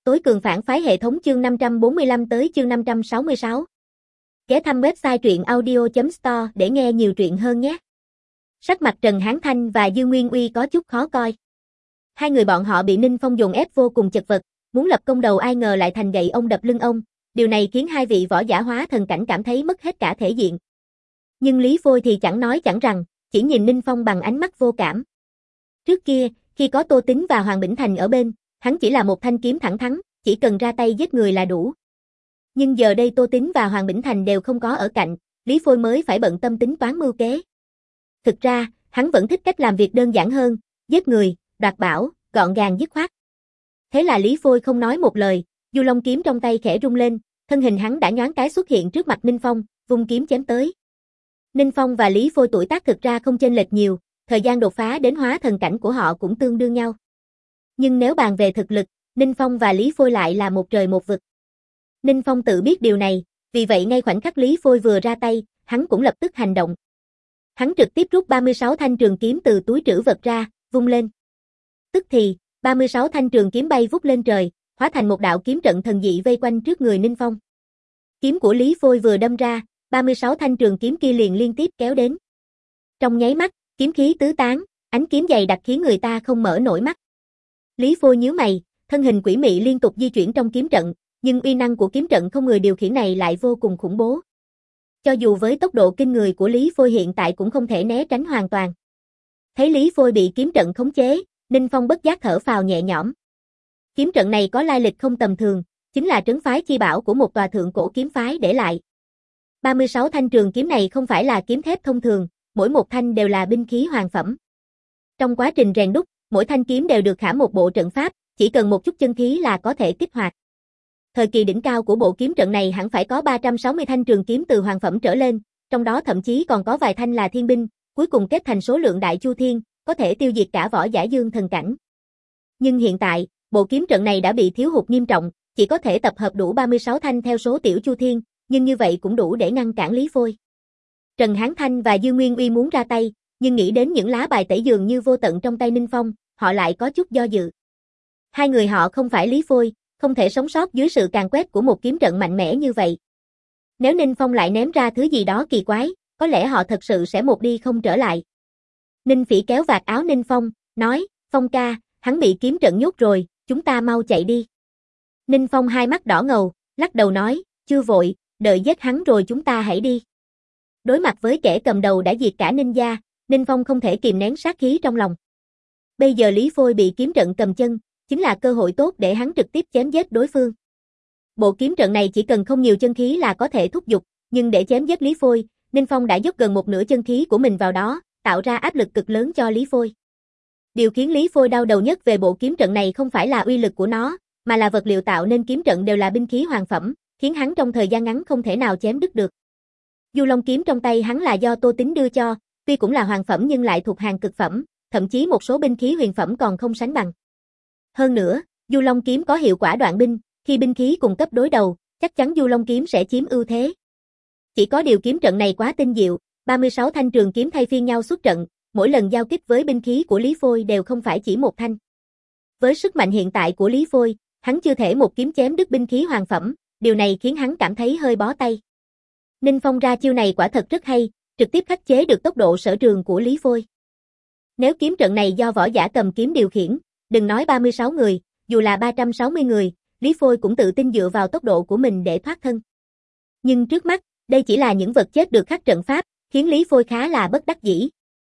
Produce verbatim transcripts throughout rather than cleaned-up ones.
Tối cường phản phái hệ thống chương năm trăm bốn mươi lăm tới chương năm trăm sáu mươi sáu. Ghé thăm website truyện audio chấm store để nghe nhiều truyện hơn nhé. Sắc mặt Trần Hán Thanh và Dương Nguyên Uy có chút khó coi. Hai người bọn họ bị Ninh Phong dồn ép vô cùng chật vật, muốn lập công đầu ai ngờ lại thành gậy ông đập lưng ông, điều này khiến hai vị võ giả hóa thần cảnh cảm thấy mất hết cả thể diện. Nhưng Lý Phôi thì chẳng nói chẳng rằng, chỉ nhìn Ninh Phong bằng ánh mắt vô cảm. Trước kia, khi có Tô Tính và Hoàng Bỉnh Thành ở bên, hắn chỉ là một thanh kiếm thẳng thắn, chỉ cần ra tay giết người là đủ. Nhưng giờ đây Tô Tính và Hoàng Bỉnh Thành đều không có ở cạnh, Lý Phôi mới phải bận tâm tính toán mưu kế. Thực ra, hắn vẫn thích cách làm việc đơn giản hơn, giết người, đoạt bảo, gọn gàng dứt khoát. Thế là Lý Phôi không nói một lời, Du Long kiếm trong tay khẽ rung lên, thân hình hắn đã nhoáng cái xuất hiện trước mặt Ninh Phong, vung kiếm chém tới. Ninh Phong và Lý Phôi tuổi tác thực ra không chênh lệch nhiều, thời gian đột phá đến hóa thần cảnh của họ cũng tương đương nhau. Nhưng nếu bàn về thực lực, Ninh Phong và Lý Phôi lại là một trời một vực. Ninh Phong tự biết điều này, vì vậy ngay khoảnh khắc Lý Phôi vừa ra tay, hắn cũng lập tức hành động. Hắn trực tiếp rút ba mươi sáu thanh trường kiếm từ túi trữ vật ra, vung lên. Tức thì, ba mươi sáu thanh trường kiếm bay vút lên trời, hóa thành một đạo kiếm trận thần dị vây quanh trước người Ninh Phong. Kiếm của Lý Phôi vừa đâm ra, ba mươi sáu thanh trường kiếm kia liền liên tiếp kéo đến. Trong nháy mắt, kiếm khí tứ tán, ánh kiếm dày đặc khiến người ta không mở nổi mắt. Lý Phôi nhíu mày, thân hình quỷ mị liên tục di chuyển trong kiếm trận, nhưng uy năng của kiếm trận không người điều khiển này lại vô cùng khủng bố. Cho dù với tốc độ kinh người của Lý Phôi hiện tại cũng không thể né tránh hoàn toàn. Thấy Lý Phôi bị kiếm trận khống chế, Ninh Phong bất giác thở phào nhẹ nhõm. Kiếm trận này có lai lịch không tầm thường, chính là trấn phái chi bảo của một tòa thượng cổ kiếm phái để lại. ba mươi sáu thanh trường kiếm này không phải là kiếm thép thông thường, mỗi một thanh đều là binh khí hoàng phẩm. Trong quá trình rèn đúc, mỗi thanh kiếm đều được khảm một bộ trận pháp, chỉ cần một chút chân khí là có thể kích hoạt. Thời kỳ đỉnh cao của bộ kiếm trận này hẳn phải có ba trăm sáu mươi thanh trường kiếm từ hoàng phẩm trở lên, trong đó thậm chí còn có vài thanh là thiên binh, cuối cùng kết thành số lượng đại chu thiên, có thể tiêu diệt cả võ giả dương thần cảnh. Nhưng hiện tại, bộ kiếm trận này đã bị thiếu hụt nghiêm trọng, chỉ có thể tập hợp đủ ba mươi sáu thanh theo số tiểu chu thiên, nhưng như vậy cũng đủ để ngăn cản Lý Phôi. Trần Hán Thanh và Dương Nguyên Uy muốn ra tay, nhưng nghĩ đến những lá bài tẩy dường như vô tận trong tay Ninh Phong, họ lại có chút do dự. Hai người họ không phải Lý Phôi, không thể sống sót dưới sự càn quét của một kiếm trận mạnh mẽ như vậy. Nếu Ninh Phong lại ném ra thứ gì đó kỳ quái, có lẽ họ thật sự sẽ một đi không trở lại. Ninh Phỉ kéo vạt áo Ninh Phong, nói, Phong ca, hắn bị kiếm trận nhốt rồi, chúng ta mau chạy đi. Ninh Phong hai mắt đỏ ngầu, lắc đầu nói, chưa vội, đợi giết hắn rồi chúng ta hãy đi. Đối mặt với kẻ cầm đầu đã diệt cả Ninh gia, Ninh Phong không thể kìm nén sát khí trong lòng. Bây giờ Lý Phôi bị kiếm trận cầm chân, chính là cơ hội tốt để hắn trực tiếp chém giết đối phương. Bộ kiếm trận này chỉ cần không nhiều chân khí là có thể thúc giục, nhưng để chém giết Lý Phôi, Ninh Phong đã dốc gần một nửa chân khí của mình vào đó, tạo ra áp lực cực lớn cho Lý Phôi. Điều khiến Lý Phôi đau đầu nhất về bộ kiếm trận này không phải là uy lực của nó, mà là vật liệu tạo nên kiếm trận đều là binh khí hoàng phẩm, khiến hắn trong thời gian ngắn không thể nào chém đứt được. Du Long kiếm trong tay hắn là do Tô Tính đưa cho, tuy cũng là hoàng phẩm nhưng lại thuộc hàng cực phẩm, thậm chí một số binh khí huyền phẩm còn không sánh bằng. Hơn nữa, Du Long kiếm có hiệu quả đoạn binh, khi binh khí cùng cấp đối đầu, chắc chắn Du Long kiếm sẽ chiếm ưu thế. Chỉ có điều kiếm trận này quá tinh diệu, ba mươi sáu thanh trường kiếm thay phiên nhau xuất trận, mỗi lần giao kích với binh khí của Lý Phôi đều không phải chỉ một thanh. Với sức mạnh hiện tại của Lý Phôi, hắn chưa thể một kiếm chém đứt binh khí hoàng phẩm, điều này khiến hắn cảm thấy hơi bó tay. Ninh Phong ra chiêu này quả thật rất hay, trực tiếp khắc chế được tốc độ sở trường của Lý Phôi. Nếu kiếm trận này do võ giả cầm kiếm điều khiển, đừng nói ba mươi sáu người, dù là ba trăm sáu mươi người, Lý Phôi cũng tự tin dựa vào tốc độ của mình để thoát thân. Nhưng trước mắt, đây chỉ là những vật chết được khắc trận pháp, khiến Lý Phôi khá là bất đắc dĩ.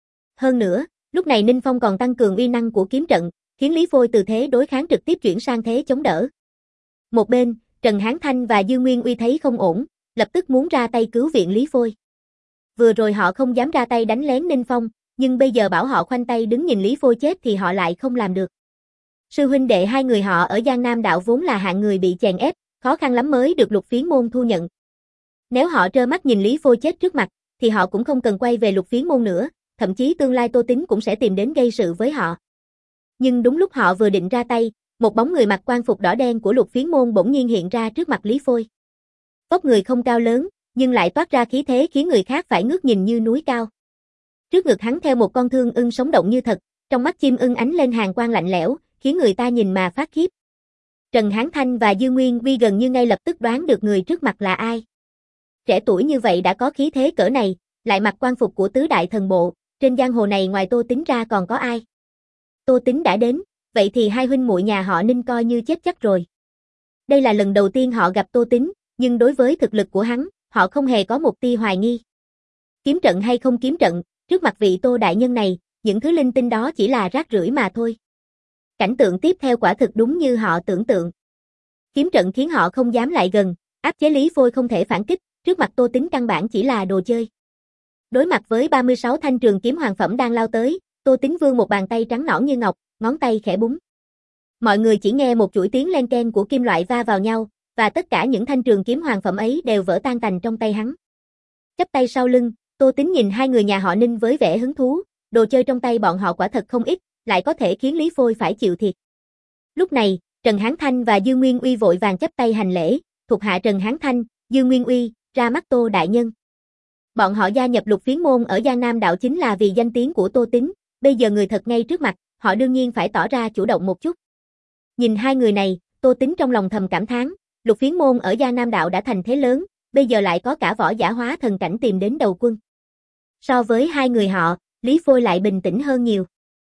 Hơn nữa, lúc này Ninh Phong còn tăng cường uy năng của kiếm trận, khiến Lý Phôi từ thế đối kháng trực tiếp chuyển sang thế chống đỡ. Một bên, Trần Hán Thanh và Dương Nguyên Uy thấy không ổn, lập tức muốn ra tay cứu viện Lý Phôi. Vừa rồi họ không dám ra tay đánh lén Ninh Phong, nhưng bây giờ bảo họ khoanh tay đứng nhìn Lý Phôi chết thì họ lại không làm được. Sư huynh đệ hai người họ ở Giang Nam đạo vốn là hạng người bị chèn ép, khó khăn lắm mới được Lục Phiến môn thu nhận. Nếu họ trơ mắt nhìn Lý Phôi chết trước mặt, thì họ cũng không cần quay về Lục Phiến môn nữa, thậm chí tương lai Tô Tính cũng sẽ tìm đến gây sự với họ. Nhưng đúng lúc họ vừa định ra tay, một bóng người mặc quan phục đỏ đen của Lục Phiến môn bỗng nhiên hiện ra trước mặt Lý Phôi. Vóc người không cao lớn, nhưng lại toát ra khí thế khiến người khác phải ngước nhìn như núi cao. Trước ngực hắn theo một con thương ưng sống động như thật, trong mắt chim ưng ánh lên hàn quang lạnh lẽo, khiến người ta nhìn mà phát khiếp. Trần Hán Thanh và Dư Nguyên Uy gần như ngay lập tức đoán được người trước mặt là ai. Trẻ tuổi như vậy đã có khí thế cỡ này, lại mặc quan phục của tứ đại thần bộ, trên giang hồ này ngoài Tô Tín ra còn có ai? Tô Tín đã đến, vậy thì hai huynh muội nhà họ Ninh coi như chết chắc rồi. Đây là lần đầu tiên họ gặp Tô Tín, nhưng đối với thực lực của hắn, họ không hề có một tia hoài nghi. Kiếm trận hay không kiếm trận, trước mặt vị Tô đại nhân này, những thứ linh tinh đó chỉ là rác rưởi mà thôi. Cảnh tượng tiếp theo quả thực đúng như họ tưởng tượng. Kiếm trận khiến họ không dám lại gần, áp chế Lý Phôi không thể phản kích, trước mặt Tô Tín căn bản chỉ là đồ chơi. Đối mặt với ba mươi sáu thanh trường kiếm hoàng phẩm đang lao tới, Tô Tín vươn một bàn tay trắng nõn như ngọc, ngón tay khẽ búng. Mọi người chỉ nghe một chuỗi tiếng len keng của kim loại va vào nhau, và tất cả những thanh trường kiếm hoàng phẩm ấy đều vỡ tan tành trong tay hắn. Chắp tay sau lưng, Tô Tín nhìn hai người nhà họ Ninh với vẻ hứng thú, đồ chơi trong tay bọn họ quả thật không ít, lại có thể khiến Lý Phôi phải chịu thiệt. Lúc này, Trần Hán Thanh và Dư Nguyên Uy vội vàng chắp tay hành lễ, thuộc hạ Trần Hán Thanh, Dư Nguyên Uy, ra mắt Tô đại nhân. Bọn họ gia nhập Lục Phiến môn ở Giang Nam đạo chính là vì danh tiếng của Tô Tín, bây giờ người thật ngay trước mặt, họ đương nhiên phải tỏ ra chủ động một chút. Nhìn hai người này, Tô Tín trong lòng thầm cảm thán, Lục Phiến môn ở Giang Nam đạo đã thành thế lớn, bây giờ lại có cả võ giả hóa thần cảnh tìm đến đầu quân. So với hai người họ, Lý Phôi lại bình tĩnh hơn nhiều.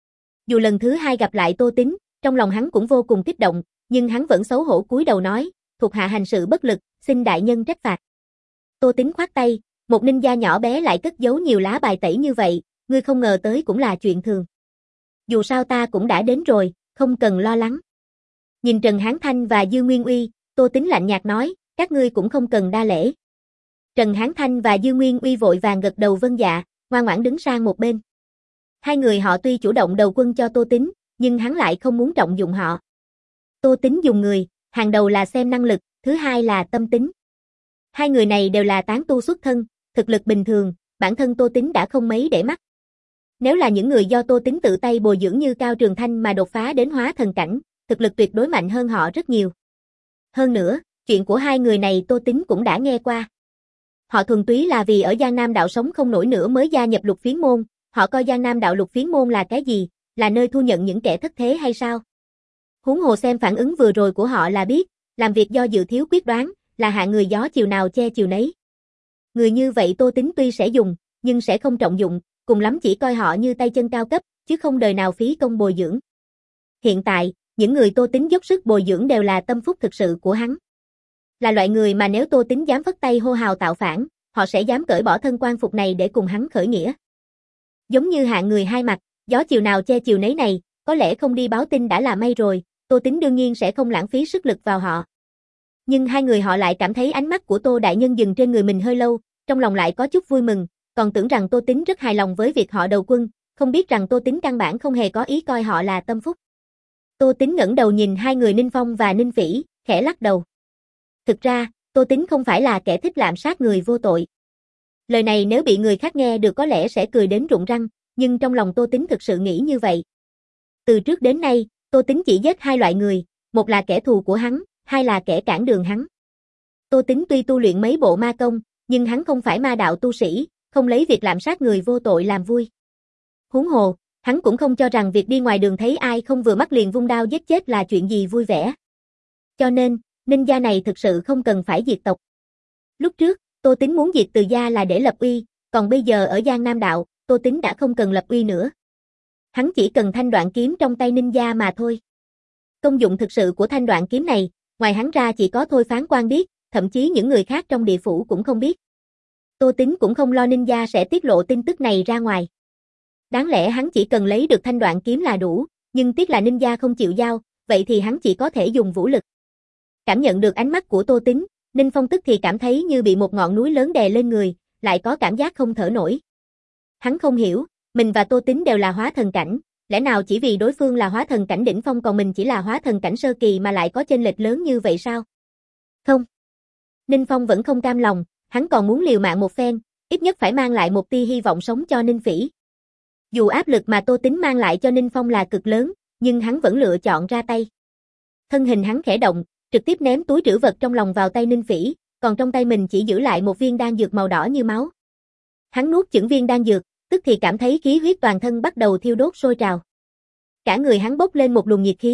Dù lần thứ hai gặp lại Tô Tín, trong lòng hắn cũng vô cùng kích động, nhưng hắn vẫn xấu hổ cúi đầu nói, thuộc hạ hành sự bất lực, xin đại nhân trách phạt. Tô Tín khoát tay, một ninh gia nhỏ bé lại cất giấu nhiều lá bài tẩy như vậy, ngươi không ngờ tới cũng là chuyện thường. Dù sao ta cũng đã đến rồi, không cần lo lắng. Nhìn Trần Hán Thanh và Dư Nguyên Uy, Tô Tín lạnh nhạt nói, các ngươi cũng không cần đa lễ. Trần Hán Thanh và Dư Nguyên Uy vội vàng gật đầu vâng dạ, ngoan ngoãn đứng sang một bên. Hai người họ tuy chủ động đầu quân cho Tô Tín, nhưng hắn lại không muốn trọng dụng họ. Tô Tín dùng người, hàng đầu là xem năng lực, thứ hai là tâm tính. Hai người này đều là tán tu xuất thân, thực lực bình thường, bản thân Tô Tín đã không mấy để mắt. Nếu là những người do Tô Tín tự tay bồi dưỡng như Cao Trường Thanh mà đột phá đến hóa thần cảnh, thực lực tuyệt đối mạnh hơn họ rất nhiều. Hơn nữa, chuyện của hai người này Tô Tín cũng đã nghe qua. Họ thuần túy là vì ở Giang Nam đạo sống không nổi nữa mới gia nhập Lục Phiến môn, họ coi Giang Nam đạo Lục Phiến môn là cái gì, là nơi thu nhận những kẻ thất thế hay sao? Huống hồ xem phản ứng vừa rồi của họ là biết, làm việc do dự thiếu quyết đoán, là hạ người gió chiều nào che chiều nấy. Người như vậy Tô Tín tuy sẽ dùng, nhưng sẽ không trọng dụng, cùng lắm chỉ coi họ như tay chân cao cấp, chứ không đời nào phí công bồi dưỡng. Hiện tại, những người Tô Tín dốc sức bồi dưỡng đều là tâm phúc thực sự của hắn. Là loại người mà nếu Tô Tín dám phất tay hô hào tạo phản, họ sẽ dám cởi bỏ thân quan phục này để cùng hắn khởi nghĩa. Giống như hạng người hai mặt, gió chiều nào che chiều nấy này, có lẽ không đi báo tin đã là may rồi, Tô Tín đương nhiên sẽ không lãng phí sức lực vào họ. Nhưng hai người họ lại cảm thấy ánh mắt của Tô đại nhân dừng trên người mình hơi lâu, trong lòng lại có chút vui mừng, còn tưởng rằng Tô Tín rất hài lòng với việc họ đầu quân, không biết rằng Tô Tín căn bản không hề có ý coi họ là tâm phúc. Tô Tín ngẩng đầu nhìn hai người Ninh Phong và Ninh Phỉ, khẽ lắc đầu. Thực ra, Tô Tín không phải là kẻ thích lạm sát người vô tội. Lời này nếu bị người khác nghe được có lẽ sẽ cười đến rụng răng, nhưng trong lòng Tô Tín thực sự nghĩ như vậy. Từ trước đến nay, Tô Tín chỉ giết hai loại người, một là kẻ thù của hắn, hai là kẻ cản đường hắn. Tô Tín tuy tu luyện mấy bộ ma công, nhưng hắn không phải ma đạo tu sĩ, không lấy việc lạm sát người vô tội làm vui. Huống hồ, hắn cũng không cho rằng việc đi ngoài đường thấy ai không vừa mắt liền vung đao giết chết là chuyện gì vui vẻ. Cho nên, Ninh gia này thực sự không cần phải diệt tộc. Lúc trước, Tô Tín muốn diệt Từ gia là để lập uy, còn bây giờ ở Giang Nam đạo, Tô Tín đã không cần lập uy nữa. Hắn chỉ cần thanh đoạn kiếm trong tay Ninh gia mà thôi. Công dụng thực sự của thanh đoạn kiếm này, ngoài hắn ra chỉ có Thôi Phán Quan biết, thậm chí những người khác trong địa phủ cũng không biết. Tô Tín cũng không lo Ninh gia sẽ tiết lộ tin tức này ra ngoài. Đáng lẽ hắn chỉ cần lấy được thanh đoạn kiếm là đủ, nhưng tiếc là Ninh gia không chịu giao, vậy thì hắn chỉ có thể dùng vũ lực. Cảm nhận được ánh mắt của Tô Tín, Ninh Phong tức thì cảm thấy như bị một ngọn núi lớn đè lên người, lại có cảm giác không thở nổi. Hắn không hiểu, mình và Tô Tín đều là hóa thần cảnh, lẽ nào chỉ vì đối phương là hóa thần cảnh đỉnh phong còn mình chỉ là hóa thần cảnh sơ kỳ mà lại có chênh lệch lớn như vậy sao? Không. Ninh Phong vẫn không cam lòng, hắn còn muốn liều mạng một phen, ít nhất phải mang lại một tia hy vọng sống cho Ninh Phỉ. Dù áp lực mà Tô Tín mang lại cho Ninh Phong là cực lớn, nhưng hắn vẫn lựa chọn ra tay. Thân hình hắn khẽ động, trực tiếp ném túi trữ vật trong lòng vào tay Ninh Phỉ, còn trong tay mình chỉ giữ lại một viên đan dược màu đỏ như máu. Hắn nuốt chửng viên đan dược, tức thì cảm thấy khí huyết toàn thân bắt đầu thiêu đốt sôi trào. Cả người hắn bốc lên một luồng nhiệt khí,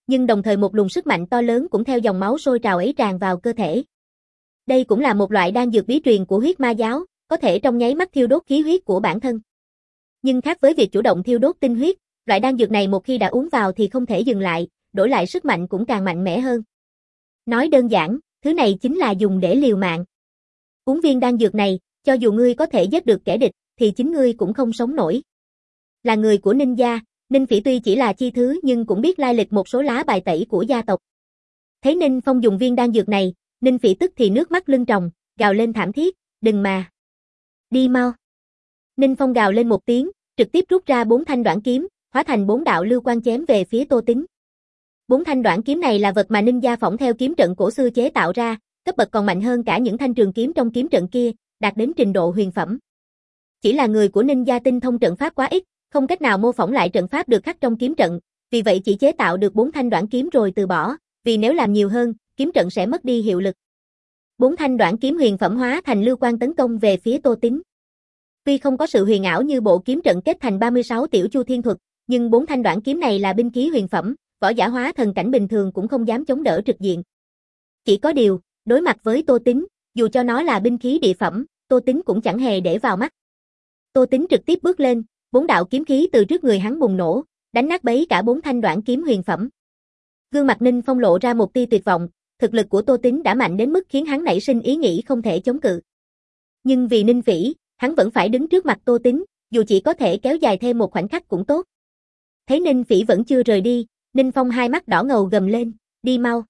nhưng đồng thời một luồng sức mạnh to lớn cũng theo dòng máu sôi trào ấy tràn vào cơ thể. Đây cũng là một loại đan dược bí truyền của huyết ma giáo, có thể trong nháy mắt thiêu đốt khí huyết của bản thân. Nhưng khác với việc chủ động thiêu đốt tinh huyết, loại đan dược này một khi đã uống vào thì không thể dừng lại, đổi lại sức mạnh cũng càng mạnh mẽ hơn. Nói đơn giản, thứ này chính là dùng để liều mạng. Uống viên đan dược này, cho dù ngươi có thể giết được kẻ địch, thì chính ngươi cũng không sống nổi. Là người của Ninh gia, Ninh Phỉ tuy chỉ là chi thứ nhưng cũng biết lai lịch một số lá bài tẩy của gia tộc. Thấy Ninh Phong dùng viên đan dược này, Ninh Phỉ tức thì nước mắt lưng tròng, gào lên thảm thiết, đừng mà. Đi mau. Ninh Phong gào lên một tiếng, trực tiếp rút ra bốn thanh đoạn kiếm, hóa thành bốn đạo lưu quang chém về phía Tô Tính. Bốn thanh đoạn kiếm này là vật mà Ninh gia phỏng theo kiếm trận cổ xưa chế tạo ra, cấp bậc còn mạnh hơn cả những thanh trường kiếm trong kiếm trận kia, đạt đến trình độ huyền phẩm. Chỉ là người của Ninh gia tinh thông trận pháp quá ít, không cách nào mô phỏng lại trận pháp được khắc trong kiếm trận, vì vậy chỉ chế tạo được bốn thanh đoạn kiếm rồi từ bỏ, vì nếu làm nhiều hơn, kiếm trận sẽ mất đi hiệu lực. Bốn thanh đoạn kiếm huyền phẩm hóa thành lưu quang tấn công về phía Tô Tính. Tuy không có sự huyền ảo như bộ kiếm trận kết thành ba mươi sáu tiểu chu thiên thuật, nhưng bốn thanh đoạn kiếm này là binh khí huyền phẩm, võ giả hóa thần cảnh bình thường cũng không dám chống đỡ trực diện. Chỉ có điều, đối mặt với Tô Tính, dù cho nó là binh khí địa phẩm, Tô Tính cũng chẳng hề để vào mắt. Tô Tính trực tiếp bước lên, bốn đạo kiếm khí từ trước người hắn bùng nổ, đánh nát bấy cả bốn thanh đoạn kiếm huyền phẩm. Gương mặt Ninh Phong lộ ra một tia tuyệt vọng, thực lực của Tô Tính đã mạnh đến mức khiến hắn nảy sinh ý nghĩ không thể chống cự. Nhưng vì Ninh Phỉ, hắn vẫn phải đứng trước mặt Tô Tính, dù chỉ có thể kéo dài thêm một khoảnh khắc cũng tốt. Thấy Ninh Phỉ vẫn chưa rời đi, Ninh Phong hai mắt đỏ ngầu gầm lên, đi mau.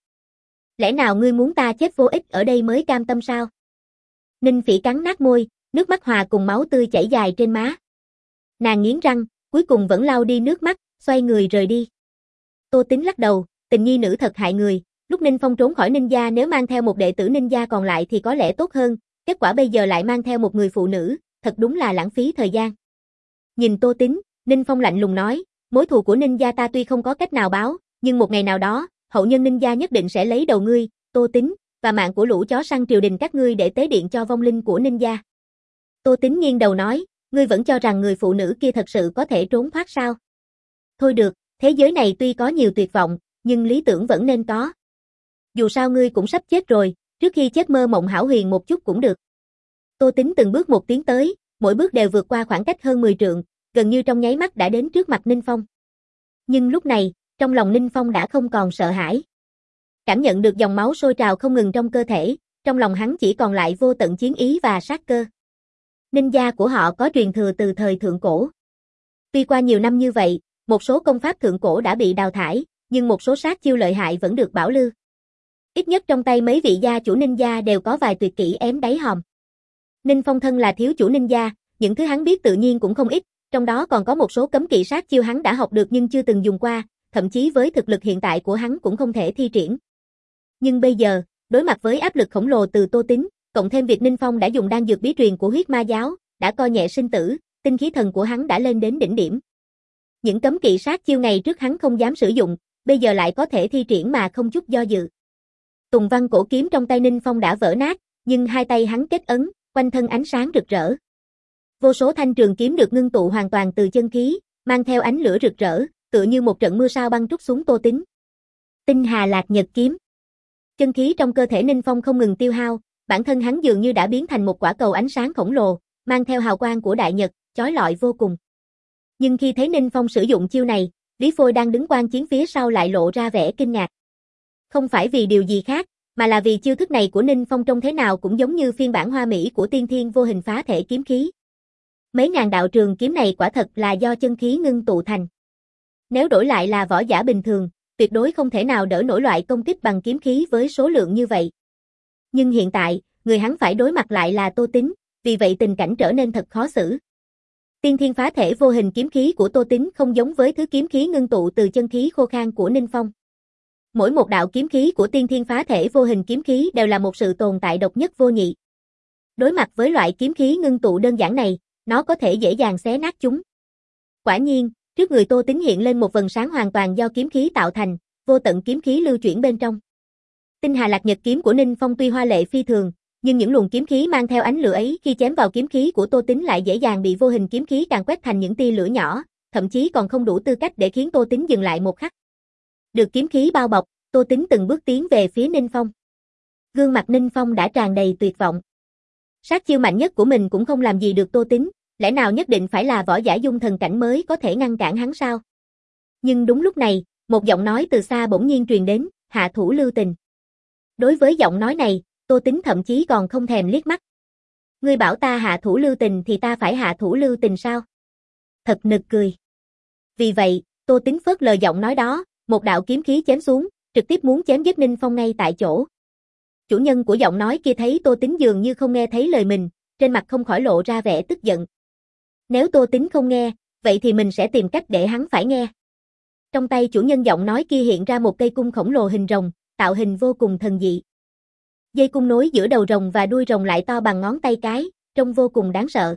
Lẽ nào ngươi muốn ta chết vô ích ở đây mới cam tâm sao? Ninh Phỉ cắn nát môi, nước mắt hòa cùng máu tươi chảy dài trên má. Nàng nghiến răng, cuối cùng vẫn lau đi nước mắt, xoay người rời đi. Tô Tính lắc đầu, tình nhi nữ thật hại người, lúc Ninh Phong trốn khỏi Ninh gia nếu mang theo một đệ tử Ninh gia còn lại thì có lẽ tốt hơn, kết quả bây giờ lại mang theo một người phụ nữ, thật đúng là lãng phí thời gian. Nhìn Tô Tính, Ninh Phong lạnh lùng nói, mối thù của Ninh gia ta tuy không có cách nào báo, nhưng một ngày nào đó, hậu nhân Ninh gia nhất định sẽ lấy đầu ngươi, Tô Tính, và mạng của lũ chó săn triều đình các ngươi để tế điện cho vong linh của Ninh gia. Tô Tính nghiêng đầu nói, ngươi vẫn cho rằng người phụ nữ kia thật sự có thể trốn thoát sao? Thôi được, thế giới này tuy có nhiều tuyệt vọng, nhưng lý tưởng vẫn nên có. Dù sao ngươi cũng sắp chết rồi, trước khi chết mơ mộng hão huyền một chút cũng được. Tô Tính từng bước một tiến tới, mỗi bước đều vượt qua khoảng cách hơn mười trượng, gần như trong nháy mắt đã đến trước mặt Ninh Phong. Nhưng lúc này, trong lòng Ninh Phong đã không còn sợ hãi. Cảm nhận được dòng máu sôi trào không ngừng trong cơ thể, trong lòng hắn chỉ còn lại vô tận chiến ý và sát cơ. Ninh gia của họ có truyền thừa từ thời thượng cổ. Tuy qua nhiều năm như vậy, một số công pháp thượng cổ đã bị đào thải, nhưng một số sát chiêu lợi hại vẫn được bảo lưu. Ít nhất trong tay mấy vị gia chủ Ninh gia đều có vài tuyệt kỹ ém đáy hòm. Ninh Phong thân là thiếu chủ Ninh gia, những thứ hắn biết tự nhiên cũng không ít, trong đó còn có một số cấm kỵ sát chiêu hắn đã học được nhưng chưa từng dùng qua, thậm chí với thực lực hiện tại của hắn cũng không thể thi triển. Nhưng bây giờ, đối mặt với áp lực khổng lồ từ Tô Tính, cộng thêm việc Ninh Phong đã dùng đan dược bí truyền của huyết ma giáo, đã coi nhẹ sinh tử, tinh khí thần của hắn đã lên đến đỉnh điểm. Những cấm kỵ sát chiêu ngày trước hắn không dám sử dụng, bây giờ lại có thể thi triển mà không chút do dự. Tùng văn cổ kiếm trong tay Ninh Phong đã vỡ nát, nhưng hai tay hắn kết ấn, quanh thân ánh sáng rực rỡ. Vô số thanh trường kiếm được ngưng tụ hoàn toàn từ chân khí, mang theo ánh lửa rực rỡ, tựa như một trận mưa sao băng trút xuống Tô Tính. Tinh Hà Lạc Nhật kiếm. Chân khí trong cơ thể Ninh Phong không ngừng tiêu hao, bản thân hắn dường như đã biến thành một quả cầu ánh sáng khổng lồ, mang theo hào quang của đại nhật, chói lọi vô cùng. Nhưng khi thấy Ninh Phong sử dụng chiêu này, Lý Phôi đang đứng quan chiến phía sau lại lộ ra vẻ kinh ngạc. Không phải vì điều gì khác, mà là vì chiêu thức này của Ninh Phong trông thế nào cũng giống như phiên bản hoa mỹ của tiên thiên vô hình phá thể kiếm khí. Mấy ngàn đạo trường kiếm này quả thật là do chân khí ngưng tụ thành. Nếu đổi lại là võ giả bình thường, tuyệt đối không thể nào đỡ nổi loại công kích bằng kiếm khí với số lượng như vậy. Nhưng hiện tại, người hắn phải đối mặt lại là Tô Tính, vì vậy tình cảnh trở nên thật khó xử. Tiên thiên phá thể vô hình kiếm khí của Tô Tính không giống với thứ kiếm khí ngưng tụ từ chân khí khô khan của Ninh Phong. Mỗi một đạo kiếm khí của tiên thiên phá thể vô hình kiếm khí đều là một sự tồn tại độc nhất vô nhị. Đối mặt với loại kiếm khí ngưng tụ đơn giản này, nó có thể dễ dàng xé nát chúng. Quả nhiên, trước người Tô Tính hiện lên một vầng sáng hoàn toàn do kiếm khí tạo thành, vô tận kiếm khí lưu chuyển bên trong. Tinh Hà Lạc Nhật kiếm của Ninh Phong tuy hoa lệ phi thường, nhưng những luồng kiếm khí mang theo ánh lửa ấy khi chém vào kiếm khí của Tô Tính lại dễ dàng bị vô hình kiếm khí càn quét thành những tia lửa nhỏ, thậm chí còn không đủ tư cách để khiến Tô Tính dừng lại một khắc. Được kiếm khí bao bọc, Tô Tính từng bước tiến về phía Ninh Phong. Gương mặt Ninh Phong đã tràn đầy tuyệt vọng. Sát chiêu mạnh nhất của mình cũng không làm gì được Tô Tính, lẽ nào nhất định phải là võ giả dung thần cảnh mới có thể ngăn cản hắn sao? Nhưng đúng lúc này, một giọng nói từ xa bỗng nhiên truyền đến, hạ thủ lưu tình. Đối với giọng nói này, Tô Tính thậm chí còn không thèm liếc mắt. Ngươi bảo ta hạ thủ lưu tình thì ta phải hạ thủ lưu tình sao? Thật nực cười. Vì vậy, Tô Tính phớt lờ giọng nói đó, một đạo kiếm khí chém xuống, trực tiếp muốn chém giết Ninh Phong ngay tại chỗ. Chủ nhân của giọng nói kia thấy Tô Tính dường như không nghe thấy lời mình, trên mặt không khỏi lộ ra vẻ tức giận. Nếu Tô Tính không nghe, vậy thì mình sẽ tìm cách để hắn phải nghe. Trong tay chủ nhân giọng nói kia hiện ra một cây cung khổng lồ hình rồng, tạo hình vô cùng thần dị. Dây cung nối giữa đầu rồng và đuôi rồng lại to bằng ngón tay cái, trông vô cùng đáng sợ.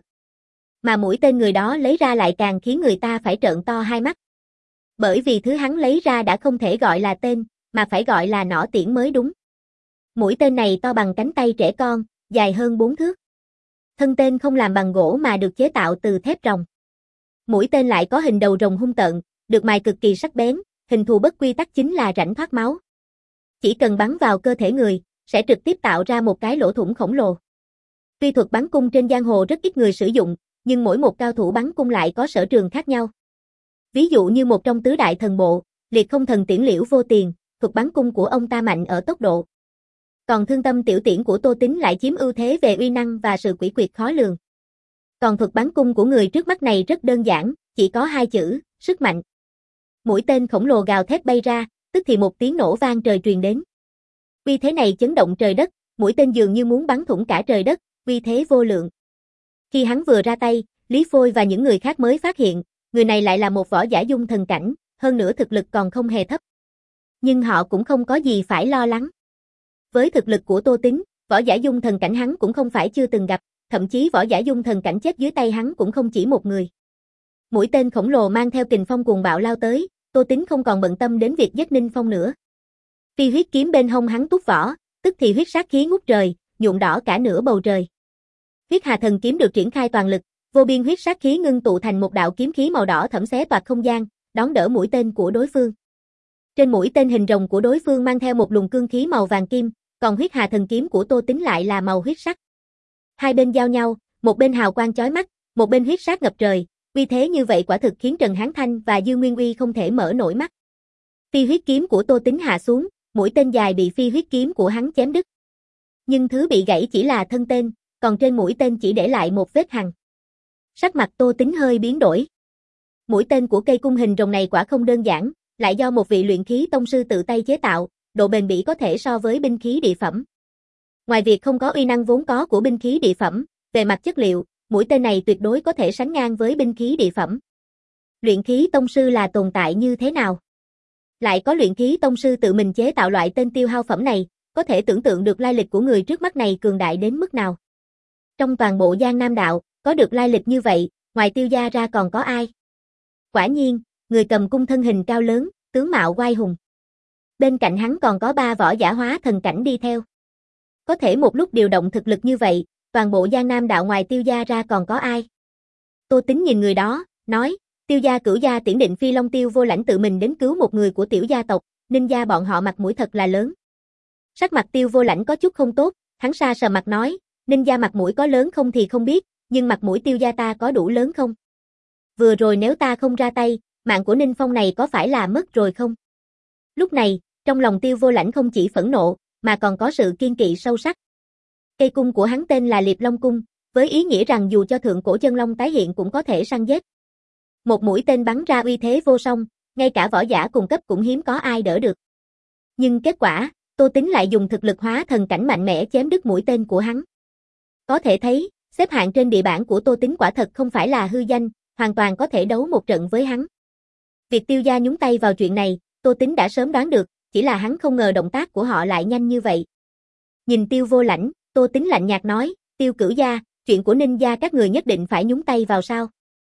Mà mũi tên người đó lấy ra lại càng khiến người ta phải trợn to hai mắt. Bởi vì thứ hắn lấy ra đã không thể gọi là tên, mà phải gọi là nỏ tiễn mới đúng. Mũi tên này to bằng cánh tay trẻ con, dài hơn bốn thước. Thân tên không làm bằng gỗ mà được chế tạo từ thép rồng. Mũi tên lại có hình đầu rồng hung tợn, được mài cực kỳ sắc bén, hình thù bất quy tắc chính là rãnh thoát máu. Chỉ cần bắn vào cơ thể người, sẽ trực tiếp tạo ra một cái lỗ thủng khổng lồ. Tuy thuật bắn cung trên giang hồ rất ít người sử dụng, nhưng mỗi một cao thủ bắn cung lại có sở trường khác nhau. Ví dụ như một trong tứ đại thần bộ, Liệt Không Thần Tiễn Liễu Vô Tiền, thuật bắn cung của ông ta mạnh ở tốc độ. Còn Thương Tâm Tiểu Tiễn của Tô Tính lại chiếm ưu thế về uy năng và sự quỷ quyệt khó lường. Còn thuật bắn cung của người trước mắt này rất đơn giản, chỉ có hai chữ, sức mạnh. Mũi tên khổng lồ gào thét bay ra, tức thì một tiếng nổ vang trời truyền đến. Uy thế này chấn động trời đất, mũi tên dường như muốn bắn thủng cả trời đất, uy thế vô lượng. Khi hắn vừa ra tay, Lý Phôi và những người khác mới phát hiện, người này lại là một võ giả dung thần cảnh, hơn nữa thực lực còn không hề thấp. Nhưng họ cũng không có gì phải lo lắng. Với thực lực của Tô Tính, võ giả dung thần cảnh hắn cũng không phải chưa từng gặp, thậm chí võ giả dung thần cảnh chết dưới tay hắn cũng không chỉ một người. Mũi tên khổng lồ mang theo kình phong cuồng bạo lao tới, Tô Tính không còn bận tâm đến việc giết Ninh Phong nữa. Phi huyết kiếm bên hông hắn túc vỏ, tức thì huyết sát khí ngút trời, nhuộm đỏ cả nửa bầu trời. Huyết Hà Thần kiếm được triển khai toàn lực, vô biên huyết sát khí ngưng tụ thành một đạo kiếm khí màu đỏ thẫm xé toạc không gian, đón đỡ mũi tên của đối phương. Trên mũi tên hình rồng của đối phương mang theo một luồng cương khí màu vàng kim, còn Huyết Hà Thần kiếm của Tô Tính lại là màu huyết sắc. Hai bên giao nhau, một bên hào quang chói mắt, một bên huyết sát ngập trời, uy thế như vậy quả thực khiến Trần Hán Thanh và Dư Nguyên Uy không thể mở nổi mắt. Phi huyết kiếm của Tô Tính hạ xuống, mũi tên dài bị phi huyết kiếm của hắn chém đứt. Nhưng thứ bị gãy chỉ là thân tên, còn trên mũi tên chỉ để lại một vết hằn. Sắc mặt Tô Tính hơi biến đổi. Mũi tên của cây cung hình rồng này quả không đơn giản, lại do một vị luyện khí tông sư tự tay chế tạo, độ bền bỉ có thể so với binh khí địa phẩm. Ngoài việc không có uy năng vốn có của binh khí địa phẩm, về mặt chất liệu, mũi tên này tuyệt đối có thể sánh ngang với binh khí địa phẩm. Luyện khí tông sư là tồn tại như thế nào? Lại có luyện khí tông sư tự mình chế tạo loại tên tiêu hao phẩm này, có thể tưởng tượng được lai lịch của người trước mắt này cường đại đến mức nào. Trong toàn bộ Giang Nam Đạo, có được lai lịch như vậy, ngoài Tiêu gia ra còn có ai? Quả nhiên, người cầm cung thân hình cao lớn, tướng mạo oai hùng. Bên cạnh hắn còn có ba võ giả hóa thần cảnh đi theo. Có thể một lúc điều động thực lực như vậy, toàn bộ Giang Nam Đạo ngoài Tiêu gia ra còn có ai? Tô Tính nhìn người đó, nói, Tiêu gia Cửu gia Tiễn Định Phi Long Tiêu Vô Lãnh tự mình đến cứu một người của tiểu gia tộc, Ninh gia bọn họ mặt mũi thật là lớn. Sắc mặt Tiêu Vô Lãnh có chút không tốt, hắn sa sờ mặt nói, Ninh gia mặt mũi có lớn không thì không biết, nhưng mặt mũi Tiêu gia ta có đủ lớn không? Vừa rồi nếu ta không ra tay, mạng của Ninh Phong này có phải là mất rồi không? Lúc này, trong lòng Tiêu Vô Lãnh không chỉ phẫn nộ, mà còn có sự kiên kỵ sâu sắc. Cây cung của hắn tên là Liệp Long Cung, với ý nghĩa rằng dù cho thượng cổ chân long tái hiện cũng có thể săn giết. Một mũi tên bắn ra uy thế vô song, ngay cả võ giả cùng cấp cũng hiếm có ai đỡ được. Nhưng kết quả, Tô Tính lại dùng thực lực hóa thần cảnh mạnh mẽ chém đứt mũi tên của hắn. Có thể thấy, xếp hạng trên địa bản của Tô Tính quả thật không phải là hư danh, hoàn toàn có thể đấu một trận với hắn. Việc Tiêu gia nhúng tay vào chuyện này, Tô Tính đã sớm đoán được, chỉ là hắn không ngờ động tác của họ lại nhanh như vậy. Nhìn Tiêu Vô Lãnh, Tô Tính lạnh nhạt nói, Tiêu Cửu gia, chuyện của Ninh gia các người nhất định phải nhúng tay vào sao?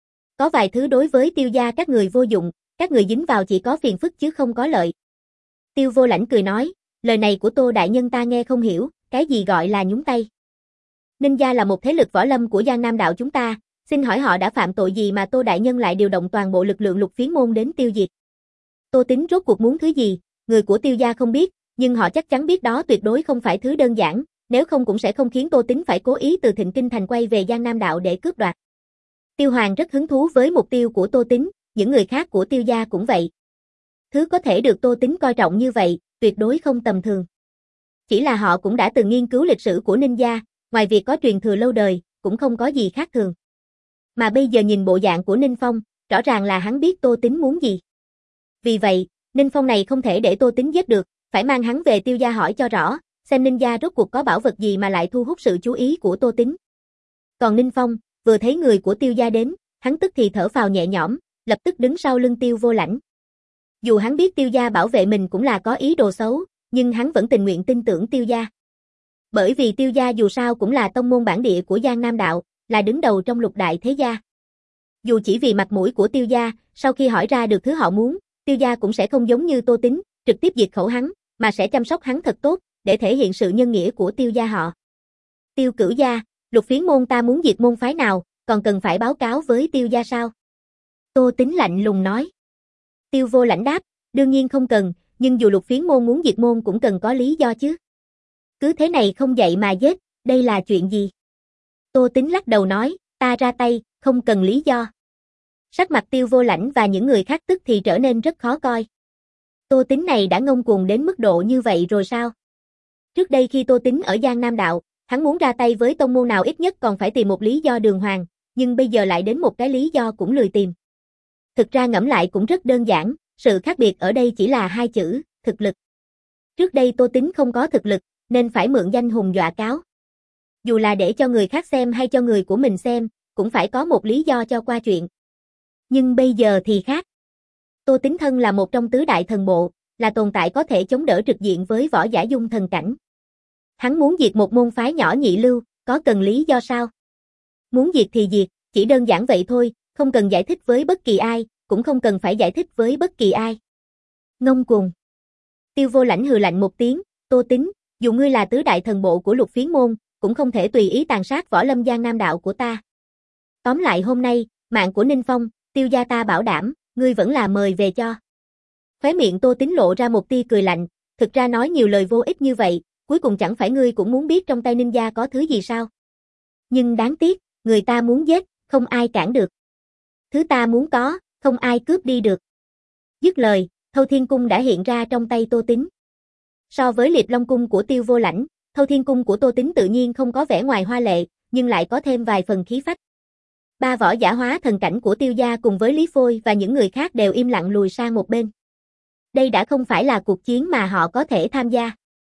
Có vài thứ đối với Tiêu gia các người vô dụng, các người dính vào chỉ có phiền phức chứ không có lợi. Tiêu Vô Lãnh cười nói, lời này của Tô đại nhân ta nghe không hiểu, cái gì gọi là nhúng tay? Ninh gia là một thế lực võ lâm của Giang Nam Đạo chúng ta, xin hỏi họ đã phạm tội gì mà Tô đại nhân lại điều động toàn bộ lực lượng Lục Phiến môn đến tiêu diệt? Tô Tính rốt cuộc muốn thứ gì, người của Tiêu gia không biết, nhưng họ chắc chắn biết đó tuyệt đối không phải thứ đơn giản, nếu không cũng sẽ không khiến Tô Tính phải cố ý từ Thịnh Kinh thành quay về Giang Nam đạo để cướp đoạt. Tiêu Hoàng rất hứng thú với mục tiêu của Tô Tính, những người khác của Tiêu gia cũng vậy. Thứ có thể được Tô Tính coi trọng như vậy, tuyệt đối không tầm thường. Chỉ là họ cũng đã từng nghiên cứu lịch sử của Ninh gia, ngoài việc có truyền thừa lâu đời, cũng không có gì khác thường. Mà bây giờ nhìn bộ dạng của Ninh Phong, rõ ràng là hắn biết Tô Tính muốn gì. Vì vậy, Ninh Phong này không thể để Tô Tính giết được, phải mang hắn về Tiêu gia hỏi cho rõ, xem Ninh gia rốt cuộc có bảo vật gì mà lại thu hút sự chú ý của Tô Tính. Còn Ninh Phong, vừa thấy người của Tiêu gia đến, hắn tức thì thở phào nhẹ nhõm, lập tức đứng sau lưng Tiêu Vô Lãnh. Dù hắn biết Tiêu gia bảo vệ mình cũng là có ý đồ xấu, nhưng hắn vẫn tình nguyện tin tưởng Tiêu gia. Bởi vì Tiêu gia dù sao cũng là tông môn bản địa của Giang Nam đạo, là đứng đầu trong lục đại thế gia. Dù chỉ vì mặt mũi của Tiêu gia, sau khi hỏi ra được thứ họ muốn, Tiêu gia cũng sẽ không giống như Tô Tính, trực tiếp diệt khẩu hắn, mà sẽ chăm sóc hắn thật tốt, để thể hiện sự nhân nghĩa của Tiêu gia họ. Tiêu Cửu gia, Lục Phiến môn ta muốn diệt môn phái nào, còn cần phải báo cáo với Tiêu gia sao? Tô Tính lạnh lùng nói. Tiêu Vô Lãnh đáp, đương nhiên không cần, nhưng dù Lục Phiến môn muốn diệt môn cũng cần có lý do chứ. Cứ thế này không dạy mà giết, đây là chuyện gì? Tô Tính lắc đầu nói, ta ra tay, không cần lý do. Sắc mặt Tiêu Vô Lãnh và những người khác tức thì trở nên rất khó coi. Tô Tính này đã ngông cuồng đến mức độ như vậy rồi sao? Trước đây khi Tô Tính ở Giang Nam đạo, hắn muốn ra tay với tông môn nào ít nhất còn phải tìm một lý do đường hoàng, nhưng bây giờ lại đến một cái lý do cũng lười tìm. Thực ra ngẫm lại cũng rất đơn giản, sự khác biệt ở đây chỉ là hai chữ, thực lực. Trước đây Tô Tính không có thực lực, nên phải mượn danh hùng dọa cáo. Dù là để cho người khác xem hay cho người của mình xem, cũng phải có một lý do cho qua chuyện. Nhưng bây giờ thì khác. Tô Tính thân là một trong tứ đại thần bộ, là tồn tại có thể chống đỡ trực diện với võ giả dung thần cảnh. Hắn muốn diệt một môn phái nhỏ nhị lưu, có cần lý do sao? Muốn diệt thì diệt, chỉ đơn giản vậy thôi, không cần giải thích với bất kỳ ai, cũng không cần phải giải thích với bất kỳ ai. Ngông cuồng. Tiêu Vô Lãnh hừ lạnh một tiếng, Tô Tính, dù ngươi là tứ đại thần bộ của Lục Phiến môn, cũng không thể tùy ý tàn sát võ lâm Giang Nam đạo của ta. Tóm lại hôm nay, mạng của Ninh Phong, Tiêu gia ta bảo đảm, ngươi vẫn là mời về cho. Khóe miệng Tô Tính lộ ra một tia cười lạnh, thực ra nói nhiều lời vô ích như vậy, cuối cùng chẳng phải ngươi cũng muốn biết trong tay Ninh gia có thứ gì sao? Nhưng đáng tiếc, người ta muốn giết, không ai cản được. Thứ ta muốn có, không ai cướp đi được. Dứt lời, Thâu Thiên Cung đã hiện ra trong tay Tô Tính. So với Liệp Long Cung của Tiêu Vô Lãnh, Thâu Thiên Cung của Tô Tính tự nhiên không có vẻ ngoài hoa lệ, nhưng lại có thêm vài phần khí phách. Ba võ giả hóa thần cảnh của Tiêu gia cùng với Lý Phôi và những người khác đều im lặng lùi sang một bên. Đây đã không phải là cuộc chiến mà họ có thể tham gia.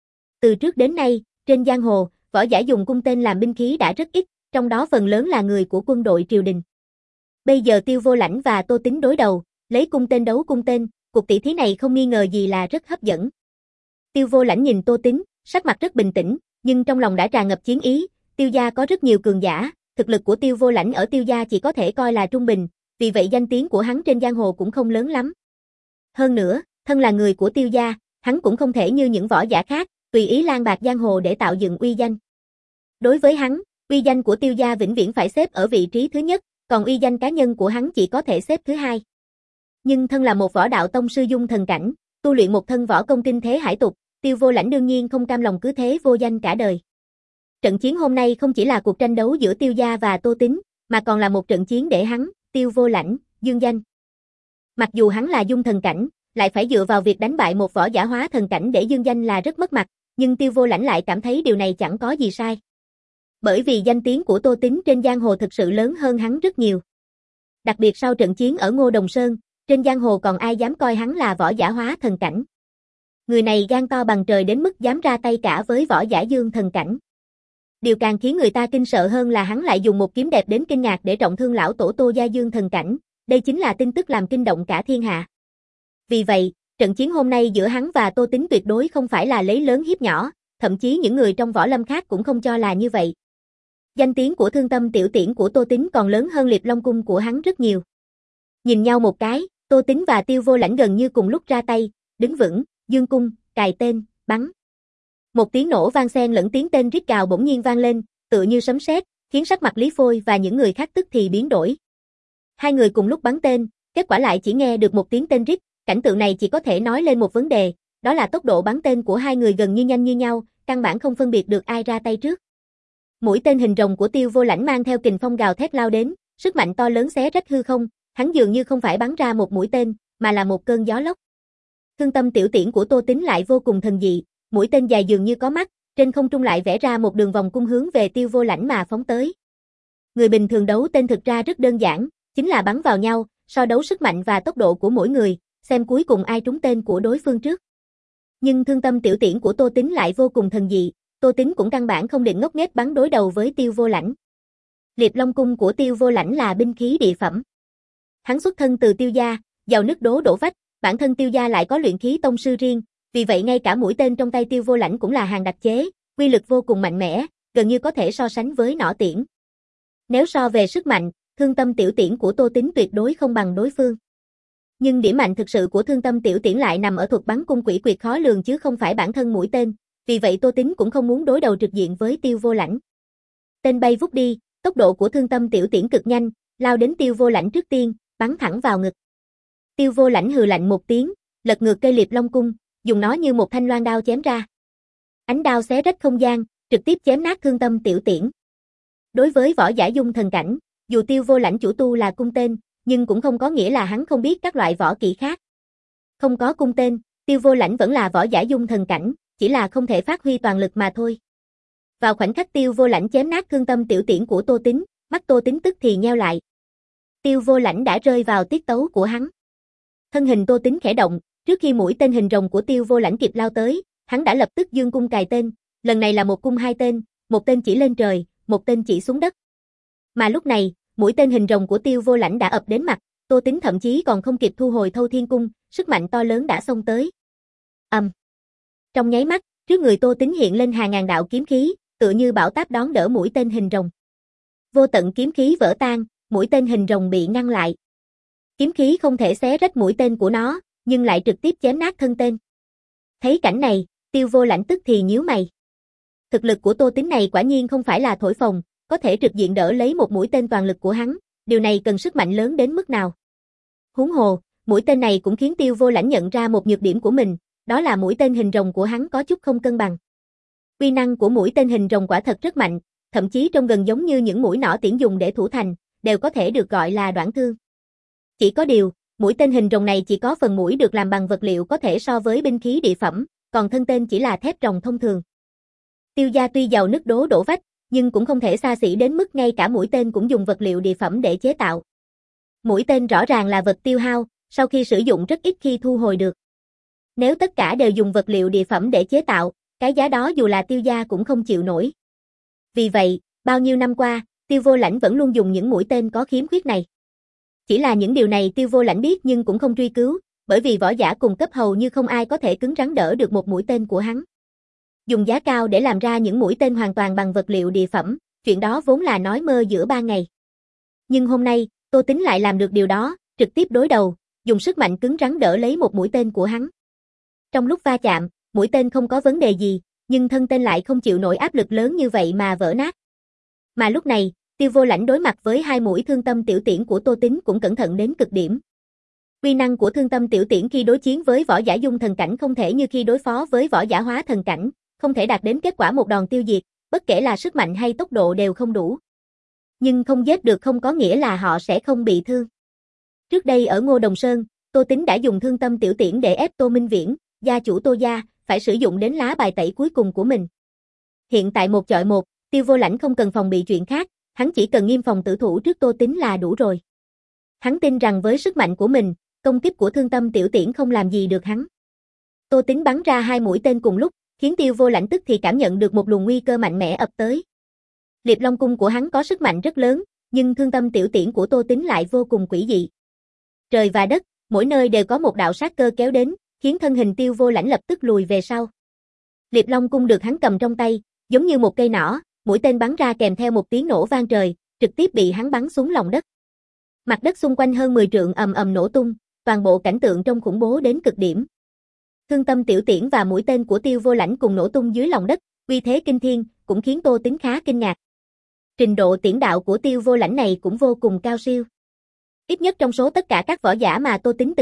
Từ trước đến nay, trên giang hồ, võ giả dùng cung tên làm binh khí đã rất ít, trong đó phần lớn là người của quân đội triều đình. Bây giờ Tiêu Vô Lãnh và Tô Tính đối đầu, lấy cung tên đấu cung tên, cuộc tỷ thí này không nghi ngờ gì là rất hấp dẫn. Tiêu Vô Lãnh nhìn Tô Tính, sắc mặt rất bình tĩnh, nhưng trong lòng đã tràn ngập chiến ý, Tiêu gia có rất nhiều cường giả, thực lực của Tiêu Vô Lãnh ở Tiêu gia chỉ có thể coi là trung bình, vì vậy danh tiếng của hắn trên giang hồ cũng không lớn lắm. Hơn nữa, thân là người của Tiêu gia, hắn cũng không thể như những võ giả khác, tùy ý lang bạc giang hồ để tạo dựng uy danh. Đối với hắn, uy danh của Tiêu gia vĩnh viễn phải xếp ở vị trí thứ nhất, còn uy danh cá nhân của hắn chỉ có thể xếp thứ hai. Nhưng thân là một võ đạo tông sư dung thần cảnh, tu luyện một thân võ công kinh thế hải tục, Tiêu Vô Lãnh đương nhiên không cam lòng cứ thế vô danh cả đời. Trận chiến hôm nay không chỉ là cuộc tranh đấu giữa Tiêu gia và Tô Tính, mà còn là một trận chiến để hắn, Tiêu Vô Lãnh, dương danh. Mặc dù hắn là dung thần cảnh, lại phải dựa vào việc đánh bại một võ giả hóa thần cảnh để dương danh là rất mất mặt, nhưng Tiêu Vô Lãnh lại cảm thấy điều này chẳng có gì sai. Bởi vì danh tiếng của Tô Tính trên giang hồ thực sự lớn hơn hắn rất nhiều. Đặc biệt sau trận chiến ở Ngô Đồng Sơn, trên giang hồ còn ai dám coi hắn là võ giả hóa thần cảnh. Người này gan to bằng trời đến mức dám ra tay cả với võ giả dương thần cảnh. Điều càng khiến người ta kinh sợ hơn là hắn lại dùng một kiếm đẹp đến kinh ngạc để trọng thương lão tổ Tô gia dương thần cảnh, đây chính là tin tức làm kinh động cả thiên hạ. Vì vậy, trận chiến hôm nay giữa hắn và Tô Tính tuyệt đối không phải là lấy lớn hiếp nhỏ, thậm chí những người trong võ lâm khác cũng không cho là như vậy. Danh tiếng của Thương Tâm Tiểu Tiễn của Tô Tính còn lớn hơn Liệp Long Cung của hắn rất nhiều. Nhìn nhau một cái, Tô Tính và Tiêu Vô Lãnh gần như cùng lúc ra tay, đứng vững, dương cung, cài tên, bắn. Một tiếng nổ vang xen lẫn tiếng tên rít gào bỗng nhiên vang lên, tựa như sấm sét, khiến sắc mặt Lý Phôi và những người khác tức thì biến đổi. Hai người cùng lúc bắn tên, kết quả lại chỉ nghe được một tiếng tên rít, Cảnh tượng này chỉ có thể nói lên một vấn đề, đó là tốc độ bắn tên của hai người gần như nhanh như nhau, căn bản không phân biệt được ai ra tay trước. Mũi tên hình rồng của Tiêu Vô Lãnh mang theo kình phong gào thét lao đến, sức mạnh to lớn xé rách hư không, hắn dường như không phải bắn ra một mũi tên, mà là một cơn gió lốc. Thương Tâm Tiểu Tiễn của Tô Tính lại vô cùng thần dị, mũi tên dài dường như có mắt, trên không trung lại vẽ ra một đường vòng cung hướng về Tiêu Vô Lãnh mà phóng tới. Người bình thường đấu tên thực ra rất đơn giản, chính là bắn vào nhau, so đấu sức mạnh và tốc độ của mỗi người, xem cuối cùng ai trúng tên của đối phương trước. Nhưng Thương Tâm Tiểu Tiễn của Tô Tính lại vô cùng thần dị, Tô Tính cũng căn bản không định ngốc nghếch bắn đối đầu với Tiêu Vô Lãnh. Liệp Long cung của Tiêu Vô Lãnh là binh khí địa phẩm. Hắn xuất thân từ Tiêu gia, giàu nứt đố đổ vách, bản thân Tiêu gia lại có luyện khí tông sư riêng, vì vậy ngay cả mũi tên trong tay Tiêu Vô Lãnh cũng là hàng đặc chế, uy lực vô cùng mạnh mẽ, gần như có thể so sánh với nỏ tiễn. Nếu so về sức mạnh, Thương Tâm Tiểu Tiễn của Tô Tính tuyệt đối không bằng đối phương. Nhưng điểm mạnh thực sự của Thương Tâm Tiểu Tiễn lại nằm ở thuật bắn cung quỷ quyệt khó lường chứ không phải bản thân mũi tên, vì vậy Tô Tính cũng không muốn đối đầu trực diện với Tiêu Vô Lãnh. Tên bay vút đi, tốc độ của Thương Tâm Tiểu Tiễn cực nhanh, lao đến Tiêu Vô Lãnh trước tiên, bắn thẳng vào ngực. Tiêu Vô Lãnh hừ lạnh một tiếng, lật ngược cây Liệp Long cung, dùng nó như một thanh loan đao chém ra. Ánh đao xé rách không gian, trực tiếp chém nát Thương Tâm Tiểu Tiễn. Đối với võ giả dung thần cảnh, dù Tiêu Vô Lãnh chủ tu là cung tên, nhưng cũng không có nghĩa là hắn không biết các loại võ kỹ khác. Không có cung tên, Tiêu Vô Lãnh vẫn là võ giả dung thần cảnh, chỉ là không thể phát huy toàn lực mà thôi. Vào khoảnh khắc Tiêu Vô Lãnh chém nát Thương Tâm Tiểu Tiễn của Tô Tính, mắt Tô Tính tức thì nheo lại. Tiêu Vô Lãnh đã rơi vào tiết tấu của hắn. Thân hình Tô Tính khẽ động, trước khi mũi tên hình rồng của Tiêu Vô Lãnh kịp lao tới, hắn đã lập tức dương cung cài tên, lần này là một cung hai tên, một tên chỉ lên trời, một tên chỉ xuống đất. Mà lúc này, mũi tên hình rồng của Tiêu Vô Lãnh đã ập đến mặt, Tô Tính thậm chí còn không kịp thu hồi Thâu Thiên cung, sức mạnh to lớn đã xông tới. Ầm. Um. Trong nháy mắt, trước người Tô Tính hiện lên hàng ngàn đạo kiếm khí, tựa như bão táp đón đỡ mũi tên hình rồng. Vô tận kiếm khí vỡ tan, mũi tên hình rồng bị ngăn lại. Kiếm khí không thể xé rách mũi tên của nó, nhưng lại trực tiếp chém nát thân tên. Thấy cảnh này, Tiêu Vô Lãnh tức thì nhíu mày. Thực lực của Tô Tính này quả nhiên không phải là thổi phồng, có thể trực diện đỡ lấy một mũi tên toàn lực của hắn, điều này cần sức mạnh lớn đến mức nào. Huống hồ, mũi tên này cũng khiến Tiêu Vô Lãnh nhận ra một nhược điểm của mình, đó là mũi tên hình rồng của hắn có chút không cân bằng. Uy năng của mũi tên hình rồng quả thật rất mạnh, thậm chí trông gần giống như những mũi nỏ tiễn dùng để thủ thành, đều có thể được gọi là đoạn thương. Chỉ có điều, mũi tên hình rồng này chỉ có phần mũi được làm bằng vật liệu có thể so với binh khí địa phẩm, còn thân tên chỉ là thép rồng thông thường. Tiêu gia tuy giàu nứt đố đổ vách, nhưng cũng không thể xa xỉ đến mức ngay cả mũi tên cũng dùng vật liệu địa phẩm để chế tạo. Mũi tên rõ ràng là vật tiêu hao, sau khi sử dụng rất ít khi thu hồi được. Nếu tất cả đều dùng vật liệu địa phẩm để chế tạo, cái giá đó dù là Tiêu gia cũng không chịu nổi. Vì vậy, bao nhiêu năm qua, Tiêu Vô Lãnh vẫn luôn dùng những mũi tên có khiếm khuyết này. Chỉ là những điều này Tiêu Vô Lãnh biết nhưng cũng không truy cứu, bởi vì võ giả cùng cấp hầu như không ai có thể cứng rắn đỡ được một mũi tên của hắn. Dùng giá cao để làm ra những mũi tên hoàn toàn bằng vật liệu địa phẩm, chuyện đó vốn là nói mơ giữa ba ngày. Nhưng hôm nay, Tô Tính lại làm được điều đó, trực tiếp đối đầu, dùng sức mạnh cứng rắn đỡ lấy một mũi tên của hắn. Trong lúc va chạm, mũi tên không có vấn đề gì, nhưng thân tên lại không chịu nổi áp lực lớn như vậy mà vỡ nát. Mà lúc này, Tiêu Vô Lãnh đối mặt với hai mũi Thương Tâm Tiểu Tiễn của Tô Tính cũng cẩn thận đến cực điểm. Uy năng của Thương Tâm Tiểu Tiễn khi đối chiến với võ giả dung thần cảnh không thể như khi đối phó với võ giả hóa thần cảnh, không thể đạt đến kết quả một đòn tiêu diệt, bất kể là sức mạnh hay tốc độ đều không đủ. Nhưng không giết được không có nghĩa là họ sẽ không bị thương. Trước đây ở Ngô Đồng Sơn, Tô Tính đã dùng Thương Tâm Tiểu Tiễn để ép Tô Minh Viễn, gia chủ Tô gia, phải sử dụng đến lá bài tẩy cuối cùng của mình. Hiện tại một chọi một, Tiêu Vô Lãnh không cần phòng bị chuyện khác, hắn chỉ cần nghiêm phòng tử thủ trước Tô Tính là đủ rồi. Hắn tin rằng với sức mạnh của mình, công kích của Thương Tâm Tiểu Tiễn không làm gì được hắn. Tô Tính bắn ra hai mũi tên cùng lúc, khiến Tiêu Vô Lãnh tức thì cảm nhận được một luồng nguy cơ mạnh mẽ ập tới. Liệp Long cung của hắn có sức mạnh rất lớn, nhưng Thương Tâm Tiểu Tiễn của Tô Tính lại vô cùng quỷ dị. Trời và đất, mỗi nơi đều có một đạo sát cơ kéo đến, khiến thân hình Tiêu Vô Lãnh lập tức lùi về sau. Liệp Long cung được hắn cầm trong tay, giống như một cây nỏ, mũi tên bắn ra kèm theo một tiếng nổ vang trời, trực tiếp bị hắn bắn xuống lòng đất. Mặt đất xung quanh hơn mười trượng ầm ầm nổ tung, toàn bộ cảnh tượng trông khủng bố đến cực điểm. Thương Tâm Tiểu Tiễn và mũi tên của Tiêu Vô Lãnh cùng nổ tung dưới lòng đất, uy thế kinh thiên, cũng khiến Tô Tính khá kinh ngạc. Trình độ tiễn đạo của Tiêu Vô Lãnh này cũng vô cùng cao siêu. Ít nhất trong số tất cả các võ giả mà Tô Tính từng gặp,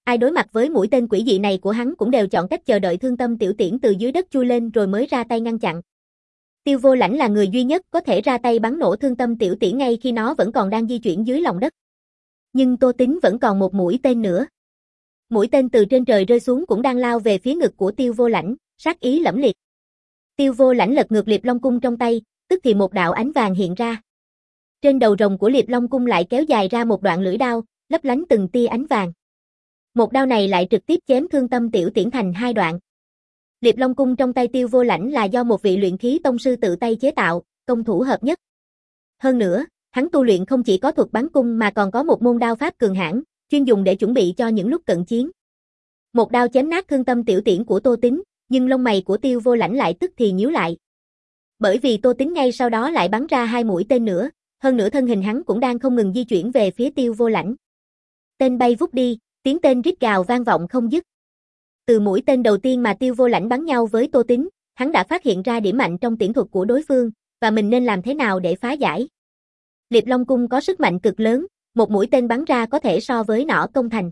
Ai đối mặt với mũi tên quỷ dị này của hắn cũng đều chọn cách chờ đợi Thương Tâm Tiểu Tiễn từ dưới đất chui lên rồi mới ra tay ngăn chặn. Tiêu Vô Lãnh là người duy nhất có thể ra tay bắn nổ Thương Tâm Tiểu Tiễn ngay khi nó vẫn còn đang di chuyển dưới lòng đất. Nhưng Tô Tính vẫn còn một mũi tên nữa. Mũi tên từ trên trời rơi xuống cũng đang lao về phía ngực của Tiêu Vô Lãnh, sát ý lẫm liệt. Tiêu Vô Lãnh lật ngược Liệp Long cung trong tay, tức thì một đạo ánh vàng hiện ra. Trên đầu rồng của Liệp Long cung lại kéo dài ra một đoạn lưỡi đao, lấp lánh từng tia ánh vàng. Một đao này lại trực tiếp chém Thương Tâm Tiểu Tiễn thành hai đoạn. Liệp Long cung trong tay Tiêu Vô Lãnh là do một vị luyện khí tông sư tự tay chế tạo, công thủ hợp nhất. Hơn nữa, hắn tu luyện không chỉ có thuật bắn cung mà còn có một môn đao pháp cường hãn, chuyên dùng để chuẩn bị cho những lúc cận chiến. Một đao chém nát Thương Tâm Tiểu Tiễn của Tô Tính, nhưng lông mày của Tiêu Vô Lãnh lại tức thì nhíu lại. Bởi vì Tô Tính ngay sau đó lại bắn ra hai mũi tên nữa, hơn nữa thân hình hắn cũng đang không ngừng di chuyển về phía Tiêu Vô Lãnh. Tên bay vút đi, tiếng tên rít gào vang vọng không dứt. Từ mũi tên đầu tiên mà Tiêu Vô Lãnh bắn nhau với Tô Tính, hắn đã phát hiện ra điểm mạnh trong tiễn thuật của đối phương, và mình nên làm thế nào để phá giải. Liệp Long cung có sức mạnh cực lớn, một mũi tên bắn ra có thể so với nỏ công thành.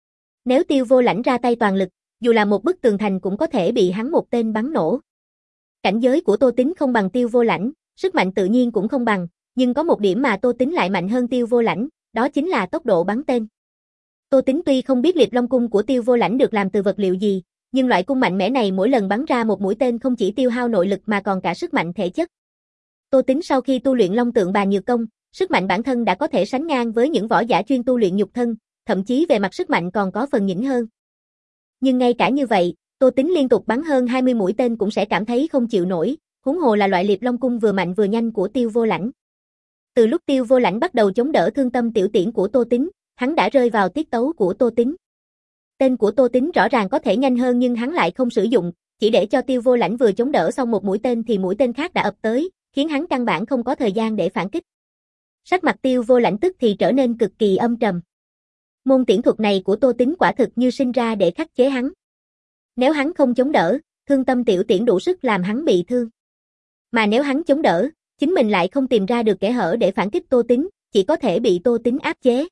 Nếu Tiêu Vô Lãnh ra tay toàn lực, dù là một bức tường thành cũng có thể bị hắn một tên bắn nổ. Cảnh giới của Tô Tính không bằng Tiêu Vô Lãnh, sức mạnh tự nhiên cũng không bằng, nhưng có một điểm mà Tô Tính lại mạnh hơn Tiêu Vô Lãnh, đó chính là tốc độ bắn tên. Tô Tính tuy không biết Liệp Long cung của Tiêu Vô Lãnh được làm từ vật liệu gì, nhưng loại cung mạnh mẽ này mỗi lần bắn ra một mũi tên không chỉ tiêu hao nội lực mà còn cả sức mạnh thể chất. Tô Tính sau khi tu luyện Long Tượng Bàn Nhược Công, sức mạnh bản thân đã có thể sánh ngang với những võ giả chuyên tu luyện nhục thân, thậm chí về mặt sức mạnh còn có phần nhỉnh hơn. Nhưng ngay cả như vậy, Tô Tính liên tục bắn hơn hai mươi mũi tên cũng sẽ cảm thấy không chịu nổi, huống hồ là loại Liệp Long cung vừa mạnh vừa nhanh của Tiêu Vô Lãnh. Từ lúc Tiêu Vô Lãnh bắt đầu chống đỡ Thương Tâm Tiểu Tiễn của Tô Tính, hắn đã rơi vào tiết tấu của Tô Tính. Tên của Tô Tính rõ ràng có thể nhanh hơn nhưng hắn lại không sử dụng, chỉ để cho Tiêu Vô Lãnh vừa chống đỡ xong một mũi tên thì mũi tên khác đã ập tới, khiến hắn căn bản không có thời gian để phản kích. Sắc mặt Tiêu Vô Lãnh tức thì trở nên cực kỳ âm trầm. Môn tiễn thuật này của Tô Tính quả thực như sinh ra để khắc chế hắn. Nếu hắn không chống đỡ, Thương Tâm Tiểu Tiễn đủ sức làm hắn bị thương. Mà nếu hắn chống đỡ, chính mình lại không tìm ra được kẽ hở để phản kích Tô Tính, chỉ có thể bị Tô Tính áp chế.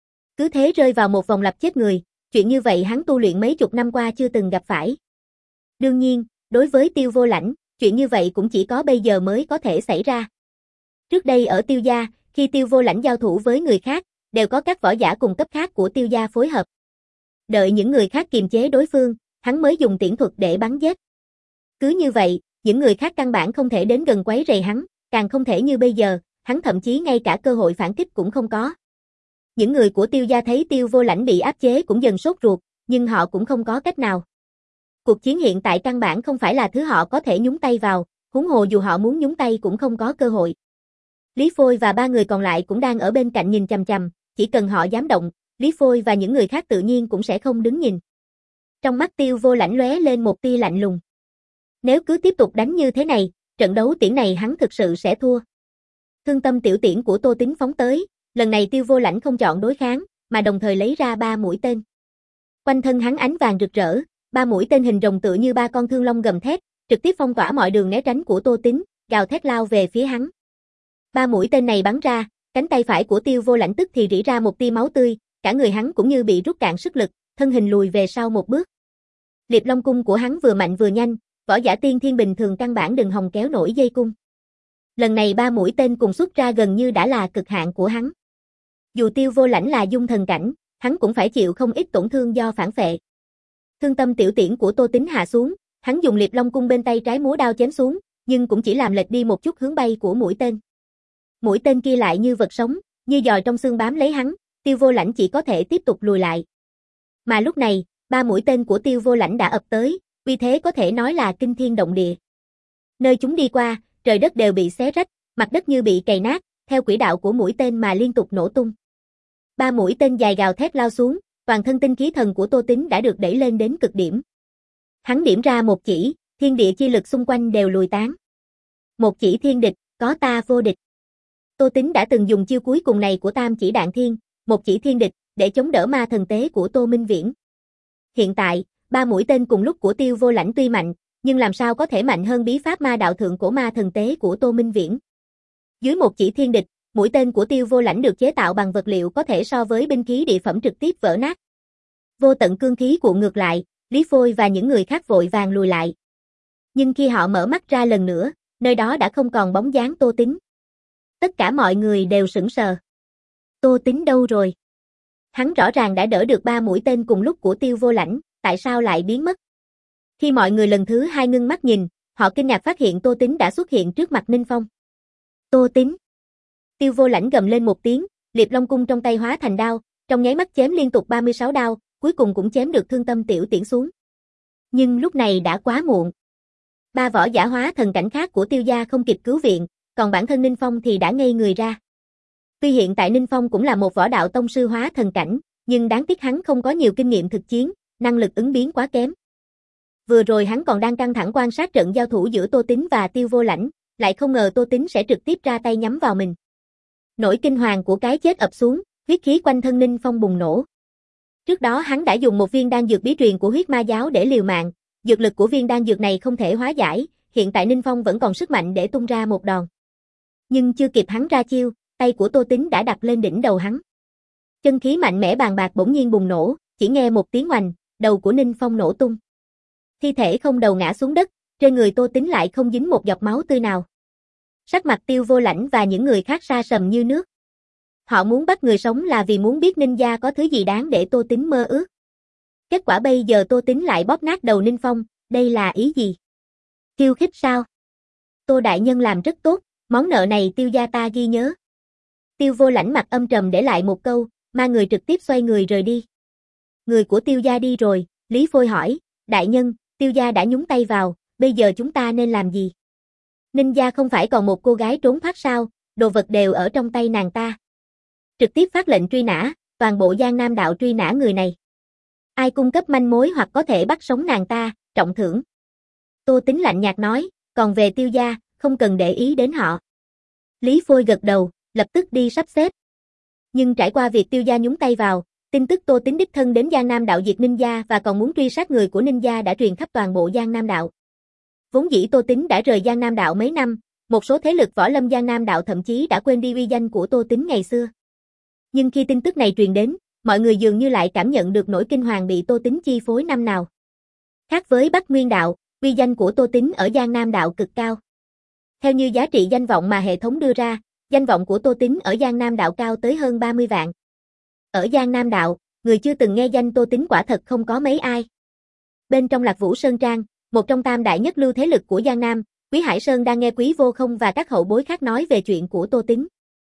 Cứ thế rơi vào một vòng lặp chết người, chuyện như vậy hắn tu luyện mấy chục năm qua chưa từng gặp phải. Đương nhiên, đối với Tiêu Vô Lãnh, chuyện như vậy cũng chỉ có bây giờ mới có thể xảy ra. Trước đây ở Tiêu gia, khi Tiêu Vô Lãnh giao thủ với người khác, đều có các võ giả cùng cấp khác của Tiêu gia phối hợp. Đợi những người khác kiềm chế đối phương, hắn mới dùng tiễn thuật để bắn giết. Cứ như vậy, những người khác căn bản không thể đến gần quấy rầy hắn, càng không thể như bây giờ, hắn thậm chí ngay cả cơ hội phản kích cũng không có. Những người của Tiêu gia thấy Tiêu Vô Lãnh bị áp chế cũng dần sốt ruột, nhưng họ cũng không có cách nào. Cuộc chiến hiện tại căn bản không phải là thứ họ có thể nhúng tay vào, huống hồ dù họ muốn nhúng tay cũng không có cơ hội. Lý Phôi và ba người còn lại cũng đang ở bên cạnh nhìn chằm chằm, chỉ cần họ dám động, Lý Phôi và những người khác tự nhiên cũng sẽ không đứng nhìn. Trong mắt Tiêu Vô Lãnh lóe lên một tia lạnh lùng. Nếu cứ tiếp tục đánh như thế này, trận đấu tiễn này hắn thực sự sẽ thua. Thương Tâm Tiểu Tiễn của Tô Tính phóng tới, lần này Tiêu Vô Lãnh không chọn đối kháng, mà đồng thời lấy ra ba mũi tên. Quanh thân hắn ánh vàng rực rỡ, ba mũi tên hình rồng tựa như ba con thương long gầm thét, trực tiếp phong tỏa mọi đường né tránh của Tô Tính, gào thét lao về phía hắn. Ba mũi tên này bắn ra, cánh tay phải của Tiêu Vô Lãnh tức thì rỉ ra một tia máu tươi, cả người hắn cũng như bị rút cạn sức lực, thân hình lùi về sau một bước. Liệp Long cung của hắn vừa mạnh vừa nhanh, võ giả tiên thiên bình thường căn bản đừng hòng kéo nổi dây cung. Lần này ba mũi tên cùng xuất ra gần như đã là cực hạn của hắn. Dù Tiêu Vô Lãnh là dung thần cảnh, hắn cũng phải chịu không ít tổn thương do phản phệ. Thương Tâm Tiểu Tiễn của Tô Tính hạ xuống, hắn dùng Liệp Long cung bên tay trái múa đao chém xuống, nhưng cũng chỉ làm lệch đi một chút hướng bay của mũi tên. Mũi tên kia lại như vật sống, như giòi trong xương bám lấy hắn, Tiêu Vô Lãnh chỉ có thể tiếp tục lùi lại. Mà lúc này, ba mũi tên của Tiêu Vô Lãnh đã ập tới, uy thế có thể nói là kinh thiên động địa. Nơi chúng đi qua, trời đất đều bị xé rách, mặt đất như bị cày nát, theo quỹ đạo của mũi tên mà liên tục nổ tung. Ba mũi tên dài gào thét lao xuống, toàn thân tinh khí thần của Tô Tính đã được đẩy lên đến cực điểm. Hắn điểm ra một chỉ, thiên địa chi lực xung quanh đều lùi tán. Một chỉ thiên địch, có ta vô địch. Tô Tính đã từng dùng chiêu cuối cùng này của Tam Chỉ Đạn Thiên, một chỉ thiên địch, để chống đỡ ma thần tế của Tô Minh Viễn. Hiện tại, ba mũi tên cùng lúc của Tiêu Vô Lãnh tuy mạnh, nhưng làm sao có thể mạnh hơn bí pháp ma đạo thượng cổ ma thần tế của Tô Minh Viễn. Dưới một chỉ thiên địch, mũi tên của Tiêu Vô Lãnh được chế tạo bằng vật liệu có thể so với binh khí địa phẩm trực tiếp vỡ nát. Vô tận cương khí cuộn ngược lại, Lý Phôi và những người khác vội vàng lùi lại. Nhưng khi họ mở mắt ra lần nữa, nơi đó đã không còn bóng dáng Tô Tính. Tất cả mọi người đều sững sờ. Tô Tính đâu rồi? Hắn rõ ràng đã đỡ được ba mũi tên cùng lúc của Tiêu Vô Lãnh, tại sao lại biến mất? Khi mọi người lần thứ hai ngưng mắt nhìn, họ kinh ngạc phát hiện Tô Tính đã xuất hiện trước mặt Ninh Phong. Tô Tính! Tiêu Vô Lãnh gầm lên một tiếng, liệp long cung trong tay hóa thành đao, trong nháy mắt chém liên tục ba mươi sáu đao, cuối cùng cũng chém được Thương Tâm Tiểu Tiễn xuống. Nhưng lúc này đã quá muộn. Ba võ giả hóa thần cảnh khác của Tiêu gia không kịp cứu viện, còn bản thân Ninh Phong thì đã ngây người ra. Tuy hiện tại Ninh Phong cũng là một võ đạo tông sư hóa thần cảnh, nhưng đáng tiếc hắn không có nhiều kinh nghiệm thực chiến, năng lực ứng biến quá kém. Vừa rồi hắn còn đang căng thẳng quan sát trận giao thủ giữa Tô Tính và Tiêu Vô Lãnh, lại không ngờ Tô Tính sẽ trực tiếp ra tay nhắm vào mình. Nỗi kinh hoàng của cái chết ập xuống, huyết khí quanh thân Ninh Phong bùng nổ. Trước đó hắn đã dùng một viên đan dược bí truyền của huyết ma giáo để liều mạng, dược lực của viên đan dược này không thể hóa giải, hiện tại Ninh Phong vẫn còn sức mạnh để tung ra một đòn. Nhưng chưa kịp hắn ra chiêu, tay của Tô Tính đã đặt lên đỉnh đầu hắn. Chân khí mạnh mẽ bàn bạc bỗng nhiên bùng nổ, chỉ nghe một tiếng oành, đầu của Ninh Phong nổ tung. Thi thể không đầu ngã xuống đất, trên người Tô Tính lại không dính một giọt máu tươi nào. Sắc mặt Tiêu Vô Lãnh và những người khác sa sầm như nước. Họ muốn bắt người sống là vì muốn biết Ninh gia có thứ gì đáng để Tô Tính mơ ước. Kết quả bây giờ Tô Tính lại bóp nát đầu Ninh Phong, đây là ý gì? Khiêu khích sao? Tô đại nhân làm rất tốt, món nợ này Tiêu gia ta ghi nhớ. Tiêu Vô Lãnh mặt âm trầm để lại một câu, ma người trực tiếp xoay người rời đi. Người của Tiêu gia đi rồi, Lý Phôi hỏi, đại nhân, Tiêu gia đã nhúng tay vào, bây giờ chúng ta nên làm gì? Ninh gia không phải còn một cô gái trốn thoát sao, đồ vật đều ở trong tay nàng ta. Trực tiếp phát lệnh truy nã, toàn bộ Giang Nam đạo truy nã người này. Ai cung cấp manh mối hoặc có thể bắt sống nàng ta, trọng thưởng. Tô Tính lạnh nhạt nói, còn về Tiêu gia, không cần để ý đến họ. Lý Phôi gật đầu, lập tức đi sắp xếp. Nhưng trải qua việc Tiêu gia nhúng tay vào, tin tức Tô Tính đích thân đến Giang Nam đạo diệt Ninh gia và còn muốn truy sát người của Ninh gia đã truyền khắp toàn bộ Giang Nam đạo. Vốn dĩ Tô Tính đã rời Giang Nam đạo mấy năm, một số thế lực võ lâm Giang Nam đạo thậm chí đã quên đi uy danh của Tô Tính ngày xưa. Nhưng khi tin tức này truyền đến, mọi người dường như lại cảm nhận được nỗi kinh hoàng bị Tô Tính chi phối năm nào. Khác với Bắc Nguyên đạo, uy danh của Tô Tính ở Giang Nam đạo cực cao. Theo như giá trị danh vọng mà hệ thống đưa ra, danh vọng của Tô Tính ở Giang Nam đạo cao tới hơn ba mươi vạn. Ở Giang Nam đạo, người chưa từng nghe danh Tô Tính quả thật không có mấy ai. Bên trong Lạc Vũ Sơn Trang, một trong tam đại nhất lưu thế lực của Giang Nam, Quý Hải Sơn đang nghe Quý Vô Không và các hậu bối khác nói về chuyện của Tô Tính.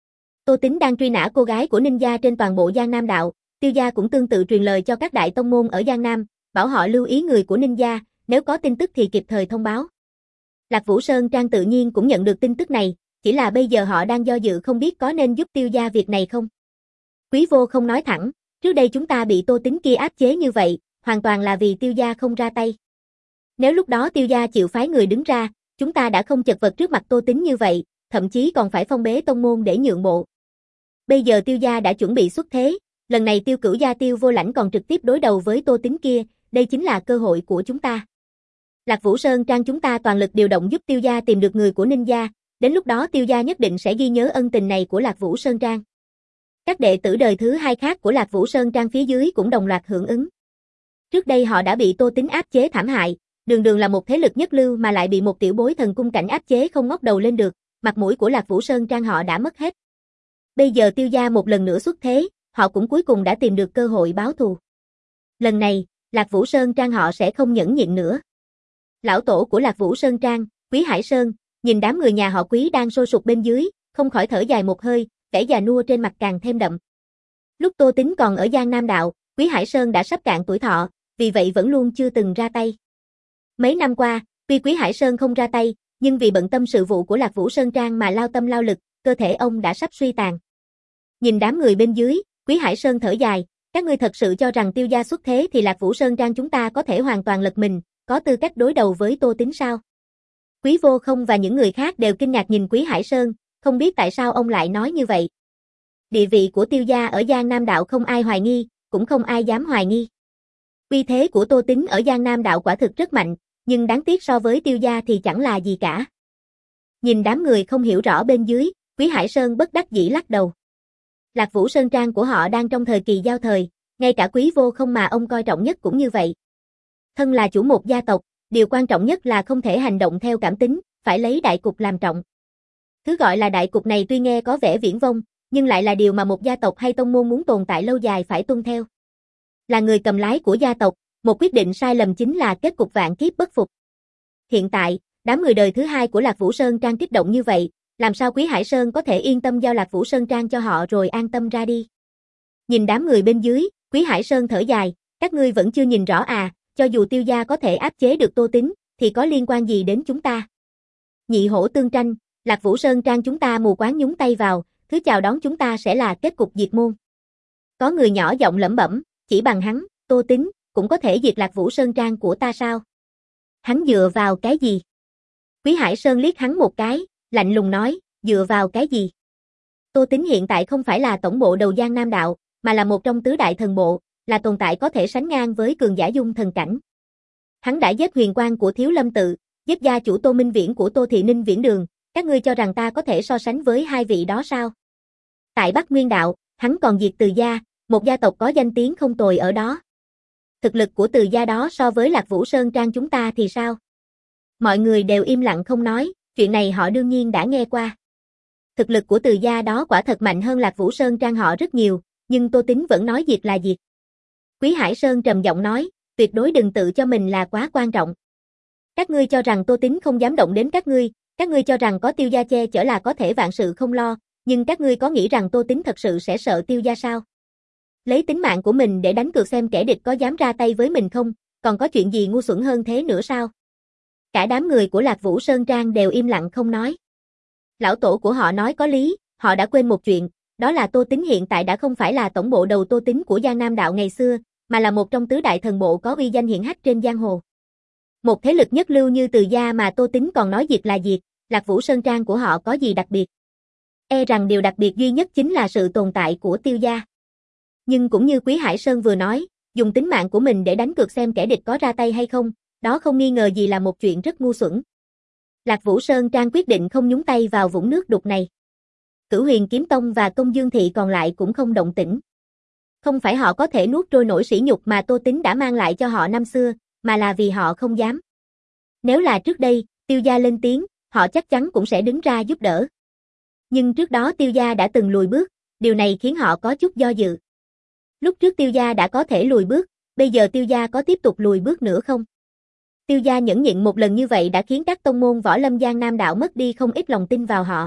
Tô Tính đang truy nã cô gái của Ninh gia trên toàn bộ Giang Nam đạo, Tiêu gia cũng tương tự truyền lời cho các đại tông môn ở Giang Nam, bảo họ lưu ý người của Ninh gia, nếu có tin tức thì kịp thời thông báo. Lạc Vũ Sơn Trang tự nhiên cũng nhận được tin tức này, chỉ là bây giờ họ đang do dự không biết có nên giúp Tiêu gia việc này không. Quý Vô Không nói thẳng, trước đây chúng ta bị Tô Tính kia áp chế như vậy, hoàn toàn là vì Tiêu gia không ra tay. Nếu lúc đó Tiêu gia chịu phái người đứng ra, chúng ta đã không chật vật trước mặt Tô Tính như vậy, thậm chí còn phải phong bế tông môn để nhượng bộ. Bây giờ Tiêu gia đã chuẩn bị xuất thế, lần này Tiêu Cửu gia Tiêu Vô Lãnh còn trực tiếp đối đầu với Tô Tính kia, đây chính là cơ hội của chúng ta. Lạc Vũ Sơn Trang chúng ta toàn lực điều động giúp Tiêu gia tìm được người của Ninh gia, đến lúc đó Tiêu gia nhất định sẽ ghi nhớ ân tình này của Lạc Vũ Sơn Trang. Các đệ tử đời thứ hai khác của Lạc Vũ Sơn Trang phía dưới cũng đồng loạt hưởng ứng. Trước đây họ đã bị Tô Tính áp chế thảm hại, đường đường là một thế lực nhất lưu mà lại bị một tiểu bối thần cung cảnh áp chế không ngóc đầu lên được, mặt mũi của Lạc Vũ Sơn Trang họ đã mất hết. Bây giờ Tiêu gia một lần nữa xuất thế, họ cũng cuối cùng đã tìm được cơ hội báo thù. Lần này, Lạc Vũ Sơn Trang họ sẽ không nhẫn nhịn nữa. Lão tổ của Lạc Vũ Sơn Trang, Quý Hải Sơn, nhìn đám người nhà họ Quý đang sôi sục bên dưới, không khỏi thở dài một hơi, vẻ già nua trên mặt càng thêm đậm. Lúc Tô Tính còn ở Giang Nam đạo, Quý Hải Sơn đã sắp cạn tuổi thọ, vì vậy vẫn luôn chưa từng ra tay. Mấy năm qua, tuy Quý Hải Sơn không ra tay, nhưng vì bận tâm sự vụ của Lạc Vũ Sơn Trang mà lao tâm lao lực, cơ thể ông đã sắp suy tàn. Nhìn đám người bên dưới, Quý Hải Sơn thở dài, các ngươi thật sự cho rằng Tiêu gia xuất thế thì Lạc Vũ Sơn Trang chúng ta có thể hoàn toàn lật mình, có tư cách đối đầu với Tô Tính sao? Quý Vô Không và những người khác đều kinh ngạc nhìn Quý Hải Sơn, không biết tại sao ông lại nói như vậy. Địa vị của Tiêu gia ở Giang Nam đạo không ai hoài nghi, cũng không ai dám hoài nghi. Uy thế của Tô Tính ở Giang Nam đạo quả thực rất mạnh, nhưng đáng tiếc so với Tiêu gia thì chẳng là gì cả. Nhìn đám người không hiểu rõ bên dưới, Quý Hải Sơn bất đắc dĩ lắc đầu. Lạc Vũ Sơn Trang của họ đang trong thời kỳ giao thời, Ngay cả Quý Vô Không mà ông coi trọng nhất cũng như vậy. Thân là chủ một gia tộc, điều quan trọng nhất là không thể hành động theo cảm tính, phải lấy đại cục làm trọng. Thứ gọi là đại cục này tuy nghe có vẻ viển vông, nhưng lại là điều mà một gia tộc hay tông môn muốn tồn tại lâu dài phải tuân theo. Là người cầm lái của gia tộc, một quyết định sai lầm chính là kết cục vạn kiếp bất phục. Hiện tại, đám người đời thứ hai của Lạc Vũ Sơn Trang kích động như vậy, làm sao Quý Hải Sơn có thể yên tâm giao Lạc Vũ Sơn Trang cho họ rồi an tâm ra đi. Nhìn đám người bên dưới, Quý Hải Sơn thở dài, các ngươi vẫn chưa nhìn rõ à, cho dù Tiêu gia có thể áp chế được Tô Tín, thì có liên quan gì đến chúng ta. Nhị hổ tương tranh, Lạc Vũ Sơn Trang chúng ta mù quáng nhúng tay vào, thứ chào đón chúng ta sẽ là kết cục diệt môn. Có người nhỏ giọng lẩm bẩm, chỉ bằng hắn, Tô Tín, cũng có thể diệt Lạc Vũ Sơn Trang của ta sao? Hắn dựa vào cái gì? Quý Hải Sơn liếc hắn một cái, lạnh lùng nói, dựa vào cái gì? Tô Tín hiện tại không phải là tổng bộ đầu Giang Nam Đạo, mà là một trong tứ đại thần bộ, là tồn tại có thể sánh ngang với cường giả dung thần cảnh. Hắn đã giết huyền quan của Thiếu Lâm Tự, giết gia chủ Tô Minh Viễn của Tô Thị Ninh Viễn Đường, các ngươi cho rằng ta có thể so sánh với hai vị đó sao? Tại Bắc Nguyên Đạo, hắn còn diệt Từ gia, một gia tộc có danh tiếng không tồi ở đó. Thực lực của Từ gia đó so với Lạc Vũ Sơn Trang chúng ta thì sao? Mọi người đều im lặng không nói, chuyện này họ đương nhiên đã nghe qua. Thực lực của Từ gia đó quả thật mạnh hơn Lạc Vũ Sơn Trang họ rất nhiều, nhưng Tô Tín vẫn nói diệt là diệt. Quý Hải Sơn trầm giọng nói, tuyệt đối đừng tự cho mình là quá quan trọng. Các ngươi cho rằng Tô Tín không dám động đến các ngươi, các ngươi cho rằng có Tiêu gia che chở là có thể vạn sự không lo, nhưng các ngươi có nghĩ rằng Tô Tín thật sự sẽ sợ Tiêu gia sao? Lấy tính mạng của mình để đánh cược xem kẻ địch có dám ra tay với mình không, còn có chuyện gì ngu xuẩn hơn thế nữa sao? Cả đám người của Lạc Vũ Sơn Trang đều im lặng không nói. Lão tổ của họ nói có lý, họ đã quên một chuyện, đó là Tô Tín hiện tại đã không phải là tổng bộ đầu Tô Tín của Giang Nam Đạo ngày xưa, mà là một trong tứ đại thần bộ có uy danh hiển hách trên giang hồ. Một thế lực nhất lưu như Từ gia mà Tô Tín còn nói diệt là diệt, Lạc Vũ Sơn Trang của họ có gì đặc biệt? E rằng điều đặc biệt duy nhất chính là sự tồn tại của Tiêu gia. Nhưng cũng như Quý Hải Sơn vừa nói, dùng tính mạng của mình để đánh cược xem kẻ địch có ra tay hay không, đó không nghi ngờ gì là một chuyện rất ngu xuẩn. Lạc Vũ Sơn Trang quyết định không nhúng tay vào vũng nước đục này. Cửu Huyền Kiếm Tông và Công Dương Thị còn lại cũng không động tĩnh. Không phải họ có thể nuốt trôi nổi sỉ nhục mà Tô Tín đã mang lại cho họ năm xưa, mà là vì họ không dám. Nếu là trước đây, Tiêu gia lên tiếng, họ chắc chắn cũng sẽ đứng ra giúp đỡ. Nhưng trước đó Tiêu gia đã từng lùi bước, điều này khiến họ có chút do dự. Lúc trước Tiêu gia đã có thể lùi bước, bây giờ Tiêu gia có tiếp tục lùi bước nữa không? Tiêu gia nhẫn nhịn một lần như vậy đã khiến các tông môn võ lâm Giang Nam Đạo mất đi không ít lòng tin vào họ.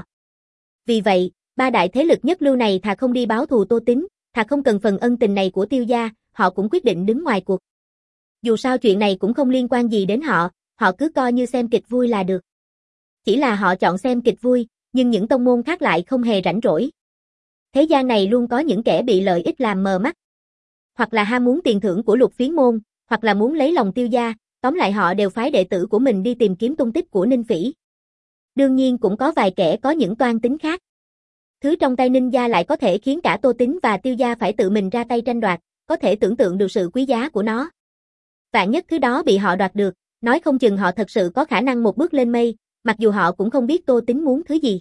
Vì vậy, ba đại thế lực nhất lưu này thà không đi báo thù Tô Tín, thà không cần phần ân tình này của Tiêu gia, họ cũng quyết định đứng ngoài cuộc. Dù sao chuyện này cũng không liên quan gì đến họ, họ cứ coi như xem kịch vui là được. Chỉ là họ chọn xem kịch vui, nhưng những tông môn khác lại không hề rảnh rỗi. Thế gian này luôn có những kẻ bị lợi ích làm mờ mắt. Hoặc là ham muốn tiền thưởng của Lục Phiến môn, hoặc là muốn lấy lòng Tiêu gia, tóm lại họ đều phái đệ tử của mình đi tìm kiếm tung tích của Ninh Phỉ. Đương nhiên cũng có vài kẻ có những toan tính khác. Thứ trong tay Ninh gia lại có thể khiến cả Tô Tín và Tiêu gia phải tự mình ra tay tranh đoạt, có thể tưởng tượng được sự quý giá của nó. Vạn nhất thứ đó bị họ đoạt được, nói không chừng họ thật sự có khả năng một bước lên mây, mặc dù họ cũng không biết Tô Tín muốn thứ gì.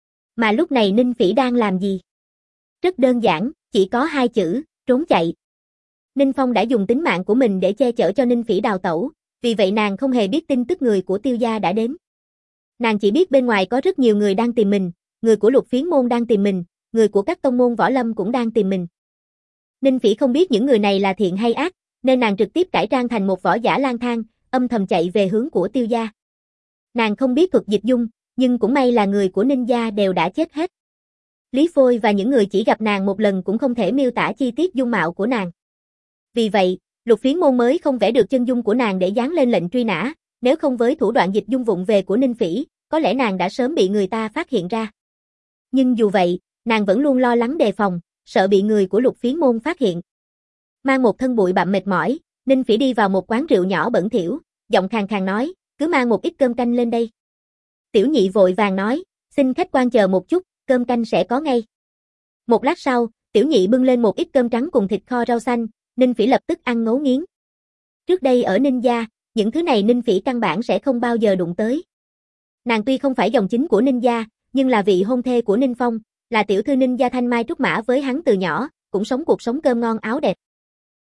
Mà lúc này Ninh Phỉ đang làm gì? Rất đơn giản, chỉ có hai chữ, trốn chạy. Ninh Phong đã dùng tính mạng của mình để che chở cho Ninh Phỉ đào tẩu, vì vậy nàng không hề biết tin tức người của Tiêu gia đã đến. Nàng chỉ biết bên ngoài có rất nhiều người đang tìm mình, người của Lục Phiến môn đang tìm mình, người của các tông môn võ lâm cũng đang tìm mình. Ninh Phỉ không biết những người này là thiện hay ác, nên nàng trực tiếp cải trang thành một võ giả lang thang, âm thầm chạy về hướng của Tiêu gia. Nàng không biết thuật dịch dung, nhưng cũng may là người của Ninh gia đều đã chết hết. Lý Phôi và những người chỉ gặp nàng một lần cũng không thể miêu tả chi tiết dung mạo của nàng. Vì vậy, Lục Phiến môn mới không vẽ được chân dung của nàng để dán lên lệnh truy nã, nếu không với thủ đoạn dịch dung vụng về của Ninh Phỉ, có lẽ nàng đã sớm bị người ta phát hiện ra. Nhưng dù vậy, nàng vẫn luôn lo lắng đề phòng, sợ bị người của Lục Phiến môn phát hiện. Mang một thân bụi bặm mệt mỏi, Ninh Phỉ đi vào một quán rượu nhỏ bẩn thỉu, giọng khàn khàn nói, cứ mang một ít cơm canh lên đây. Tiểu nhị vội vàng nói, xin khách quan chờ một chút, cơm canh sẽ có ngay. Một lát sau, tiểu nhị bưng lên một ít cơm trắng cùng thịt kho rau xanh, Ninh Phỉ lập tức ăn ngấu nghiến. Trước đây ở Ninh gia, những thứ này Ninh Phỉ căn bản sẽ không bao giờ đụng tới. Nàng tuy không phải dòng chính của Ninh gia, nhưng là vị hôn thê của Ninh Phong, là tiểu thư Ninh gia thanh mai trúc mã với hắn từ nhỏ, cũng sống cuộc sống cơm ngon áo đẹp.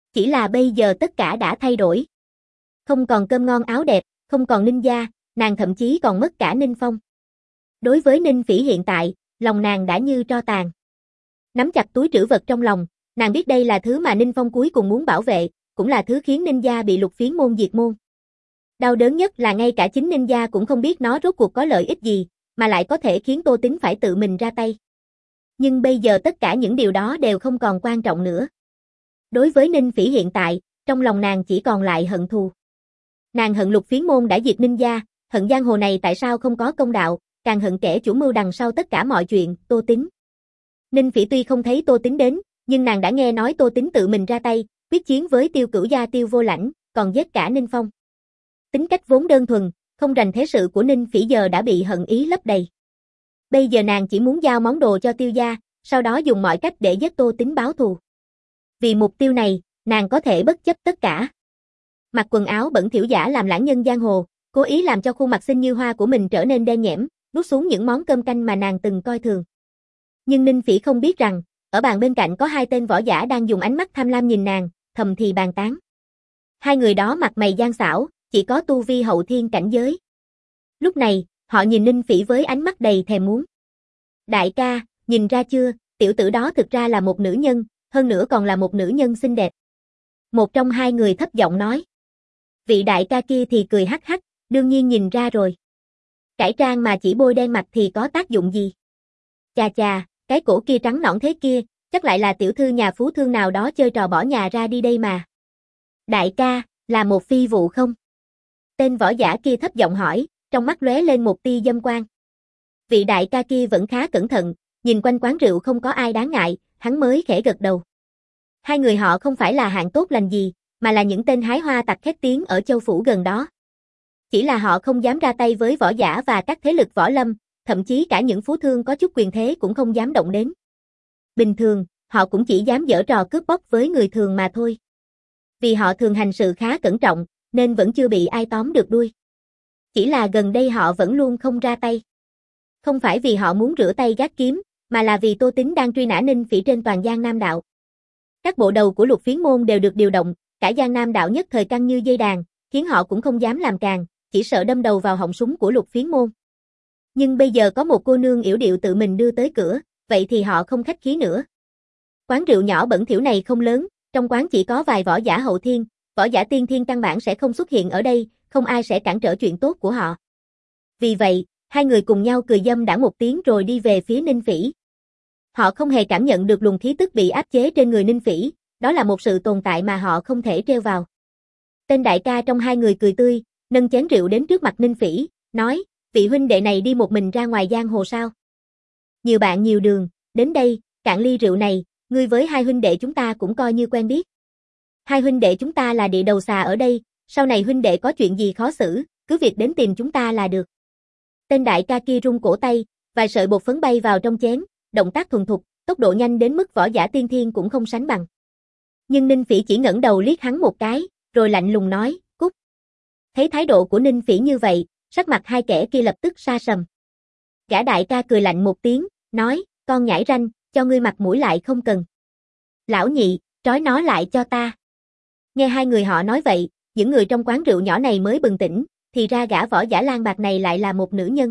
Chỉ là bây giờ tất cả đã thay đổi. Không còn cơm ngon áo đẹp, không còn Ninh gia, nàng thậm chí còn mất cả Ninh Phong. Đối với Ninh Phỉ hiện tại, lòng nàng đã như tro tàn. Nắm chặt túi trữ vật trong lòng, nàng biết đây là thứ mà Ninh Phong cuối cùng muốn bảo vệ, cũng là thứ khiến Ninh gia bị Lục Phiến môn diệt môn. Đau đớn nhất là ngay cả chính Ninh gia cũng không biết nó rốt cuộc có lợi ích gì, mà lại có thể khiến Tô Tính phải tự mình ra tay. Nhưng bây giờ tất cả những điều đó đều không còn quan trọng nữa. Đối với Ninh Phỉ hiện tại, trong lòng nàng chỉ còn lại hận thù. Nàng hận Lục Phiến môn đã diệt Ninh gia, hận giang hồ này tại sao không có công đạo, càng hận kẻ chủ mưu đằng sau tất cả mọi chuyện, Tô Tính. Ninh Phỉ tuy không thấy Tô Tính đến, nhưng nàng đã nghe nói Tô Tính tự mình ra tay, quyết chiến với Tiêu Cửu gia Tiêu Vô Lãnh, còn giết cả Ninh Phong. Tính cách vốn đơn thuần, không rành thế sự của Ninh Phỉ giờ đã bị hận ý lấp đầy. Bây giờ nàng chỉ muốn giao món đồ cho Tiêu gia, sau đó dùng mọi cách để giết Tô Tính báo thù. Vì mục tiêu này, nàng có thể bất chấp tất cả. Mặc quần áo bẩn thỉu giả làm lãng nhân giang hồ, cố ý làm cho khuôn mặt xinh như hoa của mình trở nên đen nhẽm, nuốt xuống những món cơm canh mà nàng từng coi thường. Nhưng Ninh Phỉ không biết rằng, ở bàn bên cạnh có hai tên võ giả đang dùng ánh mắt tham lam nhìn nàng, thầm thì bàn tán. Hai người đó mặt mày gian xảo, chỉ có tu vi hậu thiên cảnh giới. Lúc này, họ nhìn Ninh Phỉ với ánh mắt đầy thèm muốn. Đại ca, nhìn ra chưa, tiểu tử đó thực ra là một nữ nhân, hơn nữa còn là một nữ nhân xinh đẹp. Một trong hai người thấp giọng nói. Vị đại ca kia thì cười hắc hắc, đương nhiên nhìn ra rồi. Cải trang mà chỉ bôi đen mặt thì có tác dụng gì? Chà chà, cái cổ kia trắng nõn thế kia, chắc lại là tiểu thư nhà phú thương nào đó chơi trò bỏ nhà ra đi đây mà. Đại ca, là một phi vụ không? Tên võ giả kia thấp giọng hỏi, trong mắt lóe lên một tia dâm quan. Vị đại ca kia vẫn khá cẩn thận, nhìn quanh quán rượu không có ai đáng ngại, hắn mới khẽ gật đầu. Hai người họ không phải là hạng tốt lành gì, mà là những tên hái hoa tặc khét tiếng ở châu phủ gần đó. Chỉ là họ không dám ra tay với võ giả và các thế lực võ lâm, thậm chí cả những phú thương có chút quyền thế cũng không dám động đến. Bình thường, họ cũng chỉ dám giở trò cướp bóc với người thường mà thôi. Vì họ thường hành sự khá cẩn trọng, nên vẫn chưa bị ai tóm được đuôi. Chỉ là gần đây họ vẫn luôn không ra tay. Không phải vì họ muốn rửa tay gác kiếm, mà là vì Tô Tính đang truy nã Ninh Phỉ trên toàn Giang Nam đạo. Các bộ đầu của Lục Phiến môn đều được điều động, cả Giang Nam đạo nhất thời căng như dây đàn, khiến họ cũng không dám làm càng, chỉ sợ đâm đầu vào họng súng của Lục Phiến môn. Nhưng bây giờ có một cô nương yểu điệu tự mình đưa tới cửa, vậy thì họ không khách khí nữa. Quán rượu nhỏ bẩn thỉu này không lớn, trong quán chỉ có vài võ giả hậu thiên, võ giả tiên thiên căn bản sẽ không xuất hiện ở đây, không ai sẽ cản trở chuyện tốt của họ. Vì vậy, hai người cùng nhau cười dâm đãng một tiếng rồi đi về phía Ninh Phỉ. Họ không hề cảm nhận được luồng khí tức bị áp chế trên người Ninh Phỉ, đó là một sự tồn tại mà họ không thể trêu vào. Tên đại ca trong hai người cười tươi, nâng chén rượu đến trước mặt Ninh Phỉ, nói, vị huynh đệ này đi một mình ra ngoài giang hồ sao? Nhiều bạn nhiều đường, đến đây, cạn ly rượu này, ngươi với hai huynh đệ chúng ta cũng coi như quen biết. Hai huynh đệ chúng ta là địa đầu xà ở đây, sau này huynh đệ có chuyện gì khó xử, cứ việc đến tìm chúng ta là được. Tên đại ca kia rung cổ tay, vài sợi bột phấn bay vào trong chén, động tác thuần thục, tốc độ nhanh đến mức võ giả tiên thiên cũng không sánh bằng. Nhưng Ninh Phỉ chỉ ngẩng đầu liếc hắn một cái, rồi lạnh lùng nói, cút. Thấy thái độ của Ninh Phỉ như vậy, sắc mặt hai kẻ kia lập tức sa sầm. Gã đại ca cười lạnh một tiếng, nói, con nhãi ranh, cho ngươi mặt mũi lại không cần. Lão nhị, trói nó lại cho ta. Nghe hai người họ nói vậy, những người trong quán rượu nhỏ này mới bừng tỉnh, thì ra gã võ giả lang bạc này lại là một nữ nhân.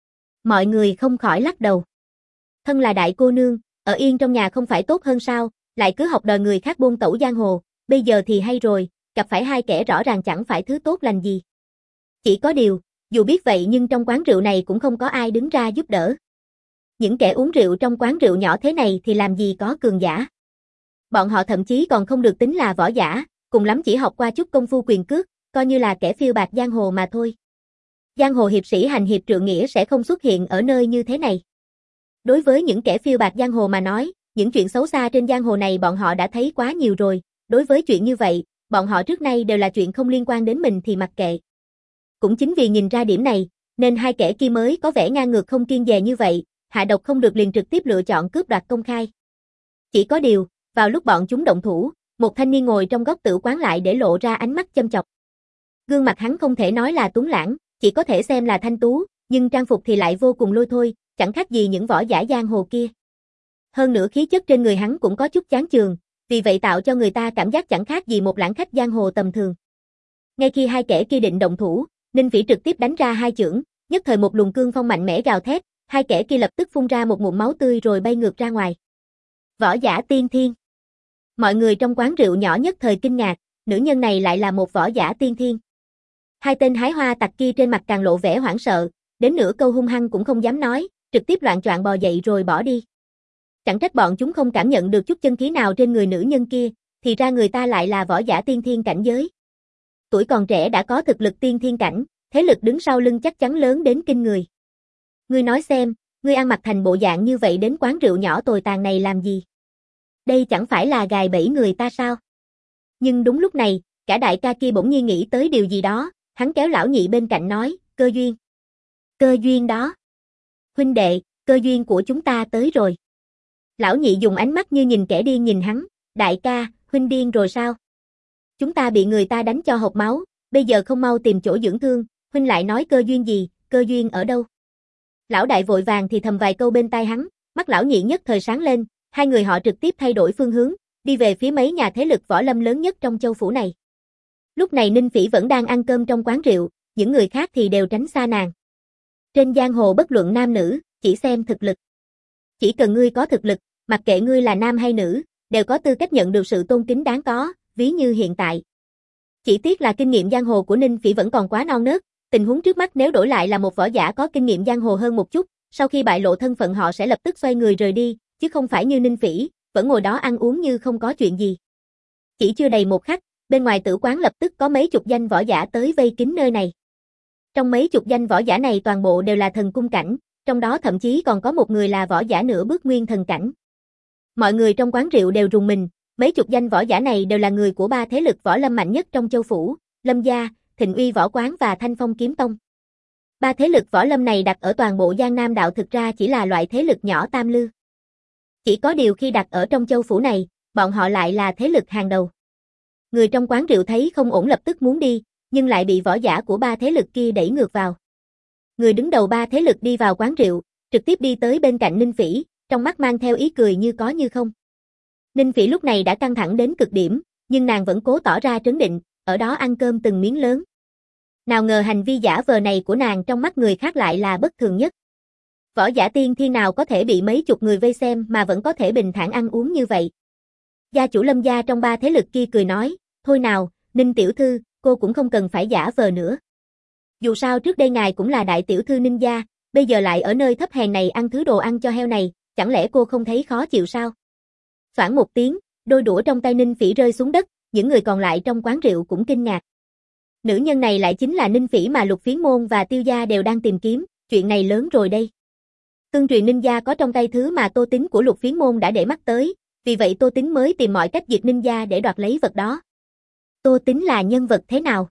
Mọi người không khỏi lắc đầu. Thân là đại cô nương, ở yên trong nhà không phải tốt hơn sao, lại cứ học đòi người khác buôn tẩu giang hồ, bây giờ thì hay rồi, gặp phải hai kẻ rõ ràng chẳng phải thứ tốt lành gì. Chỉ có điều, dù biết vậy nhưng trong quán rượu này cũng không có ai đứng ra giúp đỡ. Những kẻ uống rượu trong quán rượu nhỏ thế này thì làm gì có cường giả. Bọn họ thậm chí còn không được tính là võ giả, cùng lắm chỉ học qua chút công phu quyền cước, coi như là kẻ phiêu bạt giang hồ mà thôi. Giang hồ hiệp sĩ hành hiệp trượng nghĩa sẽ không xuất hiện ở nơi như thế này. Đối với những kẻ phiêu bạt giang hồ mà nói, những chuyện xấu xa trên giang hồ này bọn họ đã thấy quá nhiều rồi, đối với chuyện như vậy, bọn họ trước nay đều là chuyện không liên quan đến mình thì mặc kệ. Cũng chính vì nhìn ra điểm này, nên hai kẻ kia mới có vẻ ngang ngược không kiêng dè như vậy, hạ độc không được liền trực tiếp lựa chọn cướp đoạt công khai. Chỉ có điều, vào lúc bọn chúng động thủ, một thanh niên ngồi trong góc tử quán lại để lộ ra ánh mắt châm chọc. Gương mặt hắn không thể nói là tuấn lãng, chỉ có thể xem là thanh tú, nhưng trang phục thì lại vô cùng lôi thôi, chẳng khác gì những võ giả giang hồ kia. Hơn nữa khí chất trên người hắn cũng có chút chán chường, vì vậy tạo cho người ta cảm giác chẳng khác gì một lãng khách giang hồ tầm thường. Ngay khi hai kẻ kia định động thủ, Ninh Phỉ trực tiếp đánh ra hai chưởng, nhất thời một luồng cương phong mạnh mẽ gào thét, hai kẻ kia lập tức phun ra một ngụm máu tươi rồi bay ngược ra ngoài. Võ giả tiên thiên. Mọi người trong quán rượu nhỏ nhất thời kinh ngạc, nữ nhân này lại là một võ giả tiên thiên. Hai tên hái hoa tặc kia trên mặt càng lộ vẻ hoảng sợ, đến nửa câu hung hăng cũng không dám nói, trực tiếp loạng choạng bò dậy rồi bỏ đi. Chẳng trách bọn chúng không cảm nhận được chút chân khí nào trên người nữ nhân kia, thì ra người ta lại là võ giả tiên thiên cảnh giới. Tuổi còn trẻ đã có thực lực tiên thiên cảnh, thế lực đứng sau lưng chắc chắn lớn đến kinh người. Ngươi nói xem, ngươi ăn mặc thành bộ dạng như vậy đến quán rượu nhỏ tồi tàn này làm gì? Đây chẳng phải là gài bẫy người ta sao? Nhưng đúng lúc này, cả đại ca kia bỗng nhiên nghĩ tới điều gì đó, hắn kéo lão nhị bên cạnh nói, Cơ duyên. Cơ duyên đó. Huynh đệ, cơ duyên của chúng ta tới rồi. Lão nhị dùng ánh mắt như nhìn kẻ điên nhìn hắn, đại ca, huynh điên rồi sao? Chúng ta bị người ta đánh cho hộc máu, bây giờ không mau tìm chỗ dưỡng thương, huynh lại nói cơ duyên gì, cơ duyên ở đâu? Lão đại vội vàng thì thầm vài câu bên tai hắn, mắt lão nhị nhất thời sáng lên, hai người họ trực tiếp thay đổi phương hướng, đi về phía mấy nhà thế lực võ lâm lớn nhất trong châu phủ này. Lúc này Ninh Phỉ vẫn đang ăn cơm trong quán rượu, những người khác thì đều tránh xa nàng. Trên giang hồ bất luận nam nữ, chỉ xem thực lực. Chỉ cần ngươi có thực lực, mặc kệ ngươi là nam hay nữ, đều có tư cách nhận được sự tôn kính đáng có, ví như hiện tại. Chỉ tiếc là kinh nghiệm giang hồ của Ninh Phỉ vẫn còn quá non nớt, tình huống trước mắt nếu đổi lại là một võ giả có kinh nghiệm giang hồ hơn một chút, sau khi bại lộ thân phận họ sẽ lập tức xoay người rời đi, chứ không phải như Ninh Phỉ, vẫn ngồi đó ăn uống như không có chuyện gì. Chỉ chưa đầy một khắc, bên ngoài tử quán lập tức có mấy chục danh võ giả tới vây kín nơi này. Trong mấy chục danh võ giả này toàn bộ đều là thần cung cảnh, trong đó thậm chí còn có một người là võ giả nửa bước nguyên thần cảnh. Mọi người trong quán rượu đều rùng mình, mấy chục danh võ giả này đều là người của ba thế lực võ lâm mạnh nhất trong châu phủ, Lâm gia, Thịnh Uy Võ Quán và Thanh Phong Kiếm Tông. Ba thế lực võ lâm này đặt ở toàn bộ Giang Nam đạo thực ra chỉ là loại thế lực nhỏ tam lư. Chỉ có điều khi đặt ở trong châu phủ này, bọn họ lại là thế lực hàng đầu. Người trong quán rượu thấy không ổn lập tức muốn đi, nhưng lại bị võ giả của ba thế lực kia đẩy ngược vào. Người đứng đầu ba thế lực đi vào quán rượu, trực tiếp đi tới bên cạnh Ninh Phỉ, trong mắt mang theo ý cười như có như không. Ninh Phỉ lúc này đã căng thẳng đến cực điểm, nhưng nàng vẫn cố tỏ ra trấn định, ở đó ăn cơm từng miếng lớn. Nào ngờ hành vi giả vờ này của nàng trong mắt người khác lại là bất thường nhất. Võ giả tiên thiên nào có thể bị mấy chục người vây xem mà vẫn có thể bình thản ăn uống như vậy. Gia chủ Lâm gia trong ba thế lực kia cười nói, thôi nào, Ninh tiểu thư, cô cũng không cần phải giả vờ nữa. Dù sao trước đây ngài cũng là đại tiểu thư Ninh gia, bây giờ lại ở nơi thấp hèn này ăn thứ đồ ăn cho heo này, chẳng lẽ cô không thấy khó chịu sao? Xoảng một tiếng, đôi đũa trong tay Ninh Phỉ rơi xuống đất, những người còn lại trong quán rượu cũng kinh ngạc. Nữ nhân này lại chính là Ninh Phỉ mà Lục Phiến Môn và Tiêu gia đều đang tìm kiếm, chuyện này lớn rồi đây. Tương truyền Ninh gia có trong tay thứ mà Tô Tính của Lục Phiến Môn đã để mắt tới, vì vậy Tô Tính mới tìm mọi cách diệt Ninh gia để đoạt lấy vật đó. Tô Tính là nhân vật thế nào?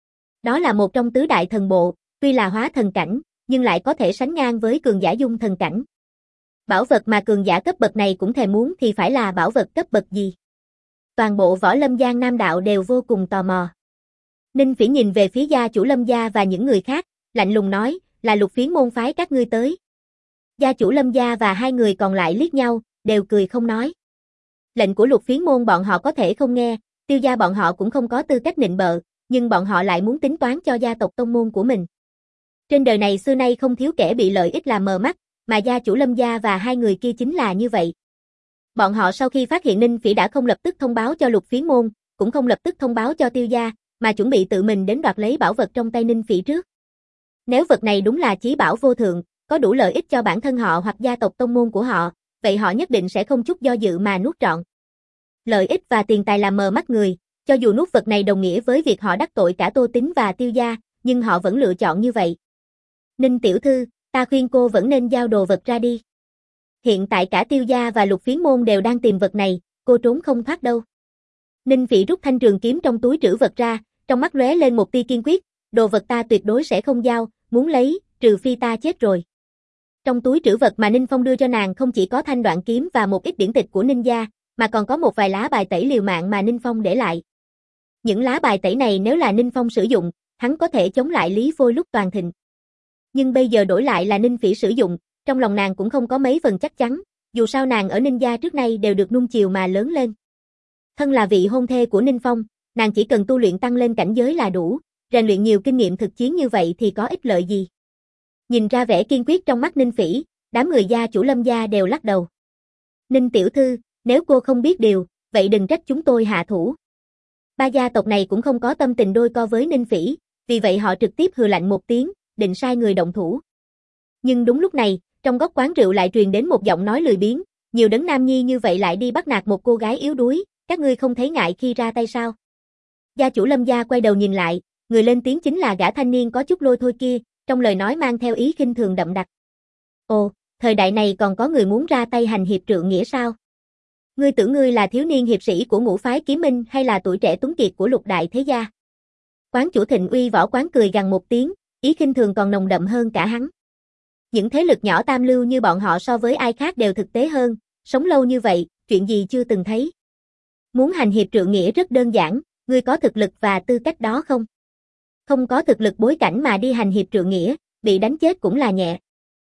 Đó là một trong tứ đại thần bộ, tuy là hóa thần cảnh, nhưng lại có thể sánh ngang với cường giả dung thần cảnh. Bảo vật mà cường giả cấp bậc này cũng thèm muốn thì phải là bảo vật cấp bậc gì? Toàn bộ võ lâm Giang Nam đạo đều vô cùng tò mò. Ninh Phỉ nhìn về phía gia chủ Lâm gia và những người khác, lạnh lùng nói, là Lục Phiến Môn phái các ngươi tới. Gia chủ Lâm gia và hai người còn lại liếc nhau, đều cười không nói. Lệnh của Lục Phiến Môn bọn họ có thể không nghe, Tiêu gia bọn họ cũng không có tư cách nịnh bợ, nhưng bọn họ lại muốn tính toán cho gia tộc tông môn của mình. Trên đời này xưa nay không thiếu kẻ bị lợi ích làm mờ mắt, mà gia chủ Lâm gia và hai người kia chính là như vậy. Bọn họ sau khi phát hiện Ninh Phỉ đã không lập tức thông báo cho Lục Phiến Môn, cũng không lập tức thông báo cho Tiêu gia, mà chuẩn bị tự mình đến đoạt lấy bảo vật trong tay Ninh Phỉ trước. Nếu vật này đúng là chí bảo vô thượng, có đủ lợi ích cho bản thân họ hoặc gia tộc tông môn của họ, vậy họ nhất định sẽ không chút do dự mà nuốt trọn. Lợi ích và tiền tài làm mờ mắt người, cho dù nuốt vật này đồng nghĩa với việc họ đắc tội cả Tô Tính và Tiêu gia, nhưng họ vẫn lựa chọn như vậy. Ninh tiểu thư, ta khuyên cô vẫn nên giao đồ vật ra đi. Hiện tại cả Tiêu gia và Lục Phiến Môn đều đang tìm vật này, cô trốn không thoát đâu. Ninh Phỉ rút thanh trường kiếm trong túi trữ vật ra, trong mắt lóe lên một tia kiên quyết, đồ vật ta tuyệt đối sẽ không giao, muốn lấy, trừ phi ta chết rồi. Trong túi trữ vật mà Ninh Phong đưa cho nàng không chỉ có thanh đoạn kiếm và một ít điển tịch của Ninh gia, mà còn có một vài lá bài tẩy liều mạng mà Ninh Phong để lại. Những lá bài tẩy này nếu là Ninh Phong sử dụng, hắn có thể chống lại Lý Phôi lúc toàn thịnh. Nhưng bây giờ đổi lại là Ninh Phỉ sử dụng, trong lòng nàng cũng không có mấy phần chắc chắn, dù sao nàng ở Ninh gia trước nay đều được nuông chiều mà lớn lên. Thân là vị hôn thê của Ninh Phong, nàng chỉ cần tu luyện tăng lên cảnh giới là đủ, rèn luyện nhiều kinh nghiệm thực chiến như vậy thì có ích lợi gì. Nhìn ra vẻ kiên quyết trong mắt Ninh Phỉ, đám người gia chủ Lâm gia đều lắc đầu. Ninh tiểu thư, nếu cô không biết điều, vậy đừng trách chúng tôi hạ thủ. Ba gia tộc này cũng không có tâm tình đôi co với Ninh Phỉ, vì vậy họ trực tiếp hừ lạnh một tiếng, định sai người động thủ. Nhưng đúng lúc này, trong góc quán rượu lại truyền đến một giọng nói lười biếng, nhiều đấng nam nhi như vậy lại đi bắt nạt một cô gái yếu đuối, các ngươi không thấy ngại khi ra tay sao? Gia chủ Lâm gia quay đầu nhìn lại, người lên tiếng chính là gã thanh niên có chút lôi thôi kia, trong lời nói mang theo ý khinh thường đậm đặc. Ồ, thời đại này còn có người muốn ra tay hành hiệp trượng nghĩa sao? Ngươi tưởng ngươi là thiếu niên hiệp sĩ của ngũ phái Kiếm Minh hay là tuổi trẻ tuấn kiệt của lục đại thế gia? Quán chủ Thịnh Uy Võ Quán cười gằn một tiếng, ý khinh thường còn nồng đậm hơn cả hắn. Những thế lực nhỏ tam lưu như bọn họ so với ai khác đều thực tế hơn, sống lâu như vậy, chuyện gì chưa từng thấy. Muốn hành hiệp trượng nghĩa rất đơn giản, ngươi có thực lực và tư cách đó không? Không có thực lực bối cảnh mà đi hành hiệp trượng nghĩa, bị đánh chết cũng là nhẹ.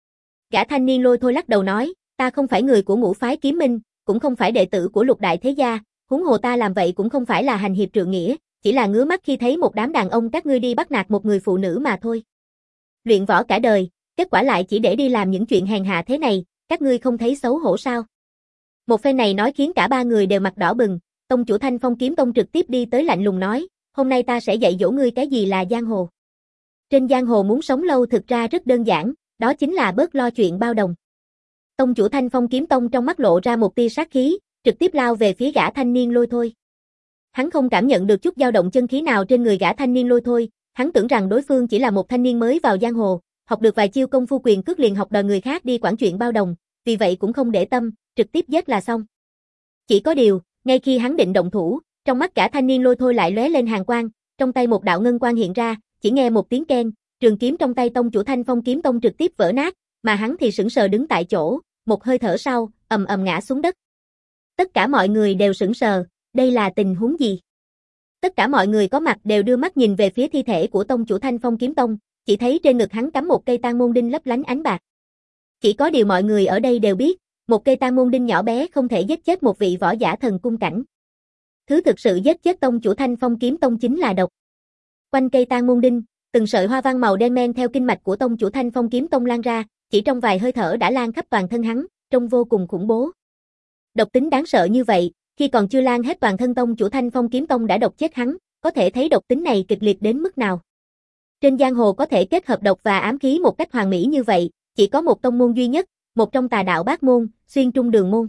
Gã thanh niên lôi thôi lắc đầu nói, ta không phải người của ngũ phái Kiếm Minh, cũng không phải đệ tử của lục đại thế gia, huống hồ ta làm vậy cũng không phải là hành hiệp trượng nghĩa, chỉ là ngứa mắt khi thấy một đám đàn ông các ngươi đi bắt nạt một người phụ nữ mà thôi. Luyện võ cả đời, kết quả lại chỉ để đi làm những chuyện hèn hạ thế này, các ngươi không thấy xấu hổ sao? Một phen này nói khiến cả ba người đều mặt đỏ bừng, tông chủ Thanh Phong Kiếm Tông trực tiếp đi tới lạnh lùng nói, hôm nay ta sẽ dạy dỗ ngươi cái gì là giang hồ. Trên giang hồ muốn sống lâu thực ra rất đơn giản, đó chính là bớt lo chuyện bao đồng. Tông chủ Thanh Phong Kiếm Tông trong mắt lộ ra một tia sát khí, trực tiếp lao về phía gã thanh niên lôi thôi. Hắn không cảm nhận được chút dao động chân khí nào trên người gã thanh niên lôi thôi, hắn tưởng rằng đối phương chỉ là một thanh niên mới vào giang hồ, học được vài chiêu công phu quyền cước liền học đòi người khác đi quản chuyện bao đồng, vì vậy cũng không để tâm, trực tiếp giết là xong. Chỉ có điều, ngay khi hắn định động thủ, trong mắt cả thanh niên lôi thôi lại lóe lên hàn quang, trong tay một đạo ngân quang hiện ra, chỉ nghe một tiếng keng, trường kiếm trong tay tông chủ Thanh Phong Kiếm Tông trực tiếp vỡ nát, mà hắn thì sững sờ đứng tại chỗ, một hơi thở sau, ầm ầm ngã xuống đất. Tất cả mọi người đều sững sờ, đây là tình huống gì? Tất cả mọi người có mặt đều đưa mắt nhìn về phía thi thể của tông chủ Thanh Phong Kiếm Tông, chỉ thấy trên ngực hắn cắm một cây tang môn đinh lấp lánh ánh bạc. Chỉ có điều mọi người ở đây đều biết, một cây tang môn đinh nhỏ bé không thể giết chết một vị võ giả thần cung cảnh. Thứ thực sự giết chết tông chủ Thanh Phong Kiếm Tông chính là độc. Quanh cây tang môn đinh, từng sợi hoa văn màu đen men theo kinh mạch của tông chủ Thanh Phong Kiếm Tông lan ra, chỉ trong vài hơi thở đã lan khắp toàn thân hắn, trông vô cùng khủng bố. Độc tính đáng sợ như vậy, khi còn chưa lan hết toàn thân tông chủ Thanh Phong Kiếm Tông đã độc chết hắn, có thể thấy độc tính này kịch liệt đến mức nào. Trên giang hồ có thể kết hợp độc và ám khí một cách hoàn mỹ như vậy, chỉ có một tông môn duy nhất, một trong tà đạo Bát môn, Xuyên Trung Đường môn.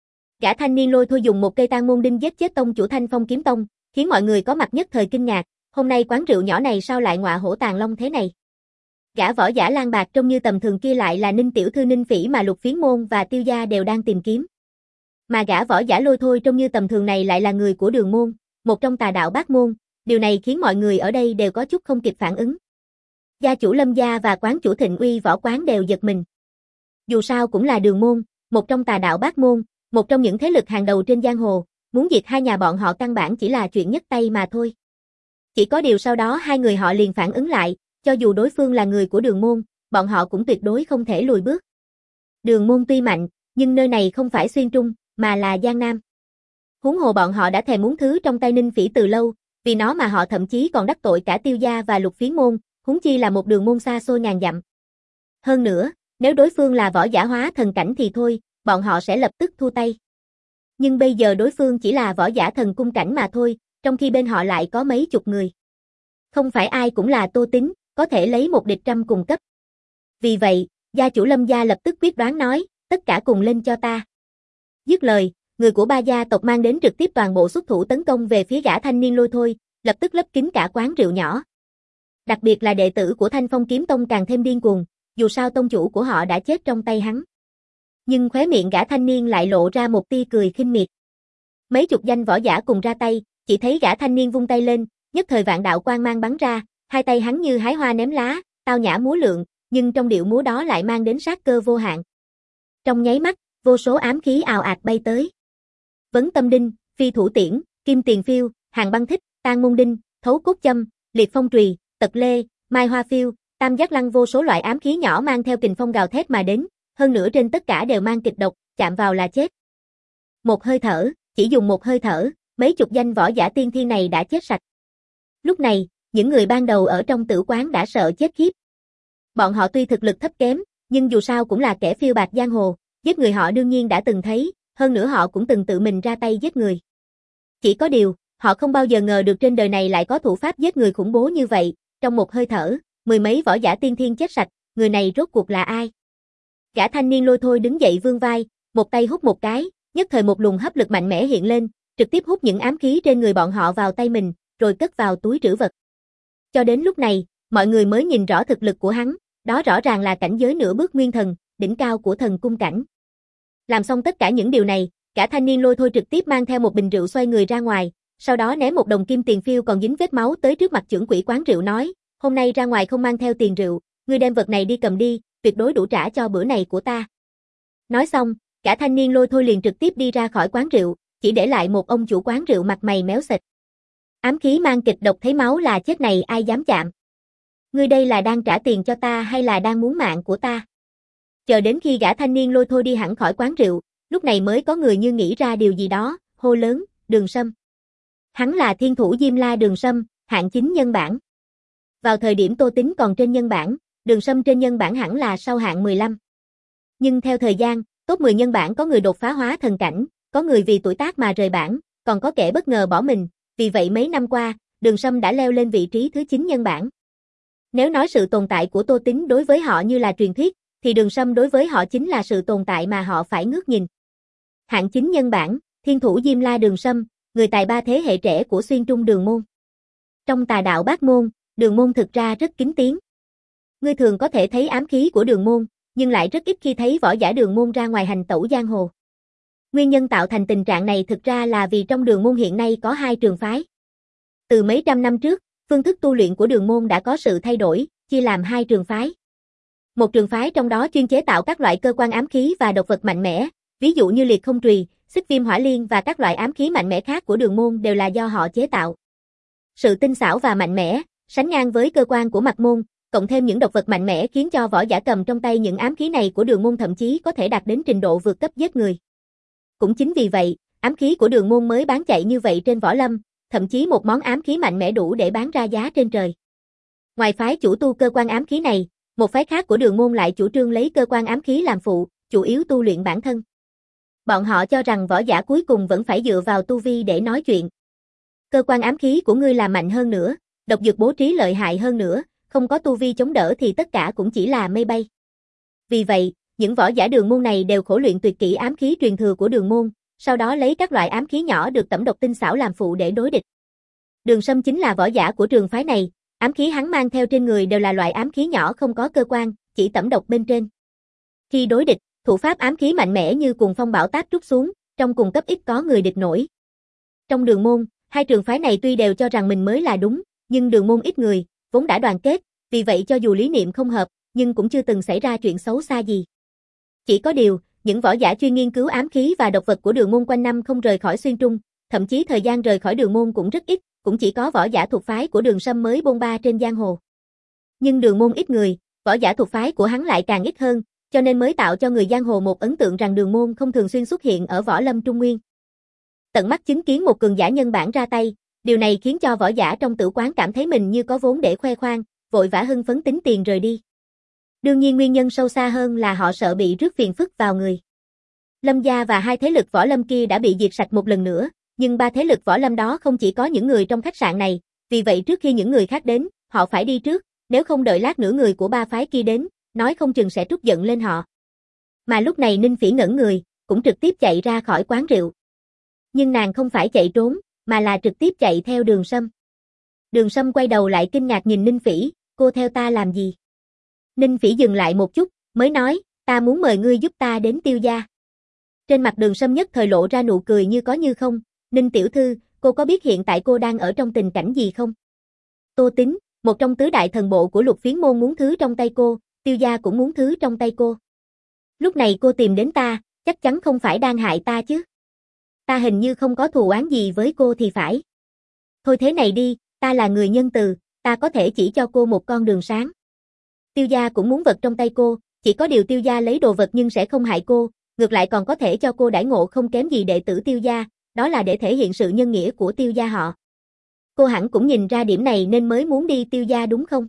Gã thanh niên lôi thôi dùng một cây tang môn đinh giết chết tông chủ Thanh Phong Kiếm Tông, khiến mọi người có mặt nhất thời kinh ngạc, hôm nay quán rượu nhỏ này sao lại ngọa hổ tàng long thế này? Gã võ giả lang bạc trông như tầm thường kia lại là Ninh tiểu thư Ninh Phỉ mà Lục Phiến môn và Tiêu gia đều đang tìm kiếm. Mà gã võ giả lôi thôi trông như tầm thường này lại là người của Đường môn, một trong tà đạo Bát môn, điều này khiến mọi người ở đây đều có chút không kịp phản ứng. Gia chủ Lâm gia và quán chủ Thịnh Uy Võ Quán đều giật mình. Dù sao cũng là Đường môn, một trong tà đạo Bát môn, một trong những thế lực hàng đầu trên giang hồ, muốn diệt hai nhà bọn họ căn bản chỉ là chuyện nhấc tay mà thôi. Chỉ có điều sau đó hai người họ liền phản ứng lại, cho dù đối phương là người của Đường môn, bọn họ cũng tuyệt đối không thể lùi bước. Đường môn tuy mạnh, nhưng nơi này không phải Xuyên Trung, mà là Giang Nam. Huống hồ bọn họ đã thèm muốn thứ trong tay Ninh Phỉ từ lâu, vì nó mà họ thậm chí còn đắc tội cả Tiêu gia và Lục Phiến môn, huống chi là một đường môn xa xôi ngàn dặm. Hơn nữa, nếu đối phương là võ giả hóa thần cảnh thì thôi, bọn họ sẽ lập tức thua tay. Nhưng bây giờ đối phương chỉ là võ giả thần cung cảnh mà thôi, trong khi bên họ lại có mấy chục người. Không phải ai cũng là Tô Tín, có thể lấy một địch trăm cùng cấp. Vì vậy, gia chủ Lâm gia lập tức quyết đoán nói, tất cả cùng lên cho ta. Dứt lời, người của ba gia tộc mang đến trực tiếp toàn bộ xuất thủ tấn công về phía gã thanh niên lôi thôi, lập tức lấp kín cả quán rượu nhỏ. Đặc biệt là đệ tử của Thanh Phong Kiếm Tông càng thêm điên cuồng, dù sao tông chủ của họ đã chết trong tay hắn. Nhưng khóe miệng gã thanh niên lại lộ ra một tia cười khinh miệt. Mấy chục danh võ giả cùng ra tay, chỉ thấy gã thanh niên vung tay lên, nhất thời vạn đạo quang mang bắn ra, hai tay hắn như hái hoa ném lá, tao nhã múa lượn, nhưng trong điệu múa đó lại mang đến sát cơ vô hạn. Trong nháy mắt, vô số ám khí ào ạt bay tới. Vấn tâm đinh, phi thủ tiễn, kim tiền phiêu, hàng băng thích, tang môn đinh, thấu cốt châm, liệt phong trùy, tật lê, mai hoa phiêu, tam giác lăng vô số loại ám khí nhỏ mang theo kình phong gào thét mà đến, hơn nữa trên tất cả đều mang kịch độc, chạm vào là chết. Một hơi thở, chỉ dùng một hơi thở, mấy chục danh võ giả tiên thiên này đã chết sạch. Lúc này, những người ban đầu ở trong tử quán đã sợ chết khiếp. Bọn họ tuy thực lực thấp kém, nhưng dù sao cũng là kẻ phiêu bạt giang hồ, giết người họ đương nhiên đã từng thấy, hơn nữa họ cũng từng tự mình ra tay giết người. Chỉ có điều, họ không bao giờ ngờ được trên đời này lại có thủ pháp giết người khủng bố như vậy, trong một hơi thở, mười mấy võ giả tiên thiên chết sạch, người này rốt cuộc là ai? Gã thanh niên lôi thôi đứng dậy vươn vai, một tay hút một cái, nhất thời một luồng hấp lực mạnh mẽ hiện lên, trực tiếp hút những ám khí trên người bọn họ vào tay mình, rồi cất vào túi trữ vật. Cho đến lúc này, mọi người mới nhìn rõ thực lực của hắn, đó rõ ràng là cảnh giới nửa bước nguyên thần, đỉnh cao của thần cung cảnh. Làm xong tất cả những điều này, cả thanh niên lôi thôi trực tiếp mang theo một bình rượu xoay người ra ngoài, sau đó ném một đồng kim tiền phiêu còn dính vết máu tới trước mặt trưởng quỹ quán rượu nói, hôm nay ra ngoài không mang theo tiền rượu, ngươi đem vật này đi cầm đi, tuyệt đối đủ trả cho bữa này của ta. Nói xong, cả thanh niên lôi thôi liền trực tiếp đi ra khỏi quán rượu, chỉ để lại một ông chủ quán rượu mặt mày méo xệch. Ám khí mang kịch độc thấy máu là chết này ai dám chạm. Ngươi đây là đang trả tiền cho ta hay là đang muốn mạng của ta? Chờ đến khi gã thanh niên lôi thôi đi hẳn khỏi quán rượu, lúc này mới có người như nghĩ ra điều gì đó, hô lớn, Đường Sâm. Hắn là thiên thủ Diêm La Đường Sâm, hạng chín nhân bảng. Vào thời điểm Tô Tính còn trên nhân bảng, Đường Sâm trên nhân bảng hẳn là sau hạng mười lăm. Nhưng theo thời gian, top mười nhân bảng có người đột phá hóa thần cảnh, có người vì tuổi tác mà rời bảng, còn có kẻ bất ngờ bỏ mình, vì vậy mấy năm qua, Đường Sâm đã leo lên vị trí thứ chín nhân bảng. Nếu nói sự tồn tại của Tô Tính đối với họ như là truyền thuyết, thì Đường Sâm đối với họ chính là sự tồn tại mà họ phải ngước nhìn. Hạng chín nhân bảng, thiên thủ Diêm La Đường Sâm, người tài ba thế hệ trẻ của xuyên trung Đường môn. Trong tà đạo Bát môn, Đường môn thực ra rất kín tiếng. Ngươi thường có thể thấy ám khí của Đường môn, nhưng lại rất ít khi thấy võ giả Đường môn ra ngoài hành tẩu giang hồ. Nguyên nhân tạo thành tình trạng này thực ra là vì trong Đường môn hiện nay có hai trường phái. Từ mấy trăm năm trước, phương thức tu luyện của Đường môn đã có sự thay đổi, chia làm hai trường phái. Một trường phái trong đó chuyên chế tạo các loại cơ quan ám khí và độc vật mạnh mẽ, ví dụ như liệt không trùy, xích viêm hỏa liên và các loại ám khí mạnh mẽ khác của Đường môn đều là do họ chế tạo. Sự tinh xảo và mạnh mẽ, sánh ngang với cơ quan của Mạc môn, cộng thêm những độc vật mạnh mẽ khiến cho võ giả cầm trong tay những ám khí này của Đường môn thậm chí có thể đạt đến trình độ vượt cấp giết người. Cũng chính vì vậy, ám khí của Đường môn mới bán chạy như vậy trên võ lâm, thậm chí một món ám khí mạnh mẽ đủ để bán ra giá trên trời. Ngoài phái chủ tu cơ quan ám khí này, một phái khác của Đường môn lại chủ trương lấy cơ quan ám khí làm phụ, chủ yếu tu luyện bản thân. Bọn họ cho rằng võ giả cuối cùng vẫn phải dựa vào tu vi để nói chuyện. Cơ quan ám khí của ngươi là mạnh hơn nữa, độc dược bố trí lợi hại hơn nữa, không có tu vi chống đỡ thì tất cả cũng chỉ là mây bay. Vì vậy, những võ giả Đường môn này đều khổ luyện tuyệt kỹ ám khí truyền thừa của Đường môn, sau đó lấy các loại ám khí nhỏ được tẩm độc tinh xảo làm phụ để đối địch. Đường Sâm chính là võ giả của trường phái này, ám khí hắn mang theo trên người đều là loại ám khí nhỏ không có cơ quan, chỉ tẩm độc bên trên. Khi đối địch, thủ pháp ám khí mạnh mẽ như cuồng phong bão táp trút xuống, trong cùng cấp ít có người địch nổi. Trong Đường môn, hai trường phái này tuy đều cho rằng mình mới là đúng, nhưng Đường môn ít người, vốn đã đoàn kết, vì vậy cho dù lý niệm không hợp, nhưng cũng chưa từng xảy ra chuyện xấu xa gì. Chỉ có điều, những võ giả chuyên nghiên cứu ám khí và độc vật của Đường môn quanh năm không rời khỏi xuyên trung, thậm chí thời gian rời khỏi Đường môn cũng rất ít, cũng chỉ có võ giả thuộc phái của Đường Sâm mới bôn ba trên giang hồ. Nhưng Đường môn ít người, võ giả thuộc phái của hắn lại càng ít hơn, cho nên mới tạo cho người giang hồ một ấn tượng rằng Đường môn không thường xuyên xuất hiện ở võ lâm Trung Nguyên. Tận mắt chứng kiến một cường giả nhân bản ra tay, điều này khiến cho võ giả trong tử quán cảm thấy mình như có vốn để khoe khoang, vội vã hưng phấn tính tiền rời đi. Đương nhiên nguyên nhân sâu xa hơn là họ sợ bị rước phiền phức vào người. Lâm gia và hai thế lực võ lâm kia đã bị diệt sạch một lần nữa, nhưng ba thế lực võ lâm đó không chỉ có những người trong khách sạn này, vì vậy trước khi những người khác đến, họ phải đi trước, nếu không đợi lát nữa người của ba phái kia đến, nói không chừng sẽ trút giận lên họ. Mà lúc này Ninh Phỉ ngẩn người, cũng trực tiếp chạy ra khỏi quán rượu. Nhưng nàng không phải chạy trốn, mà là trực tiếp chạy theo Đường Sâm. Đường Sâm quay đầu lại kinh ngạc nhìn Ninh Phỉ, cô theo ta làm gì? Ninh Phỉ dừng lại một chút, mới nói, ta muốn mời ngươi giúp ta đến Tiêu gia. Trên mặt Đường Sâm nhất thời lộ ra nụ cười như có như không, Ninh tiểu thư, cô có biết hiện tại cô đang ở trong tình cảnh gì không? Tô Tính, một trong tứ đại thần bộ của Lục Phiến môn muốn thứ trong tay cô, Tiêu gia cũng muốn thứ trong tay cô. Lúc này cô tìm đến ta, chắc chắn không phải đang hại ta chứ? Ta hình như không có thù oán gì với cô thì phải. Thôi thế này đi, ta là người nhân từ, ta có thể chỉ cho cô một con đường sáng. Tiêu gia cũng muốn vật trong tay cô, chỉ có điều Tiêu gia lấy đồ vật nhưng sẽ không hại cô, ngược lại còn có thể cho cô đãi ngộ không kém gì đệ tử Tiêu gia, đó là để thể hiện sự nhân nghĩa của Tiêu gia họ. Cô hẳn cũng nhìn ra điểm này nên mới muốn đi Tiêu gia đúng không?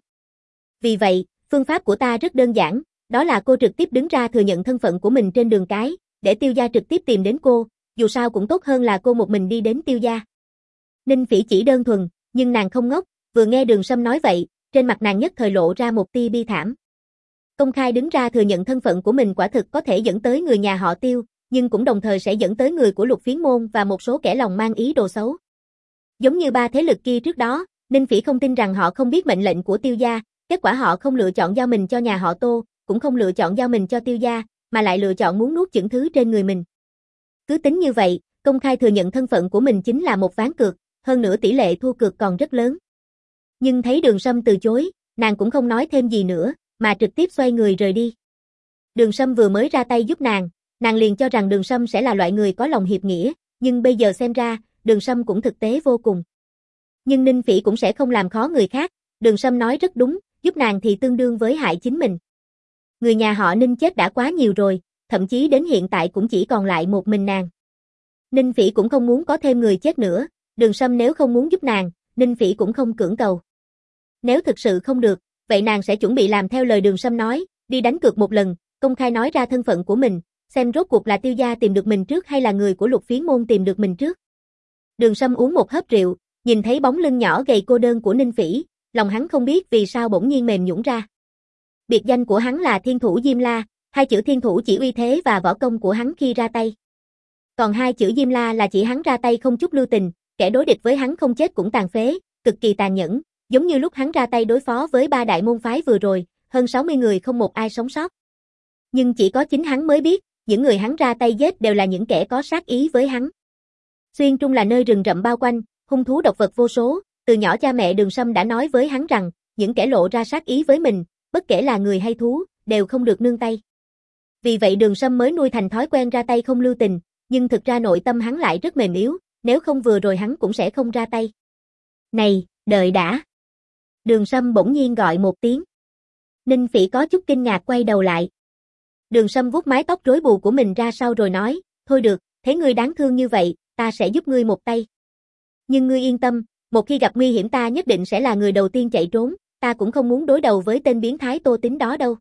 Vì vậy, phương pháp của ta rất đơn giản, đó là cô trực tiếp đứng ra thừa nhận thân phận của mình trên đường cái, để Tiêu gia trực tiếp tìm đến cô, dù sao cũng tốt hơn là cô một mình đi đến Tiêu gia. Ninh Phỉ chỉ đơn thuần, nhưng nàng không ngốc, vừa nghe Đường Sâm nói vậy, trên mặt nàng nhất thời lộ ra một tia bi thảm. Công khai đứng ra thừa nhận thân phận của mình quả thực có thể dẫn tới người nhà họ Tiêu, nhưng cũng đồng thời sẽ dẫn tới người của Lục Phiến môn và một số kẻ lòng mang ý đồ xấu. Giống như ba thế lực kia trước đó, Ninh Phỉ không tin rằng họ không biết mệnh lệnh của Tiêu gia, kết quả họ không lựa chọn giao mình cho nhà họ Tô, cũng không lựa chọn giao mình cho Tiêu gia, mà lại lựa chọn muốn nuốt chửng thứ trên người mình. Cứ tính như vậy, công khai thừa nhận thân phận của mình chính là một ván cược, hơn nữa tỷ lệ thua cược còn rất lớn. Nhưng thấy Đường Sâm từ chối, nàng cũng không nói thêm gì nữa, mà trực tiếp xoay người rời đi. Đường Sâm vừa mới ra tay giúp nàng, nàng liền cho rằng Đường Sâm sẽ là loại người có lòng hiệp nghĩa, nhưng bây giờ xem ra, Đường Sâm cũng thực tế vô cùng. Nhưng Ninh Phỉ cũng sẽ không làm khó người khác, Đường Sâm nói rất đúng, giúp nàng thì tương đương với hại chính mình. Người nhà họ Ninh chết đã quá nhiều rồi, thậm chí đến hiện tại cũng chỉ còn lại một mình nàng. Ninh Phỉ cũng không muốn có thêm người chết nữa, Đường Sâm nếu không muốn giúp nàng, Ninh Phỉ cũng không cưỡng cầu. Nếu thực sự không được, vậy nàng sẽ chuẩn bị làm theo lời Đường Sâm nói, đi đánh cược một lần, công khai nói ra thân phận của mình, xem rốt cuộc là Tiêu gia tìm được mình trước hay là người của Lục Phiến môn tìm được mình trước. Đường Sâm uống một hớp rượu, nhìn thấy bóng lưng nhỏ gầy cô đơn của Ninh Phỉ, lòng hắn không biết vì sao bỗng nhiên mềm nhũn ra. Biệt danh của hắn là Thiên Thủ Diêm La, hai chữ Thiên Thủ chỉ uy thế và võ công của hắn khi ra tay. Còn hai chữ Diêm La là chỉ hắn ra tay không chút lưu tình, kẻ đối địch với hắn không chết cũng tàn phế, cực kỳ tàn nhẫn, giống như lúc hắn ra tay đối phó với ba đại môn phái vừa rồi, hơn sáu mươi người không một ai sống sót. Nhưng chỉ có chính hắn mới biết, những người hắn ra tay giết đều là những kẻ có sát ý với hắn. Xuyên Trung là nơi rừng rậm bao quanh, hung thú độc vật vô số, từ nhỏ cha mẹ Đường Sâm đã nói với hắn rằng, những kẻ lộ ra sát ý với mình, bất kể là người hay thú, đều không được nương tay. Vì vậy Đường Sâm mới nuôi thành thói quen ra tay không lưu tình, nhưng thực ra nội tâm hắn lại rất mềm yếu, nếu không vừa rồi hắn cũng sẽ không ra tay. Này, đợi đã. Đường Sâm bỗng nhiên gọi một tiếng. Ninh Phỉ có chút kinh ngạc quay đầu lại. Đường Sâm vuốt mái tóc rối bù của mình ra sau rồi nói, thôi được, thấy ngươi đáng thương như vậy, ta sẽ giúp ngươi một tay. Nhưng ngươi yên tâm, một khi gặp nguy hiểm ta nhất định sẽ là người đầu tiên chạy trốn, ta cũng không muốn đối đầu với tên biến thái Tô Tính đó đâu.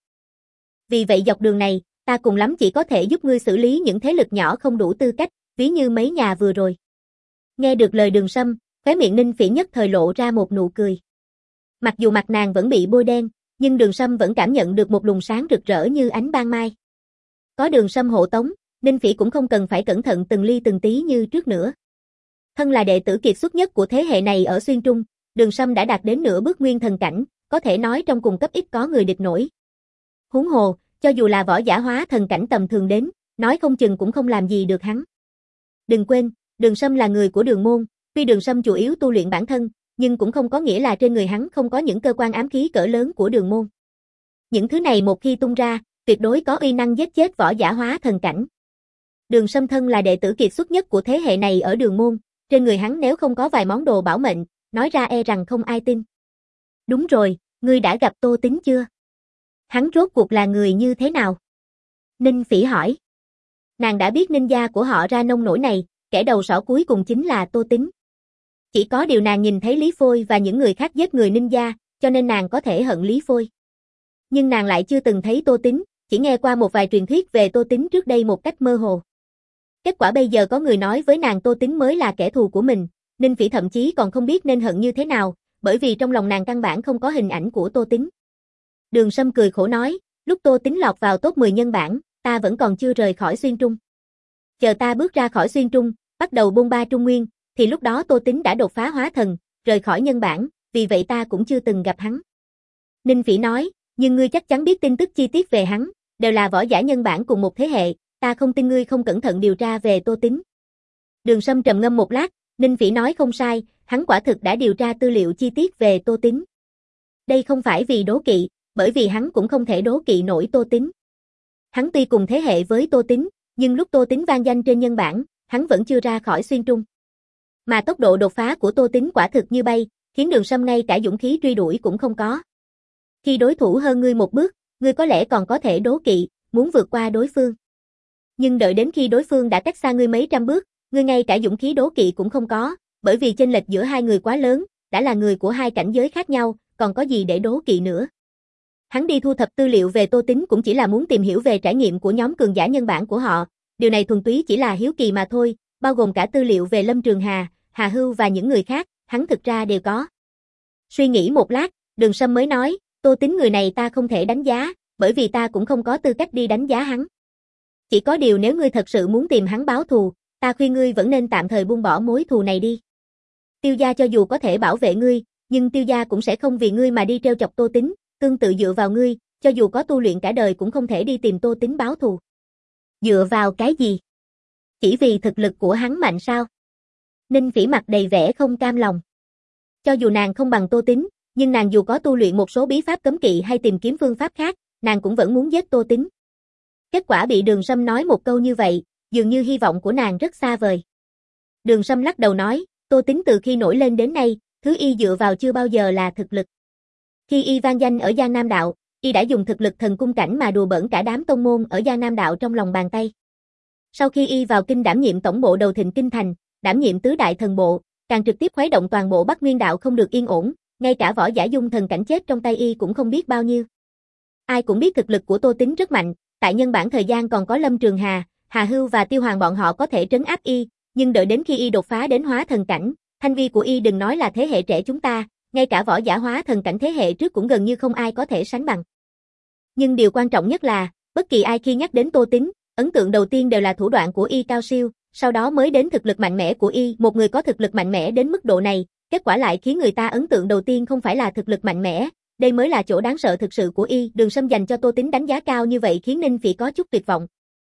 Vì vậy dọc đường này, ta cùng lắm chỉ có thể giúp ngươi xử lý những thế lực nhỏ không đủ tư cách, ví như mấy nhà vừa rồi. Nghe được lời Đường Sâm, khóe miệng Ninh Phỉ nhất thời lộ ra một nụ cười. Mặc dù mặt nàng vẫn bị bôi đen, nhưng Đường Sâm vẫn cảm nhận được một luồng sáng rực rỡ như ánh ban mai. Có Đường Sâm hộ tống, Ninh Phỉ cũng không cần phải cẩn thận từng ly từng tí như trước nữa. Thân là đệ tử kiệt xuất nhất của thế hệ này ở Xuyên Trung, Đường Sâm đã đạt đến nửa bước nguyên thần cảnh, có thể nói trong cùng cấp ít có người địch nổi. Huống hồ, cho dù là võ giả hóa thần cảnh tầm thường đến, nói không chừng cũng không làm gì được hắn. Đừng quên, Đường Sâm là người của Đường môn, tuy Đường Sâm chủ yếu tu luyện bản thân, nhưng cũng không có nghĩa là trên người hắn không có những cơ quan ám khí cỡ lớn của Đường môn. Những thứ này một khi tung ra, tuyệt đối có uy năng giết chết võ giả hóa thần cảnh. Đường Sâm thân là đệ tử kiệt xuất nhất của thế hệ này ở Đường môn, trên người hắn nếu không có vài món đồ bảo mệnh, nói ra e rằng không ai tin. Đúng rồi, ngươi đã gặp Tô Tính chưa? Hắn rốt cuộc là người như thế nào? Ninh Phỉ hỏi. Nàng đã biết Ninh gia của họ ra nông nổi này, kẻ đầu sỏ cuối cùng chính là Tô Tính. Chỉ có điều nàng nhìn thấy Lý Phôi và những người khác giết người Ninh gia, cho nên nàng có thể hận Lý Phôi. Nhưng nàng lại chưa từng thấy Tô Tính, chỉ nghe qua một vài truyền thuyết về Tô Tính trước đây một cách mơ hồ. Kết quả bây giờ có người nói với nàng Tô Tính mới là kẻ thù của mình, Ninh Phỉ thậm chí còn không biết nên hận như thế nào, bởi vì trong lòng nàng căn bản không có hình ảnh của Tô Tính. Đường Sâm cười khổ nói, lúc Tô Tính lọt vào top mười nhân bảng, ta vẫn còn chưa rời khỏi Xuyên Trung. Chờ ta bước ra khỏi Xuyên Trung, bắt đầu bôn ba Trung Nguyên, thì lúc đó Tô Tính đã đột phá hóa thần, rời khỏi nhân bảng, vì vậy ta cũng chưa từng gặp hắn. Ninh Phỉ nói, nhưng ngươi chắc chắn biết tin tức chi tiết về hắn, đều là võ giả nhân bảng cùng một thế hệ, ta không tin ngươi không cẩn thận điều tra về Tô Tính. Đường Sâm trầm ngâm một lát, Ninh Phỉ nói không sai, hắn quả thực đã điều tra tư liệu chi tiết về Tô Tính. Đây không phải vì đố kỵ, bởi vì hắn cũng không thể đố kỵ nổi Tô Tính. Hắn tuy cùng thế hệ với Tô Tính, nhưng lúc Tô Tính vang danh trên nhân bảng, hắn vẫn chưa ra khỏi Xuyên Trung. Mà tốc độ đột phá của Tô Tính quả thực như bay, khiến Đường Sâm ngay cả dũng khí truy đuổi cũng không có. Khi đối thủ hơn ngươi một bước, ngươi có lẽ còn có thể đố kỵ, muốn vượt qua đối phương. Nhưng đợi đến khi đối phương đã cách xa ngươi mấy trăm bước, Ngươi ngay cả dũng khí đố kỵ cũng không có, bởi vì chênh lệch giữa hai người quá lớn, đã là người của hai cảnh giới khác nhau, còn có gì để đố kỵ nữa. Hắn đi thu thập tư liệu về Tô Tính cũng chỉ là muốn tìm hiểu về trải nghiệm của nhóm cường giả nhân bản của họ, điều này thuần túy chỉ là hiếu kỳ mà thôi, bao gồm cả tư liệu về Lâm Trường Hà, Hà Hưu và những người khác, hắn thực ra đều có. Suy nghĩ một lát, Đường Sâm mới nói, Tô Tính người này ta không thể đánh giá, bởi vì ta cũng không có tư cách đi đánh giá hắn. Chỉ có điều nếu ngươi thật sự muốn tìm hắn báo thù, ta khuyên ngươi vẫn nên tạm thời buông bỏ mối thù này đi. Tiêu gia cho dù có thể bảo vệ ngươi, nhưng Tiêu gia cũng sẽ không vì ngươi mà đi trêu chọc Tô Tính, tương tự dựa vào ngươi, cho dù có tu luyện cả đời cũng không thể đi tìm Tô Tính báo thù. Dựa vào cái gì? Chỉ vì thực lực của hắn mạnh sao? Ninh Phỉ mặt đầy vẻ không cam lòng. Cho dù nàng không bằng Tô Tính, nhưng nàng dù có tu luyện một số bí pháp cấm kỵ hay tìm kiếm phương pháp khác, nàng cũng vẫn muốn giết Tô Tính. Kết quả bị Đường Sâm nói một câu như vậy, dường như hy vọng của nàng rất xa vời. Đường Sâm lắc đầu nói, Tô Tính từ khi nổi lên đến nay, thứ y dựa vào chưa bao giờ là thực lực. Khi y vang danh ở Giang Nam Đạo, y đã dùng thực lực thần cung cảnh mà đùa bỡn cả đám tông môn ở Giang Nam Đạo trong lòng bàn tay. Sau khi y vào kinh đảm nhiệm tổng bộ đầu thịnh kinh thành, đảm nhiệm tứ đại thần bộ, càng trực tiếp khuấy động toàn bộ Bắc Nguyên Đạo không được yên ổn, ngay cả võ giả dung thần cảnh chết trong tay y cũng không biết bao nhiêu. Ai cũng biết thực lực của Tô Tính rất mạnh, tại nhân bản thời gian còn có Lâm Trường Hà, Hà Hưu và Tiêu Hoàng bọn họ có thể trấn áp y, nhưng đợi đến khi y đột phá đến hóa thần cảnh, thanh vi của y đừng nói là thế hệ trẻ chúng ta, ngay cả võ giả hóa thần cảnh thế hệ trước cũng gần như không ai có thể sánh bằng. Nhưng điều quan trọng nhất là, bất kỳ ai khi nhắc đến Tô Tính, ấn tượng đầu tiên đều là thủ đoạn của y cao siêu, sau đó mới đến thực lực mạnh mẽ của y. Một người có thực lực mạnh mẽ đến mức độ này, kết quả lại khiến người ta ấn tượng đầu tiên không phải là thực lực mạnh mẽ, đây mới là chỗ đáng sợ thực sự của y. Đường Sâm dành cho Tô Tính đánh giá cao như vậy khiến Ninh Phỉ có chút tuyệt vọng.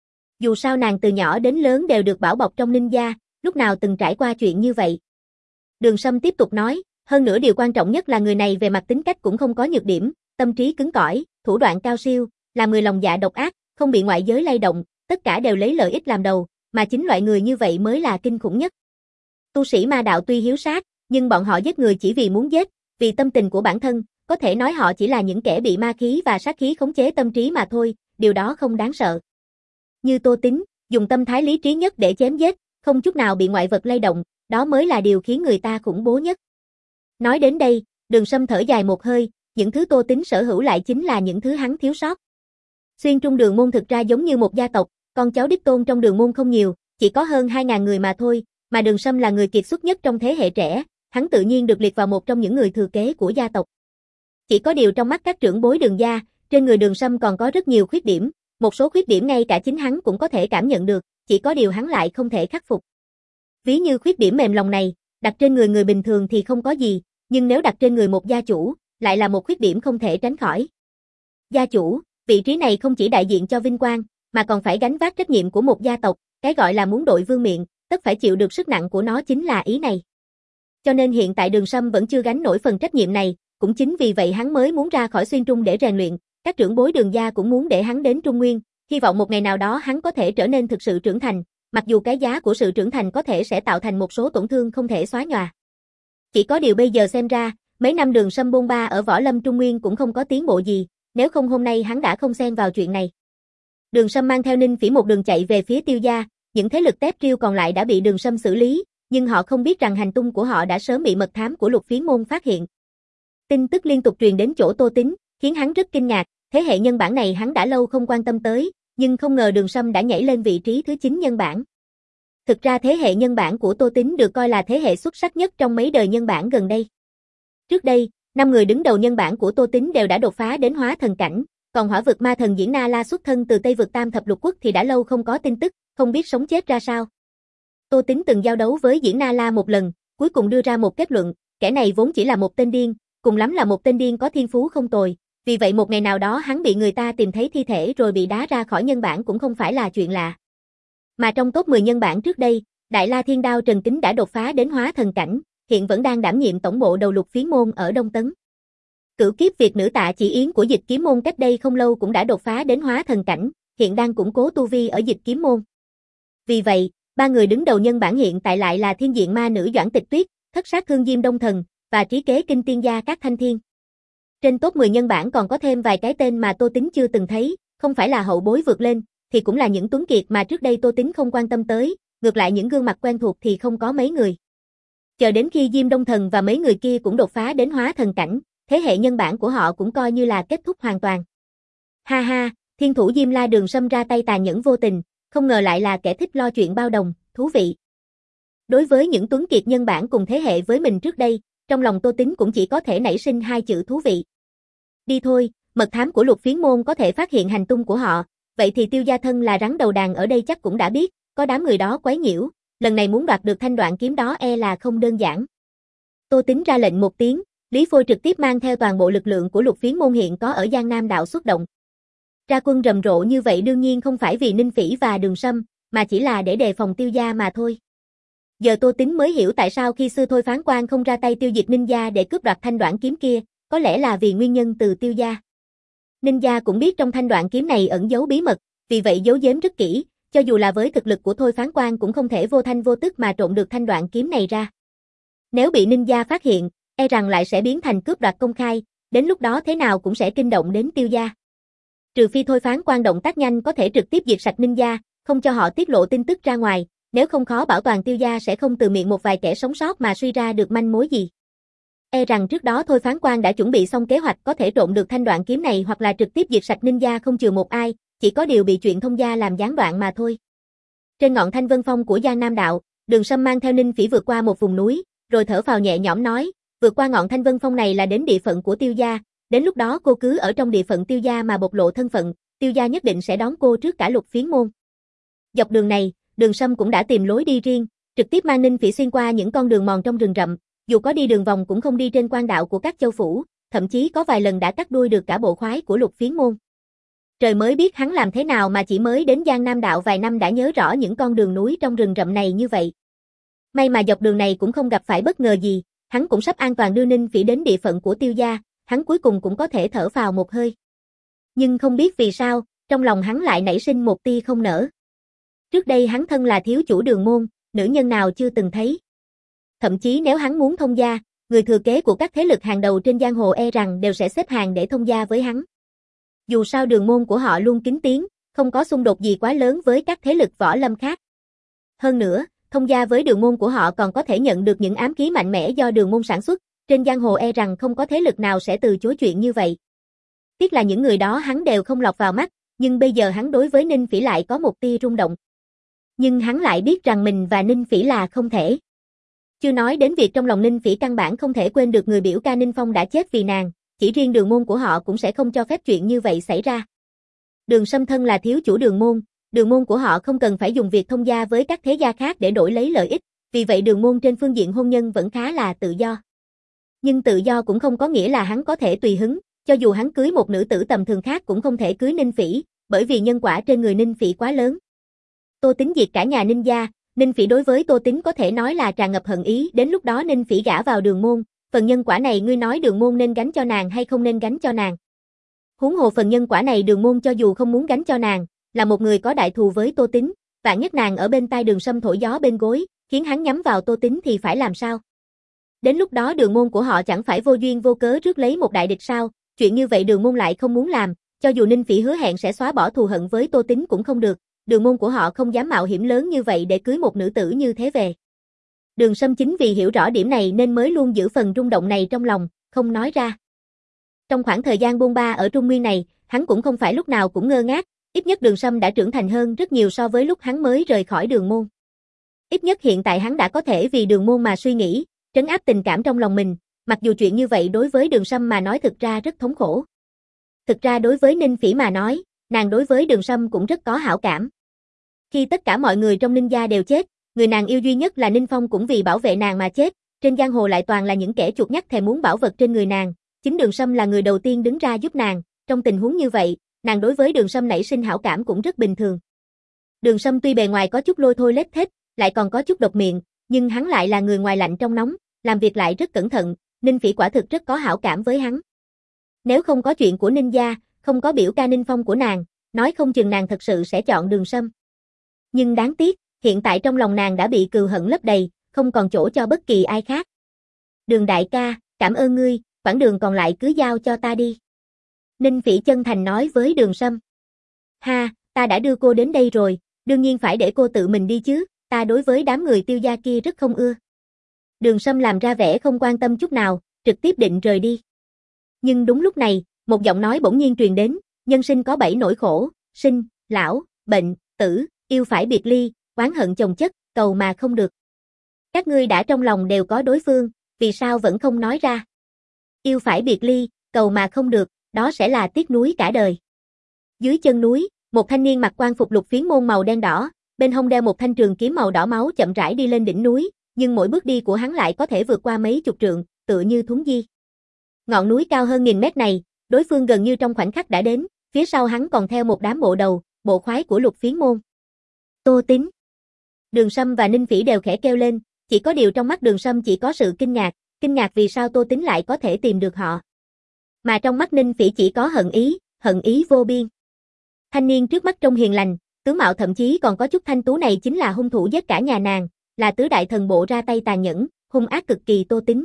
Dù sao nàng từ nhỏ đến lớn đều được bảo bọc trong Ninh gia, lúc nào từng trải qua chuyện như vậy. Đường Sâm tiếp tục nói, hơn nữa điều quan trọng nhất là người này về mặt tính cách cũng không có nhược điểm, tâm trí cứng cỏi, thủ đoạn cao siêu, là người lòng dạ độc ác, không bị ngoại giới lay động, tất cả đều lấy lợi ích làm đầu, mà chính loại người như vậy mới là kinh khủng nhất. Tu sĩ ma đạo tuy hiếu sát, nhưng bọn họ giết người chỉ vì muốn giết, vì tâm tình của bản thân, có thể nói họ chỉ là những kẻ bị ma khí và sát khí khống chế tâm trí mà thôi, điều đó không đáng sợ. Như Tô Tính, dùng tâm thái lý trí nhất để chém giết, không chút nào bị ngoại vật lay động, đó mới là điều khiến người ta khủng bố nhất. Nói đến đây, Đường Sâm thở dài một hơi, những thứ Tô Tính sở hữu lại chính là những thứ hắn thiếu sót. Xuyên Trung Đường môn thực ra giống như một gia tộc, con cháu đích tôn trong Đường môn không nhiều, chỉ có hơn hai nghìn người mà thôi, mà Đường Sâm là người kiệt xuất nhất trong thế hệ trẻ, hắn tự nhiên được liệt vào một trong những người thừa kế của gia tộc. Chỉ có điều trong mắt các trưởng bối Đường gia, trên người Đường Sâm còn có rất nhiều khuyết điểm, một số khuyết điểm ngay cả chính hắn cũng có thể cảm nhận được, chỉ có điều hắn lại không thể khắc phục. Ví như khuyết điểm mềm lòng này, đặt trên người người bình thường thì không có gì, nhưng nếu đặt trên người một gia chủ, lại là một khuyết điểm không thể tránh khỏi. Gia chủ, vị trí này không chỉ đại diện cho vinh quang, mà còn phải gánh vác trách nhiệm của một gia tộc, cái gọi là muốn đội vương miện, tất phải chịu được sức nặng của nó chính là ý này. Cho nên hiện tại Đường Sâm vẫn chưa gánh nổi phần trách nhiệm này, cũng chính vì vậy hắn mới muốn ra khỏi Xuyên Trung để rèn luyện, các trưởng bối Đường gia cũng muốn để hắn đến Trung Nguyên, hy vọng một ngày nào đó hắn có thể trở nên thực sự trưởng thành, mặc dù cái giá của sự trưởng thành có thể sẽ tạo thành một số tổn thương không thể xóa nhòa. Chỉ có điều bây giờ xem ra, mấy năm Đường Sâm bôn ba ở Võ Lâm Trung Nguyên cũng không có tiến bộ gì, nếu không hôm nay hắn đã không xen vào chuyện này. Đường Sâm mang theo Ninh Phỉ một đường chạy về phía Tiêu gia, những thế lực tép triêu còn lại đã bị Đường Sâm xử lý, nhưng họ không biết rằng hành tung của họ đã sớm bị mật thám của Lục Phiến môn phát hiện. Tin tức liên tục truyền đến chỗ Tô Tính, khiến hắn rất kinh ngạc, thế hệ nhân bản này hắn đã lâu không quan tâm tới, nhưng không ngờ Đường Sâm đã nhảy lên vị trí thứ chín nhân bản. Thực ra thế hệ nhân bản của Tô Tính được coi là thế hệ xuất sắc nhất trong mấy đời nhân bản gần đây. Trước đây, năm người đứng đầu nhân bản của Tô Tính đều đã đột phá đến hóa thần cảnh, còn hỏa vực ma thần Diễn Na La xuất thân từ Tây vực Tam thập lục quốc thì đã lâu không có tin tức, không biết sống chết ra sao. Tô Tính từng giao đấu với Diễn Na La một lần, cuối cùng đưa ra một kết luận, kẻ này vốn chỉ là một tên điên, cùng lắm là một tên điên có thiên phú không tồi, vì vậy một ngày nào đó hắn bị người ta tìm thấy thi thể rồi bị đá ra khỏi nhân bản cũng không phải là chuyện lạ. Mà trong top mười nhân bản trước đây, Đại La Thiên Đao Trần Kính đã đột phá đến hóa thần cảnh, hiện vẫn đang đảm nhiệm tổng bộ đầu Lục Phiến môn ở Đông Tấn. Cửu kiếp Việt nữ Tạ Chỉ Yến của Dịch Kiếm môn cách đây không lâu cũng đã đột phá đến hóa thần cảnh, hiện đang củng cố tu vi ở Dịch Kiếm môn. Vì vậy, ba người đứng đầu nhân bản hiện tại lại là Thiên Diện Ma nữ Doãn Tịch Tuyết, Thất Sát Thương Diêm Đông Thần và Trí Kế Kinh Tiên Gia Các Thanh Thiên. Trên top mười nhân bản còn có thêm vài cái tên mà Tô Tính chưa từng thấy, không phải là hậu bối vượt lên, thì cũng là những tuấn kiệt mà trước đây Tô Tính không quan tâm tới, ngược lại những gương mặt quen thuộc thì không có mấy người. Chờ đến khi Diêm Đông Thần và mấy người kia cũng đột phá đến hóa thần cảnh, thế hệ nhân bản của họ cũng coi như là kết thúc hoàn toàn. Ha ha, thiên thủ Diêm La Đường Sâm ra tay tàn nhẫn vô tình, không ngờ lại là kẻ thích lo chuyện bao đồng, thú vị. Đối với những tuấn kiệt nhân bản cùng thế hệ với mình trước đây, trong lòng Tô Tín cũng chỉ có thể nảy sinh hai chữ thú vị. Đi thôi, mật thám của Lục Phiến Môn có thể phát hiện hành tung của họ, vậy thì Tiêu gia thân là rắn đầu đàn ở đây chắc cũng đã biết, có đám người đó quấy nhiễu, lần này muốn đoạt được thanh đoạn kiếm đó e là không đơn giản. Tô Tín ra lệnh một tiếng, Lý Phôi trực tiếp mang theo toàn bộ lực lượng của Lục Phiến Môn hiện có ở Giang Nam đạo xuất động. Ra quân rầm rộ như vậy đương nhiên không phải vì Ninh Phỉ và Đường Sâm, mà chỉ là để đề phòng Tiêu gia mà thôi. Giờ Tô Tín mới hiểu tại sao khi xưa Thôi Phán Quan không ra tay tiêu diệt Ninh gia để cướp đoạt thanh đoạn kiếm kia, có lẽ là vì nguyên nhân từ Tiêu gia. Ninh gia cũng biết trong thanh đoạn kiếm này ẩn giấu bí mật, vì vậy giấu giếm rất kỹ, cho dù là với thực lực của Thôi Phán Quan cũng không thể vô thanh vô tức mà trộn được thanh đoạn kiếm này ra. Nếu bị Ninh gia phát hiện, e rằng lại sẽ biến thành cướp đoạt công khai, đến lúc đó thế nào cũng sẽ kinh động đến Tiêu gia. Trừ phi Thôi Phán Quan động tác nhanh có thể trực tiếp diệt sạch Ninh gia, không cho họ tiết lộ tin tức ra ngoài, nếu không khó bảo toàn Tiêu gia sẽ không từ miệng một vài kẻ sống sót mà suy ra được manh mối gì. E rằng trước đó Thôi Phán Quan đã chuẩn bị xong kế hoạch có thể trộn được thanh đoạn kiếm này hoặc là trực tiếp diệt sạch Ninh gia không chừa một ai, chỉ có điều bị chuyện Thông gia làm gián đoạn mà thôi. Trên ngọn Thanh Vân Phong của Giang Nam đạo, Đường Sâm mang theo Ninh Phỉ vượt qua một vùng núi, rồi thở phào nhẹ nhõm nói, vượt qua ngọn Thanh Vân Phong này là đến địa phận của Tiêu gia, đến lúc đó cô cứ ở trong địa phận Tiêu gia mà bộc lộ thân phận, Tiêu gia nhất định sẽ đón cô trước cả Lục Phiến Môn. Dọc đường này, Đường Sâm cũng đã tìm lối đi riêng, trực tiếp mang Ninh Phỉ xuyên qua những con đường mòn trong rừng rậm, dù có đi đường vòng cũng không đi trên quan đạo của các châu phủ, thậm chí có vài lần đã cắt đuôi được cả bộ khoái của Lục Phiến Môn. Trời mới biết hắn làm thế nào mà chỉ mới đến Giang Nam đạo vài năm đã nhớ rõ những con đường núi trong rừng rậm này như vậy. May mà dọc đường này cũng không gặp phải bất ngờ gì, hắn cũng sắp an toàn đưa Ninh Phỉ đến địa phận của Tiêu gia, hắn cuối cùng cũng có thể thở phào một hơi. Nhưng không biết vì sao, trong lòng hắn lại nảy sinh một tia không nỡ. Trước đây hắn thân là thiếu chủ Đường môn, nữ nhân nào chưa từng thấy. Thậm chí nếu hắn muốn thông gia, người thừa kế của các thế lực hàng đầu trên giang hồ e rằng đều sẽ xếp hàng để thông gia với hắn. Dù sao Đường môn của họ luôn kín tiếng, không có xung đột gì quá lớn với các thế lực võ lâm khác. Hơn nữa, thông gia với Đường môn của họ còn có thể nhận được những ám khí mạnh mẽ do Đường môn sản xuất, trên giang hồ e rằng không có thế lực nào sẽ từ chối chuyện như vậy. Tiếc là những người đó hắn đều không lọt vào mắt, nhưng bây giờ hắn đối với Ninh Phỉ lại có một tia rung động. Nhưng hắn lại biết rằng mình và Ninh Phỉ là không thể. Chưa nói đến việc trong lòng Ninh Phỉ căn bản không thể quên được người biểu ca Ninh Phong đã chết vì nàng, chỉ riêng Đường môn của họ cũng sẽ không cho phép chuyện như vậy xảy ra. Đường Sâm thân là thiếu chủ Đường môn, Đường môn của họ không cần phải dùng việc thông gia với các thế gia khác để đổi lấy lợi ích, vì vậy Đường môn trên phương diện hôn nhân vẫn khá là tự do. Nhưng tự do cũng không có nghĩa là hắn có thể tùy hứng, cho dù hắn cưới một nữ tử tầm thường khác cũng không thể cưới Ninh Phỉ, bởi vì nhân quả trên người Ninh Phỉ quá lớn. Tô Tín diệt cả nhà Ninh gia, Ninh Phỉ đối với Tô Tín có thể nói là tràn ngập hận ý, đến lúc đó Ninh Phỉ gả vào Đường môn, phần nhân quả này ngươi nói Đường môn nên gánh cho nàng hay không nên gánh cho nàng. Huống hồ phần nhân quả này Đường môn cho dù không muốn gánh cho nàng, là một người có đại thù với Tô Tín, vạn nhất nàng ở bên tai Đường Sâm thổi gió bên gối, khiến hắn nhắm vào Tô Tín thì phải làm sao? Đến lúc đó Đường môn của họ chẳng phải vô duyên vô cớ rước lấy một đại địch sao? Chuyện như vậy Đường môn lại không muốn làm, cho dù Ninh Phỉ hứa hẹn sẽ xóa bỏ thù hận với Tô Tín cũng không được. Đường môn của họ không dám mạo hiểm lớn như vậy để cưới một nữ tử như thế về. Đường Sâm chính vì hiểu rõ điểm này nên mới luôn giữ phần rung động này trong lòng, không nói ra. Trong khoảng thời gian bôn ba ở Trung Nguyên này, hắn cũng không phải lúc nào cũng ngơ ngác, ít nhất Đường Sâm đã trưởng thành hơn rất nhiều so với lúc hắn mới rời khỏi Đường môn. Ít nhất hiện tại hắn đã có thể vì Đường môn mà suy nghĩ, trấn áp tình cảm trong lòng mình, mặc dù chuyện như vậy đối với Đường Sâm mà nói thực ra rất thống khổ. Thực ra đối với Ninh Phỉ mà nói, nàng đối với Đường Sâm cũng rất có hảo cảm. Khi tất cả mọi người trong Ninh gia đều chết, người nàng yêu duy nhất là Ninh Phong cũng vì bảo vệ nàng mà chết, trên giang hồ lại toàn là những kẻ chuột nhắt thèm muốn bảo vật trên người nàng, chính Đường Sâm là người đầu tiên đứng ra giúp nàng, trong tình huống như vậy, nàng đối với Đường Sâm nảy sinh hảo cảm cũng rất bình thường. Đường Sâm tuy bề ngoài có chút lôi thôi lết thết, lại còn có chút độc miệng, nhưng hắn lại là người ngoài lạnh trong nóng, làm việc lại rất cẩn thận, Ninh Phỉ quả thực rất có hảo cảm với hắn. Nếu không có chuyện của Ninh gia, không có biểu ca Ninh Phong của nàng, nói không chừng nàng thật sự sẽ chọn Đường Sâm. Nhưng đáng tiếc, hiện tại trong lòng nàng đã bị cừu hận lấp đầy, không còn chỗ cho bất kỳ ai khác. Đường đại ca, cảm ơn ngươi, quãng đường còn lại cứ giao cho ta đi. Ninh Phỉ chân thành nói với Đường Sâm. Ha, ta đã đưa cô đến đây rồi, đương nhiên phải để cô tự mình đi chứ, ta đối với đám người Tiêu gia kia rất không ưa. Đường Sâm làm ra vẻ không quan tâm chút nào, trực tiếp định rời đi. Nhưng đúng lúc này, một giọng nói bỗng nhiên truyền đến, nhân sinh có bảy nỗi khổ, sinh, lão, bệnh, tử, yêu phải biệt ly, oán hận chồng chất, cầu mà không được. Các ngươi đã trong lòng đều có đối phương, vì sao vẫn không nói ra? Yêu phải biệt ly, cầu mà không được, đó sẽ là tiếc nuối cả đời. Dưới chân núi, một thanh niên mặc quan phục lục phiến môn màu đen đỏ, bên hông đeo một thanh trường kiếm màu đỏ máu chậm rãi đi lên đỉnh núi, nhưng mỗi bước đi của hắn lại có thể vượt qua mấy chục trượng, tựa như thuấn di. Ngọn núi cao hơn nghìn mét này, đối phương gần như trong khoảnh khắc đã đến, phía sau hắn còn theo một đám bộ đầu, bộ khoái của lục phiến môn. Tô Tín. Đường Sâm và Ninh Phỉ đều khẽ kêu lên, chỉ có điều trong mắt Đường Sâm chỉ có sự kinh ngạc, kinh ngạc vì sao Tô Tín lại có thể tìm được họ. Mà trong mắt Ninh Phỉ chỉ có hận ý, hận ý vô biên. Thanh niên trước mắt trông hiền lành, tướng mạo thậm chí còn có chút thanh tú này chính là hung thủ giết cả nhà nàng, là tứ đại thần bộ ra tay tàn nhẫn, hung ác cực kỳ Tô Tín.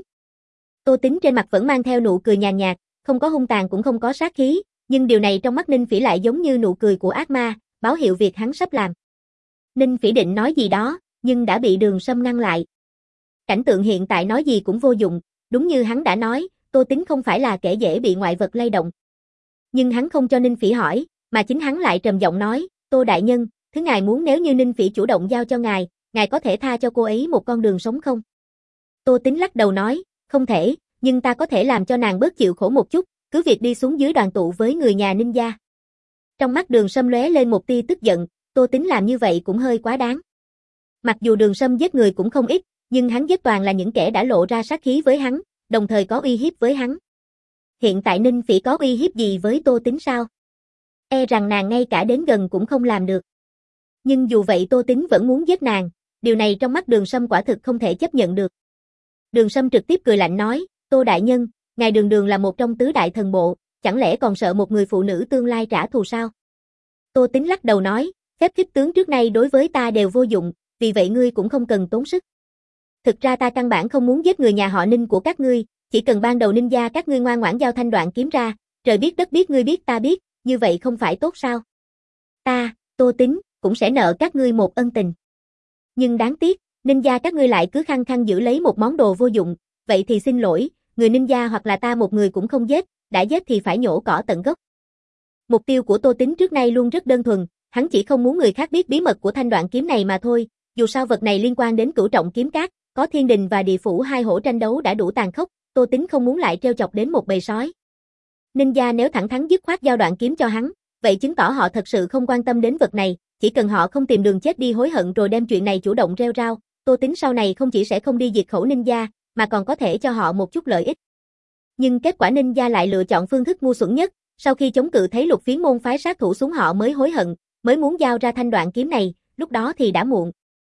Tô Tín trên mặt vẫn mang theo nụ cười nhàn nhạt, không có hung tàn cũng không có sát khí, nhưng điều này trong mắt Ninh Phỉ lại giống như nụ cười của ác ma, báo hiệu việc hắn sắp làm. Ninh Phỉ định nói gì đó, nhưng đã bị Đường Sâm ngăn lại. Cảnh tượng hiện tại nói gì cũng vô dụng, đúng như hắn đã nói, Tô Tín không phải là kẻ dễ bị ngoại vật lay động. Nhưng hắn không cho Ninh Phỉ hỏi, mà chính hắn lại trầm giọng nói, Tô đại nhân, thứ ngài muốn nếu như Ninh Phỉ chủ động giao cho ngài, ngài có thể tha cho cô ấy một con đường sống không? Tô Tín lắc đầu nói, không thể, nhưng ta có thể làm cho nàng bớt chịu khổ một chút, cứ việc đi xuống dưới đoàn tụ với người nhà Ninh gia. Trong mắt Đường Sâm lóe lên một tia tức giận, Tô Tín làm như vậy cũng hơi quá đáng. Mặc dù Đường Sâm giết người cũng không ít, nhưng hắn giết toàn là những kẻ đã lộ ra sát khí với hắn, đồng thời có uy hiếp với hắn. Hiện tại Ninh Phỉ có uy hiếp gì với Tô Tín sao? E rằng nàng ngay cả đến gần cũng không làm được. Nhưng dù vậy Tô Tín vẫn muốn giết nàng, điều này trong mắt Đường Sâm quả thực không thể chấp nhận được. Đường Sâm trực tiếp cười lạnh nói, Tô đại nhân, ngài đường đường là một trong tứ đại thần bộ, chẳng lẽ còn sợ một người phụ nữ tương lai trả thù sao? Tô Tín lắc đầu nói, phép khích tướng trước nay đối với ta đều vô dụng, vì vậy ngươi cũng không cần tốn sức. Thực ra ta căn bản không muốn giết người nhà họ Ninh của các ngươi, chỉ cần ban đầu Ninh gia các ngươi ngoan ngoãn giao thanh đoạn kiếm ra, trời biết đất biết ngươi biết ta biết, như vậy không phải tốt sao? Ta, Tô Tín, cũng sẽ nợ các ngươi một ân tình. Nhưng đáng tiếc, Ninh gia các ngươi lại cứ khăng khăng giữ lấy một món đồ vô dụng, vậy thì xin lỗi, người Ninh gia hoặc là ta một người cũng không giết, đã giết thì phải nhổ cỏ tận gốc. Mục tiêu của Tô Tín trước nay luôn rất đơn thuần, hắn chỉ không muốn người khác biết bí mật của thanh đoạn kiếm này mà thôi, dù sao vật này liên quan đến cửu trọng kiếm cát, có thiên đình và địa phủ hai hổ tranh đấu đã đủ tàn khốc, Tô Tín không muốn lại trêu chọc đến một bầy sói. Ninh gia nếu thẳng thắn dứt khoát giao đoạn kiếm cho hắn, vậy chứng tỏ họ thật sự không quan tâm đến vật này, chỉ cần họ không tìm đường chết đi hối hận rồi đem chuyện này chủ động rêu rao, Tô Tín sau này không chỉ sẽ không đi diệt khẩu Ninh gia, mà còn có thể cho họ một chút lợi ích. Nhưng kết quả Ninh gia lại lựa chọn phương thức ngu xuẩn nhất, sau khi chống cự thấy lục phiến môn phái sát thủ xuống họ mới hối hận, mới muốn giao ra thanh đoạn kiếm này, lúc đó thì đã muộn.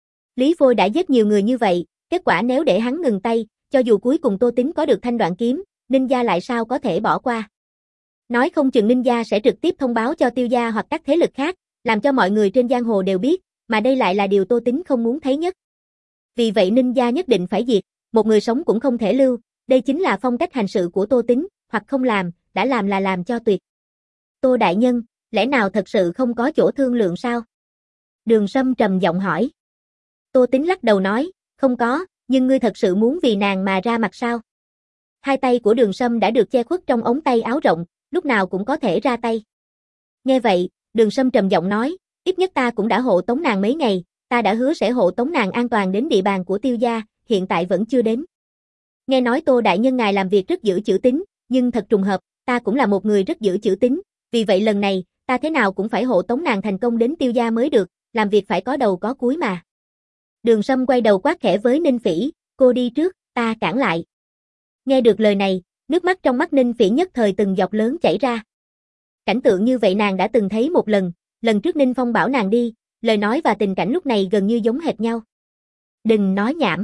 Lý Vôi đã giết nhiều người như vậy, kết quả nếu để hắn ngừng tay, cho dù cuối cùng Tô Tín có được thanh đoạn kiếm, Ninh gia lại sao có thể bỏ qua. Nói không chừng Ninh gia sẽ trực tiếp thông báo cho Tiêu gia hoặc các thế lực khác, làm cho mọi người trên giang hồ đều biết, mà đây lại là điều Tô Tín không muốn thấy nhất. Vì vậy Ninh gia nhất định phải diệt, một người sống cũng không thể lưu, đây chính là phong cách hành sự của Tô Tín, hoặc không làm, đã làm là làm cho tuyệt. Tô đại nhân, lẽ nào thật sự không có chỗ thương lượng sao? Đường Sâm trầm giọng hỏi. Tô Tín lắc đầu nói, không có, nhưng ngươi thật sự muốn vì nàng mà ra mặt sao? Hai tay của Đường Sâm đã được che khuất trong ống tay áo rộng, lúc nào cũng có thể ra tay. Nghe vậy, Đường Sâm trầm giọng nói, ít nhất ta cũng đã hộ tống nàng mấy ngày, ta đã hứa sẽ hộ tống nàng an toàn đến địa bàn của Tiêu gia, hiện tại vẫn chưa đến. Nghe nói Tô đại nhân ngài làm việc rất giữ chữ tín, nhưng thật trùng hợp, ta cũng là một người rất giữ chữ tín, vì vậy lần này, ta thế nào cũng phải hộ tống nàng thành công đến Tiêu gia mới được, làm việc phải có đầu có cuối mà. Đường Sâm quay đầu quát khẽ với Ninh Phỉ, cô đi trước, ta cản lại. Nghe được lời này, nước mắt trong mắt Ninh Phỉ nhất thời từng giọt lớn chảy ra. Cảnh tượng như vậy nàng đã từng thấy một lần, lần trước Ninh Phong bảo nàng đi, lời nói và tình cảnh lúc này gần như giống hệt nhau. Đừng nói nhảm.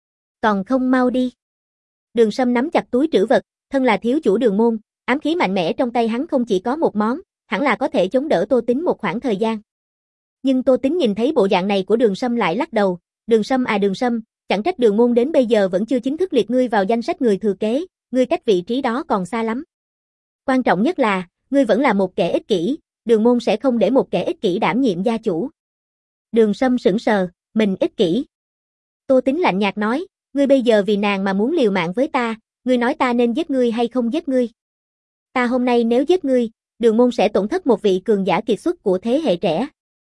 Còn không mau đi. Đường Sâm nắm chặt túi trữ vật, thân là thiếu chủ đường môn, ám khí mạnh mẽ trong tay hắn không chỉ có một món, hẳn là có thể chống đỡ Tô Tín một khoảng thời gian. Nhưng Tô Tín nhìn thấy bộ dạng này của Đường Sâm lại lắc đầu, Đường Sâm à Đường Sâm, chẳng trách đường môn đến bây giờ vẫn chưa chính thức liệt ngươi vào danh sách người thừa kế, ngươi cách vị trí đó còn xa lắm. Quan trọng nhất là, ngươi vẫn là một kẻ ích kỷ, đường môn sẽ không để một kẻ ích kỷ đảm nhiệm gia chủ. Đường Sâm sững sờ, Mình ích kỷ. Tô Tính lạnh nhạt nói, ngươi bây giờ vì nàng mà muốn liều mạng với ta, ngươi nói ta nên giết ngươi hay không giết ngươi? Ta hôm nay nếu giết ngươi, Đường môn sẽ tổn thất một vị cường giả kiệt xuất của thế hệ trẻ.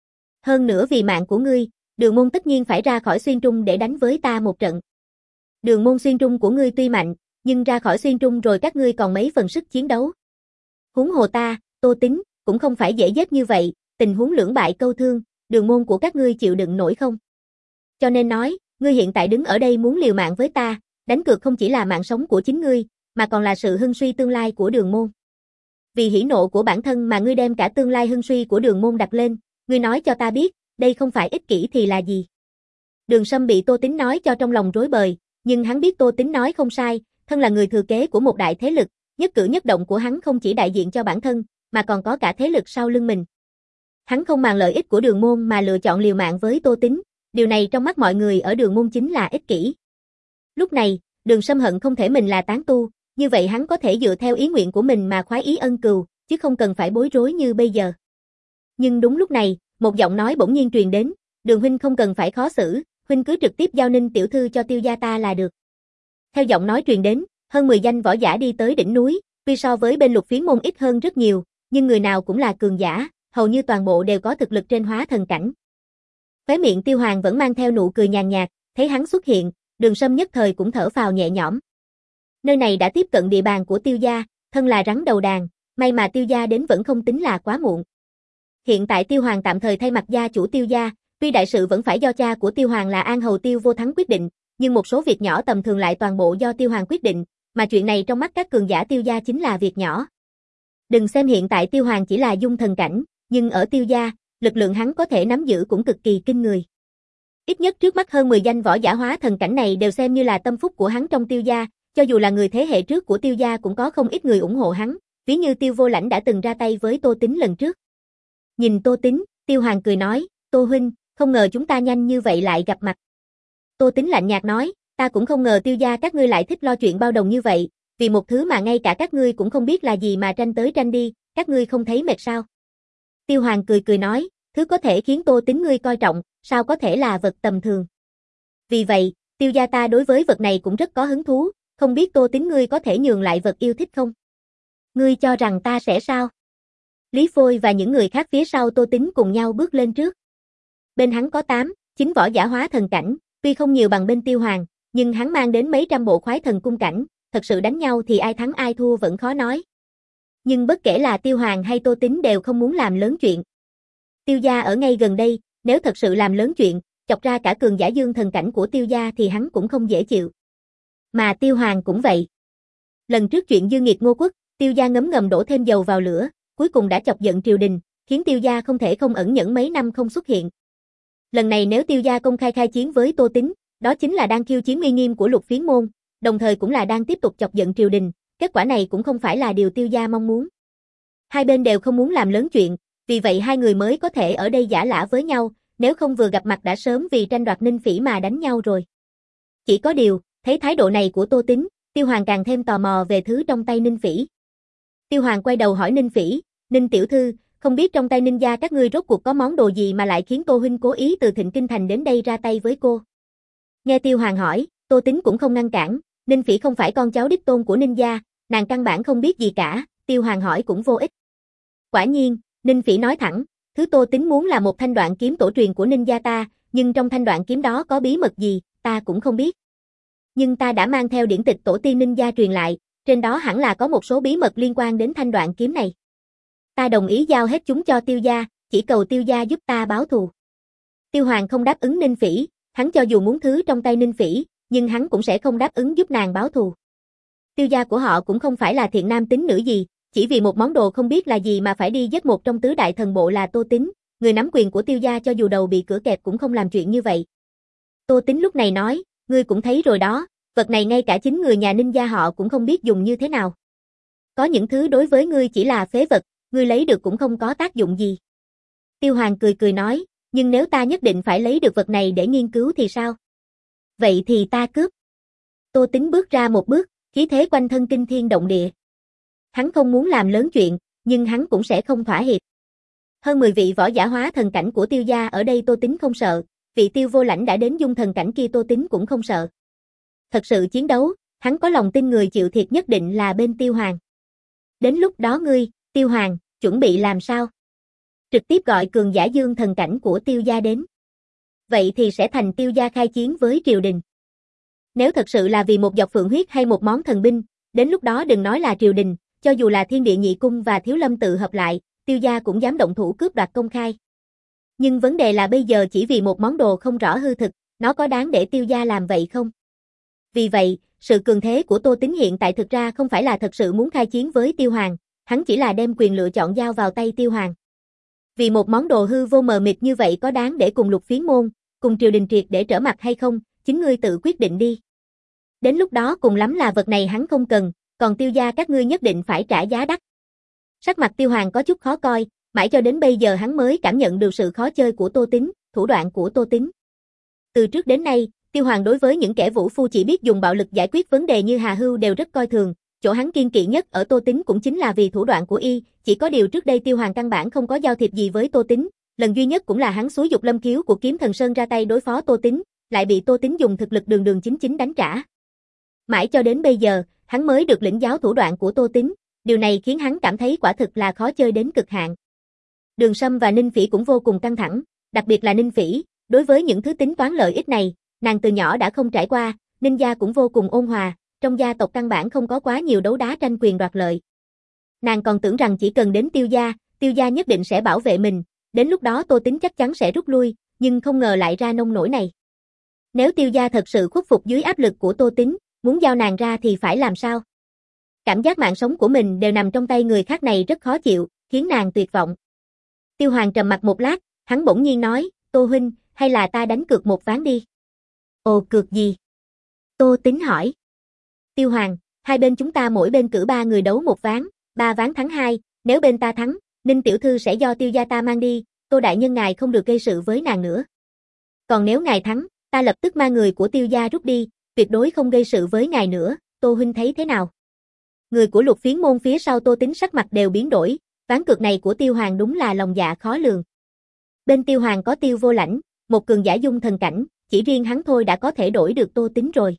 Hơn nữa vì mạng của ngươi, Đường môn tất nhiên phải ra khỏi xuyên trung để đánh với ta một trận. Đường môn xuyên trung của ngươi tuy mạnh, nhưng ra khỏi xuyên trung rồi các ngươi còn mấy phần sức chiến đấu. Huống hồ ta, Tô Tính, cũng không phải dễ giết như vậy, tình huống lưỡng bại câu thương, đường môn của các ngươi chịu đựng nổi không? Cho nên nói, ngươi hiện tại đứng ở đây muốn liều mạng với ta, đánh cược không chỉ là mạng sống của chính ngươi, mà còn là sự hưng suy tương lai của đường môn. Vì hỉ nộ của bản thân mà ngươi đem cả tương lai hưng suy của đường môn đặt lên, ngươi nói cho ta biết, đây không phải ích kỷ thì là gì? Đường Sâm bị Tô Tính nói cho trong lòng rối bời, nhưng hắn biết Tô Tính nói không sai, thân là người thừa kế của một đại thế lực, nhất cử nhất động của hắn không chỉ đại diện cho bản thân, mà còn có cả thế lực sau lưng mình. Hắn không màng lợi ích của đường môn mà lựa chọn liều mạng với Tô Tính, điều này trong mắt mọi người ở đường môn chính là ích kỷ. Lúc này, Đường Sâm hận không thể mình là tán tu, như vậy hắn có thể dựa theo ý nguyện của mình mà khoái ý ân cừu, chứ không cần phải bối rối như bây giờ. Nhưng đúng lúc này, một giọng nói bỗng nhiên truyền đến, Đường huynh không cần phải khó xử, huynh cứ trực tiếp giao Ninh tiểu thư cho Tiêu gia ta là được. Theo giọng nói truyền đến, hơn mười danh võ giả đi tới đỉnh núi, tuy so với bên Lục Phiến môn ít hơn rất nhiều, nhưng người nào cũng là cường giả, hầu như toàn bộ đều có thực lực trên hóa thần cảnh. Khóe miệng Tiêu Hoàng vẫn mang theo nụ cười nhàn nhạt, thấy hắn xuất hiện, Đường Sâm nhất thời cũng thở phào nhẹ nhõm. Nơi này đã tiếp cận địa bàn của Tiêu gia, thân là rắn đầu đàn, may mà Tiêu gia đến vẫn không tính là quá muộn. Hiện tại Tiêu Hoàng tạm thời thay mặt gia chủ Tiêu gia, tuy đại sự vẫn phải do cha của Tiêu Hoàng là An Hầu Tiêu Vô Thắng quyết định, nhưng một số việc nhỏ tầm thường lại toàn bộ do Tiêu Hoàng quyết định, mà chuyện này trong mắt các cường giả Tiêu gia chính là việc nhỏ. Đừng xem hiện tại Tiêu Hoàng chỉ là dung thần cảnh, nhưng ở Tiêu gia, lực lượng hắn có thể nắm giữ cũng cực kỳ kinh người. Ít nhất trước mắt hơn mười danh võ giả hóa thần cảnh này đều xem như là tâm phúc của hắn trong Tiêu gia, cho dù là người thế hệ trước của Tiêu gia cũng có không ít người ủng hộ hắn, ví như Tiêu Vô Lãnh đã từng ra tay với Tô Tính lần trước. Nhìn Tô Tính, Tiêu Hoàng cười nói, Tô huynh, không ngờ chúng ta nhanh như vậy lại gặp mặt. Tô Tính lạnh nhạt nói, ta cũng không ngờ Tiêu gia các ngươi lại thích lo chuyện bao đồng như vậy, vì một thứ mà ngay cả các ngươi cũng không biết là gì mà tranh tới tranh đi, các ngươi không thấy mệt sao? Tiêu Hoàng cười cười nói, thứ có thể khiến Tô Tính ngươi coi trọng, sao có thể là vật tầm thường. Vì vậy, Tiêu gia ta đối với vật này cũng rất có hứng thú, không biết Tô Tính ngươi có thể nhường lại vật yêu thích không? Ngươi cho rằng ta sẽ sao? Lý Phôi và những người khác phía sau Tô Tính cùng nhau bước lên trước. Bên hắn có tám, chín võ giả hóa thần cảnh, tuy không nhiều bằng bên Tiêu Hoàng, nhưng hắn mang đến mấy trăm bộ khoái thần cung cảnh, thật sự đánh nhau thì ai thắng ai thua vẫn khó nói. Nhưng bất kể là Tiêu Hoàng hay Tô Tính đều không muốn làm lớn chuyện. Tiêu gia ở ngay gần đây, nếu thật sự làm lớn chuyện, chọc ra cả cường giả dương thần cảnh của Tiêu gia thì hắn cũng không dễ chịu. Mà Tiêu Hoàng cũng vậy. Lần trước chuyện Dương Nghiệt Ngô Quốc, Tiêu gia ngấm ngầm đổ thêm dầu vào lửa, cuối cùng đã chọc giận triều đình, khiến Tiêu gia không thể không ẩn nhẫn mấy năm không xuất hiện. Lần này nếu Tiêu gia công khai khai chiến với Tô Tính, đó chính là đang khiêu chiến uy nghiêm của Lục Phiến môn, đồng thời cũng là đang tiếp tục chọc giận triều đình, kết quả này cũng không phải là điều Tiêu gia mong muốn. Hai bên đều không muốn làm lớn chuyện, vì vậy hai người mới có thể ở đây giả lả với nhau, nếu không vừa gặp mặt đã sớm vì tranh đoạt Ninh Phỉ mà đánh nhau rồi. Chỉ có điều, thấy thái độ này của Tô Tính, Tiêu Hoàng càng thêm tò mò về thứ trong tay Ninh Phỉ. Tiêu Hoàng quay đầu hỏi Ninh Phỉ, Ninh tiểu thư, không biết trong tay Ninh gia các ngươi rốt cuộc có món đồ gì mà lại khiến Tô huynh cố ý từ Thịnh Kinh Thành đến đây ra tay với cô. Nghe Tiêu Hoàng hỏi, Tô Tính cũng không ngăn cản, Ninh Phỉ không phải con cháu đích tôn của Ninh gia, nàng căn bản không biết gì cả, Tiêu Hoàng hỏi cũng vô ích. Quả nhiên, Ninh Phỉ nói thẳng, thứ Tô Tính muốn là một thanh đoạn kiếm tổ truyền của Ninh gia ta, nhưng trong thanh đoạn kiếm đó có bí mật gì, ta cũng không biết. Nhưng ta đã mang theo điển tịch tổ tiên Ninh gia truyền lại, trên đó hẳn là có một số bí mật liên quan đến thanh đoạn kiếm này. Ta đồng ý giao hết chúng cho Tiêu gia, chỉ cầu Tiêu gia giúp ta báo thù. Tiêu Hoàng không đáp ứng Ninh Phỉ, hắn cho dù muốn thứ trong tay Ninh Phỉ, nhưng hắn cũng sẽ không đáp ứng giúp nàng báo thù. Tiêu gia của họ cũng không phải là thiện nam tín nữ gì, chỉ vì một món đồ không biết là gì mà phải đi giết một trong tứ đại thần bộ là Tô Tính, người nắm quyền của Tiêu gia cho dù đầu bị cửa kẹp cũng không làm chuyện như vậy. Tô Tính lúc này nói, ngươi cũng thấy rồi đó, vật này ngay cả chính người nhà Ninh gia họ cũng không biết dùng như thế nào. Có những thứ đối với ngươi chỉ là phế vật, ngươi lấy được cũng không có tác dụng gì. Tiêu Hoàng cười cười nói, nhưng nếu ta nhất định phải lấy được vật này để nghiên cứu thì sao? Vậy thì ta cướp. Tô Tính bước ra một bước, khí thế quanh thân kinh thiên động địa. Hắn không muốn làm lớn chuyện, nhưng hắn cũng sẽ không thỏa hiệp. Hơn mười vị võ giả hóa thần cảnh của Tiêu gia ở đây Tô Tính không sợ, vị Tiêu vô lãnh đã đến dung thần cảnh kia Tô Tín cũng không sợ. Thật sự chiến đấu, hắn có lòng tin người chịu thiệt nhất định là bên Tiêu Hoàng. Đến lúc đó ngươi, Tiêu Hoàng, chuẩn bị làm sao? Trực tiếp gọi cường giả dương thần cảnh của Tiêu gia đến. Vậy thì sẽ thành Tiêu gia khai chiến với triều đình. Nếu thật sự là vì một giọt phượng huyết hay một món thần binh, đến lúc đó đừng nói là triều đình, cho dù là Thiên Địa Nhị Cung và Thiếu Lâm tự hợp lại, Tiêu gia cũng dám động thủ cướp đoạt công khai. Nhưng vấn đề là bây giờ chỉ vì một món đồ không rõ hư thực, nó có đáng để Tiêu gia làm vậy không? Vì vậy, sự cường thế của Tô Tín hiện tại thực ra không phải là thật sự muốn khai chiến với Tiêu Hoàng, hắn chỉ là đem quyền lựa chọn giao vào tay Tiêu Hoàng. Vì một món đồ hư vô mờ mịt như vậy có đáng để cùng Lục Phiến môn, cùng triều đình triệt để trở mặt hay không, chính ngươi tự quyết định đi. Đến lúc đó cùng lắm là vật này hắn không cần, còn Tiêu gia các ngươi nhất định phải trả giá đắt. Sắc mặt Tiêu Hoàng có chút khó coi, mãi cho đến bây giờ hắn mới cảm nhận được sự khó chơi của Tô Tín, thủ đoạn của Tô Tín. Từ trước đến nay, Tiêu Hoàng đối với những kẻ vũ phu chỉ biết dùng bạo lực giải quyết vấn đề như Hà Hưu đều rất coi thường, chỗ hắn kiên kỵ nhất ở Tô Tín cũng chính là vì thủ đoạn của y, chỉ có điều trước đây Tiêu Hoàng căn bản không có giao thiệp gì với Tô Tín, lần duy nhất cũng là hắn xúi dục Lâm Khiếu của Kiếm Thần Sơn ra tay đối phó Tô Tín, lại bị Tô Tín dùng thực lực đường đường chính chính đánh trả. Mãi cho đến bây giờ, hắn mới được lĩnh giáo thủ đoạn của Tô Tín, điều này khiến hắn cảm thấy quả thực là khó chơi đến cực hạn. Đường Sâm và Ninh Phỉ cũng vô cùng căng thẳng, đặc biệt là Ninh Phỉ, đối với những thứ tính toán lợi ích này, nàng từ nhỏ đã không trải qua, Ninh gia cũng vô cùng ôn hòa, trong gia tộc căn bản không có quá nhiều đấu đá tranh quyền đoạt lợi. Nàng còn tưởng rằng chỉ cần đến Tiêu gia, Tiêu gia nhất định sẽ bảo vệ mình, đến lúc đó Tô Tín chắc chắn sẽ rút lui, nhưng không ngờ lại ra nông nổi này. Nếu Tiêu gia thật sự khuất phục dưới áp lực của Tô Tín, muốn giao nàng ra thì phải làm sao? Cảm giác mạng sống của mình đều nằm trong tay người khác này rất khó chịu, khiến nàng tuyệt vọng. Tiêu Hoàng trầm mặt một lát, hắn bỗng nhiên nói, Tô huynh, hay là ta đánh cược một ván đi? Ồ, cược gì? Tô Tín hỏi. Tiêu Hoàng, hai bên chúng ta mỗi bên cử ba người đấu một ván, ba ván thắng hai, nếu bên ta thắng, Ninh tiểu thư sẽ do Tiêu gia ta mang đi, Tô đại nhân ngài không được gây sự với nàng nữa. Còn nếu ngài thắng, ta lập tức mang người của Tiêu gia rút đi, tuyệt đối không gây sự với ngài nữa, Tô huynh thấy thế nào? Người của Lục Phiến môn phía sau Tô Tín sắc mặt đều biến đổi, ván cược này của Tiêu Hoàng đúng là lòng dạ khó lường. Bên Tiêu Hoàng có Tiêu vô lãnh, một cường giả dung thần cảnh, chỉ riêng hắn thôi đã có thể đổi được Tô Tín rồi.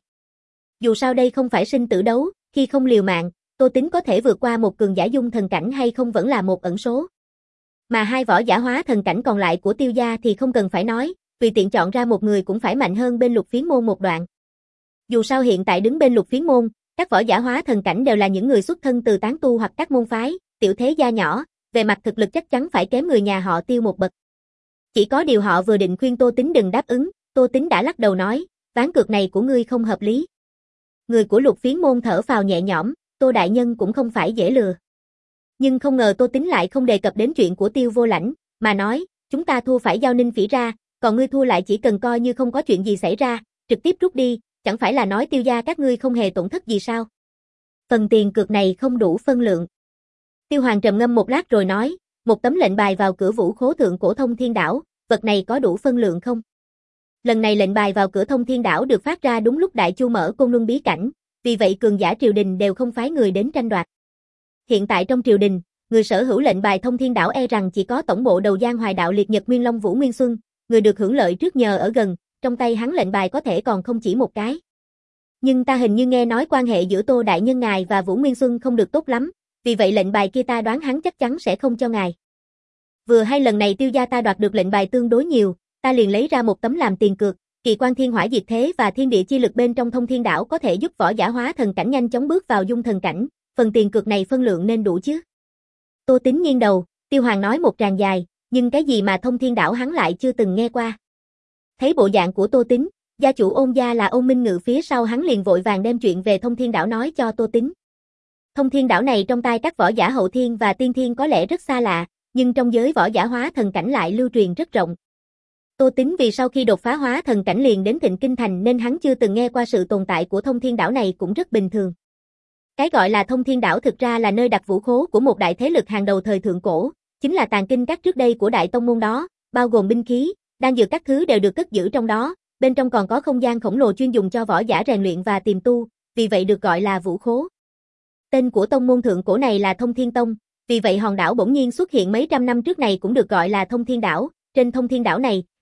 Dù sao đây không phải sinh tử đấu, khi không liều mạng, Tô Tín có thể vượt qua một cường giả dung thần cảnh hay không vẫn là một ẩn số. Mà hai võ giả hóa thần cảnh còn lại của Tiêu gia thì không cần phải nói, vì tiện chọn ra một người cũng phải mạnh hơn bên Lục Phiến môn một đoạn. Dù sao hiện tại đứng bên Lục Phiến môn, các võ giả hóa thần cảnh đều là những người xuất thân từ tán tu hoặc các môn phái, tiểu thế gia nhỏ, về mặt thực lực chắc chắn phải kém người nhà họ Tiêu một bậc. Chỉ có điều họ vừa định khuyên Tô Tín đừng đáp ứng, Tô Tín đã lắc đầu nói, ván cược này của ngươi không hợp lý. Người của Lục Phiến môn thở phào nhẹ nhõm, Tô đại nhân cũng không phải dễ lừa. Nhưng không ngờ Tô Tín lại không đề cập đến chuyện của Tiêu vô lãnh, mà nói, chúng ta thua phải giao Ninh Phỉ ra, còn ngươi thua lại chỉ cần coi như không có chuyện gì xảy ra, trực tiếp rút đi, chẳng phải là nói Tiêu gia các ngươi không hề tổn thất gì sao? Phần tiền cược này không đủ phân lượng. Tiêu Hoàng trầm ngâm một lát rồi nói, một tấm lệnh bài vào cửa Vũ Khố thượng cổ Thông Thiên Đảo, vật này có đủ phân lượng không? Lần này lệnh bài vào cửa Thông Thiên Đảo được phát ra đúng lúc Đại Chu mở Côn Luân bí cảnh, vì vậy cường giả triều đình đều không phái người đến tranh đoạt. Hiện tại trong triều đình, người sở hữu lệnh bài Thông Thiên Đảo e rằng chỉ có tổng bộ đầu Giang Hoài Đạo Liệt Nhật Nguyên Long Vũ Nguyên Xuân, người được hưởng lợi trước nhờ ở gần, trong tay hắn lệnh bài có thể còn không chỉ một cái. Nhưng ta hình như nghe nói quan hệ giữa Tô đại nhân ngài và Vũ Nguyên Xuân không được tốt lắm, vì vậy lệnh bài kia ta đoán hắn chắc chắn sẽ không cho ngài. Vừa hay lần này Tiêu gia ta đoạt được lệnh bài tương đối nhiều, ta liền lấy ra một tấm làm tiền cược, kỳ quan thiên hỏa diệt thế và thiên địa chi lực bên trong Thông Thiên Đảo có thể giúp võ giả hóa thần cảnh nhanh chóng bước vào dung thần cảnh, phần tiền cược này phân lượng nên đủ chứ? Tô Tín nghiêng đầu, Tiêu Hoàng nói một tràng dài, nhưng cái gì mà Thông Thiên Đảo hắn lại chưa từng nghe qua. Thấy bộ dạng của Tô Tín, gia chủ Ôn gia là Ôn Minh Ngự phía sau hắn liền vội vàng đem chuyện về Thông Thiên Đảo nói cho Tô Tín. Thông Thiên Đảo này trong tay các võ giả hậu thiên và tiên thiên có lẽ rất xa lạ, nhưng trong giới võ giả hóa thần cảnh lại lưu truyền rất rộng. Tô Tín vì sau khi đột phá hóa thần cảnh liền đến Thịnh Kinh Thành nên hắn chưa từng nghe qua sự tồn tại của Thông Thiên Đảo này cũng rất bình thường. Cái gọi là Thông Thiên Đảo thực ra là nơi đặt vũ khố của một đại thế lực hàng đầu thời thượng cổ, chính là tàng kinh các trước đây của đại tông môn đó, bao gồm binh khí, đan dược các thứ đều được cất giữ trong đó, bên trong còn có không gian khổng lồ chuyên dùng cho võ giả rèn luyện và tiềm tu, vì vậy được gọi là vũ khố. Tên của tông môn thượng cổ này là Thông Thiên Tông, vì vậy hòn đảo bỗng nhiên xuất hiện mấy trăm năm trước này cũng được gọi là Thông Thiên Đảo, trên Thông Thiên Đảo này,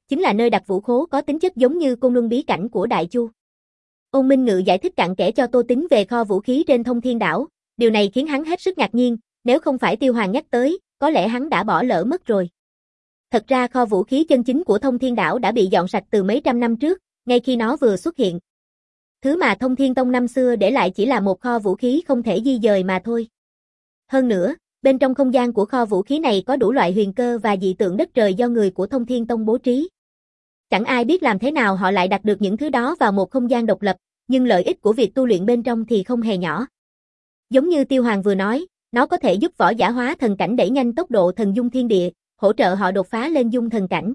chính là nơi đặt vũ khố có tính chất giống như Côn Luân bí cảnh của Đại Chu. Ôn Minh Ngự giải thích cặn kẽ cho Tô Tín về kho vũ khí trên Thông Thiên Đảo, điều này khiến hắn hết sức ngạc nhiên, nếu không phải Tiêu Hoàng nhắc tới, có lẽ hắn đã bỏ lỡ mất rồi. Thật ra kho vũ khí chân chính của Thông Thiên Đảo đã bị dọn sạch từ mấy trăm năm trước, ngay khi nó vừa xuất hiện. Thứ mà Thông Thiên Tông năm xưa để lại chỉ là một kho vũ khí không thể di dời mà thôi. Hơn nữa, bên trong không gian của kho vũ khí này có đủ loại huyền cơ và dị tượng đất trời do người của Thông Thiên Tông bố trí. Chẳng ai biết làm thế nào họ lại đặt được những thứ đó vào một không gian độc lập, nhưng lợi ích của việc tu luyện bên trong thì không hề nhỏ. Giống như Tiêu Hoàng vừa nói, nó có thể giúp võ giả hóa thần cảnh đẩy nhanh tốc độ thần dung thiên địa, hỗ trợ họ đột phá lên dung thần cảnh.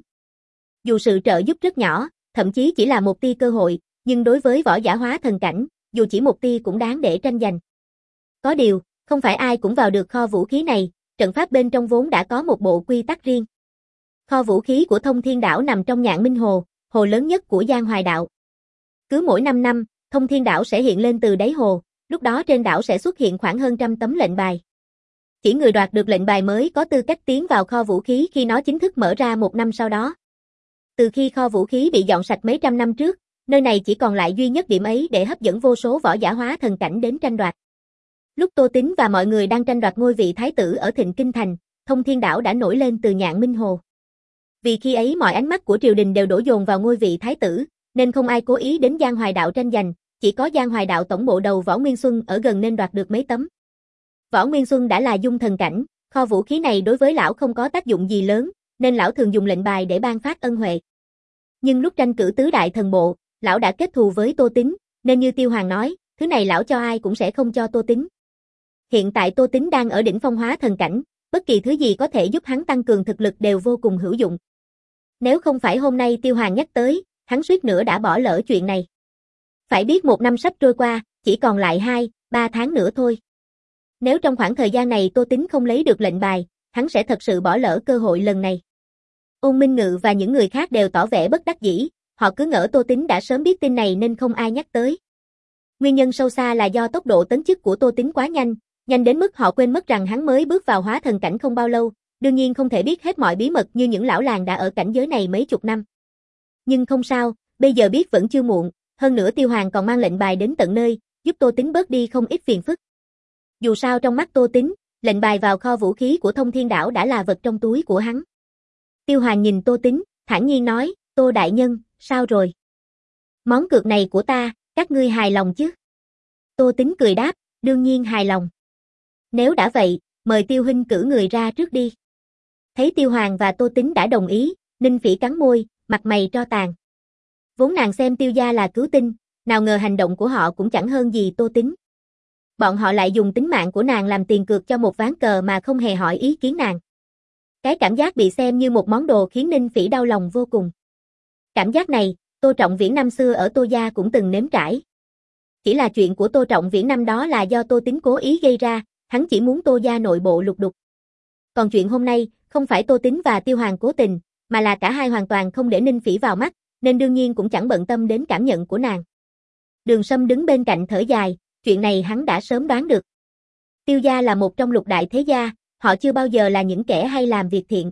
Dù sự trợ giúp rất nhỏ, thậm chí chỉ là một tia cơ hội, nhưng đối với võ giả hóa thần cảnh, dù chỉ một tia cũng đáng để tranh giành. Có điều, không phải ai cũng vào được kho vũ khí này, trận pháp bên trong vốn đã có một bộ quy tắc riêng. Kho vũ khí của Thông Thiên Đảo nằm trong Nhạn Minh Hồ, hồ lớn nhất của Giang Hoài Đạo. Cứ mỗi năm năm, Thông Thiên Đảo sẽ hiện lên từ đáy hồ, lúc đó trên đảo sẽ xuất hiện khoảng hơn trăm tấm lệnh bài. Chỉ người đoạt được lệnh bài mới có tư cách tiến vào kho vũ khí khi nó chính thức mở ra một năm sau đó. Từ khi kho vũ khí bị dọn sạch mấy trăm năm trước, nơi này chỉ còn lại duy nhất điểm ấy để hấp dẫn vô số võ giả hóa thần cảnh đến tranh đoạt. Lúc Tô Tín và mọi người đang tranh đoạt ngôi vị thái tử ở Thịnh Kinh Thành, Thông Thiên Đảo đã nổi lên từ Nhạn Minh Hồ. Vì khi ấy mọi ánh mắt của triều đình đều đổ dồn vào ngôi vị thái tử, nên không ai cố ý đến Giang Hoài Đạo tranh giành, chỉ có Giang Hoài Đạo tổng bộ đầu Võ Nguyên Xuân ở gần nên đoạt được mấy tấm. Võ Nguyên Xuân đã là dung thần cảnh, kho vũ khí này đối với lão không có tác dụng gì lớn, nên lão thường dùng lệnh bài để ban phát ân huệ. Nhưng lúc tranh cử tứ đại thần bộ, lão đã kết thù với Tô Tín, nên như Tiêu Hoàng nói, thứ này lão cho ai cũng sẽ không cho Tô Tín. Hiện tại Tô Tín đang ở đỉnh phong hóa thần cảnh, bất kỳ thứ gì có thể giúp hắn tăng cường thực lực đều vô cùng hữu dụng. Nếu không phải hôm nay Tiêu Hoàng nhắc tới, hắn suýt nữa đã bỏ lỡ chuyện này. Phải biết một năm sắp trôi qua, chỉ còn lại hai, ba tháng nữa thôi. Nếu trong khoảng thời gian này Tô Tín không lấy được lệnh bài, hắn sẽ thật sự bỏ lỡ cơ hội lần này. Ôn Minh Ngự và những người khác đều tỏ vẻ bất đắc dĩ, họ cứ ngỡ Tô Tín đã sớm biết tin này nên không ai nhắc tới. Nguyên nhân sâu xa là do tốc độ tấn chức của Tô Tín quá nhanh, nhanh đến mức họ quên mất rằng hắn mới bước vào hóa thần cảnh không bao lâu, đương nhiên không thể biết hết mọi bí mật như những lão làng đã ở cảnh giới này mấy chục năm. Nhưng không sao, bây giờ biết vẫn chưa muộn, hơn nữa Tiêu Hoàng còn mang lệnh bài đến tận nơi, giúp Tô Tín bớt đi không ít phiền phức. Dù sao trong mắt Tô Tín, lệnh bài vào kho vũ khí của Thông Thiên Đảo đã là vật trong túi của hắn. Tiêu Hoàng nhìn Tô Tín, thản nhiên nói, Tô đại nhân, sao rồi? Món cược này của ta, các ngươi hài lòng chứ? Tô Tín cười đáp, đương nhiên hài lòng. Nếu đã vậy, mời Tiêu huynh cử người ra trước đi. Thấy Tiêu Hoàng và Tô Tín đã đồng ý, Ninh Phỉ cắn môi, mặt mày tro tàn. Vốn nàng xem Tiêu gia là cứu tinh, nào ngờ hành động của họ cũng chẳng hơn gì Tô Tín. Bọn họ lại dùng tính mạng của nàng làm tiền cược cho một ván cờ mà không hề hỏi ý kiến nàng. Cái cảm giác bị xem như một món đồ khiến Ninh Phỉ đau lòng vô cùng. Cảm giác này, Tô Trọng Viễn năm xưa ở Tô gia cũng từng nếm trải. Chỉ là chuyện của Tô Trọng Viễn năm đó là do Tô Tín cố ý gây ra, hắn chỉ muốn Tô gia nội bộ lục đục. Còn chuyện hôm nay, không phải Tô Tín và Tiêu Hoàng cố tình, mà là cả hai hoàn toàn không để Ninh Phỉ vào mắt, nên đương nhiên cũng chẳng bận tâm đến cảm nhận của nàng. Đường Sâm đứng bên cạnh thở dài, chuyện này hắn đã sớm đoán được. Tiêu gia là một trong lục đại thế gia, họ chưa bao giờ là những kẻ hay làm việc thiện.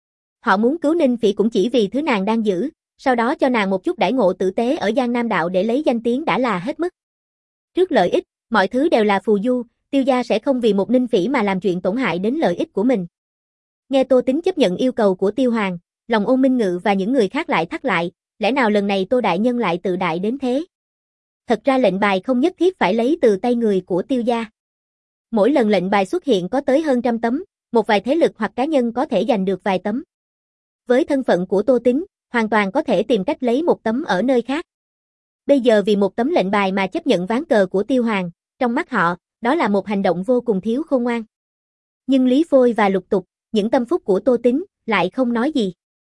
Họ muốn cứu Ninh Phỉ cũng chỉ vì thứ nàng đang giữ, sau đó cho nàng một chút đãi ngộ tử tế ở Giang Nam Đạo để lấy danh tiếng đã là hết mức. Trước lợi ích, mọi thứ đều là phù du, Tiêu gia sẽ không vì một Ninh Phỉ mà làm chuyện tổn hại đến lợi ích của mình. Nghe Tô Tín chấp nhận yêu cầu của Tiêu Hoàng, lòng Ôn Minh Ngự và những người khác lại thắt lại, lẽ nào lần này Tô đại nhân lại tự đại đến thế? Thật ra lệnh bài không nhất thiết phải lấy từ tay người của Tiêu gia. Mỗi lần lệnh bài xuất hiện có tới hơn trăm tấm, một vài thế lực hoặc cá nhân có thể giành được vài tấm. Với thân phận của Tô Tín, hoàn toàn có thể tìm cách lấy một tấm ở nơi khác. Bây giờ vì một tấm lệnh bài mà chấp nhận ván cờ của Tiêu Hoàng, trong mắt họ, đó là một hành động vô cùng thiếu khôn ngoan. Nhưng Lý Phôi và Lục Tục, những tâm phúc của Tô Tín, lại không nói gì.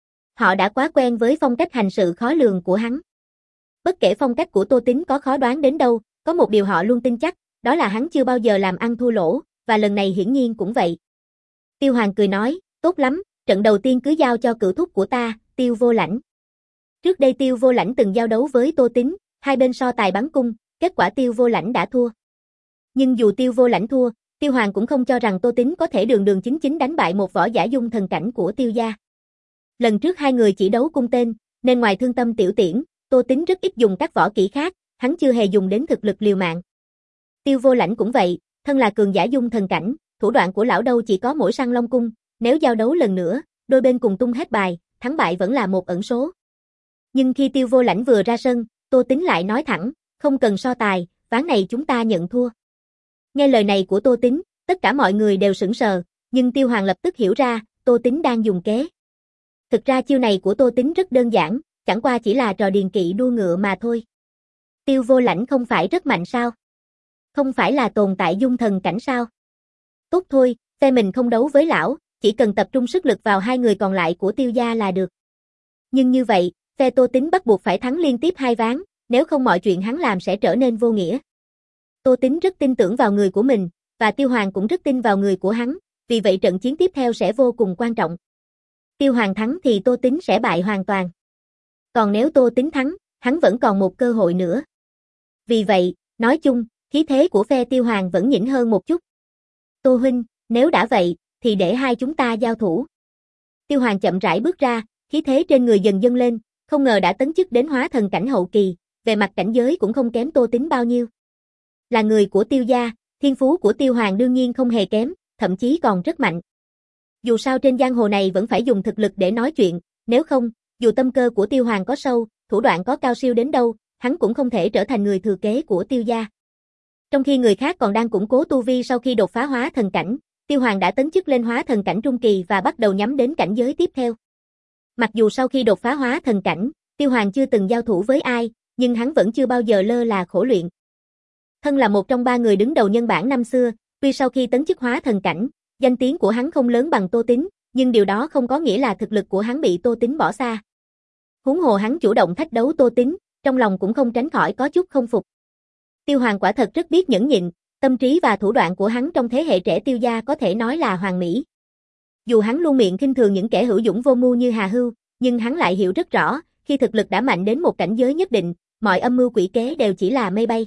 Họ đã quá quen với phong cách hành sự khó lường của hắn. Bất kể phong cách của Tô Tín có khó đoán đến đâu, có một điều họ luôn tin chắc, đó là hắn chưa bao giờ làm ăn thua lỗ, và lần này hiển nhiên cũng vậy. Tiêu Hoàng cười nói, tốt lắm, trận đầu tiên cứ giao cho cựu thúc của ta, Tiêu Vô Lãnh. Trước đây Tiêu Vô Lãnh từng giao đấu với Tô Tín, hai bên so tài bắn cung, kết quả Tiêu Vô Lãnh đã thua. Nhưng dù Tiêu Vô Lãnh thua, Tiêu Hoàng cũng không cho rằng Tô Tín có thể đường đường chính chính đánh bại một võ giả dung thần cảnh của Tiêu gia. Lần trước hai người chỉ đấu cung tên, nên ngoài thương tâm tiểu tiễn, Tô Tính rất ít dùng các võ kỹ khác, hắn chưa hề dùng đến thực lực liều mạng. Tiêu Vô Lãnh cũng vậy, thân là cường giả dung thần cảnh, thủ đoạn của lão đâu chỉ có mỗi săn long cung, nếu giao đấu lần nữa, đôi bên cùng tung hết bài, thắng bại vẫn là một ẩn số. Nhưng khi Tiêu Vô Lãnh vừa ra sân, Tô Tính lại nói thẳng, không cần so tài, ván này chúng ta nhận thua. Nghe lời này của Tô Tính, tất cả mọi người đều sững sờ, nhưng Tiêu Hoàng lập tức hiểu ra, Tô Tính đang dùng kế. Thực ra chiêu này của Tô Tính rất đơn giản, chẳng qua chỉ là trò điền kỵ đua ngựa mà thôi. Tiêu Vô Lãnh không phải rất mạnh sao? Không phải là tồn tại dung thần cảnh sao? Tốt thôi, phe mình không đấu với lão, chỉ cần tập trung sức lực vào hai người còn lại của Tiêu gia là được. Nhưng như vậy, phe Tô Tính bắt buộc phải thắng liên tiếp hai ván, nếu không mọi chuyện hắn làm sẽ trở nên vô nghĩa. Tô Tính rất tin tưởng vào người của mình, và Tiêu Hoàng cũng rất tin vào người của hắn, vì vậy trận chiến tiếp theo sẽ vô cùng quan trọng. Tiêu Hoàng thắng thì Tô Tính sẽ bại hoàn toàn. Còn nếu Tô Tính thắng, hắn vẫn còn một cơ hội nữa. Vì vậy, nói chung, khí thế của phe Tiêu Hoàng vẫn nhỉnh hơn một chút. Tô huynh, nếu đã vậy, thì để hai chúng ta giao thủ. Tiêu Hoàng chậm rãi bước ra, khí thế trên người dần dâng lên, không ngờ đã tấn chức đến hóa thần cảnh hậu kỳ, về mặt cảnh giới cũng không kém Tô Tính bao nhiêu. Là người của Tiêu gia, thiên phú của Tiêu Hoàng đương nhiên không hề kém, thậm chí còn rất mạnh. Dù sao trên giang hồ này vẫn phải dùng thực lực để nói chuyện, nếu không, dù tâm cơ của Tiêu Hoàng có sâu, thủ đoạn có cao siêu đến đâu, hắn cũng không thể trở thành người thừa kế của Tiêu gia. Trong khi người khác còn đang củng cố tu vi sau khi đột phá hóa thần cảnh, Tiêu Hoàng đã tấn chức lên hóa thần cảnh trung kỳ và bắt đầu nhắm đến cảnh giới tiếp theo. Mặc dù sau khi đột phá hóa thần cảnh, Tiêu Hoàng chưa từng giao thủ với ai, nhưng hắn vẫn chưa bao giờ lơ là khổ luyện. Thân là một trong ba người đứng đầu nhân bản năm xưa, tuy sau khi tấn chức hóa thần cảnh, danh tiếng của hắn không lớn bằng Tô Tính, nhưng điều đó không có nghĩa là thực lực của hắn bị Tô Tính bỏ xa. Huống hồ hắn chủ động thách đấu Tô Tính, trong lòng cũng không tránh khỏi có chút không phục. Tiêu Hoàng quả thật rất biết nhẫn nhịn, tâm trí và thủ đoạn của hắn trong thế hệ trẻ Tiêu gia có thể nói là hoàn mỹ. Dù hắn luôn miệng khinh thường những kẻ hữu dũng vô mưu như Hà Hưu, nhưng hắn lại hiểu rất rõ, khi thực lực đã mạnh đến một cảnh giới nhất định, mọi âm mưu quỷ kế đều chỉ là mây bay.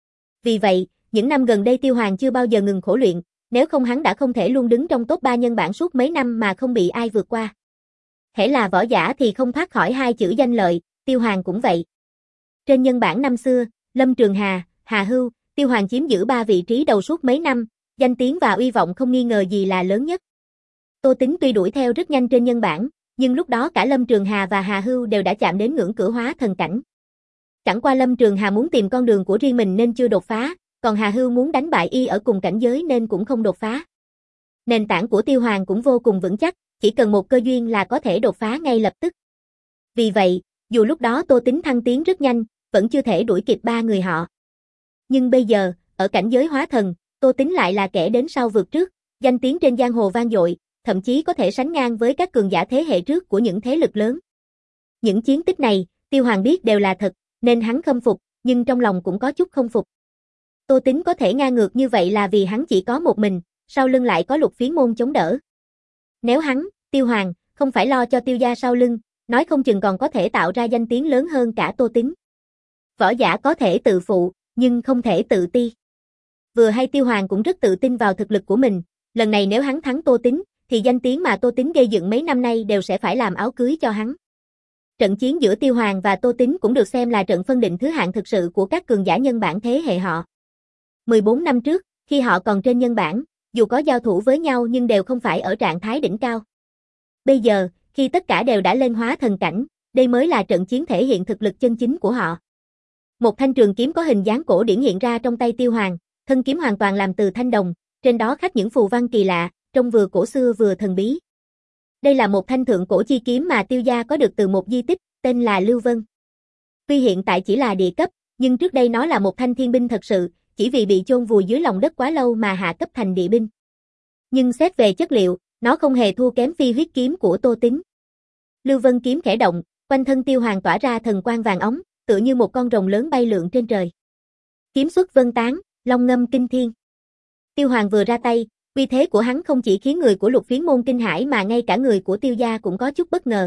Vì vậy, những năm gần đây Tiêu Hoàng chưa bao giờ ngừng khổ luyện, nếu không hắn đã không thể luôn đứng trong top ba nhân bản suốt mấy năm mà không bị ai vượt qua. Hễ là võ giả thì không thoát khỏi hai chữ danh lợi, Tiêu Hoàng cũng vậy. Trên nhân bản năm xưa, Lâm Trường Hà, Hà Hưu, Tiêu Hoàng chiếm giữ ba vị trí đầu suốt mấy năm, danh tiếng và uy vọng không nghi ngờ gì là lớn nhất. Tô Tính tuy đuổi theo rất nhanh trên nhân bản, nhưng lúc đó cả Lâm Trường Hà và Hà Hưu đều đã chạm đến ngưỡng cửa hóa thần cảnh. Chẳng qua Lâm Trường Hà muốn tìm con đường của riêng mình nên chưa đột phá, còn Hà Hưu muốn đánh bại y ở cùng cảnh giới nên cũng không đột phá. Nền tảng của Tiêu Hoàng cũng vô cùng vững chắc, chỉ cần một cơ duyên là có thể đột phá ngay lập tức. Vì vậy, dù lúc đó Tô Tính thăng tiến rất nhanh, vẫn chưa thể đuổi kịp ba người họ. Nhưng bây giờ, ở cảnh giới hóa thần, Tô Tính lại là kẻ đến sau vượt trước, danh tiếng trên giang hồ vang dội, thậm chí có thể sánh ngang với các cường giả thế hệ trước của những thế lực lớn. Những chiến tích này, Tiêu Hoàng biết đều là thật, nên hắn khâm phục, nhưng trong lòng cũng có chút không phục. Tô Tính có thể ngang ngược như vậy là vì hắn chỉ có một mình, sau lưng lại có Lục Phiến môn chống đỡ. Nếu hắn, Tiêu Hoàng, không phải lo cho Tiêu gia sau lưng, nói không chừng còn có thể tạo ra danh tiếng lớn hơn cả Tô Tính. Võ giả có thể tự phụ, nhưng không thể tự ti. Vừa hay Tiêu Hoàng cũng rất tự tin vào thực lực của mình, lần này nếu hắn thắng Tô Tính, thì danh tiếng mà Tô Tính gây dựng mấy năm nay đều sẽ phải làm áo cưới cho hắn. Trận chiến giữa Tiêu Hoàng và Tô Tính cũng được xem là trận phân định thứ hạng thực sự của các cường giả nhân bản thế hệ họ. mười bốn năm trước, khi họ còn trên nhân bản, dù có giao thủ với nhau nhưng đều không phải ở trạng thái đỉnh cao. Bây giờ, khi tất cả đều đã lên hóa thần cảnh, đây mới là trận chiến thể hiện thực lực chân chính của họ. Một thanh trường kiếm có hình dáng cổ điển hiện ra trong tay Tiêu Hoàng, thân kiếm hoàn toàn làm từ thanh đồng, trên đó khắc những phù văn kỳ lạ, trông vừa cổ xưa vừa thần bí. Đây là một thanh thượng cổ chi kiếm mà Tiêu gia có được từ một di tích, tên là Lưu Vân. Tuy hiện tại chỉ là địa cấp, nhưng trước đây nó là một thanh thiên binh thật sự, chỉ vì bị chôn vùi dưới lòng đất quá lâu mà hạ cấp thành địa binh. Nhưng xét về chất liệu, nó không hề thua kém phi huyết kiếm của Tô Tính. Lưu Vân kiếm khẽ động, quanh thân Tiêu Hoàng tỏa ra thần quang vàng óng, tựa như một con rồng lớn bay lượn trên trời. Kiếm xuất vân tán, long ngâm kinh thiên. Tiêu Hoàng vừa ra tay, uy thế của hắn không chỉ khiến người của Lục Phiến môn kinh hãi mà ngay cả người của Tiêu gia cũng có chút bất ngờ.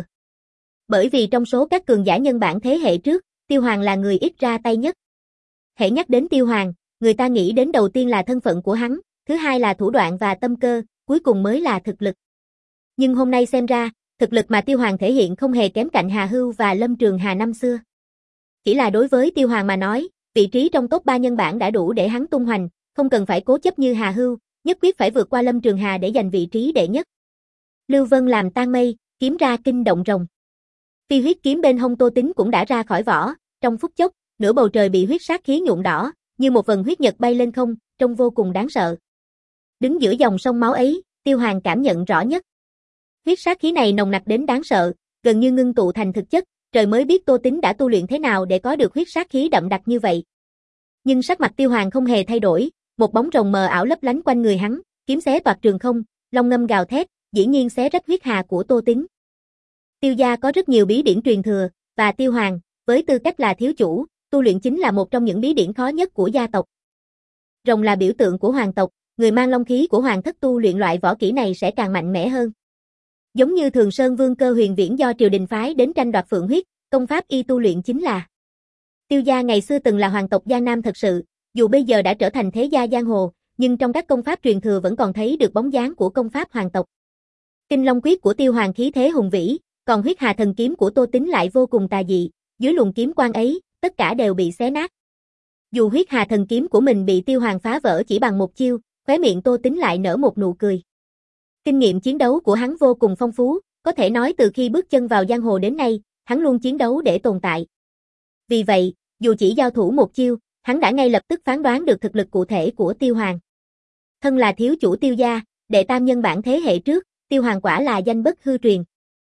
Bởi vì trong số các cường giả nhân bản thế hệ trước, Tiêu Hoàng là người ít ra tay nhất. Hễ nhắc đến Tiêu Hoàng, người ta nghĩ đến đầu tiên là thân phận của hắn, thứ hai là thủ đoạn và tâm cơ, cuối cùng mới là thực lực. Nhưng hôm nay xem ra, thực lực mà Tiêu Hoàng thể hiện không hề kém cạnh Hà Hưu và Lâm Trường Hà năm xưa. Chỉ là đối với Tiêu Hoàng mà nói, vị trí trong top ba nhân bản đã đủ để hắn tung hoành, không cần phải cố chấp như Hà Hưu, nhất quyết phải vượt qua Lâm Trường Hà để giành vị trí đệ nhất. Lưu Vân làm tan mây, kiếm ra kinh động rồng. Phi huyết kiếm bên hông Tô Tín cũng đã ra khỏi vỏ, trong phút chốc, nửa bầu trời bị huyết sát khí nhuộm đỏ, như một vần huyết nhật bay lên không, trông vô cùng đáng sợ. Đứng giữa dòng sông máu ấy, Tiêu Hoàng cảm nhận rõ nhất. Huyết sát khí này nồng nặc đến đáng sợ, gần như ngưng tụ thành thực chất, trời mới biết Tô Tín đã tu luyện thế nào để có được huyết sát khí đậm đặc như vậy. Nhưng sắc mặt Tiêu Hoàng không hề thay đổi, một bóng rồng mờ ảo lấp lánh quanh người hắn, kiếm xé toạc trường không, long ngâm gào thét, dĩ nhiên xé rách huyết hà của Tô Tín. Tiêu gia có rất nhiều bí điển truyền thừa, và Tiêu Hoàng, với tư cách là thiếu chủ, tu luyện chính là một trong những bí điển khó nhất của gia tộc. Rồng là biểu tượng của hoàng tộc, người mang long khí của hoàng thất tu luyện loại võ kỹ này sẽ càng mạnh mẽ hơn. Giống như Thường Sơn Vương Cơ Huyền Viễn do triều đình phái đến tranh đoạt phượng huyết, công pháp y tu luyện chính là. Tiêu gia ngày xưa từng là hoàng tộc Giang Nam thật sự, dù bây giờ đã trở thành thế gia giang hồ, nhưng trong các công pháp truyền thừa vẫn còn thấy được bóng dáng của công pháp hoàng tộc. Kinh Long Quyết của Tiêu Hoàng khí thế hùng vĩ, còn huyết hà thần kiếm của Tô Tín lại vô cùng tà dị, dưới luồng kiếm quang ấy, tất cả đều bị xé nát. Dù huyết hà thần kiếm của mình bị Tiêu Hoàng phá vỡ chỉ bằng một chiêu, khóe miệng Tô Tín lại nở một nụ cười. Kinh nghiệm chiến đấu của hắn vô cùng phong phú, có thể nói từ khi bước chân vào giang hồ đến nay, hắn luôn chiến đấu để tồn tại. Vì vậy, dù chỉ giao thủ một chiêu, hắn đã ngay lập tức phán đoán được thực lực cụ thể của Tiêu Hoàng. Thân là thiếu chủ Tiêu gia, đệ tam nhân bản thế hệ trước, Tiêu Hoàng quả là danh bất hư truyền.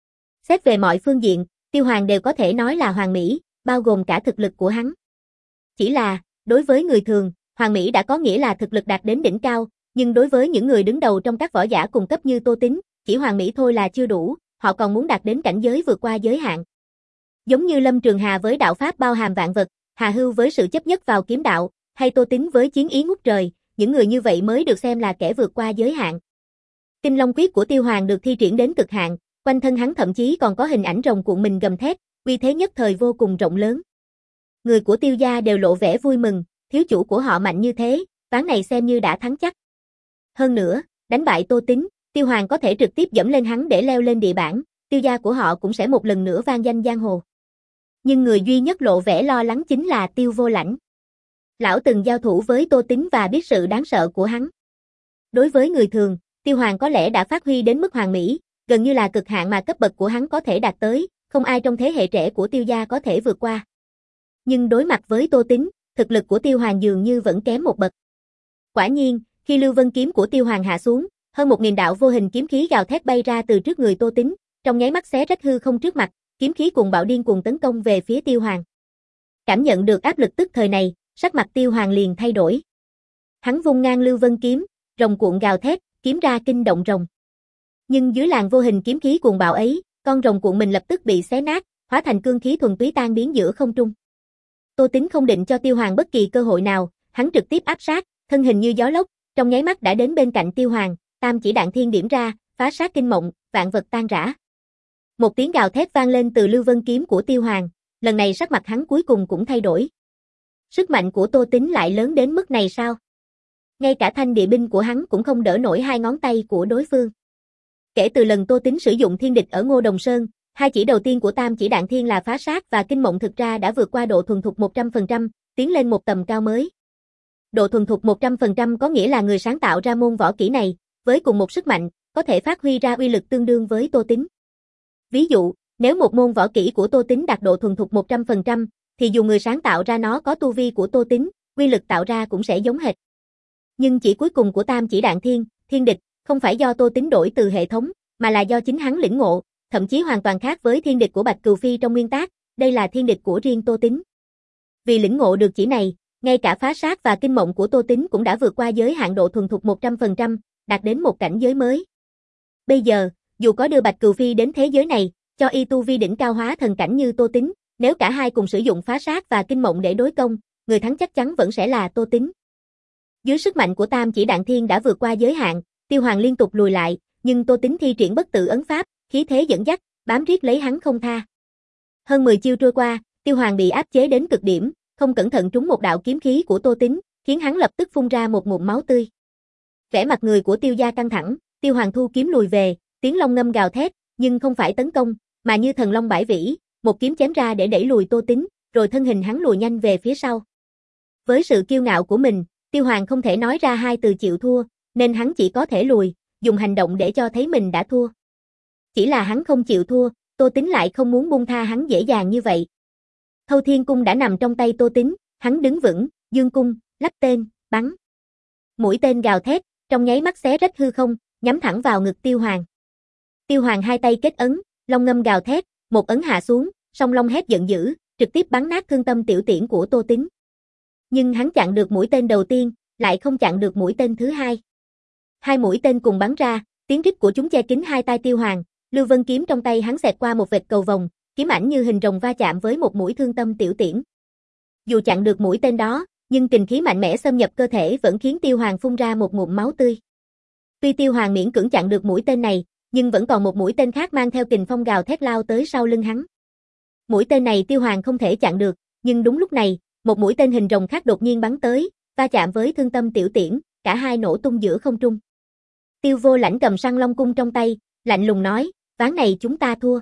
Xét về mọi phương diện, Tiêu Hoàng đều có thể nói là hoàn mỹ, bao gồm cả thực lực của hắn. Chỉ là, đối với người thường, hoàn mỹ đã có nghĩa là thực lực đạt đến đỉnh cao, nhưng đối với những người đứng đầu trong các võ giả cùng cấp như Tô Tín, chỉ hoàn mỹ thôi là chưa đủ, họ còn muốn đạt đến cảnh giới vượt qua giới hạn. Giống như Lâm Trường Hà với đạo pháp bao hàm vạn vật, Hà Hưu với sự chấp nhất vào kiếm đạo, hay Tô Tín với chiến ý ngút trời, những người như vậy mới được xem là kẻ vượt qua giới hạn. Kinh Long Quyết của Tiêu Hoàng được thi triển đến cực hạn, quanh thân hắn thậm chí còn có hình ảnh rồng cuộn mình gầm thét, uy thế nhất thời vô cùng rộng lớn. Người của Tiêu gia đều lộ vẻ vui mừng, thiếu chủ của họ mạnh như thế, ván này xem như đã thắng chắc. Hơn nữa, đánh bại Tô Tín, Tiêu Hoàng có thể trực tiếp dẫm lên hắn để leo lên địa bảng, Tiêu gia của họ cũng sẽ một lần nữa vang danh giang hồ. Nhưng người duy nhất lộ vẻ lo lắng chính là Tiêu Vô Lãnh. Lão từng giao thủ với Tô Tín và biết sự đáng sợ của hắn. Đối với người thường, Tiêu Hoàng có lẽ đã phát huy đến mức hoàn mỹ, gần như là cực hạn mà cấp bậc của hắn có thể đạt tới, không ai trong thế hệ trẻ của Tiêu gia có thể vượt qua. Nhưng đối mặt với Tô Tín, thực lực của Tiêu Hoàng dường như vẫn kém một bậc. Quả nhiên, khi Lưu Vân kiếm của Tiêu Hoàng hạ xuống, hơn một nghìn đạo vô hình kiếm khí gào thét bay ra từ trước người Tô Tín, trong nháy mắt xé rách hư không trước mặt, kiếm khí cuồng bạo điên cuồng tấn công về phía Tiêu Hoàng. Cảm nhận được áp lực tức thời này, sắc mặt Tiêu Hoàng liền thay đổi. Hắn vung ngang Lưu Vân kiếm, rồng cuộn gào thét, kiếm ra kinh động rồng. Nhưng dưới làn vô hình kiếm khí cuồng bạo ấy, con rồng cuộn mình lập tức bị xé nát, hóa thành cương khí thuần túy tan biến giữa không trung. Tô Tín không định cho Tiêu Hoàng bất kỳ cơ hội nào, hắn trực tiếp áp sát, thân hình như gió lốc, trong nháy mắt đã đến bên cạnh Tiêu Hoàng, tam chỉ đạn thiên điểm ra, phá sát kinh mộng, vạn vật tan rã. Một tiếng gào thét vang lên từ Lưu Vân kiếm của Tiêu Hoàng, lần này sắc mặt hắn cuối cùng cũng thay đổi. Sức mạnh của Tô Tín lại lớn đến mức này sao? Ngay cả thanh địa binh của hắn cũng không đỡ nổi hai ngón tay của đối phương. Kể từ lần Tô Tín sử dụng thiên địch ở Ngô Đồng Sơn, hai chỉ đầu tiên của tam chỉ đạn thiên là phá sát và kinh mộng thực ra đã vượt qua độ thuần thục một trăm phần trăm, tiến lên một tầm cao mới. Độ thuần thục một trăm phần trăm có nghĩa là người sáng tạo ra môn võ kỹ này, với cùng một sức mạnh, có thể phát huy ra uy lực tương đương với Tô Tín. Ví dụ, nếu một môn võ kỹ của Tô Tín đạt độ thuần thục một trăm phần trăm, thì dù người sáng tạo ra nó có tu vi của Tô Tín, uy lực tạo ra cũng sẽ giống hệt. Nhưng chỉ cuối cùng của tam chỉ đạn thiên, thiên địch, không phải do Tô Tín đổi từ hệ thống, mà là do chính hắn lĩnh ngộ, thậm chí hoàn toàn khác với thiên địch của Bạch Cừu Phi trong nguyên tác, đây là thiên địch của riêng Tô Tín. Vì lĩnh ngộ được chỉ này, ngay cả phá sát và kinh mộng của Tô Tín cũng đã vượt qua giới hạn độ thuần thục một trăm phần trăm, đạt đến một cảnh giới mới. Bây giờ, dù có đưa Bạch Cừu Phi đến thế giới này, cho y tu vi đỉnh cao hóa thần cảnh như Tô Tín, nếu cả hai cùng sử dụng phá sát và kinh mộng để đối công, người thắng chắc chắn vẫn sẽ là Tô Tín. Dưới sức mạnh của tam chỉ đạn thiên đã vượt qua giới hạn, Tiêu Hoàng liên tục lùi lại, nhưng Tô Tín thi triển bất tử ấn pháp, khí thế dẫn dắt, bám riết lấy hắn không tha. Hơn mười chiêu trôi qua, Tiêu Hoàng bị áp chế đến cực điểm, không cẩn thận trúng một đạo kiếm khí của Tô Tín, khiến hắn lập tức phun ra một ngụm máu tươi. Vẻ mặt người của Tiêu gia căng thẳng, Tiêu Hoàng thu kiếm lùi về, tiếng long ngâm gào thét, nhưng không phải tấn công, mà như thần long bãi vĩ, một kiếm chém ra để đẩy lùi Tô Tín, rồi thân hình hắn lùi nhanh về phía sau. Với sự kiêu ngạo của mình, Tiêu Hoàng không thể nói ra hai từ chịu thua, nên hắn chỉ có thể lùi, dùng hành động để cho thấy mình đã thua. Chỉ là hắn không chịu thua, Tô Tín lại không muốn buông tha hắn dễ dàng như vậy. Thâu Thiên Cung đã nằm trong tay Tô Tín, hắn đứng vững, dương cung, lắp tên, bắn. Mũi tên gào thét, trong nháy mắt xé rách hư không, nhắm thẳng vào ngực Tiêu Hoàng. Tiêu Hoàng hai tay kết ấn, long ngâm gào thét, một ấn hạ xuống, song long hét giận dữ, trực tiếp bắn nát thương tâm tiểu tiễn của Tô Tín. Nhưng hắn chặn được mũi tên đầu tiên, lại không chặn được mũi tên thứ hai. Hai mũi tên cùng bắn ra, tiếng rít của chúng che kín hai tai Tiêu Hoàng, Lưu Vân kiếm trong tay hắn xẹt qua một vệt cầu vồng, kiếm ảnh như hình rồng va chạm với một mũi thương tâm tiểu tiễn. Dù chặn được mũi tên đó, nhưng kình khí mạnh mẽ xâm nhập cơ thể vẫn khiến Tiêu Hoàng phun ra một ngụm máu tươi. Tuy Tiêu Hoàng miễn cưỡng chặn được mũi tên này, nhưng vẫn còn một mũi tên khác mang theo kình phong gào thét lao tới sau lưng hắn. Mũi tên này Tiêu Hoàng không thể chặn được, nhưng đúng lúc này, một mũi tên hình rồng khác đột nhiên bắn tới, va chạm với thương tâm tiểu tiễn, cả hai nổ tung giữa không trung. Tiêu Vô Lãnh cầm săn long cung trong tay, lạnh lùng nói, ván này chúng ta thua.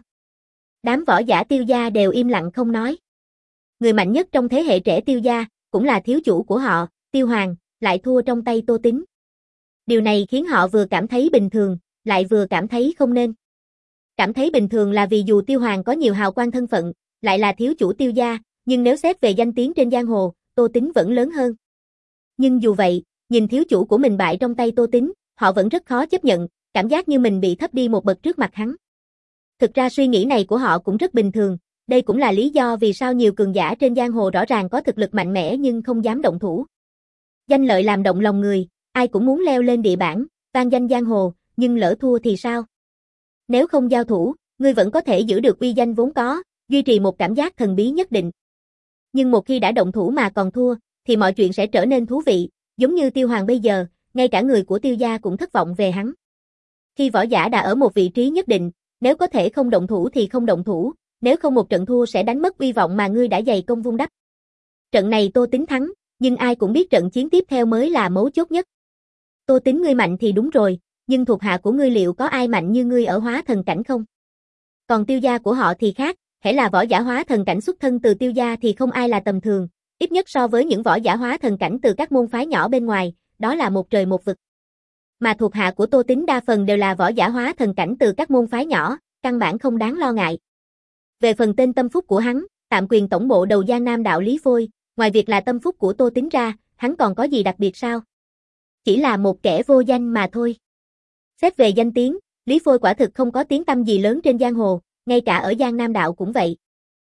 Đám võ giả Tiêu gia đều im lặng không nói. Người mạnh nhất trong thế hệ trẻ Tiêu gia, cũng là thiếu chủ của họ, Tiêu Hoàng, lại thua trong tay Tô Tín. Điều này khiến họ vừa cảm thấy bình thường, lại vừa cảm thấy không nên. Cảm thấy bình thường là vì dù Tiêu Hoàng có nhiều hào quang thân phận, lại là thiếu chủ Tiêu gia, nhưng nếu xét về danh tiếng trên giang hồ, Tô Tín vẫn lớn hơn. Nhưng dù vậy, nhìn thiếu chủ của mình bại trong tay Tô Tín, họ vẫn rất khó chấp nhận, cảm giác như mình bị thấp đi một bậc trước mặt hắn. Thực ra suy nghĩ này của họ cũng rất bình thường, đây cũng là lý do vì sao nhiều cường giả trên giang hồ rõ ràng có thực lực mạnh mẽ nhưng không dám động thủ. Danh lợi làm động lòng người, ai cũng muốn leo lên địa bảng, vang danh giang hồ, nhưng lỡ thua thì sao? Nếu không giao thủ, ngươi vẫn có thể giữ được uy danh vốn có, duy trì một cảm giác thần bí nhất định. Nhưng một khi đã động thủ mà còn thua, thì mọi chuyện sẽ trở nên thú vị, giống như Tiêu Hoàng bây giờ, ngay cả người của Tiêu gia cũng thất vọng về hắn. Khi võ giả đã ở một vị trí nhất định, nếu có thể không động thủ thì không động thủ, nếu không một trận thua sẽ đánh mất uy vọng mà ngươi đã dày công vun đắp. Trận này Tô Tín thắng, nhưng ai cũng biết trận chiến tiếp theo mới là mấu chốt nhất. Tô Tín ngươi mạnh thì đúng rồi, nhưng thuộc hạ của ngươi liệu có ai mạnh như ngươi ở hóa thần cảnh không? Còn Tiêu gia của họ thì khác, hễ là võ giả hóa thần cảnh xuất thân từ Tiêu gia thì không ai là tầm thường, ít nhất so với những võ giả hóa thần cảnh từ các môn phái nhỏ bên ngoài, đó là một trời một vực. Mà thuộc hạ của Tô Tín đa phần đều là võ giả hóa thần cảnh từ các môn phái nhỏ, căn bản không đáng lo ngại. Về phần tên tâm phúc của hắn, tạm quyền tổng bộ đầu Giang Nam đạo Lý Phôi, ngoài việc là tâm phúc của Tô Tín ra, hắn còn có gì đặc biệt sao? Chỉ là một kẻ vô danh mà thôi. Xét về danh tiếng, Lý Phôi quả thực không có tiếng tăm gì lớn trên giang hồ, ngay cả ở Giang Nam đạo cũng vậy.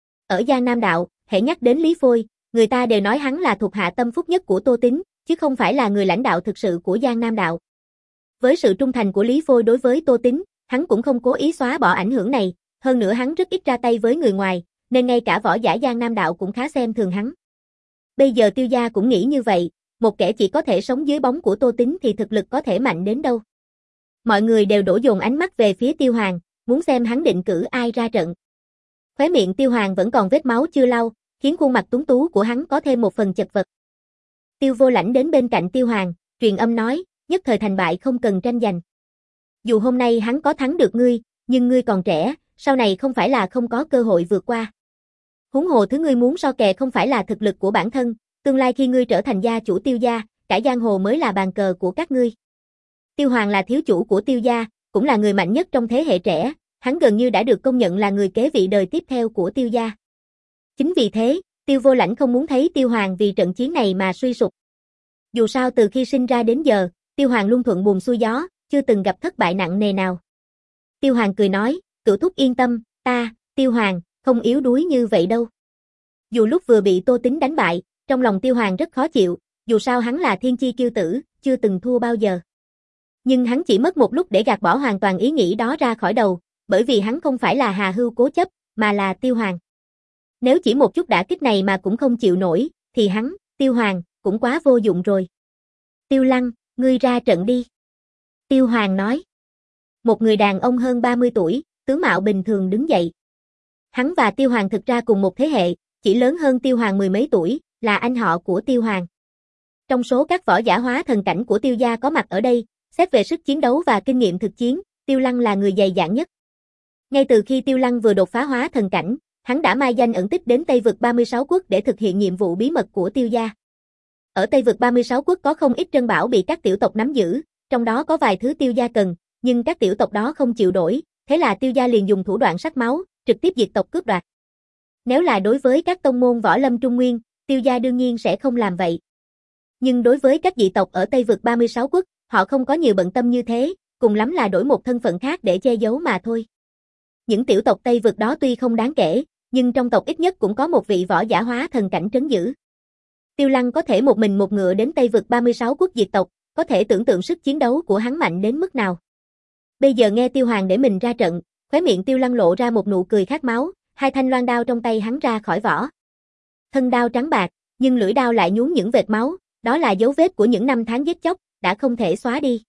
Ở Giang Nam đạo, hễ nhắc đến Lý Phôi, người ta đều nói hắn là thuộc hạ tâm phúc nhất của Tô Tín, chứ không phải là người lãnh đạo thực sự của Giang Nam đạo. Với sự trung thành của Lý Phôi đối với Tô Tín, hắn cũng không cố ý xóa bỏ ảnh hưởng này, hơn nữa hắn rất ít ra tay với người ngoài, nên ngay cả võ giả Giang Nam đạo cũng khá xem thường hắn. Bây giờ Tiêu gia cũng nghĩ như vậy, một kẻ chỉ có thể sống dưới bóng của Tô Tín thì thực lực có thể mạnh đến đâu. Mọi người đều đổ dồn ánh mắt về phía Tiêu Hoàng, muốn xem hắn định cử ai ra trận. Khóe miệng Tiêu Hoàng vẫn còn vết máu chưa lau, khiến khuôn mặt tuấn tú của hắn có thêm một phần chật vật. Tiêu Vô Lãnh đến bên cạnh Tiêu Hoàng, truyền âm nói, nhất thời thành bại không cần tranh giành. Dù hôm nay hắn có thắng được ngươi, nhưng ngươi còn trẻ, sau này không phải là không có cơ hội vượt qua. Huống hồ thứ ngươi muốn so kè không phải là thực lực của bản thân, tương lai khi ngươi trở thành gia chủ Tiêu gia, cả giang hồ mới là bàn cờ của các ngươi. Tiêu Hoàng là thiếu chủ của Tiêu gia, cũng là người mạnh nhất trong thế hệ trẻ, hắn gần như đã được công nhận là người kế vị đời tiếp theo của Tiêu gia. Chính vì thế, Tiêu Vô Lãnh không muốn thấy Tiêu Hoàng vì trận chiến này mà suy sụp. Dù sao từ khi sinh ra đến giờ, Tiêu Hoàng luôn thuận buồm xuôi gió, chưa từng gặp thất bại nặng nề nào. Tiêu Hoàng cười nói, cửu thúc yên tâm, ta, Tiêu Hoàng, không yếu đuối như vậy đâu. Dù lúc vừa bị Tô Tín đánh bại, trong lòng Tiêu Hoàng rất khó chịu, dù sao hắn là thiên chi kiêu tử, chưa từng thua bao giờ. Nhưng hắn chỉ mất một lúc để gạt bỏ hoàn toàn ý nghĩ đó ra khỏi đầu, bởi vì hắn không phải là Hà Hưu cố chấp, mà là Tiêu Hoàng. Nếu chỉ một chút đả kích này mà cũng không chịu nổi, thì hắn, Tiêu Hoàng, cũng quá vô dụng rồi. Tiêu Lăng, ngươi ra trận đi. Tiêu Hoàng nói. Một người đàn ông hơn ba mươi tuổi, tướng mạo bình thường đứng dậy. Hắn và Tiêu Hoàng thực ra cùng một thế hệ, chỉ lớn hơn Tiêu Hoàng mười mấy tuổi, là anh họ của Tiêu Hoàng. Trong số các võ giả hóa thần cảnh của Tiêu gia có mặt ở đây, xét về sức chiến đấu và kinh nghiệm thực chiến, Tiêu Lăng là người dày dạn nhất. Ngay từ khi Tiêu Lăng vừa đột phá hóa thần cảnh, hắn đã mai danh ẩn tích đến Tây vực ba mươi sáu quốc để thực hiện nhiệm vụ bí mật của Tiêu gia. Ở Tây vực ba mươi sáu quốc có không ít trân bảo bị các tiểu tộc nắm giữ, trong đó có vài thứ Tiêu gia cần, nhưng các tiểu tộc đó không chịu đổi, thế là Tiêu gia liền dùng thủ đoạn sắc máu, trực tiếp diệt tộc cướp đoạt. Nếu là đối với các tông môn võ lâm Trung Nguyên, Tiêu gia đương nhiên sẽ không làm vậy. Nhưng đối với các dị tộc ở Tây vực ba mươi sáu quốc, họ không có nhiều bận tâm như thế, cùng lắm là đổi một thân phận khác để che giấu mà thôi. Những tiểu tộc Tây vực đó tuy không đáng kể, nhưng trong tộc ít nhất cũng có một vị võ giả hóa thần cảnh trấn giữ. Tiêu Lăng có thể một mình một ngựa đến Tây vực ba mươi sáu quốc diệt tộc, có thể tưởng tượng sức chiến đấu của hắn mạnh đến mức nào. Bây giờ nghe Tiêu Hoàng để mình ra trận, khóe miệng Tiêu Lăng lộ ra một nụ cười khát máu, hai thanh loan đao trong tay hắn ra khỏi vỏ. Thân đao trắng bạc, nhưng lưỡi đao lại nhuốm những vệt máu, đó là dấu vết của những năm tháng giết chóc, đã không thể xóa đi.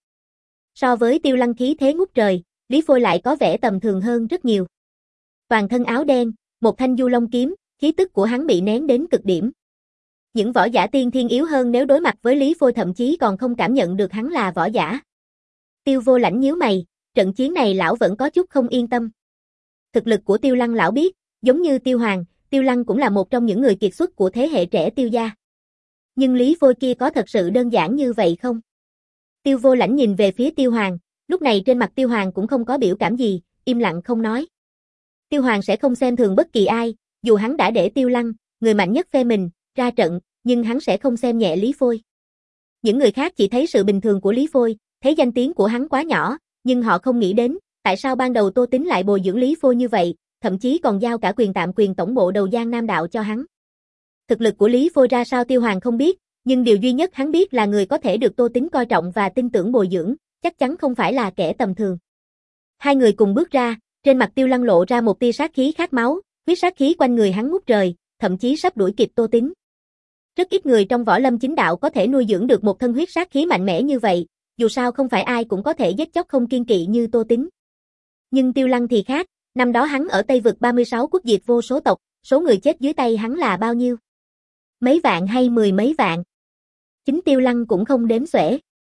So với Tiêu Lăng khí thế ngút trời, Lý Phôi lại có vẻ tầm thường hơn rất nhiều. Toàn thân áo đen, một thanh du long kiếm, khí tức của hắn bị nén đến cực điểm. Những võ giả tiên thiên yếu hơn nếu đối mặt với Lý Phôi thậm chí còn không cảm nhận được hắn là võ giả. Tiêu Vô Lãnh nhíu mày, trận chiến này lão vẫn có chút không yên tâm. Thực lực của Tiêu Lăng lão biết, giống như Tiêu Hoàng, Tiêu Lăng cũng là một trong những người kiệt xuất của thế hệ trẻ Tiêu gia. Nhưng Lý Phôi kia có thật sự đơn giản như vậy không? Tiêu Vô Lãnh nhìn về phía Tiêu Hoàng, lúc này trên mặt Tiêu Hoàng cũng không có biểu cảm gì, im lặng không nói. Tiêu Hoàng sẽ không xem thường bất kỳ ai, dù hắn đã để Tiêu Lăng, người mạnh nhất phe mình, ra trận, nhưng hắn sẽ không xem nhẹ Lý Phôi. Những người khác chỉ thấy sự bình thường của Lý Phôi, thấy danh tiếng của hắn quá nhỏ, nhưng họ không nghĩ đến, tại sao ban đầu Tô Tính lại bồi dưỡng Lý Phôi như vậy, thậm chí còn giao cả quyền tạm quyền tổng bộ đầu Giang Nam Đạo cho hắn. Thực lực của Lý Phôi ra sao Tiêu Hoàng không biết, nhưng điều duy nhất hắn biết là người có thể được Tô Tính coi trọng và tin tưởng bồi dưỡng, chắc chắn không phải là kẻ tầm thường. Hai người cùng bước ra, trên mặt Tiêu Lăng lộ ra một tia sát khí khát máu, huyết sát khí quanh người hắn ngút trời, thậm chí sắp đuổi kịp Tô Tính. Rất ít người trong võ lâm chính đạo có thể nuôi dưỡng được một thân huyết sát khí mạnh mẽ như vậy, dù sao không phải ai cũng có thể giết chóc không kiêng kỵ như Tô Tính. Nhưng Tiêu Lăng thì khác, năm đó hắn ở Tây vực ba mươi sáu quốc diệt vô số tộc, số người chết dưới tay hắn là bao nhiêu? Mấy vạn hay mười mấy vạn? Chính Tiêu Lăng cũng không đếm xuể.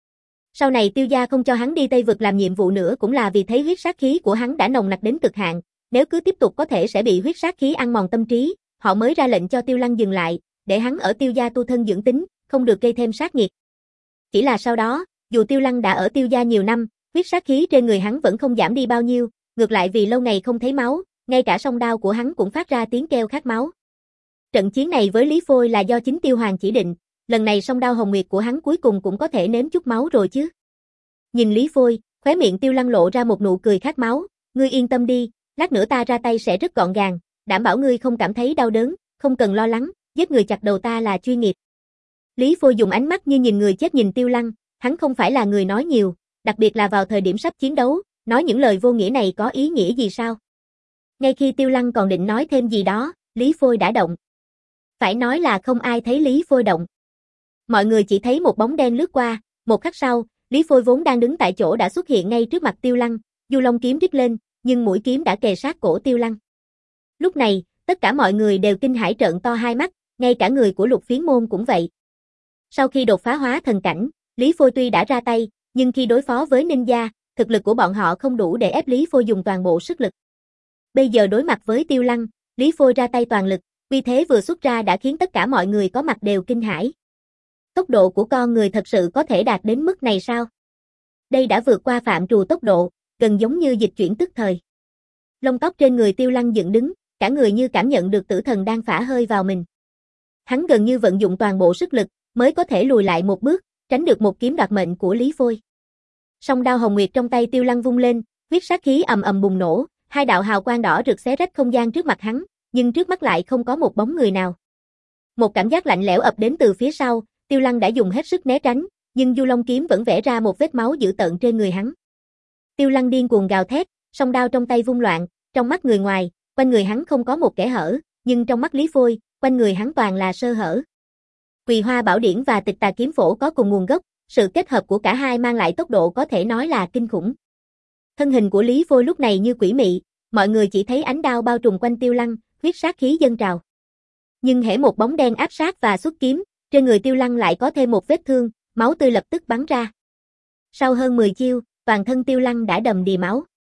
Sau này Tiêu gia không cho hắn đi Tây vực làm nhiệm vụ nữa cũng là vì thấy huyết sát khí của hắn đã nồng nặc đến cực hạn, nếu cứ tiếp tục có thể sẽ bị huyết sát khí ăn mòn tâm trí, họ mới ra lệnh cho Tiêu Lăng dừng lại, để hắn ở Tiêu gia tu thân dưỡng tính, không được gây thêm sát nghiệt. Chỉ là sau đó, dù Tiêu Lăng đã ở Tiêu gia nhiều năm, huyết sát khí trên người hắn vẫn không giảm đi bao nhiêu, ngược lại vì lâu ngày không thấy máu, ngay cả song đao của hắn cũng phát ra tiếng kêu khát máu. Trận chiến này với Lý Phôi là do chính Tiêu Hoàng chỉ định, lần này song đao hồng nguyệt của hắn cuối cùng cũng có thể nếm chút máu rồi chứ. Nhìn Lý Phôi, khóe miệng Tiêu Lăng lộ ra một nụ cười khát máu, ngươi yên tâm đi, lát nữa ta ra tay sẽ rất gọn gàng, đảm bảo ngươi không cảm thấy đau đớn, không cần lo lắng, giết người chặt đầu ta là chuyên nghiệp. Lý Phôi dùng ánh mắt như nhìn người chết nhìn Tiêu Lăng, hắn không phải là người nói nhiều, đặc biệt là vào thời điểm sắp chiến đấu, nói những lời vô nghĩa này có ý nghĩa gì sao? Ngay khi Tiêu Lăng còn định nói thêm gì đó, Lý Phôi đã động. Phải nói là không ai thấy Lý Phôi động. Mọi người chỉ thấy một bóng đen lướt qua, một khắc sau, Lý Phôi vốn đang đứng tại chỗ đã xuất hiện ngay trước mặt Tiêu Lăng, du long kiếm rít lên, nhưng mũi kiếm đã kề sát cổ Tiêu Lăng. Lúc này, tất cả mọi người đều kinh hãi trợn to hai mắt, ngay cả người của Lục Phiến Môn cũng vậy. Sau khi đột phá hóa thần cảnh, Lý Phôi tuy đã ra tay, nhưng khi đối phó với ninja, thực lực của bọn họ không đủ để ép Lý Phôi dùng toàn bộ sức lực. Bây giờ đối mặt với Tiêu Lăng, Lý Phôi ra tay toàn lực, uy thế vừa xuất ra đã khiến tất cả mọi người có mặt đều kinh hãi. Tốc độ của con người thật sự có thể đạt đến mức này sao? Đây đã vượt qua phạm trù tốc độ, gần giống như dịch chuyển tức thời. Lông tóc trên người Tiêu Lăng dựng đứng, cả người như cảm nhận được tử thần đang phả hơi vào mình. Hắn gần như vận dụng toàn bộ sức lực, mới có thể lùi lại một bước, tránh được một kiếm đoạt mệnh của Lý Phôi. Song đao hồng nguyệt trong tay Tiêu Lăng vung lên, huyết sát khí ầm ầm bùng nổ, hai đạo hào quang đỏ rực xé rách không gian trước mặt hắn, nhưng trước mắt lại không có một bóng người nào. Một cảm giác lạnh lẽo ập đến từ phía sau, Tiêu Lăng đã dùng hết sức né tránh, nhưng du long kiếm vẫn vẽ ra một vết máu dữ tợn trên người hắn. Tiêu Lăng điên cuồng gào thét, song đao trong tay vung loạn, trong mắt người ngoài, quanh người hắn không có một kẽ hở, nhưng trong mắt Lý Phôi, quanh người hắn toàn là sơ hở. Quỳ Hoa Bảo Điển và Tịch Tà Kiếm Phổ có cùng nguồn gốc, sự kết hợp của cả hai mang lại tốc độ có thể nói là kinh khủng. Thân hình của Lý Phôi lúc này như quỷ mị, mọi người chỉ thấy ánh đao bao trùm quanh Tiêu Lăng, huyết sát khí dâng trào. Nhưng hễ một bóng đen áp sát và xuất kiếm, trên người Tiêu Lăng lại có thêm một vết thương, máu tươi lập tức bắn ra. Sau hơn mười chiêu, toàn thân Tiêu Lăng đã đầm đìa máu.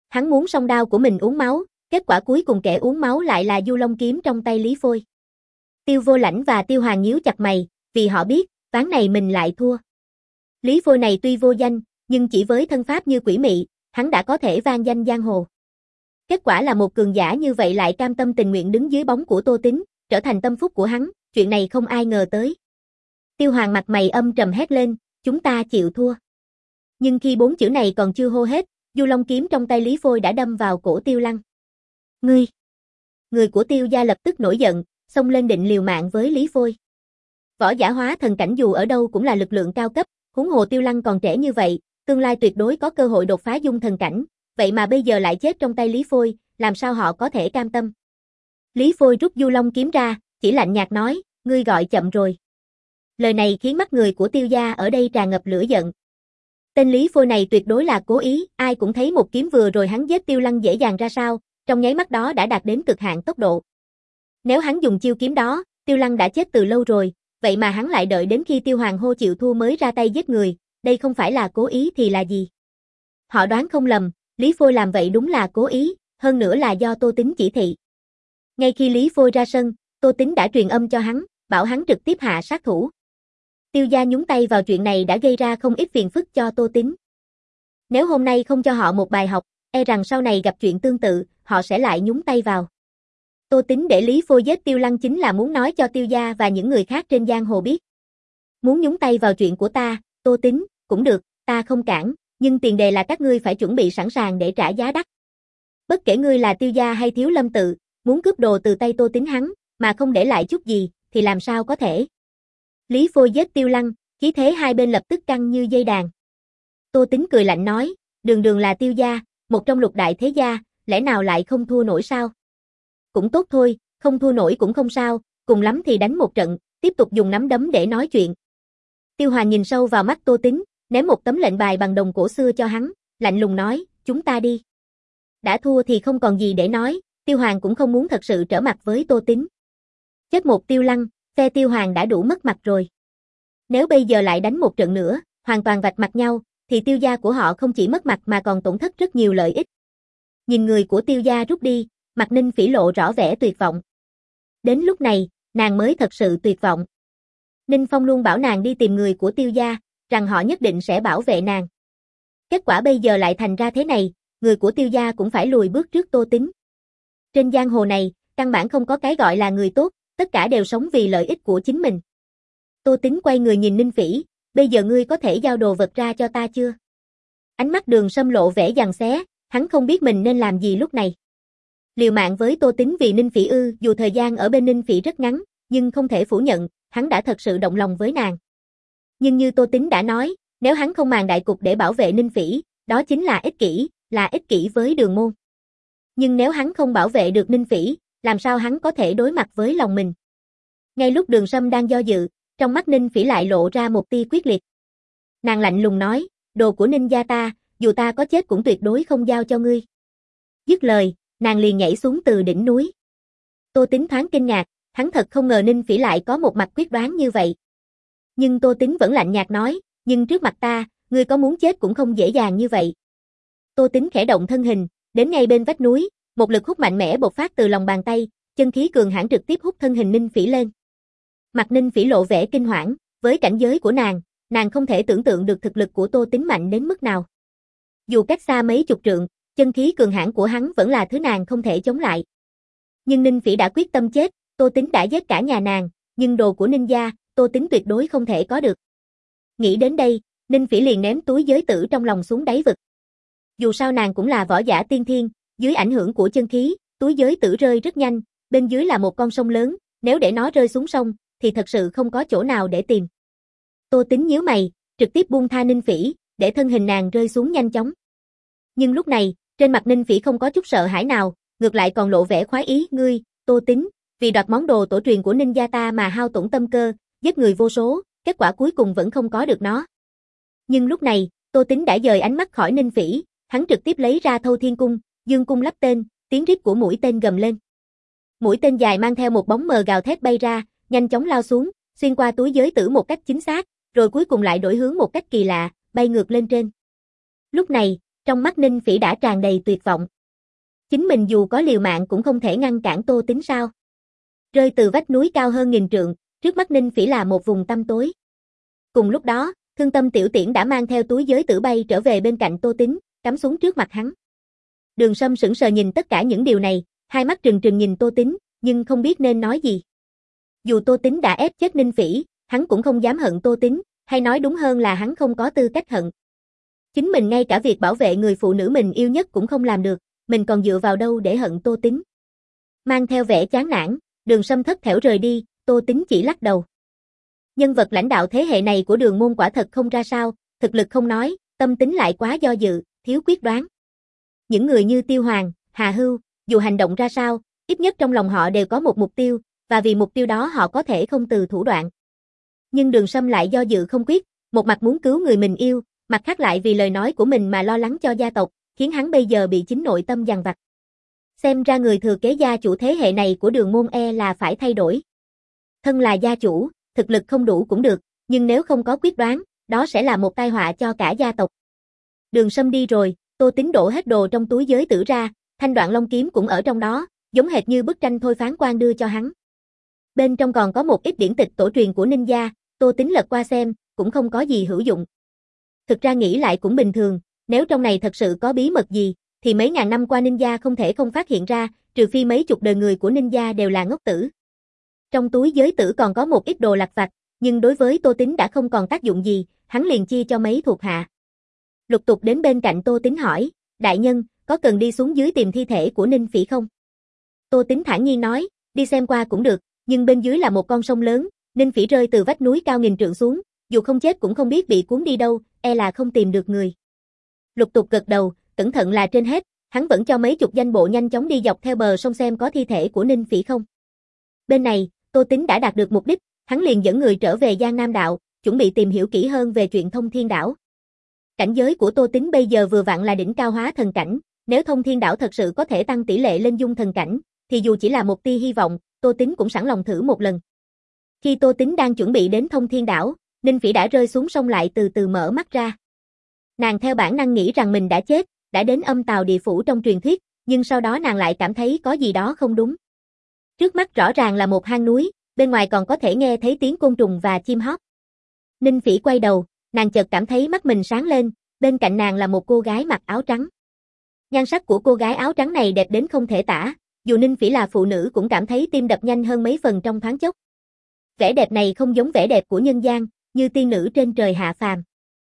Hắn muốn song đao của mình uống máu, kết quả cuối cùng kẻ uống máu lại là Du Long kiếm trong tay Lý Phôi. Tiêu Vô Lãnh và Tiêu Hoàng nhíu chặt mày, vì họ biết, ván này mình lại thua. Lý Phôi này tuy vô danh, nhưng chỉ với thân pháp như quỷ mị, hắn đã có thể vang danh giang hồ. Kết quả là một cường giả như vậy lại cam tâm tình nguyện đứng dưới bóng của Tô Tín, trở thành tâm phúc của hắn, chuyện này không ai ngờ tới. Tiêu Hoàng mặt mày âm trầm hét lên, chúng ta chịu thua. Nhưng khi bốn chữ này còn chưa hô hết, Du Long kiếm trong tay Lý Phôi đã đâm vào cổ Tiêu Lăng. Ngươi! Người của Tiêu gia lập tức nổi giận, xông lên định liều mạng với Lý Phôi. Võ giả hóa thần cảnh dù ở đâu cũng là lực lượng cao cấp, huống hồ Tiêu Lăng còn trẻ như vậy, tương lai tuyệt đối có cơ hội đột phá dung thần cảnh, vậy mà bây giờ lại chết trong tay Lý Phôi, làm sao họ có thể cam tâm. Lý Phôi rút Du Long kiếm ra, chỉ lạnh nhạt nói, ngươi gọi chậm rồi. Lời này khiến mắt người của Tiêu gia ở đây tràn ngập lửa giận. Tên Lý Phôi này tuyệt đối là cố ý, ai cũng thấy một kiếm vừa rồi hắn giết Tiêu Lăng dễ dàng ra sao, trong nháy mắt đó đã đạt đến cực hạn tốc độ. Nếu hắn dùng chiêu kiếm đó, Tiêu Lăng đã chết từ lâu rồi, vậy mà hắn lại đợi đến khi Tiêu Hoàng hô chịu thua mới ra tay giết người, đây không phải là cố ý thì là gì? Họ đoán không lầm, Lý Phôi làm vậy đúng là cố ý, hơn nữa là do Tô Tín chỉ thị. Ngay khi Lý Phôi ra sân, Tô Tín đã truyền âm cho hắn, bảo hắn trực tiếp hạ sát thủ. Tiêu gia nhúng tay vào chuyện này đã gây ra không ít phiền phức cho Tô Tín. Nếu hôm nay không cho họ một bài học, e rằng sau này gặp chuyện tương tự, họ sẽ lại nhúng tay vào. Tô Tín để Lý Phôi giết Tiêu Lăng chính là muốn nói cho Tiêu gia và những người khác trên giang hồ biết. Muốn nhúng tay vào chuyện của ta, Tô Tín, cũng được, ta không cản, nhưng tiền đề là các ngươi phải chuẩn bị sẵn sàng để trả giá đắt. Bất kể ngươi là Tiêu gia hay Thiếu Lâm tự, muốn cướp đồ từ tay Tô Tín hắn, mà không để lại chút gì, thì làm sao có thể. Lý Phôi giết Tiêu Lăng, khí thế hai bên lập tức căng như dây đàn. Tô Tín cười lạnh nói, đường đường là Tiêu gia, một trong lục đại thế gia, lẽ nào lại không thua nổi sao? Cũng tốt thôi, không thua nổi cũng không sao, cùng lắm thì đánh một trận, tiếp tục dùng nắm đấm để nói chuyện. Tiêu Hoàng nhìn sâu vào mắt Tô Tín, ném một tấm lệnh bài bằng đồng cổ xưa cho hắn, lạnh lùng nói, chúng ta đi. Đã thua thì không còn gì để nói, Tiêu Hoàng cũng không muốn thật sự trở mặt với Tô Tín. Chết một Tiêu Lăng, phe Tiêu Hoàng đã đủ mất mặt rồi. Nếu bây giờ lại đánh một trận nữa, hoàn toàn vạch mặt nhau, thì Tiêu gia của họ không chỉ mất mặt mà còn tổn thất rất nhiều lợi ích. Nhìn người của Tiêu gia rút đi, mặt Ninh Phỉ lộ rõ vẻ tuyệt vọng. Đến lúc này, nàng mới thật sự tuyệt vọng. Ninh Phong luôn bảo nàng đi tìm người của Tiêu gia, rằng họ nhất định sẽ bảo vệ nàng. Kết quả bây giờ lại thành ra thế này, người của Tiêu gia cũng phải lùi bước trước Tô Tín. Trên giang hồ này, căn bản không có cái gọi là người tốt, tất cả đều sống vì lợi ích của chính mình. Tô Tín quay người nhìn Ninh Phỉ, bây giờ ngươi có thể giao đồ vật ra cho ta chưa? Ánh mắt Đường Sâm lộ vẻ giằng xé, hắn không biết mình nên làm gì lúc này. Liều mạng với Tô Tín vì Ninh Phỉ ư, dù thời gian ở bên Ninh Phỉ rất ngắn, nhưng không thể phủ nhận, hắn đã thật sự động lòng với nàng. Nhưng như Tô Tín đã nói, nếu hắn không màng đại cục để bảo vệ Ninh Phỉ, đó chính là ích kỷ, là ích kỷ với Đường môn. Nhưng nếu hắn không bảo vệ được Ninh Phỉ, làm sao hắn có thể đối mặt với lòng mình? Ngay lúc Đường Sâm đang do dự, trong mắt Ninh Phỉ lại lộ ra một tia quyết liệt. Nàng lạnh lùng nói, đồ của Ninh gia ta, dù ta có chết cũng tuyệt đối không giao cho ngươi. Dứt lời, nàng liền nhảy xuống từ đỉnh núi. Tô Tín thoáng kinh ngạc, hắn thật không ngờ Ninh Phỉ lại có một mặt quyết đoán như vậy. Nhưng Tô Tín vẫn lạnh nhạt nói, nhưng trước mặt ta, ngươi có muốn chết cũng không dễ dàng như vậy. Tô Tín khẽ động thân hình, đến ngay bên vách núi, một lực hút mạnh mẽ bộc phát từ lòng bàn tay, chân khí cường hãn trực tiếp hút thân hình Ninh Phỉ lên. Mặt Ninh Phỉ lộ vẻ kinh hoảng, với cảnh giới của nàng, nàng không thể tưởng tượng được thực lực của Tô Tín mạnh đến mức nào. Dù cách xa mấy chục trượng, chân khí cường hãn của hắn vẫn là thứ nàng không thể chống lại. Nhưng Ninh Phỉ đã quyết tâm chết, Tô Tín đã giết cả nhà nàng, nhưng đồ của Ninh gia, Tô Tín tuyệt đối không thể có được. Nghĩ đến đây, Ninh Phỉ liền ném túi giới tử trong lòng xuống đáy vực. Dù sao nàng cũng là võ giả tiên thiên, dưới ảnh hưởng của chân khí, túi giới tử rơi rất nhanh, bên dưới là một con sông lớn, nếu để nó rơi xuống sông, thì thật sự không có chỗ nào để tìm. Tô Tín nhíu mày, trực tiếp buông tha Ninh Phỉ, để thân hình nàng rơi xuống nhanh chóng. Nhưng lúc này, trên mặt Ninh Phỉ không có chút sợ hãi nào, ngược lại còn lộ vẻ khoái ý, ngươi, Tô Tín, vì đoạt món đồ tổ truyền của Ninh gia ta mà hao tổn tâm cơ, giết người vô số, kết quả cuối cùng vẫn không có được nó. Nhưng lúc này, Tô Tín đã dời ánh mắt khỏi Ninh Phỉ, hắn trực tiếp lấy ra Thâu Thiên Cung, dương cung lắp tên, tiếng rít của mũi tên gầm lên. Mũi tên dài mang theo một bóng mờ gào thét bay ra, nhanh chóng lao xuống, xuyên qua túi giới tử một cách chính xác, rồi cuối cùng lại đổi hướng một cách kỳ lạ, bay ngược lên trên. Lúc này, Trong mắt Ninh Phỉ đã tràn đầy tuyệt vọng. Chính mình dù có liều mạng cũng không thể ngăn cản Tô Tính sao? Rơi từ vách núi cao hơn nghìn trượng, trước mắt Ninh Phỉ là một vùng tăm tối. Cùng lúc đó, Thương Tâm Tiểu Tiễn đã mang theo túi giới tử bay trở về bên cạnh Tô Tính, cắm xuống trước mặt hắn. Đường Sâm sững sờ nhìn tất cả những điều này, hai mắt trừng trừng nhìn Tô Tính, nhưng không biết nên nói gì. Dù Tô Tính đã ép chết Ninh Phỉ, hắn cũng không dám hận Tô Tính, hay nói đúng hơn là hắn không có tư cách hận. Chính mình ngay cả việc bảo vệ người phụ nữ mình yêu nhất cũng không làm được, mình còn dựa vào đâu để hận Tô Tính. Mang theo vẻ chán nản, Đường Sâm thất thểu rời đi, Tô Tính chỉ lắc đầu. Nhân vật lãnh đạo thế hệ này của Đường môn quả thật không ra sao, thực lực không nói, tâm tính lại quá do dự, thiếu quyết đoán. Những người như Tiêu Hoàng, Hà Hưu, dù hành động ra sao, ít nhất trong lòng họ đều có một mục tiêu, và vì mục tiêu đó họ có thể không từ thủ đoạn. Nhưng Đường Sâm lại do dự không quyết, một mặt muốn cứu người mình yêu, mặt khác lại vì lời nói của mình mà lo lắng cho gia tộc, khiến hắn bây giờ bị chính nội tâm dằn vặt. Xem ra người thừa kế gia chủ thế hệ này của Đường môn e là phải thay đổi. Thân là gia chủ, thực lực không đủ cũng được, nhưng nếu không có quyết đoán, đó sẽ là một tai họa cho cả gia tộc. Đường Sâm đi rồi, Tô Tính đổ hết đồ trong túi giới tử ra, thanh đoạn long kiếm cũng ở trong đó, giống hệt như bức tranh thôi phán quan đưa cho hắn. Bên trong còn có một ít điển tịch tổ truyền của Ninh gia, Tô Tính lật qua xem, cũng không có gì hữu dụng. Thực ra nghĩ lại cũng bình thường, nếu trong này thật sự có bí mật gì, thì mấy ngàn năm qua Ninh gia không thể không phát hiện ra, trừ phi mấy chục đời người của Ninh gia đều là ngốc tử. Trong túi giới tử còn có một ít đồ lặt vặt, nhưng đối với Tô Tính đã không còn tác dụng gì, hắn liền chia cho mấy thuộc hạ. Lục tục đến bên cạnh Tô Tính hỏi, đại nhân, có cần đi xuống dưới tìm thi thể của Ninh Phỉ không? Tô Tính thản nhiên nói, đi xem qua cũng được, nhưng bên dưới là một con sông lớn, Ninh Phỉ rơi từ vách núi cao nghìn trượng xuống, dù không chết cũng không biết bị cuốn đi đâu, e là không tìm được người. Lục tục gật đầu, cẩn thận là trên hết, hắn vẫn cho mấy chục danh bộ nhanh chóng đi dọc theo bờ sông xem có thi thể của Ninh Phỉ không. Bên này, Tô Tính đã đạt được mục đích, hắn liền dẫn người trở về Giang Nam Đạo, chuẩn bị tìm hiểu kỹ hơn về chuyện Thông Thiên Đảo. Cảnh giới của Tô Tính bây giờ vừa vặn là đỉnh cao hóa thần cảnh, nếu Thông Thiên Đảo thật sự có thể tăng tỷ lệ lên dung thần cảnh, thì dù chỉ là một tia hy vọng, Tô Tính cũng sẵn lòng thử một lần. Khi Tô Tính đang chuẩn bị đến Thông Thiên Đảo, Ninh Phỉ đã rơi xuống sông lại từ từ mở mắt ra. Nàng theo bản năng nghĩ rằng mình đã chết, đã đến âm tào địa phủ trong truyền thuyết, nhưng sau đó nàng lại cảm thấy có gì đó không đúng. Trước mắt rõ ràng là một hang núi, bên ngoài còn có thể nghe thấy tiếng côn trùng và chim hót. Ninh Phỉ quay đầu, nàng chợt cảm thấy mắt mình sáng lên, bên cạnh nàng là một cô gái mặc áo trắng. Nhan sắc của cô gái áo trắng này đẹp đến không thể tả, dù Ninh Phỉ là phụ nữ cũng cảm thấy tim đập nhanh hơn mấy phần trong thoáng chốc. Vẻ đẹp này không giống vẻ đẹp của nhân gian, như tiên nữ trên trời hạ phàm.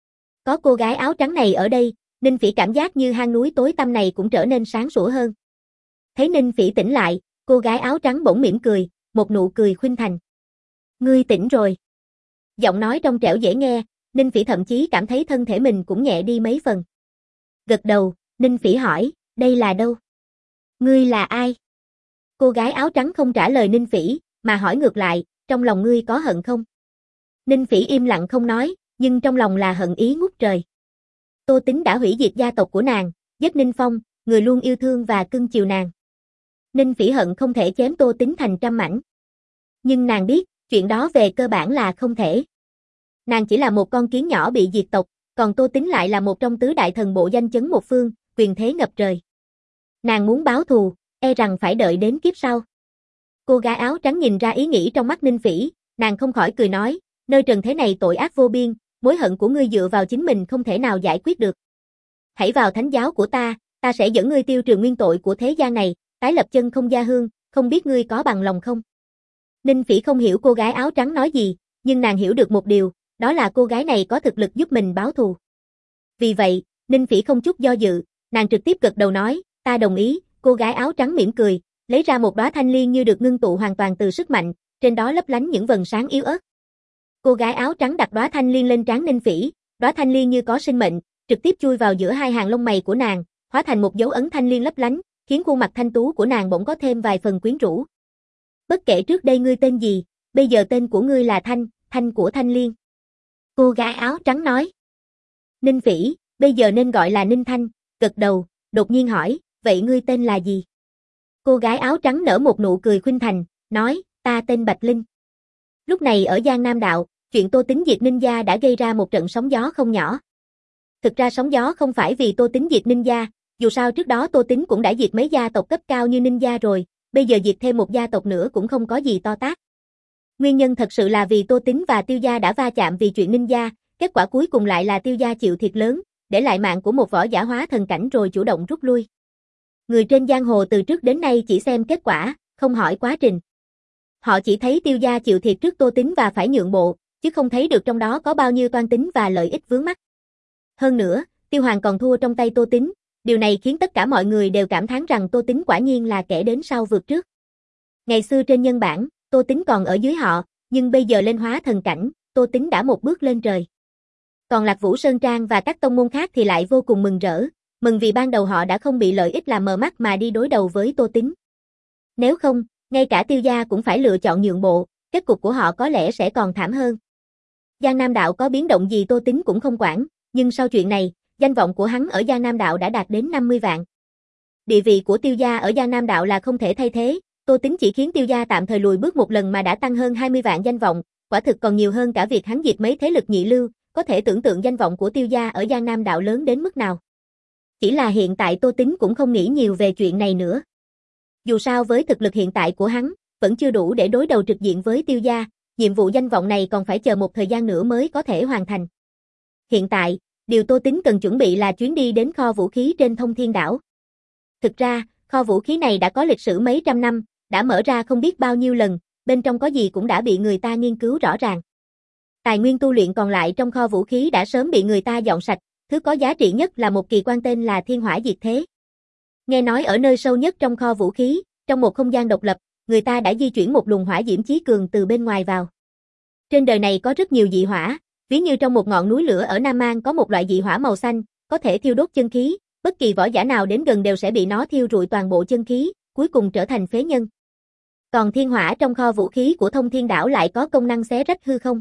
Có cô gái áo trắng này ở đây, Ninh Phỉ cảm giác như hang núi tối tăm này cũng trở nên sáng sủa hơn. Thấy Ninh Phỉ tỉnh lại, cô gái áo trắng bỗng mỉm cười, một nụ cười khuynh thành. Ngươi tỉnh rồi. Giọng nói trong trẻo dễ nghe, Ninh Phỉ thậm chí cảm thấy thân thể mình cũng nhẹ đi mấy phần. Gật đầu, Ninh Phỉ hỏi, đây là đâu? Ngươi là ai? Cô gái áo trắng không trả lời Ninh Phỉ, mà hỏi ngược lại, trong lòng ngươi có hận không? Ninh Phỉ im lặng không nói, nhưng trong lòng là hận ý ngút trời. Tô Tính đã hủy diệt gia tộc của nàng, giết Ninh Phong, người luôn yêu thương và cưng chiều nàng. Ninh Phỉ hận không thể chém Tô Tính thành trăm mảnh. Nhưng nàng biết, chuyện đó về cơ bản là không thể. Nàng chỉ là một con kiến nhỏ bị diệt tộc, còn Tô Tính lại là một trong tứ đại thần bộ danh chấn một phương, quyền thế ngập trời. Nàng muốn báo thù, e rằng phải đợi đến kiếp sau. Cô gái áo trắng nhìn ra ý nghĩ trong mắt Ninh Phỉ, nàng không khỏi cười nói, nơi trần thế này tội ác vô biên, mối hận của ngươi dựa vào chính mình không thể nào giải quyết được. Hãy vào thánh giáo của ta, ta sẽ dẫn ngươi tiêu trừ nguyên tội của thế gian này, tái lập chân không gia hương, không biết ngươi có bằng lòng không? Ninh Phỉ không hiểu cô gái áo trắng nói gì, nhưng nàng hiểu được một điều, đó là cô gái này có thực lực giúp mình báo thù. Vì vậy, Ninh Phỉ không chút do dự, nàng trực tiếp gật đầu nói, ta đồng ý. Cô gái áo trắng mỉm cười, lấy ra một đóa thanh liên như được ngưng tụ hoàn toàn từ sức mạnh, trên đó lấp lánh những vầng sáng yếu ớt. Cô gái áo trắng đặt đóa thanh liên lên trán Ninh Phỉ, đóa thanh liên như có sinh mệnh, trực tiếp chui vào giữa hai hàng lông mày của nàng, hóa thành một dấu ấn thanh liên lấp lánh, khiến khuôn mặt thanh tú của nàng bỗng có thêm vài phần quyến rũ. Bất kể trước đây ngươi tên gì, bây giờ tên của ngươi là Thanh, Thanh của Thanh Liên. Cô gái áo trắng nói. Ninh Phỉ, bây giờ nên gọi là Ninh Thanh, gật đầu, đột nhiên hỏi, vậy ngươi tên là gì? Cô gái áo trắng nở một nụ cười khuynh thành, nói, ta tên Bạch Linh. Lúc này ở Giang Nam Đạo, chuyện Tô Tính diệt Ninh gia đã gây ra một trận sóng gió không nhỏ. Thực ra sóng gió không phải vì Tô Tính diệt ninja, dù sao trước đó Tô Tính cũng đã diệt mấy gia tộc cấp cao như ninja rồi, bây giờ diệt thêm một gia tộc nữa cũng không có gì to tát. Nguyên nhân thật sự là vì Tô Tính và Tiêu gia đã va chạm vì chuyện ninja, kết quả cuối cùng lại là Tiêu gia chịu thiệt lớn, để lại mạng của một võ giả hóa thần cảnh rồi chủ động rút lui. Người trên giang hồ từ trước đến nay chỉ xem kết quả, không hỏi quá trình. Họ chỉ thấy Tiêu gia chịu thiệt trước Tô Tính và phải nhượng bộ, chứ không thấy được trong đó có bao nhiêu toan tính và lợi ích vướng mắc. Hơn nữa, Tiêu Hoàng còn thua trong tay Tô Tính, điều này khiến tất cả mọi người đều cảm thán rằng Tô Tính quả nhiên là kẻ đến sau vượt trước. Ngày xưa trên nhân bản, Tô Tính còn ở dưới họ, nhưng bây giờ lên hóa thần cảnh, Tô Tính đã một bước lên trời. Còn Lạc Vũ Sơn Trang và các tông môn khác thì lại vô cùng mừng rỡ, mừng vì ban đầu họ đã không bị lợi ích làm mờ mắt mà đi đối đầu với Tô Tính. Nếu không, ngay cả Tiêu gia cũng phải lựa chọn nhượng bộ, kết cục của họ có lẽ sẽ còn thảm hơn. Giang Nam Đạo có biến động gì Tô Tính cũng không quản, nhưng sau chuyện này, danh vọng của hắn ở Giang Nam Đạo đã đạt đến năm mươi vạn. Địa vị của Tiêu gia ở Giang Nam Đạo là không thể thay thế, Tô Tính chỉ khiến Tiêu gia tạm thời lùi bước một lần mà đã tăng hơn hai mươi vạn danh vọng, quả thực còn nhiều hơn cả việc hắn diệt mấy thế lực nhị lưu, có thể tưởng tượng danh vọng của Tiêu gia ở Giang Nam Đạo lớn đến mức nào. Chỉ là hiện tại Tô Tính cũng không nghĩ nhiều về chuyện này nữa. Dù sao với thực lực hiện tại của hắn, vẫn chưa đủ để đối đầu trực diện với Tiêu gia, nhiệm vụ danh vọng này còn phải chờ một thời gian nữa mới có thể hoàn thành. Hiện tại, điều Tô Tính cần chuẩn bị là chuyến đi đến kho vũ khí trên Thông Thiên Đảo. Thực ra, kho vũ khí này đã có lịch sử mấy trăm năm, đã mở ra không biết bao nhiêu lần, bên trong có gì cũng đã bị người ta nghiên cứu rõ ràng. Tài nguyên tu luyện còn lại trong kho vũ khí đã sớm bị người ta dọn sạch, thứ có giá trị nhất là một kỳ quan tên là Thiên Hỏa Diệt Thế. Nghe nói ở nơi sâu nhất trong kho vũ khí, trong một không gian độc lập, người ta đã di chuyển một luồng hỏa diễm chí cường từ bên ngoài vào. Trên đời này có rất nhiều dị hỏa, ví như trong một ngọn núi lửa ở Nam An có một loại dị hỏa màu xanh, có thể thiêu đốt chân khí, bất kỳ võ giả nào đến gần đều sẽ bị nó thiêu rụi toàn bộ chân khí, cuối cùng trở thành phế nhân. Còn thiên hỏa trong kho vũ khí của Thông Thiên Đảo lại có công năng xé rách hư không.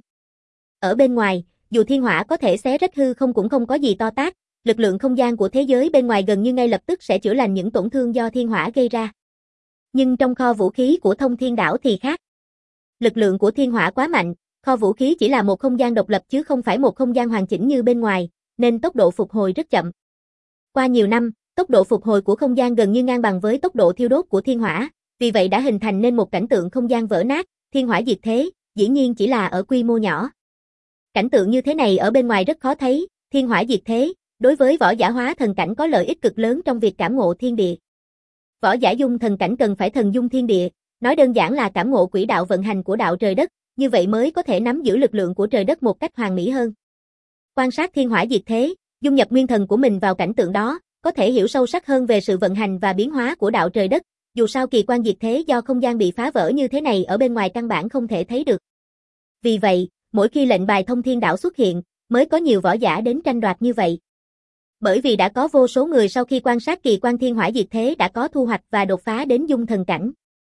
Ở bên ngoài, dù thiên hỏa có thể xé rách hư không cũng không có gì to tát, lực lượng không gian của thế giới bên ngoài gần như ngay lập tức sẽ chữa lành những tổn thương do thiên hỏa gây ra. Nhưng trong kho vũ khí của Thông Thiên Đảo thì khác. Lực lượng của thiên hỏa quá mạnh, kho vũ khí chỉ là một không gian độc lập chứ không phải một không gian hoàn chỉnh như bên ngoài, nên tốc độ phục hồi rất chậm. Qua nhiều năm, tốc độ phục hồi của không gian gần như ngang bằng với tốc độ thiêu đốt của thiên hỏa, vì vậy đã hình thành nên một cảnh tượng không gian vỡ nát, thiên hỏa diệt thế, dĩ nhiên chỉ là ở quy mô nhỏ. Cảnh tượng như thế này ở bên ngoài rất khó thấy, thiên hỏa diệt thế, đối với võ giả hóa thần cảnh có lợi ích cực lớn trong việc cảm ngộ thiên địa. Võ giả dung thần cảnh cần phải thần dung thiên địa, nói đơn giản là cảm ngộ quỹ đạo vận hành của đạo trời đất, như vậy mới có thể nắm giữ lực lượng của trời đất một cách hoàn mỹ hơn. Quan sát thiên hỏa diệt thế, dung nhập nguyên thần của mình vào cảnh tượng đó, có thể hiểu sâu sắc hơn về sự vận hành và biến hóa của đạo trời đất, dù sao kỳ quan diệt thế do không gian bị phá vỡ như thế này ở bên ngoài căn bản không thể thấy được. Vì vậy, mỗi khi lệnh bài Thông Thiên Đảo xuất hiện, mới có nhiều võ giả đến tranh đoạt như vậy. Bởi vì đã có vô số người sau khi quan sát kỳ quan thiên hỏa diệt thế đã có thu hoạch và đột phá đến dung thần cảnh.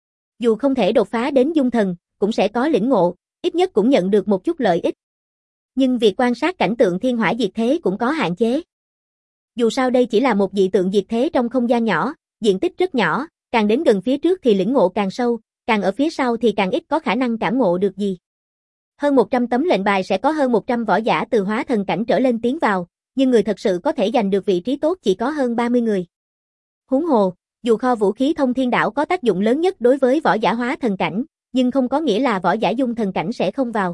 Dù không thể đột phá đến dung thần, cũng sẽ có lĩnh ngộ, ít nhất cũng nhận được một chút lợi ích. Nhưng việc quan sát cảnh tượng thiên hỏa diệt thế cũng có hạn chế. Dù sao đây chỉ là một dị tượng diệt thế trong không gian nhỏ, diện tích rất nhỏ, càng đến gần phía trước thì lĩnh ngộ càng sâu, càng ở phía sau thì càng ít có khả năng cảm ngộ được gì. Hơn một trăm tấm lệnh bài sẽ có hơn một trăm võ giả từ hóa thần cảnh trở lên tiến vào, nhưng người thật sự có thể giành được vị trí tốt chỉ có hơn ba mươi người. Huống hồ, dù kho vũ khí Thông Thiên Đảo có tác dụng lớn nhất đối với võ giả hóa thần cảnh, nhưng không có nghĩa là võ giả dung thần cảnh sẽ không vào.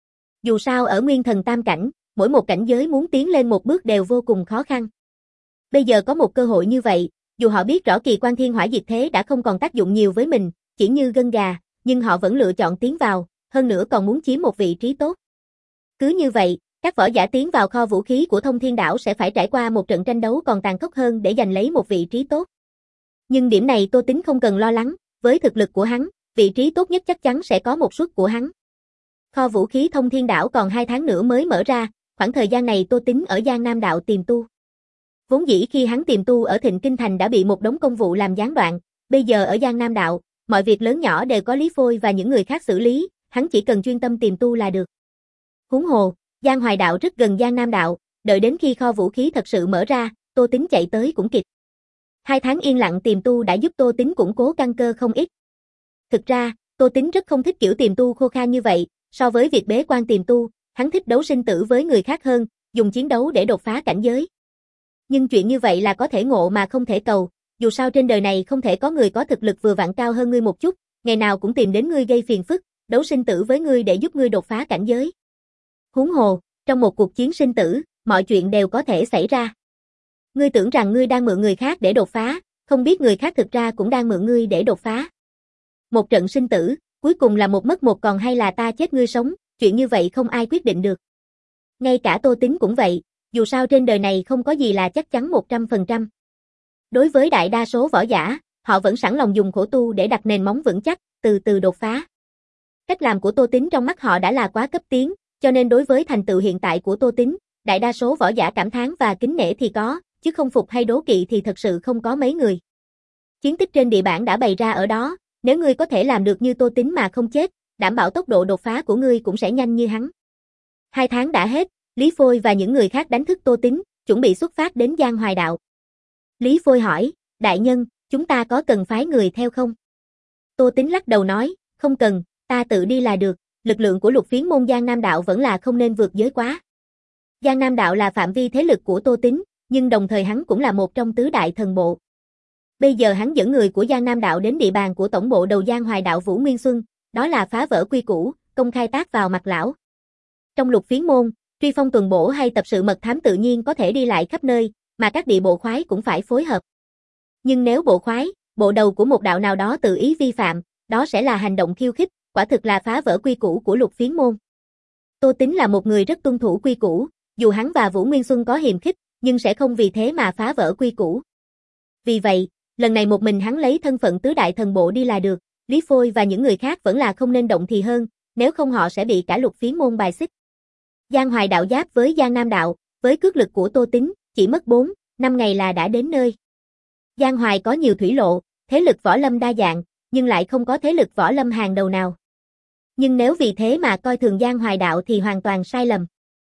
Dù sao ở nguyên thần tam cảnh, mỗi một cảnh giới muốn tiến lên một bước đều vô cùng khó khăn. Bây giờ có một cơ hội như vậy, dù họ biết rõ kỳ quan thiên hỏa diệt thế đã không còn tác dụng nhiều với mình, chỉ như gân gà, nhưng họ vẫn lựa chọn tiến vào, hơn nữa còn muốn chiếm một vị trí tốt. Cứ như vậy, các võ giả tiến vào kho vũ khí của Thông Thiên Đảo sẽ phải trải qua một trận tranh đấu còn tàn khốc hơn để giành lấy một vị trí tốt. Nhưng điểm này Tô Tính không cần lo lắng, với thực lực của hắn, vị trí tốt nhất chắc chắn sẽ có một suất của hắn. Kho vũ khí Thông Thiên Đảo còn hai tháng nữa mới mở ra, khoảng thời gian này Tô Tính ở Giang Nam Đạo tìm tu. Vốn dĩ khi hắn tìm tu ở Thịnh Kinh Thành đã bị một đống công vụ làm gián đoạn, bây giờ ở Giang Nam Đạo, mọi việc lớn nhỏ đều có Lý Phôi và những người khác xử lý, hắn chỉ cần chuyên tâm tìm tu là được. Huống hồ, Giang Hoài Đạo rất gần Giang Nam Đạo, đợi đến khi kho vũ khí thật sự mở ra, Tô Tính chạy tới cũng kịp. Hai tháng yên lặng tìm tu đã giúp Tô Tính củng cố căn cơ không ít. Thực ra, Tô Tính rất không thích kiểu tìm tu khô khan như vậy, so với việc bế quan tìm tu, hắn thích đấu sinh tử với người khác hơn, dùng chiến đấu để đột phá cảnh giới. Nhưng chuyện như vậy là có thể ngộ mà không thể cầu, dù sao trên đời này không thể có người có thực lực vừa vặn cao hơn ngươi một chút, ngày nào cũng tìm đến ngươi gây phiền phức, đấu sinh tử với ngươi để giúp ngươi đột phá cảnh giới. Huống hồ, trong một cuộc chiến sinh tử, mọi chuyện đều có thể xảy ra. Ngươi tưởng rằng ngươi đang mượn người khác để đột phá, không biết người khác thực ra cũng đang mượn ngươi để đột phá. Một trận sinh tử, cuối cùng là một mất một còn hay là ta chết ngươi sống, chuyện như vậy không ai quyết định được. Ngay cả Tô Tín cũng vậy, dù sao trên đời này không có gì là chắc chắn một trăm phần trăm. Đối với đại đa số võ giả, họ vẫn sẵn lòng dùng khổ tu để đặt nền móng vững chắc, từ từ đột phá. Cách làm của Tô Tín trong mắt họ đã là quá cấp tiến, cho nên đối với thành tựu hiện tại của Tô Tín, đại đa số võ giả cảm thán và kính nể thì có, chứ không phục hay đố kỵ thì thật sự không có mấy người. Chiến tích trên địa bản đã bày ra ở đó, nếu ngươi có thể làm được như Tô Tín mà không chết, đảm bảo tốc độ đột phá của ngươi cũng sẽ nhanh như hắn. Hai tháng đã hết, Lý Phôi và những người khác đánh thức Tô Tín, chuẩn bị xuất phát đến Giang Hoài Đạo. Lý Phôi hỏi, đại nhân, chúng ta có cần phái người theo không? Tô Tín lắc đầu nói, không cần, ta tự đi là được, lực lượng của Lục Phiến môn Giang Nam Đạo vẫn là không nên vượt giới quá. Giang Nam Đạo là phạm vi thế lực của Tô Tín, nhưng đồng thời hắn cũng là một trong tứ đại thần bộ. Bây giờ hắn dẫn người của Giang Nam Đạo đến địa bàn của tổng bộ đầu Giang Hoài Đạo Vũ Nguyên Xuân, đó là phá vỡ quy củ, công khai tác vào mặt lão. Trong Lục Phiến môn, truy phong tuần bổ hay tập sự mật thám tự nhiên có thể đi lại khắp nơi, mà các địa bộ khoái cũng phải phối hợp. Nhưng nếu bộ khoái, bộ đầu của một đạo nào đó tự ý vi phạm, đó sẽ là hành động khiêu khích, quả thực là phá vỡ quy củ của Lục Phiến môn. Tô Tín là một người rất tuân thủ quy củ, dù hắn và Vũ Nguyên Xuân có hiềm khích, nhưng sẽ không vì thế mà phá vỡ quy củ. Vì vậy, lần này một mình hắn lấy thân phận tứ đại thần bộ đi là được, Lý Phôi và những người khác vẫn là không nên động thì hơn, nếu không họ sẽ bị cả Lục Phiến môn bài xích. Giang Hoài Đạo giáp với Giang Nam Đạo, với cước lực của Tô Tín, chỉ mất bốn, năm ngày là đã đến nơi. Giang Hoài có nhiều thủy lộ, thế lực võ lâm đa dạng, nhưng lại không có thế lực võ lâm hàng đầu nào. Nhưng nếu vì thế mà coi thường Giang Hoài Đạo thì hoàn toàn sai lầm.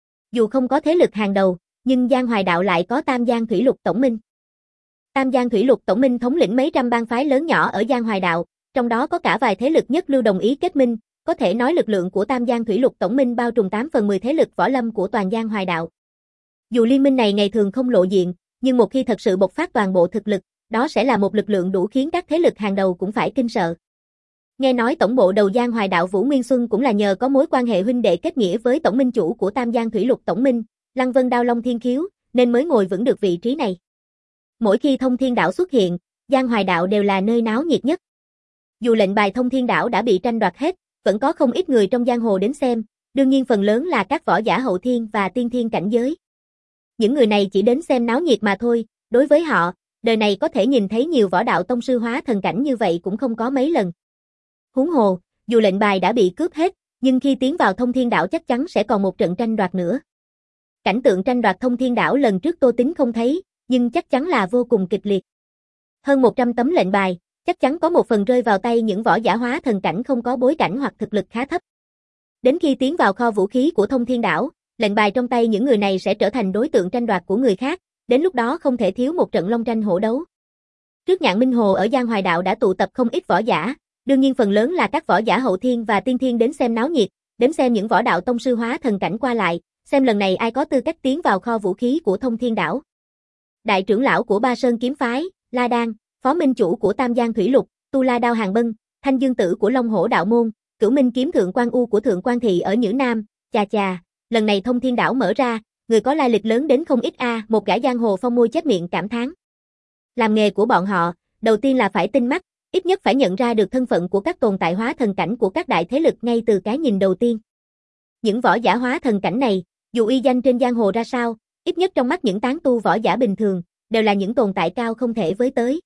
Dù không có thế lực hàng đầu, nhưng Giang Hoài Đạo lại có Tam Giang Thủy Lục Tổng Minh. Tam Giang Thủy Lục Tổng Minh thống lĩnh mấy trăm bang phái lớn nhỏ ở Giang Hoài Đạo, trong đó có cả vài thế lực nhất lưu đồng ý kết minh, có thể nói lực lượng của Tam Giang Thủy Lục Tổng Minh bao trùm tám phần mười thế lực võ lâm của toàn Giang Hoài Đạo. Dù liên minh này ngày thường không lộ diện, nhưng một khi thật sự bộc phát toàn bộ thực lực, đó sẽ là một lực lượng đủ khiến các thế lực hàng đầu cũng phải kinh sợ. Nghe nói tổng bộ đầu Giang Hoài Đạo Vũ Nguyên Xuân cũng là nhờ có mối quan hệ huynh đệ kết nghĩa với tổng minh chủ của Tam Giang Thủy Lục Tổng Minh, Lăng Vân Đao Long Thiên Khiếu, nên mới ngồi vững được vị trí này. Mỗi khi Thông Thiên Đảo xuất hiện, Giang Hoài Đạo đều là nơi náo nhiệt nhất. Dù lệnh bài Thông Thiên Đảo đã bị tranh đoạt hết, vẫn có không ít người trong giang hồ đến xem, đương nhiên phần lớn là các võ giả hậu thiên và tiên thiên cảnh giới. Những người này chỉ đến xem náo nhiệt mà thôi, đối với họ, đời này có thể nhìn thấy nhiều võ đạo tông sư hóa thần cảnh như vậy cũng không có mấy lần. Huống hồ, dù lệnh bài đã bị cướp hết, nhưng khi tiến vào Thông Thiên Đảo chắc chắn sẽ còn một trận tranh đoạt nữa. Cảnh tượng tranh đoạt Thông Thiên Đảo lần trước Tô Tín không thấy, nhưng chắc chắn là vô cùng kịch liệt. Hơn một trăm tấm lệnh bài, chắc chắn có một phần rơi vào tay những võ giả hóa thần cảnh không có bối cảnh hoặc thực lực khá thấp. Đến khi tiến vào kho vũ khí của Thông Thiên Đảo, lệnh bài trong tay những người này sẽ trở thành đối tượng tranh đoạt của người khác, đến lúc đó không thể thiếu một trận long tranh hổ đấu. Trước Nhạn Minh Hồ ở Giang Hoài Đạo đã tụ tập không ít võ giả, đương nhiên phần lớn là các võ giả hậu thiên và tiên thiên đến xem náo nhiệt, đến xem những võ đạo tông sư hóa thần cảnh qua lại, xem lần này ai có tư cách tiến vào kho vũ khí của Thông Thiên Đảo. Đại trưởng lão của Ba Sơn kiếm phái, La Đan, phó minh chủ của Tam Giang Thủy Lục, Tu La Đao Hàng Bân, Thanh Dương Tử của Long Hổ Đạo Môn, Cửu Minh kiếm Thượng Quan U của Thượng Quan Thị ở Nhữ Nam, chà chà, lần này Thông Thiên Đảo mở ra, người có lai lịch lớn đến không ít a, một gã giang hồ phong môi chép miệng cảm thán. Làm nghề của bọn họ, đầu tiên là phải tinh mắt, ít nhất phải nhận ra được thân phận của các tồn tại hóa thần cảnh của các đại thế lực ngay từ cái nhìn đầu tiên. Những võ giả hóa thần cảnh này, dù uy danh trên giang hồ ra sao, ít nhất trong mắt những tán tu võ giả bình thường, đều là những tồn tại cao không thể với tới.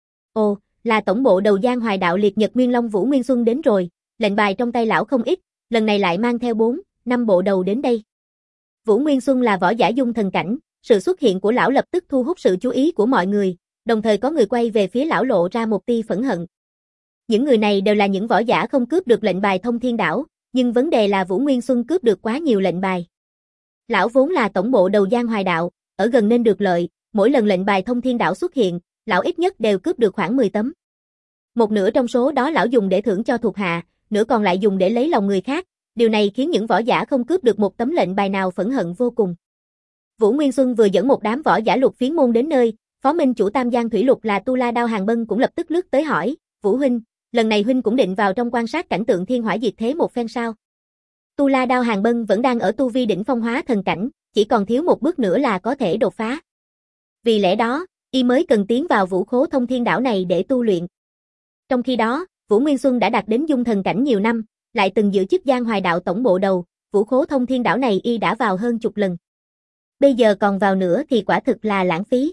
Ồ, là tổng bộ đầu Giang Hoài Đạo Liệt Nhật Nguyên Long Vũ Nguyên Xuân đến rồi, lệnh bài trong tay lão không ít, lần này lại mang theo bốn, năm bộ đầu đến đây. Vũ Nguyên Xuân là võ giả dung thần cảnh, sự xuất hiện của lão lập tức thu hút sự chú ý của mọi người, đồng thời có người quay về phía lão lộ ra một tia phẫn hận. Những người này đều là những võ giả không cướp được lệnh bài Thông Thiên Đảo, nhưng vấn đề là Vũ Nguyên Xuân cướp được quá nhiều lệnh bài. Lão vốn là tổng bộ đầu Giang Hoài Đạo, ở gần nên được lợi, mỗi lần lệnh bài Thông Thiên Đảo xuất hiện, lão ít nhất đều cướp được khoảng mười tấm. Một nửa trong số đó lão dùng để thưởng cho thuộc hạ, nửa còn lại dùng để lấy lòng người khác, điều này khiến những võ giả không cướp được một tấm lệnh bài nào phẫn hận vô cùng. Vũ Nguyên Xuân vừa dẫn một đám võ giả Lục Phiến môn đến nơi, phó minh chủ Tam Giang Thủy Lục là Tu La Đao Hàng Bân cũng lập tức lướt tới hỏi, Vũ huynh, lần này huynh cũng định vào trong quan sát cảnh tượng thiên hỏa diệt thế một phen sao? Tu La Đao Hàng Bân vẫn đang ở tu vi đỉnh phong hóa thần cảnh, chỉ còn thiếu một bước nữa là có thể đột phá. Vì lẽ đó, y mới cần tiến vào Vũ Khố Thông Thiên Đảo này để tu luyện. Trong khi đó, Vũ Nguyên Xuân đã đạt đến dung thần cảnh nhiều năm, lại từng giữ chức Giang Hoài Đạo tổng bộ đầu, Vũ Khố Thông Thiên Đảo này y đã vào hơn chục lần. Bây giờ còn vào nữa thì quả thực là lãng phí.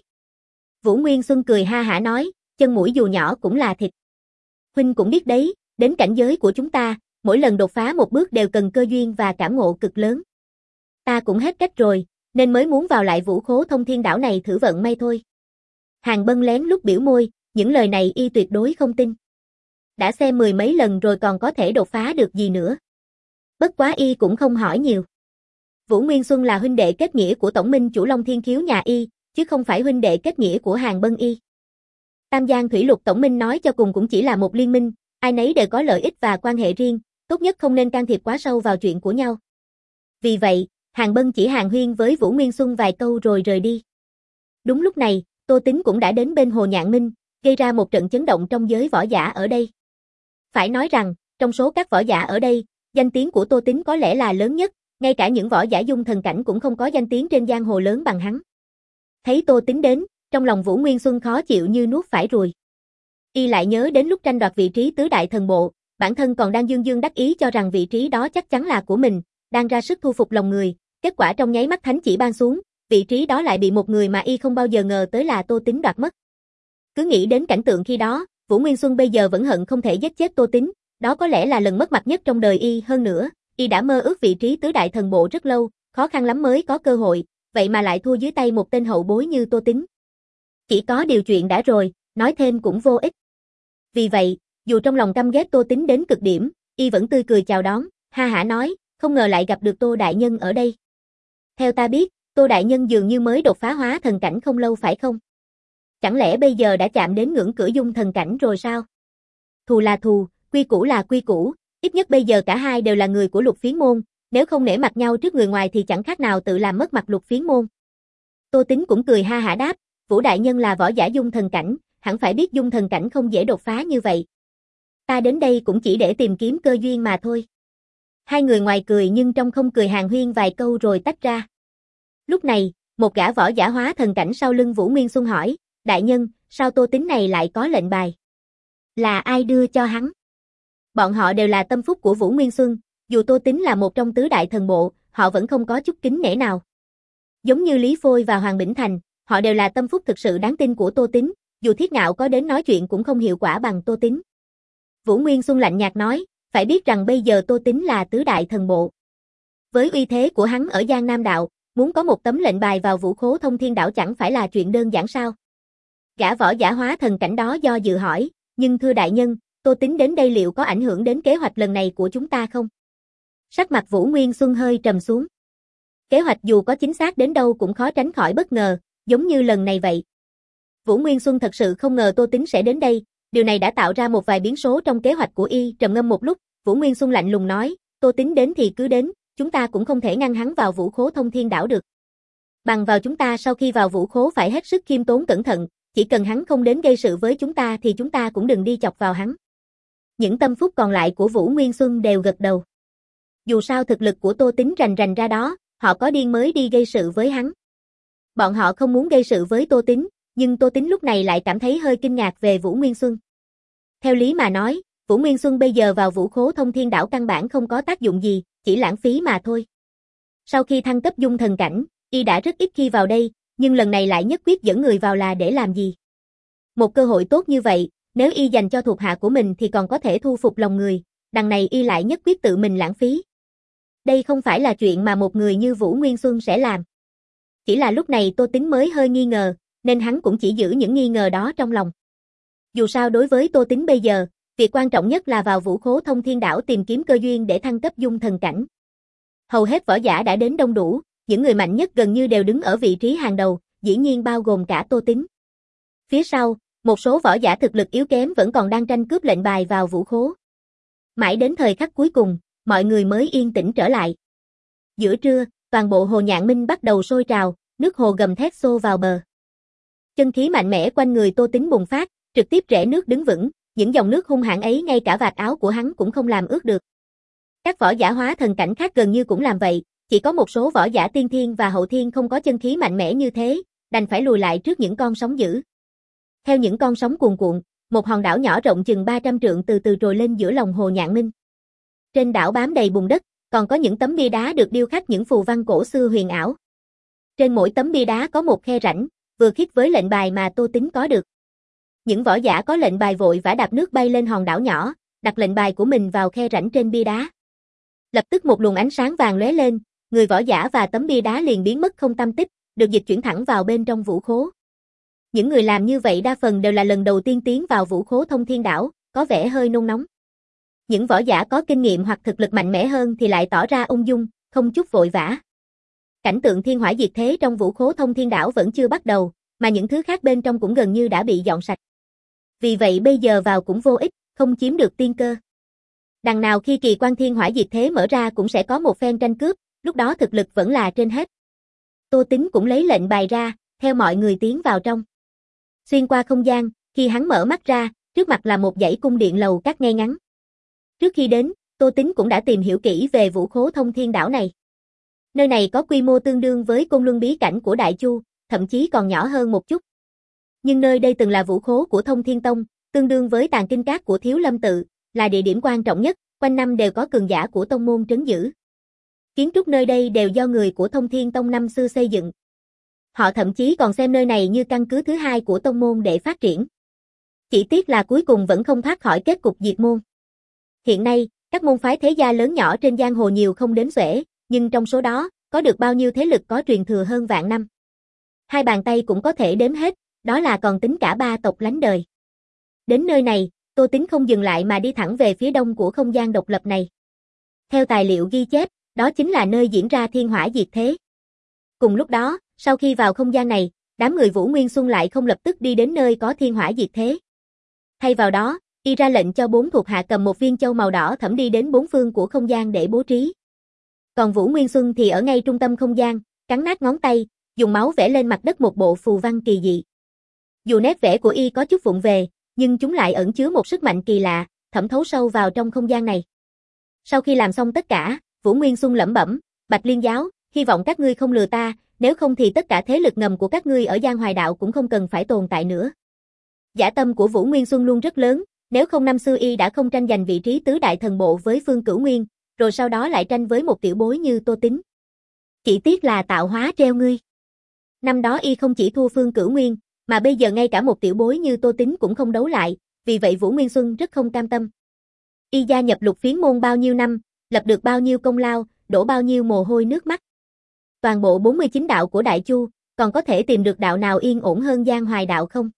Vũ Nguyên Xuân cười ha hả nói, chân mũi dù nhỏ cũng là thịt. Huynh cũng biết đấy, đến cảnh giới của chúng ta, mỗi lần đột phá một bước đều cần cơ duyên và cảm ngộ cực lớn. Ta cũng hết cách rồi, nên mới muốn vào lại Vũ Khố Thông Thiên Đảo này thử vận may thôi. Hàng Bân lén lút biểu môi, những lời này y tuyệt đối không tin. Đã xem mười mấy lần rồi còn có thể đột phá được gì nữa. Bất quá y cũng không hỏi nhiều. Vũ Nguyên Xuân là huynh đệ kết nghĩa của tổng minh chủ Long Thiên Khiếu nhà y, chứ không phải huynh đệ kết nghĩa của Hàng Bân y. Tam Giang Thủy Lục tổng minh nói cho cùng cũng chỉ là một liên minh, ai nấy đều có lợi ích và quan hệ riêng, tốt nhất không nên can thiệp quá sâu vào chuyện của nhau. Vì vậy, Hàng Bân chỉ hàn huyên với Vũ Nguyên Xuân vài câu rồi rời đi. Đúng lúc này, Tô Tính cũng đã đến bên Hồ Nhạn Minh, gây ra một trận chấn động trong giới võ giả ở đây. Phải nói rằng, trong số các võ giả ở đây, danh tiếng của Tô Tính có lẽ là lớn nhất, ngay cả những võ giả dung thần cảnh cũng không có danh tiếng trên giang hồ lớn bằng hắn. Thấy Tô Tính đến, trong lòng Vũ Nguyên Xuân khó chịu như nuốt phải ruồi. Y lại nhớ đến lúc tranh đoạt vị trí tứ đại thần bộ, bản thân còn đang dương dương đắc ý cho rằng vị trí đó chắc chắn là của mình, đang ra sức thu phục lòng người, kết quả trong nháy mắt thánh chỉ ban xuống, vị trí đó lại bị một người mà y không bao giờ ngờ tới là Tô Tính đoạt mất. Cứ nghĩ đến cảnh tượng khi đó, Vũ Nguyên Xuân bây giờ vẫn hận không thể giết chết Tô Tính, đó có lẽ là lần mất mặt nhất trong đời y, hơn nữa, y đã mơ ước vị trí tứ đại thần bộ rất lâu, khó khăn lắm mới có cơ hội, vậy mà lại thua dưới tay một tên hậu bối như Tô Tính. Chỉ có điều chuyện đã rồi, nói thêm cũng vô ích. Vì vậy, dù trong lòng căm ghét Tô Tính đến cực điểm, y vẫn tươi cười chào đón, ha hả nói, không ngờ lại gặp được Tô đại nhân ở đây. Theo ta biết, Tô đại nhân dường như mới đột phá hóa thần cảnh không lâu phải không? Chẳng lẽ bây giờ đã chạm đến ngưỡng cửa dung thần cảnh rồi sao? Thù là thù, quy củ là quy củ, ít nhất bây giờ cả hai đều là người của Lục Phiến môn, nếu không nể mặt nhau trước người ngoài thì chẳng khác nào tự làm mất mặt Lục Phiến môn. Tô Tính cũng cười ha hả đáp, Vũ đại nhân là võ giả dung thần cảnh, hẳn phải biết dung thần cảnh không dễ đột phá như vậy. Ta đến đây cũng chỉ để tìm kiếm cơ duyên mà thôi. Hai người ngoài cười nhưng trong không cười hàn huyên vài câu rồi tách ra. Lúc này, một gã võ giả hóa thần cảnh sau lưng Vũ Nguyên Xuân hỏi, đại nhân, sao Tô Tính này lại có lệnh bài? Là ai đưa cho hắn? Bọn họ đều là tâm phúc của Vũ Nguyên Xuân, dù Tô Tính là một trong tứ đại thần bộ, họ vẫn không có chút kính nể nào. Giống như Lý Phôi và Hoàng Bỉnh Thành, họ đều là tâm phúc thực sự đáng tin của Tô Tính, dù Thiết Ngạo có đến nói chuyện cũng không hiệu quả bằng Tô Tính. Vũ Nguyên Xuân lạnh nhạt nói, phải biết rằng bây giờ Tô Tính là tứ đại thần bộ. Với uy thế của hắn ở Giang Nam Đạo, muốn có một tấm lệnh bài vào Vũ Khố Thông Thiên Đảo chẳng phải là chuyện đơn giản sao? Gã võ giả hóa thần cảnh đó do dự hỏi, nhưng thưa đại nhân, Tô Tính đến đây liệu có ảnh hưởng đến kế hoạch lần này của chúng ta không? Sắc mặt Vũ Nguyên Xuân hơi trầm xuống. Kế hoạch dù có chính xác đến đâu cũng khó tránh khỏi bất ngờ, giống như lần này vậy. Vũ Nguyên Xuân thật sự không ngờ Tô Tính sẽ đến đây, điều này đã tạo ra một vài biến số trong kế hoạch của y. Trầm ngâm một lúc, Vũ Nguyên Xuân lạnh lùng nói, Tô Tính đến thì cứ đến, chúng ta cũng không thể ngăn hắn vào Vũ Khố Thông Thiên Đảo được. Bằng vào chúng ta sau khi vào Vũ Khố phải hết sức khiêm tốn cẩn thận, chỉ cần hắn không đến gây sự với chúng ta thì chúng ta cũng đừng đi chọc vào hắn. Những tâm phúc còn lại của Vũ Nguyên Xuân đều gật đầu. Dù sao thực lực của Tô Tính rành rành ra đó, họ có điên mới đi gây sự với hắn. Bọn họ không muốn gây sự với Tô Tính, nhưng Tô Tính lúc này lại cảm thấy hơi kinh ngạc về Vũ Nguyên Xuân. Theo lý mà nói, Vũ Nguyên Xuân bây giờ vào Vũ Khố Thông Thiên Đảo căn bản không có tác dụng gì, chỉ lãng phí mà thôi. Sau khi thăng cấp dung thần cảnh, y đã rất ít khi vào đây, nhưng lần này lại nhất quyết dẫn người vào là để làm gì? Một cơ hội tốt như vậy, nếu y dành cho thuộc hạ của mình thì còn có thể thu phục lòng người, đằng này y lại nhất quyết tự mình lãng phí. Đây không phải là chuyện mà một người như Vũ Nguyên Xuân sẽ làm. Chỉ là lúc này Tô Tính mới hơi nghi ngờ, nên hắn cũng chỉ giữ những nghi ngờ đó trong lòng. Dù sao đối với Tô Tính bây giờ, việc quan trọng nhất là vào Vũ Khố Thông Thiên Đảo tìm kiếm cơ duyên để thăng cấp dung thần cảnh. Hầu hết võ giả đã đến đông đủ, những người mạnh nhất gần như đều đứng ở vị trí hàng đầu, dĩ nhiên bao gồm cả Tô Tính. Phía sau, một số võ giả thực lực yếu kém vẫn còn đang tranh cướp lệnh bài vào Vũ Khố. Mãi đến thời khắc cuối cùng, mọi người mới yên tĩnh trở lại. Giữa trưa, toàn bộ Hồ Nhạn Minh bắt đầu sôi trào, nước hồ gầm thét xô vào bờ. Chân khí mạnh mẽ quanh người Tô Tín bùng phát, trực tiếp rẽ nước đứng vững, những dòng nước hung hãn ấy ngay cả vạt áo của hắn cũng không làm ướt được. Các võ giả hóa thần cảnh khác gần như cũng làm vậy, chỉ có một số võ giả tiên thiên và hậu thiên không có chân khí mạnh mẽ như thế, đành phải lùi lại trước những con sóng dữ. Theo những con sóng cuồn cuộn, một hòn đảo nhỏ rộng chừng ba trăm trượng từ từ trồi lên giữa lòng hồ Nhạn Minh. Trên đảo bám đầy bùn đất, còn có những tấm bia đá được điêu khắc những phù văn cổ xưa huyền ảo. Trên mỗi tấm bia đá có một khe rãnh, vừa khít với lệnh bài mà Tô Tín có được. Những võ giả có lệnh bài vội vã đạp nước bay lên hòn đảo nhỏ, đặt lệnh bài của mình vào khe rãnh trên bia đá. Lập tức một luồng ánh sáng vàng lóe lên, người võ giả và tấm bia đá liền biến mất không tăm tích, được dịch chuyển thẳng vào bên trong vũ khố. Những người làm như vậy đa phần đều là lần đầu tiên tiến vào vũ khố Thông Thiên Đảo, có vẻ hơi nôn nóng. Những võ giả có kinh nghiệm hoặc thực lực mạnh mẽ hơn thì lại tỏ ra ung dung, không chút vội vã. Cảnh tượng thiên hỏa diệt thế trong vũ khố Thông Thiên Đảo vẫn chưa bắt đầu, mà những thứ khác bên trong cũng gần như đã bị dọn sạch. Vì vậy bây giờ vào cũng vô ích, không chiếm được tiên cơ. Đằng nào khi kỳ quan thiên hỏa diệt thế mở ra cũng sẽ có một phen tranh cướp, lúc đó thực lực vẫn là trên hết. Tô Tín cũng lấy lệnh bài ra, theo mọi người tiến vào trong. Xuyên qua không gian, khi hắn mở mắt ra, trước mặt là một dãy cung điện lầu các ngay ngắn. Trước khi đến, Tô Tín cũng đã tìm hiểu kỹ về vũ khố Thông Thiên Đảo này. Nơi này có quy mô tương đương với Côn Luân bí cảnh của Đại Chu, thậm chí còn nhỏ hơn một chút. Nhưng nơi đây từng là vũ khố của Thông Thiên Tông, tương đương với Tàng Kinh Các của Thiếu Lâm Tự, là địa điểm quan trọng nhất, quanh năm đều có cường giả của tông môn trấn giữ. Kiến trúc nơi đây đều do người của Thông Thiên Tông năm xưa xây dựng. Họ thậm chí còn xem nơi này như căn cứ thứ hai của tông môn để phát triển. Chỉ tiếc là cuối cùng vẫn không thoát khỏi kết cục diệt môn. Hiện nay, các môn phái thế gia lớn nhỏ trên giang hồ nhiều không đếm xuể, nhưng trong số đó, có được bao nhiêu thế lực có truyền thừa hơn vạn năm. Hai bàn tay cũng có thể đếm hết, đó là còn tính cả ba tộc lánh đời. Đến nơi này, Tô Tín không dừng lại mà đi thẳng về phía đông của không gian độc lập này. Theo tài liệu ghi chép, đó chính là nơi diễn ra thiên hỏa diệt thế. Cùng lúc đó, sau khi vào không gian này, đám người Vũ Nguyên Xuân lại không lập tức đi đến nơi có thiên hỏa diệt thế. Thay vào đó, y ra lệnh cho bốn thuộc hạ cầm một viên châu màu đỏ thẫm đi đến bốn phương của không gian để bố trí. Còn Vũ Nguyên Xuân thì ở ngay trung tâm không gian, cắn nát ngón tay, dùng máu vẽ lên mặt đất một bộ phù văn kỳ dị. Dù nét vẽ của y có chút vụng về, nhưng chúng lại ẩn chứa một sức mạnh kỳ lạ, thẩm thấu sâu vào trong không gian này. Sau khi làm xong tất cả, Vũ Nguyên Xuân lẩm bẩm, Bạch Liên giáo, hy vọng các ngươi không lừa ta, nếu không thì tất cả thế lực ngầm của các ngươi ở Giang Hoài Đạo cũng không cần phải tồn tại nữa. Dã tâm của Vũ Nguyên Xuân luôn rất lớn, nếu không năm xưa y đã không tranh giành vị trí tứ đại thần bộ với Phương Cửu Nguyên, rồi sau đó lại tranh với một tiểu bối như Tô Tín. Chỉ tiếc là tạo hóa treo ngươi. Năm đó y không chỉ thua Phương Cửu Nguyên, mà bây giờ ngay cả một tiểu bối như Tô Tín cũng không đấu lại, vì vậy Vũ Nguyên Xuân rất không cam tâm. Y gia nhập Lục Phiến môn bao nhiêu năm, lập được bao nhiêu công lao, đổ bao nhiêu mồ hôi nước mắt. Toàn bộ bốn mươi chín đạo của Đại Chu, còn có thể tìm được đạo nào yên ổn hơn Giang Hoài Đạo không?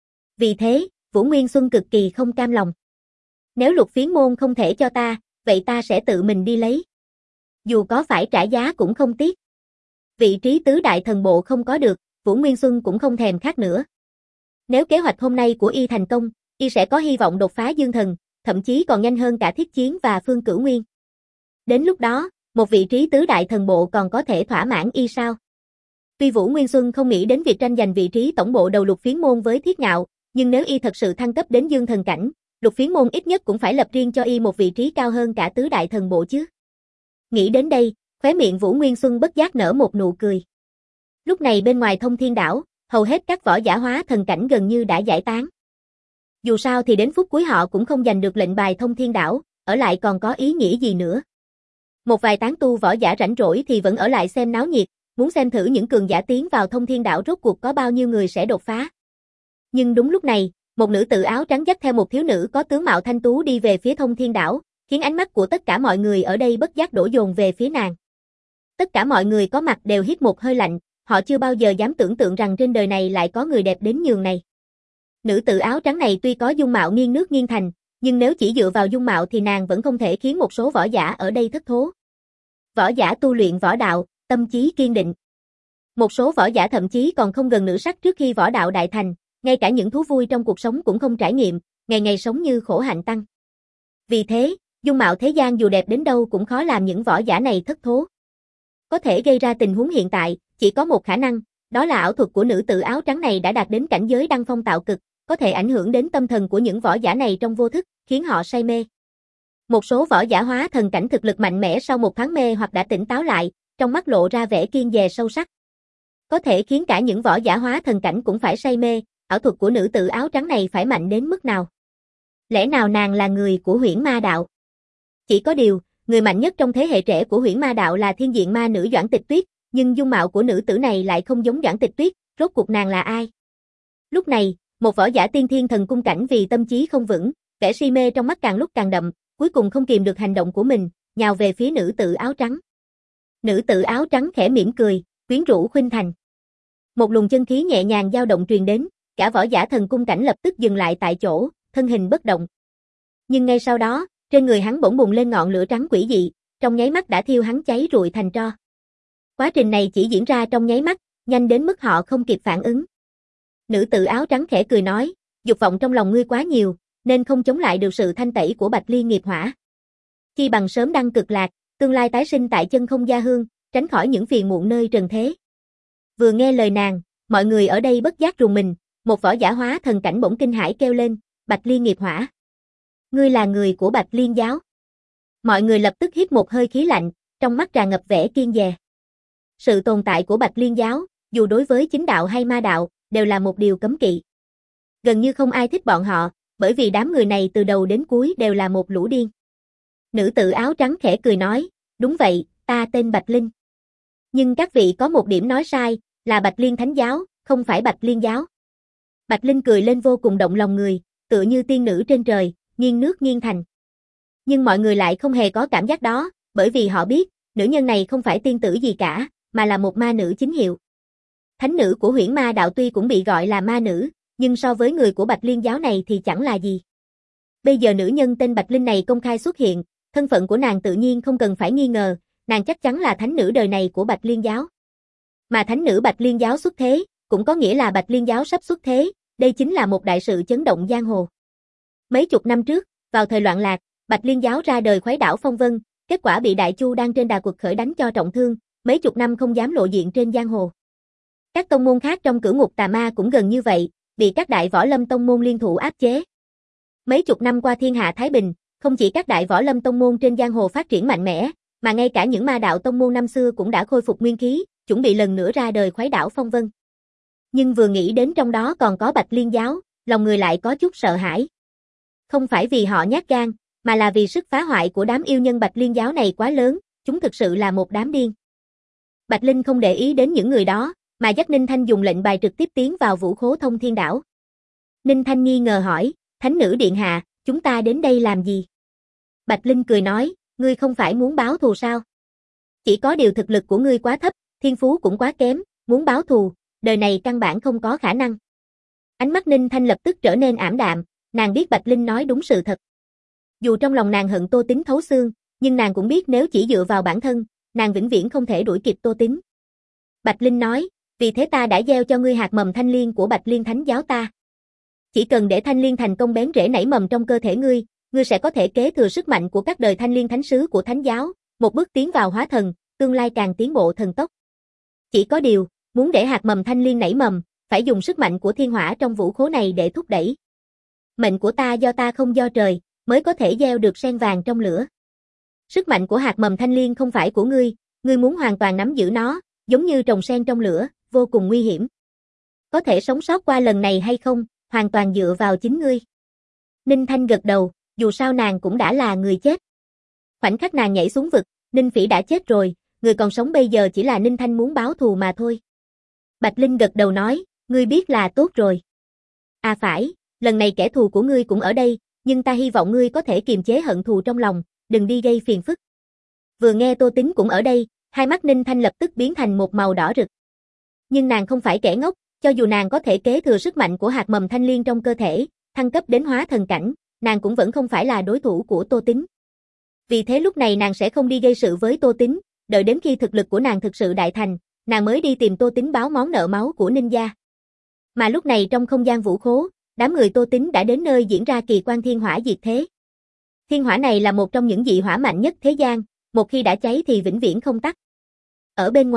Vì thế, Vũ Nguyên Xuân cực kỳ không cam lòng. Nếu Lục Phiến môn không thể cho ta, vậy ta sẽ tự mình đi lấy. Dù có phải trả giá cũng không tiếc. Vị trí tứ đại thần bộ không có được, Vũ Nguyên Xuân cũng không thèm khác nữa. Nếu kế hoạch hôm nay của y thành công, y sẽ có hy vọng đột phá dương thần, thậm chí còn nhanh hơn cả Thiết Chiến và Phương Cửu Nguyên. Đến lúc đó, một vị trí tứ đại thần bộ còn có thể thỏa mãn y sao? Tuy Vũ Nguyên Xuân không nghĩ đến việc tranh giành vị trí tổng bộ đầu Lục Phiến môn với Thiết Ngạo, nhưng nếu y thật sự thăng cấp đến dương thần cảnh, Lục Phiến môn ít nhất cũng phải lập riêng cho y một vị trí cao hơn cả tứ đại thần bộ chứ. Nghĩ đến đây, khóe miệng Vũ Nguyên Xuân bất giác nở một nụ cười. Lúc này bên ngoài Thông Thiên Đảo, hầu hết các võ giả hóa thần cảnh gần như đã giải tán. Dù sao thì đến phút cuối họ cũng không giành được lệnh bài Thông Thiên Đảo, ở lại còn có ý nghĩa gì nữa. Một vài tán tu võ giả rảnh rỗi thì vẫn ở lại xem náo nhiệt, muốn xem thử những cường giả tiến vào Thông Thiên Đảo rốt cuộc có bao nhiêu người sẽ đột phá. Nhưng đúng lúc này, một nữ tử áo trắng dắt theo một thiếu nữ có tướng mạo thanh tú đi về phía Thông Thiên Đảo, khiến ánh mắt của tất cả mọi người ở đây bất giác đổ dồn về phía nàng. Tất cả mọi người có mặt đều hít một hơi lạnh, họ chưa bao giờ dám tưởng tượng rằng trên đời này lại có người đẹp đến nhường này. Nữ tử áo trắng này tuy có dung mạo nghiêng nước nghiêng thành, nhưng nếu chỉ dựa vào dung mạo thì nàng vẫn không thể khiến một số võ giả ở đây thất thố. Võ giả tu luyện võ đạo, tâm chí kiên định. Một số võ giả thậm chí còn không gần nữ sắc trước khi võ đạo đại thành, ngay cả những thú vui trong cuộc sống cũng không trải nghiệm, ngày ngày sống như khổ hạnh tăng. Vì thế, dung mạo thế gian dù đẹp đến đâu cũng khó làm những võ giả này thất thố. Có thể gây ra tình huống hiện tại, chỉ có một khả năng, đó là ảo thuật của nữ tử áo trắng này đã đạt đến cảnh giới đăng phong tạo cực, có thể ảnh hưởng đến tâm thần của những võ giả này trong vô thức, khiến họ say mê. Một số võ giả hóa thần cảnh thực lực mạnh mẽ sau một thoáng mê hoặc đã tỉnh táo lại, trong mắt lộ ra vẻ kiêng dè sâu sắc. Có thể khiến cả những võ giả hóa thần cảnh cũng phải say mê, ảo thuật của nữ tử áo trắng này phải mạnh đến mức nào? Lẽ nào nàng là người của Huyễn Ma đạo? Chỉ có điều, người mạnh nhất trong thế hệ trẻ của Huyễn Ma đạo là thiên diện ma nữ Doãn Tịch Tuyết, nhưng dung mạo của nữ tử này lại không giống Doãn Tịch Tuyết, rốt cuộc nàng là ai? Lúc này, một võ giả tiên thiên thần cung cảnh vì tâm trí không vững, vẻ si mê trong mắt càng lúc càng đậm, cuối cùng không kìm được hành động của mình, nhào về phía nữ tử áo trắng. Nữ tử áo trắng khẽ mỉm cười, quyến rũ khuynh thành. Một luồng chân khí nhẹ nhàng dao động truyền đến, cả võ giả thần cung cảnh lập tức dừng lại tại chỗ, thân hình bất động. Nhưng ngay sau đó, trên người hắn bỗng bùng lên ngọn lửa trắng quỷ dị, trong nháy mắt đã thiêu hắn cháy rụi thành tro. Quá trình này chỉ diễn ra trong nháy mắt, nhanh đến mức họ không kịp phản ứng. Nữ tử áo trắng khẽ cười nói, dục vọng trong lòng ngươi quá nhiều, nên không chống lại được sự thanh tẩy của Bạch Liên nghiệp hỏa. Chi bằng sớm đăng cực lạc, tương lai tái sinh tại chân không gia hương, tránh khỏi những phiền muộn nơi trần thế. Vừa nghe lời nàng, mọi người ở đây bất giác rùng mình, một võ giả hóa thần cảnh bỗng kinh hãi kêu lên, Bạch Liên nghiệp hỏa. Ngươi là người của Bạch Liên giáo. Mọi người lập tức hít một hơi khí lạnh, trong mắt tràn ngập vẻ kiêng dè. Sự tồn tại của Bạch Liên giáo, dù đối với chính đạo hay ma đạo, đều là một điều cấm kỵ. Gần như không ai thích bọn họ, bởi vì đám người này từ đầu đến cuối đều là một lũ điên. Nữ tử áo trắng khẽ cười nói, đúng vậy, ta tên Bạch Linh. Nhưng các vị có một điểm nói sai, là Bạch Liên Thánh giáo, không phải Bạch Liên giáo. Bạch Linh cười lên vô cùng động lòng người, tựa như tiên nữ trên trời, nghiêng nước nghiêng thành. Nhưng mọi người lại không hề có cảm giác đó, bởi vì họ biết, nữ nhân này không phải tiên tử gì cả, mà là một ma nữ chính hiệu. Thánh nữ của Huyễn Ma đạo tuy cũng bị gọi là ma nữ, nhưng so với người của Bạch Liên giáo này thì chẳng là gì. Bây giờ nữ nhân tên Bạch Linh này công khai xuất hiện, thân phận của nàng tự nhiên không cần phải nghi ngờ, nàng chắc chắn là thánh nữ đời này của Bạch Liên giáo. Mà thánh nữ Bạch Liên giáo xuất thế, cũng có nghĩa là Bạch Liên giáo sắp xuất thế, đây chính là một đại sự chấn động giang hồ. Mấy chục năm trước, vào thời loạn lạc, Bạch Liên giáo ra đời khuấy đảo phong vân, kết quả bị Đại Chu đang trên đà quật khởi đánh cho trọng thương, mấy chục năm không dám lộ diện trên giang hồ. Các tông môn khác trong cửu ngục tà ma cũng gần như vậy, bị các đại võ lâm tông môn liên thủ áp chế. Mấy chục năm qua thiên hạ thái bình, không chỉ các đại võ lâm tông môn trên giang hồ phát triển mạnh mẽ, mà ngay cả những ma đạo tông môn năm xưa cũng đã khôi phục nguyên khí, chuẩn bị lần nữa ra đời khuấy đảo phong vân. Nhưng vừa nghĩ đến trong đó còn có Bạch Liên giáo, lòng người lại có chút sợ hãi. Không phải vì họ nhát gan, mà là vì sức phá hoại của đám yêu nhân Bạch Liên giáo này quá lớn, chúng thực sự là một đám điên. Bạch Linh không để ý đến những người đó, mà dắt Ninh Thanh dùng lệnh bài trực tiếp tiến vào Vũ Khố Thông Thiên Đảo. Ninh Thanh nghi ngờ hỏi, Thánh nữ điện hạ, chúng ta đến đây làm gì? Bạch Linh cười nói, ngươi không phải muốn báo thù sao? Chỉ có điều thực lực của ngươi quá thấp, thiên phú cũng quá kém, muốn báo thù, đời này căn bản không có khả năng. Ánh mắt Ninh Thanh lập tức trở nên ảm đạm, nàng biết Bạch Linh nói đúng sự thật. Dù trong lòng nàng hận Tô Tín thấu xương, nhưng nàng cũng biết nếu chỉ dựa vào bản thân, nàng vĩnh viễn không thể đuổi kịp Tô Tín. Bạch Linh nói, vì thế ta đã gieo cho ngươi hạt mầm thanh liên của Bạch Liên Thánh giáo ta. Chỉ cần để thanh liên thành công bén rễ nảy mầm trong cơ thể ngươi, ngươi sẽ có thể kế thừa sức mạnh của các đời thanh liên thánh sứ của Thánh giáo, một bước tiến vào hóa thần, tương lai càng tiến bộ thần tốc. Chỉ có điều, muốn để hạt mầm thanh liên nảy mầm, phải dùng sức mạnh của thiên hỏa trong vũ khố này để thúc đẩy. Mệnh của ta do ta không do trời, mới có thể gieo được sen vàng trong lửa. Sức mạnh của hạt mầm thanh liên không phải của ngươi, ngươi muốn hoàn toàn nắm giữ nó, giống như trồng sen trong lửa, vô cùng nguy hiểm. Có thể sống sót qua lần này hay không, hoàn toàn dựa vào chính ngươi. Ninh Thanh gật đầu, dù sao nàng cũng đã là người chết. Khoảnh khắc nàng nhảy xuống vực, Ninh Phỉ đã chết rồi, người còn sống bây giờ chỉ là Ninh Thanh muốn báo thù mà thôi. Bạch Linh gật đầu nói, ngươi biết là tốt rồi. À phải, lần này kẻ thù của ngươi cũng ở đây, nhưng ta hy vọng ngươi có thể kiềm chế hận thù trong lòng, đừng đi gây phiền phức. Vừa nghe Tô Tín cũng ở đây, hai mắt Ninh Thanh lập tức biến thành một màu đỏ rực. Nhưng nàng không phải kẻ ngốc, cho dù nàng có thể kế thừa sức mạnh của hạt mầm thanh liên trong cơ thể, thăng cấp đến hóa thần cảnh, nàng cũng vẫn không phải là đối thủ của Tô Tín. Vì thế lúc này nàng sẽ không đi gây sự với Tô Tín, đợi đến khi thực lực của nàng thực sự đại thành, nàng mới đi tìm Tô Tín báo món nợ máu của Ninh gia. Mà lúc này trong không gian vũ khố, đám người Tô Tín đã đến nơi diễn ra kỳ quan thiên hỏa diệt thế. Thiên hỏa này là một trong những dị hỏa mạnh nhất thế gian, một khi đã cháy thì vĩnh viễn không tắt. Ở bên ngoài,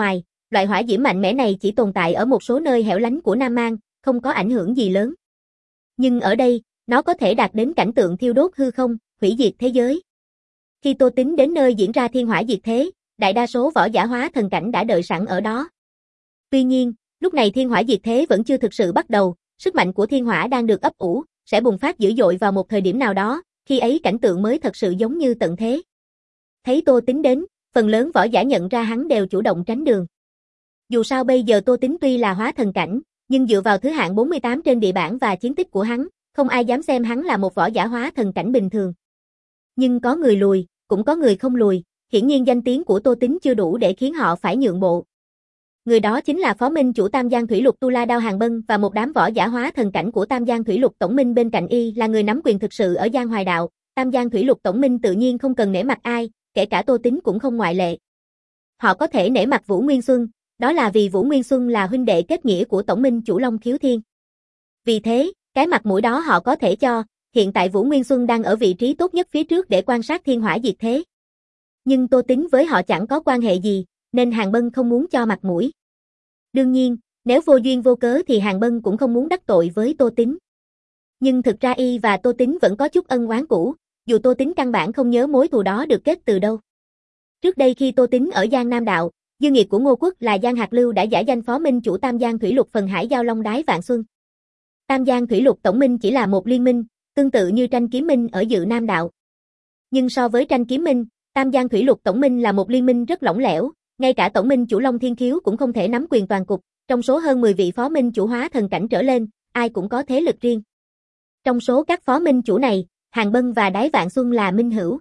Loại hỏa diễm mạnh mẽ này chỉ tồn tại ở một số nơi hẻo lánh của Nam Mang, không có ảnh hưởng gì lớn. Nhưng ở đây, nó có thể đạt đến cảnh tượng thiêu đốt hư không, hủy diệt thế giới. Khi Tô Tín đến nơi diễn ra thiên hỏa diệt thế, đại đa số võ giả hóa thần cảnh đã đợi sẵn ở đó. Tuy nhiên, lúc này thiên hỏa diệt thế vẫn chưa thực sự bắt đầu, sức mạnh của thiên hỏa đang được ấp ủ, sẽ bùng phát dữ dội vào một thời điểm nào đó, khi ấy cảnh tượng mới thật sự giống như tận thế. Thấy Tô Tín đến, phần lớn võ giả nhận ra hắn đều chủ động tránh đường. Dù sao bây giờ Tô Tín tuy là hóa thần cảnh, nhưng dựa vào thứ hạng bốn mươi tám trên địa bảng và chiến tích của hắn, không ai dám xem hắn là một võ giả hóa thần cảnh bình thường. Nhưng có người lùi, cũng có người không lùi, hiển nhiên danh tiếng của Tô Tín chưa đủ để khiến họ phải nhượng bộ. Người đó chính là phó minh chủ Tam Giang Thủy Lục Tu La Đao Hàng Bân và một đám võ giả hóa thần cảnh của Tam Giang Thủy Lục Tổng Minh bên cạnh y là người nắm quyền thực sự ở Giang Hoài Đạo. Tam Giang Thủy Lục Tổng Minh tự nhiên không cần nể mặt ai, kể cả Tô Tín cũng không ngoại lệ. Họ có thể nể mặt Vũ Nguyên Xuân, đó là vì Vũ Nguyên Xuân là huynh đệ kết nghĩa của Tổng Minh chủ Long Khiếu Thiên. Vì thế, cái mặt mũi đó họ có thể cho, hiện tại Vũ Nguyên Xuân đang ở vị trí tốt nhất phía trước để quan sát thiên hỏa diệt thế. Nhưng Tô Tín với họ chẳng có quan hệ gì, nên Hàng Bân không muốn cho mặt mũi. Đương nhiên, nếu vô duyên vô cớ thì Hàng Bân cũng không muốn đắc tội với Tô Tín. Nhưng thực ra y và Tô Tín vẫn có chút ân oán cũ, dù Tô Tín căn bản không nhớ mối thù đó được kết từ đâu. Trước đây khi Tô Tín ở Giang Nam Đạo, dư nghiệp của Ngô Quốc là Giang Hạt Lưu đã giả danh phó minh chủ Tam Giang Thủy Lục Phần Hải Giao Long Đái Vạn Xuân. Tam Giang Thủy Lục Tổng Minh chỉ là một liên minh, tương tự như Tranh Kiếm Minh ở Dự Nam Đạo. Nhưng so với Tranh Kiếm Minh, Tam Giang Thủy Lục Tổng Minh là một liên minh rất lỏng lẻo, ngay cả Tổng Minh chủ Long Thiên Khiếu cũng không thể nắm quyền toàn cục, trong số hơn mười vị phó minh chủ hóa thần cảnh trở lên, ai cũng có thế lực riêng. Trong số các phó minh chủ này, Hàng Bân và Đái Vạn Xuân là minh hữu.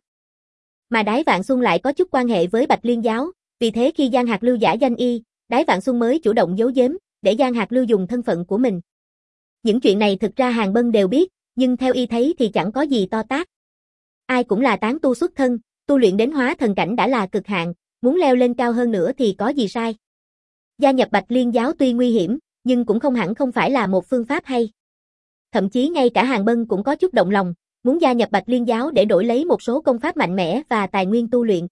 Mà Đái Vạn Xuân lại có chút quan hệ với Bạch Liên Giáo, vì thế khi Giang Hạt Lưu giả danh y, Đái Vạn Xuân mới chủ động giấu giếm, để Giang Hạt Lưu dùng thân phận của mình. Những chuyện này thực ra Hàng Bân đều biết, nhưng theo y thấy thì chẳng có gì to tát. Ai cũng là tán tu xuất thân, tu luyện đến hóa thần cảnh đã là cực hạn, muốn leo lên cao hơn nữa thì có gì sai. Gia nhập Bạch Liên Giáo tuy nguy hiểm, nhưng cũng không hẳn không phải là một phương pháp hay. Thậm chí ngay cả Hàng Bân cũng có chút động lòng, muốn gia nhập Bạch Liên Giáo để đổi lấy một số công pháp mạnh mẽ và tài nguyên tu luyện.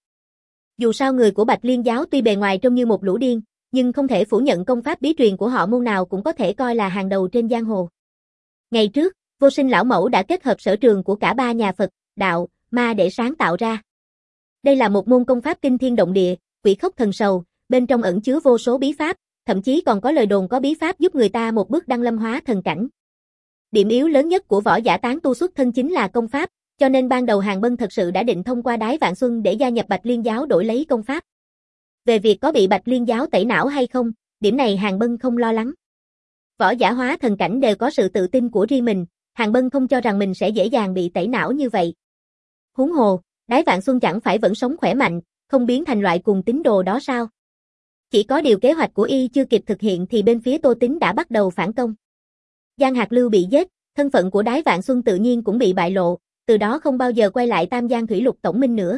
Dù sao người của Bạch Liên Giáo tuy bề ngoài trông như một lũ điên, nhưng không thể phủ nhận công pháp bí truyền của họ môn nào cũng có thể coi là hàng đầu trên giang hồ. Ngày trước, Vô Sinh lão mẫu đã kết hợp sở trường của cả ba nhà Phật, Đạo, Ma để sáng tạo ra. Đây là một môn công pháp kinh thiên động địa, quỷ khốc thần sầu, bên trong ẩn chứa vô số bí pháp, thậm chí còn có lời đồn có bí pháp giúp người ta một bước đăng lâm hóa thần cảnh. Điểm yếu lớn nhất của võ giả tán tu xuất thân chính là công pháp, cho nên ban đầu Hàng Bân thật sự đã định thông qua Đái Vạn Xuân để gia nhập Bạch Liên Giáo đổi lấy công pháp. Về việc có bị Bạch Liên Giáo tẩy não hay không, điểm này Hàng Bân không lo lắng. Võ giả hóa thần cảnh đều có sự tự tin của riêng mình, Hàng Bân không cho rằng mình sẽ dễ dàng bị tẩy não như vậy. Huống hồ, Đái Vạn Xuân chẳng phải vẫn sống khỏe mạnh, không biến thành loại cùng tín đồ đó sao? Chỉ có điều kế hoạch của y chưa kịp thực hiện thì bên phía Tô Tín đã bắt đầu phản công. Giang Hạt Lưu bị giết, thân phận của Đái Vạn Xuân tự nhiên cũng bị bại lộ, từ đó không bao giờ quay lại Tam Giang Thủy Lục Tổng Minh nữa.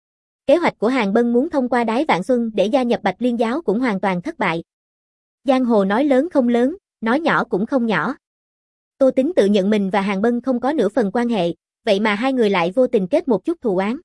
Kế hoạch của Hàng Bân muốn thông qua Đái Vạn Xuân để gia nhập Bạch Liên Giáo cũng hoàn toàn thất bại. Giang hồ nói lớn không lớn, nói nhỏ cũng không nhỏ. Tô Tín tự nhận mình và Hàng Bân không có nửa phần quan hệ, vậy mà hai người lại vô tình kết một chút thù oán.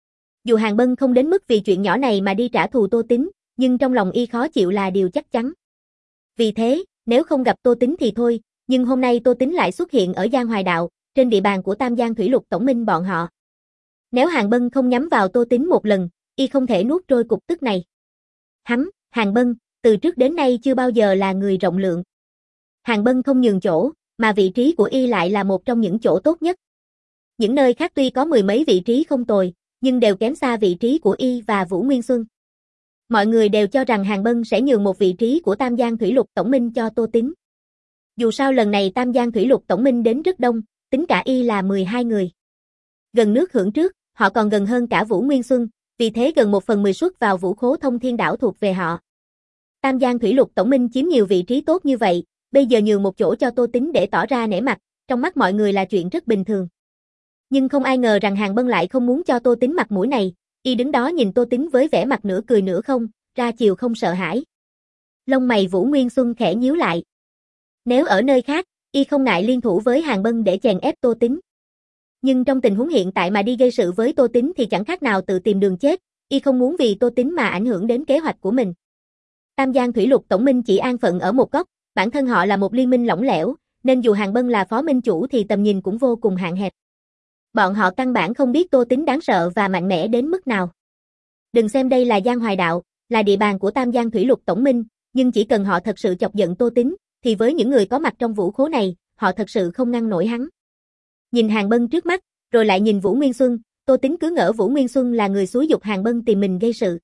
Dù Hàng Bân không đến mức vì chuyện nhỏ này mà đi trả thù Tô Tín, nhưng trong lòng y khó chịu là điều chắc chắn. Vì thế, nếu không gặp Tô Tín thì thôi, nhưng hôm nay Tô Tín lại xuất hiện ở Giang Hoài Đạo, trên địa bàn của Tam Giang Thủy Lục Tổng Minh bọn họ. Nếu Hàng Bân không nhắm vào Tô Tín một lần, y không thể nuốt trôi cục tức này. Hắn, Hàng Bân, từ trước đến nay chưa bao giờ là người rộng lượng. Hàng Bân không nhường chỗ, mà vị trí của y lại là một trong những chỗ tốt nhất. Những nơi khác tuy có mười mấy vị trí không tồi, nhưng đều kém xa vị trí của y và Vũ Nguyên Xuân. Mọi người đều cho rằng Hàng Bân sẽ nhường một vị trí của Tam Giang Thủy Lục Tổng Minh cho Tô Tín. Dù sao lần này Tam Giang Thủy Lục Tổng Minh đến rất đông, tính cả y là mười hai người. Gần nước hưởng trước, họ còn gần hơn cả Vũ Nguyên Xuân, vì thế gần một phần mười suất vào vũ khố Thông Thiên Đảo thuộc về họ. Tam Giang Thủy Lục Tổng Minh chiếm nhiều vị trí tốt như vậy, bây giờ nhường một chỗ cho Tô Tín để tỏ ra nể mặt, trong mắt mọi người là chuyện rất bình thường. Nhưng không ai ngờ rằng Hàng Bân lại không muốn cho Tô Tín mặt mũi này, y đứng đó nhìn Tô Tín với vẻ mặt nửa cười nửa không, ra chiều không sợ hãi. Lông mày Vũ Nguyên Xuân khẽ nhíu lại. Nếu ở nơi khác, y không ngại liên thủ với Hàng Bân để chèn ép Tô Tín. Nhưng trong tình huống hiện tại mà đi gây sự với Tô Tín thì chẳng khác nào tự tìm đường chết, y không muốn vì Tô Tín mà ảnh hưởng đến kế hoạch của mình. Tam Giang Thủy Lục Tổng Minh chỉ an phận ở một góc, bản thân họ là một liên minh lỏng lẻo, nên dù Hàn Bân là phó minh chủ thì tầm nhìn cũng vô cùng hạn hẹp. Bọn họ căn bản không biết Tô Tính đáng sợ và mạnh mẽ đến mức nào. Đừng xem đây là Giang Hoài Đạo, là địa bàn của Tam Giang Thủy Lục Tổng Minh, nhưng chỉ cần họ thật sự chọc giận Tô Tính, thì với những người có mặt trong vũ khố này, họ thật sự không ngăn nổi hắn. Nhìn Hàn Bân trước mắt, rồi lại nhìn Vũ Nguyên Xuân, Tô Tính cứ ngỡ Vũ Nguyên Xuân là người xúi giục Hàn Bân tìm mình gây sự.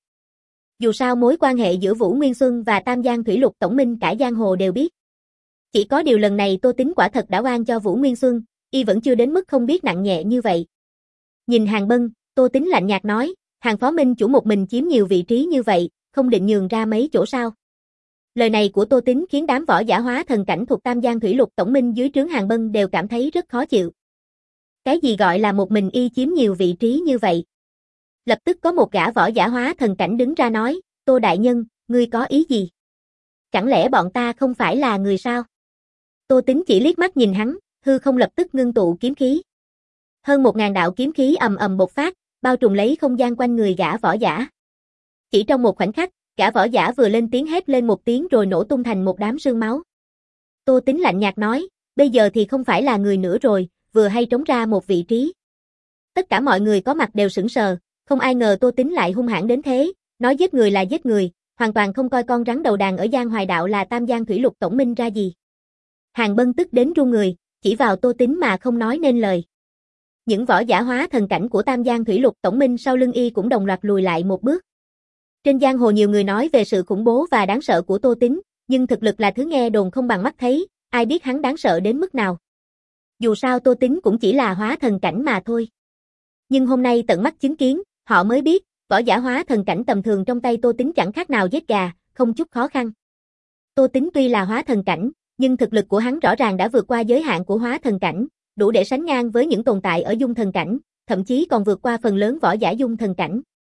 Dù sao mối quan hệ giữa Vũ Nguyên Xuân và Tam Giang Thủy Lục Tổng Minh cả giang hồ đều biết. Chỉ có điều lần này Tô Tính quả thật đã oan cho Vũ Nguyên Xuân, y vẫn chưa đến mức không biết nặng nhẹ như vậy. Nhìn Hàn Bân, Tô Tính lạnh nhạt nói, Hàn phó minh chủ một mình chiếm nhiều vị trí như vậy, không định nhường ra mấy chỗ sao. Lời này của Tô Tính khiến đám võ giả hóa thần cảnh thuộc Tam Giang Thủy Lục Tổng Minh dưới trướng Hàn Bân đều cảm thấy rất khó chịu. Cái gì gọi là một mình y chiếm nhiều vị trí như vậy? Lập tức có một gã võ giả hóa thần cảnh đứng ra nói, Tô Đại Nhân, ngươi có ý gì? Chẳng lẽ bọn ta không phải là người sao? Tô Tính chỉ liếc mắt nhìn hắn, hư không lập tức ngưng tụ kiếm khí. Hơn một ngàn đạo kiếm khí ầm ầm bộc phát, bao trùm lấy không gian quanh người gã võ giả. Chỉ trong một khoảnh khắc, gã võ giả vừa lên tiếng hét lên một tiếng rồi nổ tung thành một đám sương máu. Tô Tính lạnh nhạt nói, bây giờ thì không phải là người nữa rồi, vừa hay trống ra một vị trí. Tất cả mọi người có mặt đều sững sờ, không ai ngờ Tô Tính lại hung hãn đến thế, nói giết người là giết người, hoàn toàn không coi con rắn đầu đàn ở Giang Hoài Đạo là Tam Giang Thủy Lục Tổng Minh ra gì. Hàn Bân tức đến run người, chỉ vào Tô Tính mà không nói nên lời. Những võ giả hóa thần cảnh của Tam Giang Thủy Lục Tổng Minh sau lưng y cũng đồng loạt lùi lại một bước. Trên giang hồ nhiều người nói về sự khủng bố và đáng sợ của Tô Tính, nhưng thực lực là thứ nghe đồn không bằng mắt thấy, ai biết hắn đáng sợ đến mức nào. Dù sao Tô Tính cũng chỉ là hóa thần cảnh mà thôi. Nhưng hôm nay tận mắt chứng kiến, họ mới biết, võ giả hóa thần cảnh tầm thường trong tay Tô Tính chẳng khác nào giết gà, không chút khó khăn. Tô Tính tuy là hóa thần cảnh, nhưng thực lực của hắn rõ ràng đã vượt qua giới hạn của hóa thần cảnh, đủ để sánh ngang với những tồn tại ở dung thần cảnh, thậm chí còn vượt qua phần lớn võ giả dung thần cảnh.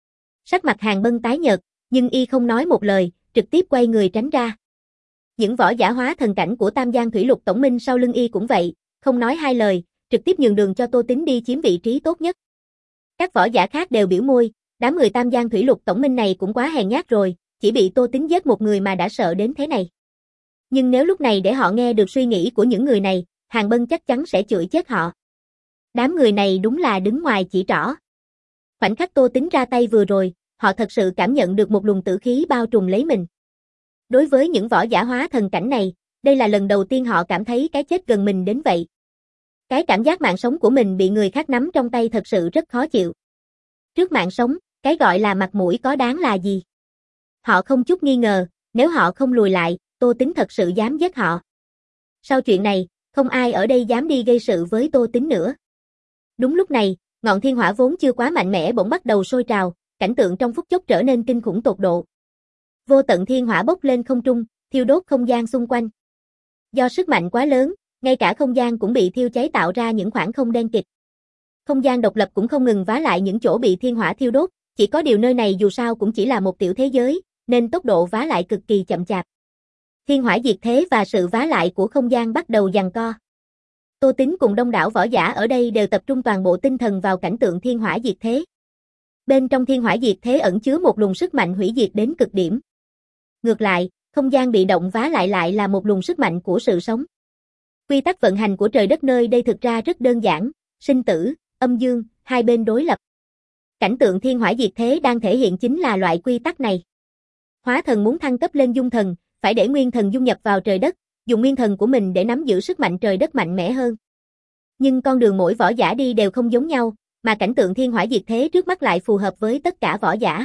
Sắc mặt Hàn Bân tái nhợt, nhưng y không nói một lời, trực tiếp quay người tránh ra. Những võ giả hóa thần cảnh của Tam Giang Thủy Lục Tổng Minh sau lưng y cũng vậy, không nói hai lời, trực tiếp nhường đường cho Tô Tính đi chiếm vị trí tốt nhất. Các võ giả khác đều biểu môi, đám người Tam Giang Thủy Lục Tổng Minh này cũng quá hèn nhát rồi, chỉ bị Tô Tính giết một người mà đã sợ đến thế này. Nhưng nếu lúc này để họ nghe được suy nghĩ của những người này, Hàn Bân chắc chắn sẽ chửi chết họ. Đám người này đúng là đứng ngoài chỉ trỏ. Khoảnh khắc Tô Tính ra tay vừa rồi, họ thật sự cảm nhận được một luồng tử khí bao trùm lấy mình. Đối với những võ giả hóa thần cảnh này, đây là lần đầu tiên họ cảm thấy cái chết gần mình đến vậy. Cái cảm giác mạng sống của mình bị người khác nắm trong tay thật sự rất khó chịu. Trước mạng sống, cái gọi là mặt mũi có đáng là gì? Họ không chút nghi ngờ, nếu họ không lùi lại, Tô Tính thật sự dám giết họ. Sau chuyện này, không ai ở đây dám đi gây sự với Tô Tính nữa. Đúng lúc này, ngọn thiên hỏa vốn chưa quá mạnh mẽ bỗng bắt đầu sôi trào, cảnh tượng trong phút chốc trở nên kinh khủng tột độ. Vô tận thiên hỏa bốc lên không trung, thiêu đốt không gian xung quanh. Do sức mạnh quá lớn, ngay cả không gian cũng bị thiêu cháy tạo ra những khoảng không đen kịt. Không gian độc lập cũng không ngừng vá lại những chỗ bị thiên hỏa thiêu đốt, chỉ có điều nơi này dù sao cũng chỉ là một tiểu thế giới, nên tốc độ vá lại cực kỳ chậm chạp. Thiên hỏa diệt thế và sự vá lại của không gian bắt đầu giằng co. Tô Tính cùng đông đảo võ giả ở đây đều tập trung toàn bộ tinh thần vào cảnh tượng thiên hỏa diệt thế. Bên trong thiên hỏa diệt thế ẩn chứa một luồng sức mạnh hủy diệt đến cực điểm. Ngược lại, không gian bị động vá lại lại là một luồng sức mạnh của sự sống. Quy tắc vận hành của trời đất nơi đây thực ra rất đơn giản, sinh tử, âm dương, hai bên đối lập. Cảnh tượng thiên hỏa diệt thế đang thể hiện chính là loại quy tắc này. Hóa thần muốn thăng cấp lên dung thần, phải để nguyên thần dung nhập vào trời đất, dùng nguyên thần của mình để nắm giữ sức mạnh trời đất mạnh mẽ hơn. Nhưng con đường mỗi võ giả đi đều không giống nhau, mà cảnh tượng thiên hỏa diệt thế trước mắt lại phù hợp với tất cả võ giả.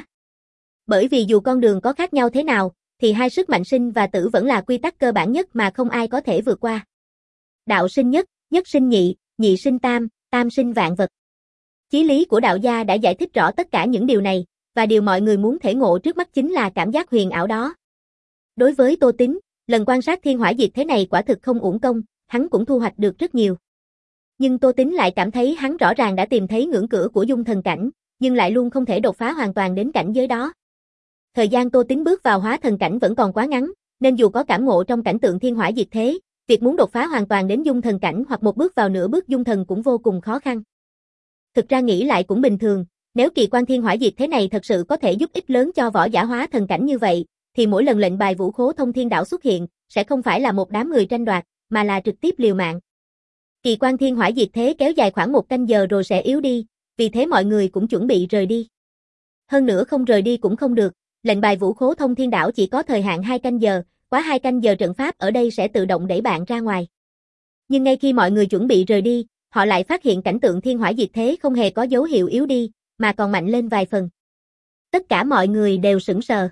Bởi vì dù con đường có khác nhau thế nào, thì hai sức mạnh sinh và tử vẫn là quy tắc cơ bản nhất mà không ai có thể vượt qua. Đạo sinh nhất, nhất sinh nhị, nhị sinh tam, tam sinh vạn vật. Chí lý của đạo gia đã giải thích rõ tất cả những điều này, và điều mọi người muốn thể ngộ trước mắt chính là cảm giác huyền ảo đó. Đối với Tô Tính, lần quan sát thiên hỏa diệt thế này quả thực không uổng công, hắn cũng thu hoạch được rất nhiều. Nhưng Tô Tính lại cảm thấy hắn rõ ràng đã tìm thấy ngưỡng cửa của dung thần cảnh, nhưng lại luôn không thể đột phá hoàn toàn đến cảnh giới đó. Thời gian Tô Tính bước vào hóa thần cảnh vẫn còn quá ngắn, nên dù có cảm ngộ trong cảnh tượng thiên hỏa diệt thế, việc muốn đột phá hoàn toàn đến dung thần cảnh hoặc một bước vào nửa bước dung thần cũng vô cùng khó khăn. Thực ra nghĩ lại cũng bình thường, nếu kỳ quan thiên hỏa diệt thế này thật sự có thể giúp ích lớn cho võ giả hóa thần cảnh như vậy, thì mỗi lần lệnh bài Vũ Khố Thông Thiên Đảo xuất hiện, sẽ không phải là một đám người tranh đoạt, mà là trực tiếp liều mạng. Kỳ quan thiên hỏa diệt thế kéo dài khoảng một canh giờ rồi sẽ yếu đi, vì thế mọi người cũng chuẩn bị rời đi. Hơn nữa không rời đi cũng không được, lệnh bài Vũ Khố Thông Thiên Đảo chỉ có thời hạn hai canh giờ, quá hai canh giờ trận pháp ở đây sẽ tự động đẩy bạn ra ngoài. Nhưng ngay khi mọi người chuẩn bị rời đi, họ lại phát hiện cảnh tượng thiên hỏa diệt thế không hề có dấu hiệu yếu đi, mà còn mạnh lên vài phần. Tất cả mọi người đều sững sờ.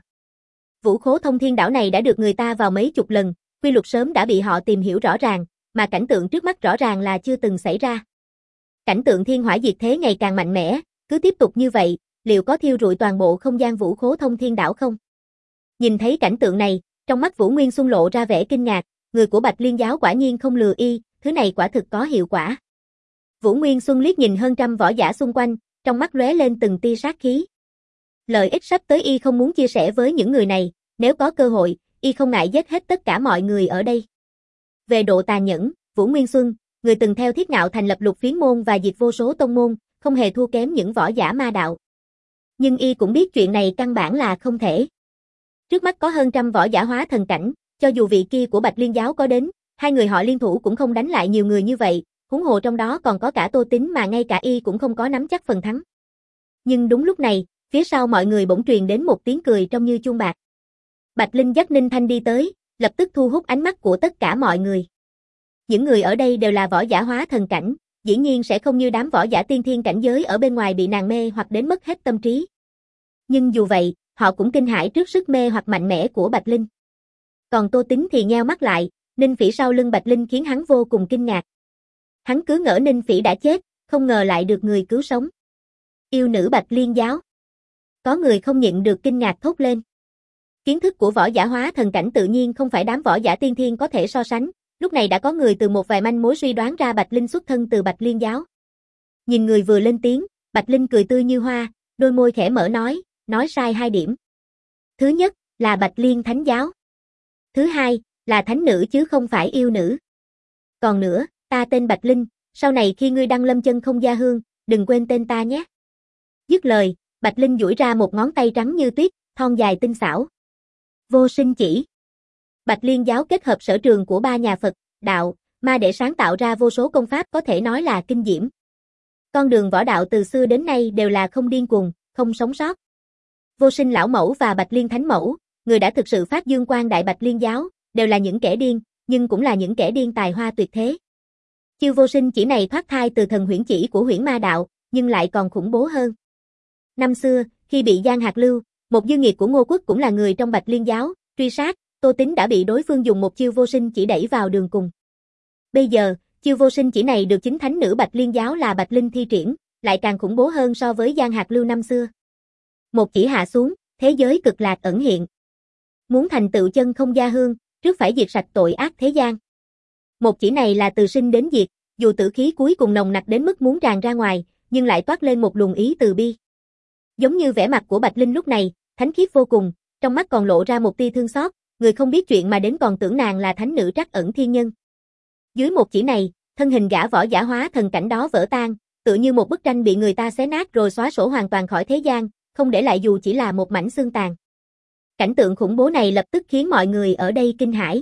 Vũ Khố Thông Thiên Đảo này đã được người ta vào mấy chục lần, quy luật sớm đã bị họ tìm hiểu rõ ràng, mà cảnh tượng trước mắt rõ ràng là chưa từng xảy ra. Cảnh tượng thiên hỏa diệt thế ngày càng mạnh mẽ, cứ tiếp tục như vậy, liệu có thiêu rụi toàn bộ không gian Vũ Khố Thông Thiên Đảo không? Nhìn thấy cảnh tượng này, trong mắt Vũ Nguyên Xuân lộ ra vẻ kinh ngạc, người của Bạch Liên giáo quả nhiên không lừa y, thứ này quả thực có hiệu quả. Vũ Nguyên Xuân liếc nhìn hơn trăm võ giả xung quanh, trong mắt lóe lên từng tia sát khí. Lợi ích sắp tới y không muốn chia sẻ với những người này, nếu có cơ hội, y không ngại giết hết tất cả mọi người ở đây. Về độ tàn nhẫn, Vũ Nguyên Xuân, người từng theo Thiết Ngạo thành lập Lục Phiến môn và diệt vô số tông môn, không hề thua kém những võ giả ma đạo. Nhưng y cũng biết chuyện này căn bản là không thể. Trước mắt có hơn trăm võ giả hóa thần cảnh, cho dù vị kia của Bạch Liên giáo có đến, hai người họ liên thủ cũng không đánh lại nhiều người như vậy, huống hồ trong đó còn có cả Tô Tín mà ngay cả y cũng không có nắm chắc phần thắng. Nhưng đúng lúc này, phía sau mọi người bỗng truyền đến một tiếng cười trong như chuông bạc. Bạch Linh dắt Ninh Thanh đi tới, lập tức thu hút ánh mắt của tất cả mọi người. Những người ở đây đều là võ giả hóa thần cảnh, dĩ nhiên sẽ không như đám võ giả tiên thiên cảnh giới ở bên ngoài bị nàng mê hoặc đến mất hết tâm trí. Nhưng dù vậy, họ cũng kinh hãi trước sức mê hoặc mạnh mẽ của Bạch Linh. Còn Tô Tín thì nheo mắt lại, Ninh Phỉ sau lưng Bạch Linh khiến hắn vô cùng kinh ngạc. Hắn cứ ngỡ Ninh Phỉ đã chết, không ngờ lại được người cứu sống. Yêu nữ Bạch Liên giáo. Có người không nhịn được kinh ngạc thốt lên. Kiến thức của võ giả hóa thần cảnh tự nhiên không phải đám võ giả tiên thiên có thể so sánh, lúc này đã có người từ một vài manh mối suy đoán ra Bạch Linh xuất thân từ Bạch Liên giáo. Nhìn người vừa lên tiếng, Bạch Linh cười tươi như hoa, đôi môi khẽ mở nói, nói sai hai điểm. Thứ nhất, là Bạch Liên thánh giáo. Thứ hai, là thánh nữ chứ không phải yêu nữ. Còn nữa, ta tên Bạch Linh, sau này khi ngươi đăng lâm chân không gia hương, đừng quên tên ta nhé. Dứt lời, Bạch Linh duỗi ra một ngón tay trắng như tuyết, thon dài tinh xảo. Vô sinh chỉ. Bạch Liên giáo kết hợp sở trường của ba nhà Phật, đạo, ma để sáng tạo ra vô số công pháp có thể nói là kinh diễm. Con đường võ đạo từ xưa đến nay đều là không điên cuồng, không sống sót. Vô sinh lão mẫu và Bạch Liên thánh mẫu, người đã thực sự phát dương quang đại Bạch Liên giáo, đều là những kẻ điên, nhưng cũng là những kẻ điên tài hoa tuyệt thế. Chiêu vô sinh chỉ này thoát thai từ thần huyễn chỉ của huyễn ma đạo, nhưng lại còn khủng bố hơn. Năm xưa, khi bị Giang Hạc Lưu, một dư nghiệt của Ngô Quốc cũng là người trong Bạch Liên giáo, truy sát, Tô Tín đã bị đối phương dùng một chiêu vô sinh chỉ đẩy vào đường cùng. Bây giờ, chiêu vô sinh chỉ này được chính thánh nữ Bạch Liên giáo là Bạch Linh thi triển, lại càng khủng bố hơn so với Giang Hạc Lưu năm xưa. Một chỉ hạ xuống, thế giới cực lạc ẩn hiện. Muốn thành tựu chân không gia hương, trước phải diệt sạch tội ác thế gian. Một chỉ này là từ sinh đến diệt, dù tử khí cuối cùng nồng nặc đến mức muốn tràn ra ngoài, nhưng lại toát lên một luồng ý từ bi. Giống như vẻ mặt của Bạch Linh lúc này, thánh khiết vô cùng, trong mắt còn lộ ra một tia thương xót, người không biết chuyện mà đến còn tưởng nàng là thánh nữ trắc ẩn thiên nhân. Dưới một chỉ này, thân hình gã võ giả hóa thần cảnh đó vỡ tan, tựa như một bức tranh bị người ta xé nát rồi xóa sổ hoàn toàn khỏi thế gian, không để lại dù chỉ là một mảnh xương tàn. Cảnh tượng khủng bố này lập tức khiến mọi người ở đây kinh hãi.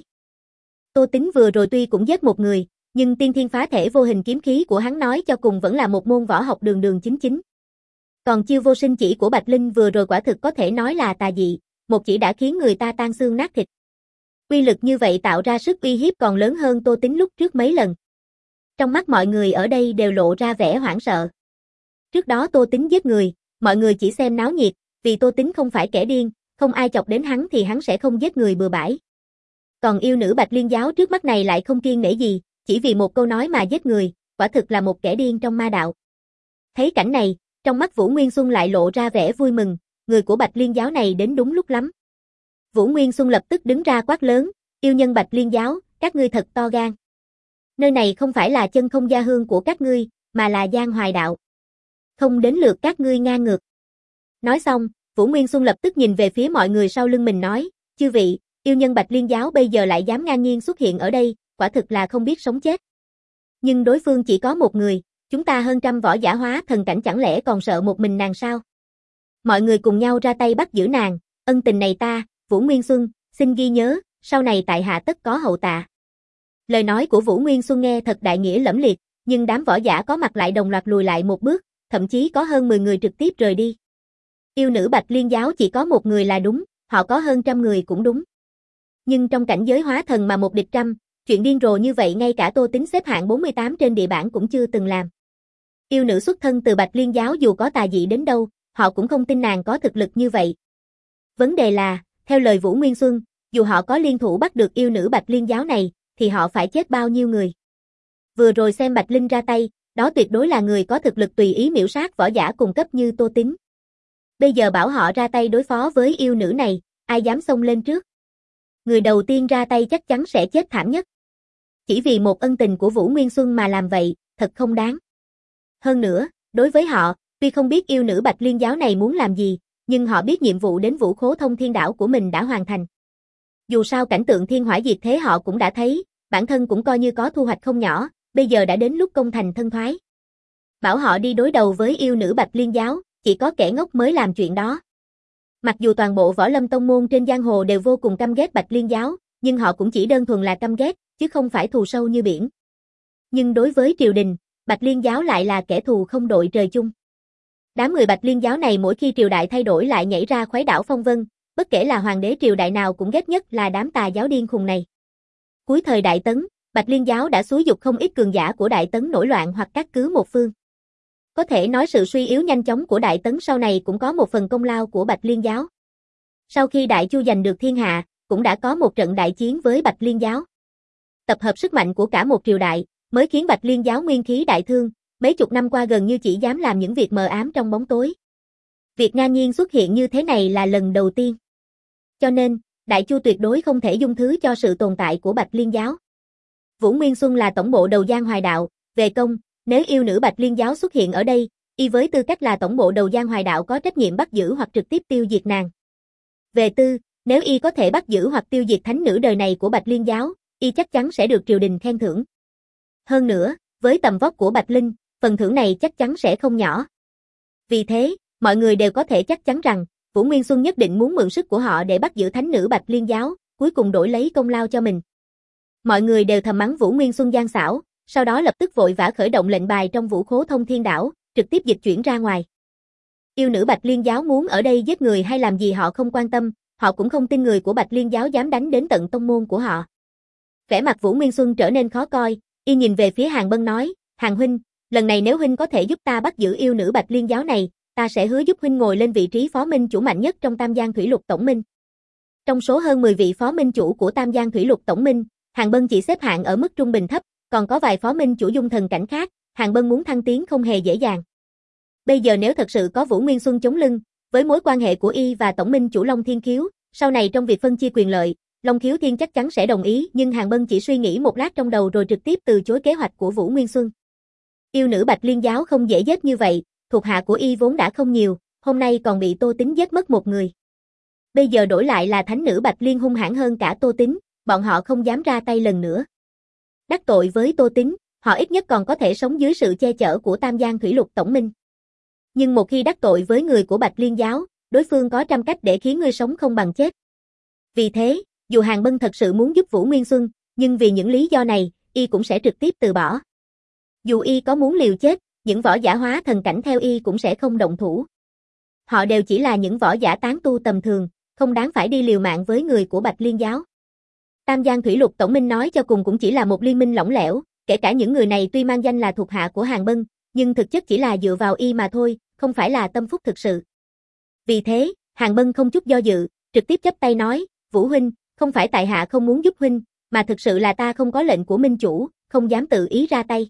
Tô Tín vừa rồi tuy cũng giết một người, nhưng tiên thiên phá thể vô hình kiếm khí của hắn nói cho cùng vẫn là một môn võ học đường đường chính chính. Còn chiêu vô sinh chỉ của Bạch Linh vừa rồi quả thực có thể nói là tà dị, một chỉ đã khiến người ta tan xương nát thịt. Uy lực như vậy tạo ra sức uy hiếp còn lớn hơn Tô Tín lúc trước mấy lần. Trong mắt mọi người ở đây đều lộ ra vẻ hoảng sợ. Trước đó Tô Tín giết người, mọi người chỉ xem náo nhiệt, vì Tô Tín không phải kẻ điên, không ai chọc đến hắn thì hắn sẽ không giết người bừa bãi. Còn yêu nữ Bạch Liên giáo trước mắt này lại không kiêng nể gì, chỉ vì một câu nói mà giết người, quả thực là một kẻ điên trong ma đạo. Thấy cảnh này, trong mắt Vũ Nguyên Xuân lại lộ ra vẻ vui mừng, người của Bạch Liên giáo này đến đúng lúc lắm. Vũ Nguyên Xuân lập tức đứng ra quát lớn, yêu nhân Bạch Liên giáo, các ngươi thật to gan. Nơi này không phải là chân không gia hương của các ngươi, mà là Giang Hoài đạo. Không đến lượt các ngươi ngang ngược. Nói xong, Vũ Nguyên Xuân lập tức nhìn về phía mọi người sau lưng mình nói, chư vị, yêu nhân Bạch Liên giáo bây giờ lại dám ngang nhiên xuất hiện ở đây, quả thực là không biết sống chết. Nhưng đối phương chỉ có một người, chúng ta hơn trăm võ giả hóa thần cảnh chẳng lẽ còn sợ một mình nàng sao? Mọi người cùng nhau ra tay bắt giữ nàng, ân tình này ta, Vũ Nguyên Xuân, xin ghi nhớ, sau này tại hạ tất có hậu tạ. Lời nói của Vũ Nguyên Xuân nghe thật đại nghĩa lẫm liệt, nhưng đám võ giả có mặt lại đồng loạt lùi lại một bước, thậm chí có hơn mười người trực tiếp rời đi. Yêu nữ Bạch Liên giáo chỉ có một người là đúng, họ có hơn trăm người cũng đúng. Nhưng trong cảnh giới hóa thần mà một địch trăm, chuyện điên rồ như vậy ngay cả Tô Tính xếp hạng bốn mươi tám trên địa bảng cũng chưa từng làm. Yêu nữ xuất thân từ Bạch Liên giáo dù có tà dị đến đâu, họ cũng không tin nàng có thực lực như vậy. Vấn đề là, theo lời Vũ Nguyên Xuân, dù họ có liên thủ bắt được yêu nữ Bạch Liên giáo này, thì họ phải chết bao nhiêu người. Vừa rồi xem Bạch Linh ra tay, đó tuyệt đối là người có thực lực tùy ý miểu sát võ giả cùng cấp như Tô Tính. Bây giờ bảo họ ra tay đối phó với yêu nữ này, ai dám xông lên trước. Người đầu tiên ra tay chắc chắn sẽ chết thảm nhất. Chỉ vì một ân tình của Vũ Nguyên Xuân mà làm vậy, thật không đáng. Hơn nữa, đối với họ, tuy không biết yêu nữ Bạch Liên giáo này muốn làm gì, nhưng họ biết nhiệm vụ đến Vũ Khố Thông Thiên Đảo của mình đã hoàn thành. Dù sao cảnh tượng thiên hỏa diệt thế họ cũng đã thấy, bản thân cũng coi như có thu hoạch không nhỏ, bây giờ đã đến lúc công thành thân thoái. Bảo họ đi đối đầu với yêu nữ Bạch Liên giáo, chỉ có kẻ ngốc mới làm chuyện đó. Mặc dù toàn bộ võ lâm tông môn trên giang hồ đều vô cùng căm ghét Bạch Liên giáo, nhưng họ cũng chỉ đơn thuần là căm ghét, chứ không phải thù sâu như biển. Nhưng đối với triều đình, Bạch Liên giáo lại là kẻ thù không đội trời chung. Đám người Bạch Liên giáo này mỗi khi triều đại thay đổi lại nhảy ra khuấy đảo phong vân, bất kể là hoàng đế triều đại nào cũng ghét nhất là đám tà giáo điên khùng này. Cuối thời Đại Tấn, Bạch Liên giáo đã xúi giục không ít cường giả của Đại Tấn nổi loạn hoặc cát cứ một phương. Có thể nói sự suy yếu nhanh chóng của Đại Tấn sau này cũng có một phần công lao của Bạch Liên giáo. Sau khi Đại Chu giành được thiên hạ, cũng đã có một trận đại chiến với Bạch Liên giáo. Tập hợp sức mạnh của cả một triều đại, mới khiến Bạch Liên giáo nguyên khí đại thương, mấy chục năm qua gần như chỉ dám làm những việc mờ ám trong bóng tối. Việc ngang nhiên xuất hiện như thế này là lần đầu tiên. Cho nên, Đại Chu tuyệt đối không thể dung thứ cho sự tồn tại của Bạch Liên giáo. Vũ Nguyên Xuân là tổng bộ đầu Giang Hoài đạo, về công, nếu yêu nữ Bạch Liên giáo xuất hiện ở đây, y với tư cách là tổng bộ đầu Giang Hoài đạo có trách nhiệm bắt giữ hoặc trực tiếp tiêu diệt nàng. Về tư, nếu y có thể bắt giữ hoặc tiêu diệt thánh nữ đời này của Bạch Liên giáo, y chắc chắn sẽ được triều đình khen thưởng. Hơn nữa, với tầm vóc của Bạch Linh, phần thưởng này chắc chắn sẽ không nhỏ. Vì thế, mọi người đều có thể chắc chắn rằng, Vũ Nguyên Xuân nhất định muốn mượn sức của họ để bắt giữ thánh nữ Bạch Liên giáo, cuối cùng đổi lấy công lao cho mình. Mọi người đều thầm mắng Vũ Nguyên Xuân gian xảo, sau đó lập tức vội vã khởi động lệnh bài trong Vũ Khố Thông Thiên Đảo, trực tiếp dịch chuyển ra ngoài. Yêu nữ Bạch Liên giáo muốn ở đây giết người hay làm gì họ không quan tâm, họ cũng không tin người của Bạch Liên giáo dám đánh đến tận tông môn của họ. Vẻ mặt Vũ Nguyên Xuân trở nên khó coi, y nhìn về phía Hàn Bân nói, Hàn huynh, lần này nếu huynh có thể giúp ta bắt giữ yêu nữ Bạch Liên giáo này, ta sẽ hứa giúp huynh ngồi lên vị trí phó minh chủ mạnh nhất trong Tam Giang Thủy Lục Tổng Minh. Trong số hơn mười vị phó minh chủ của Tam Giang Thủy Lục Tổng Minh, Hàn Bân chỉ xếp hạng ở mức trung bình thấp, còn có vài phó minh chủ dung thần cảnh khác, Hàn Bân muốn thăng tiến không hề dễ dàng. Bây giờ nếu thật sự có Vũ Nguyên Xuân chống lưng, với mối quan hệ của y và tổng minh chủ Long Thiên Khiếu, sau này trong việc phân chia quyền lợi, Long Khiếu Thiên chắc chắn sẽ đồng ý, nhưng Hàn Bân chỉ suy nghĩ một lát trong đầu rồi trực tiếp từ chối kế hoạch của Vũ Nguyên Xuân. Yêu nữ Bạch Liên giáo không dễ giết như vậy, thuộc hạ của y vốn đã không nhiều, hôm nay còn bị Tô Tính giết mất một người. Bây giờ đổi lại là thánh nữ Bạch Liên hung hãn hơn cả Tô Tính, bọn họ không dám ra tay lần nữa. Đắc tội với Tô Tính, họ ít nhất còn có thể sống dưới sự che chở của Tam Giang Thủy Lục Tổng Minh. Nhưng một khi đắc tội với người của Bạch Liên giáo, đối phương có trăm cách để khiến ngươi sống không bằng chết. Vì thế, dù Hàn Bân thật sự muốn giúp Vũ Nguyên Xuân, nhưng vì những lý do này, y cũng sẽ trực tiếp từ bỏ. Dù y có muốn liều chết, những võ giả hóa thần cảnh theo y cũng sẽ không động thủ. Họ đều chỉ là những võ giả tán tu tầm thường, không đáng phải đi liều mạng với người của Bạch Liên giáo. Tam Giang Thủy Lục Tổng Minh nói cho cùng cũng chỉ là một liên minh lỏng lẻo, kể cả những người này tuy mang danh là thuộc hạ của Hàn Bân, nhưng thực chất chỉ là dựa vào y mà thôi, không phải là tâm phúc thực sự. Vì thế, Hàn Bân không chút do dự, trực tiếp chắp tay nói, Vũ huynh, không phải tại hạ không muốn giúp huynh, mà thực sự là ta không có lệnh của minh chủ, không dám tự ý ra tay.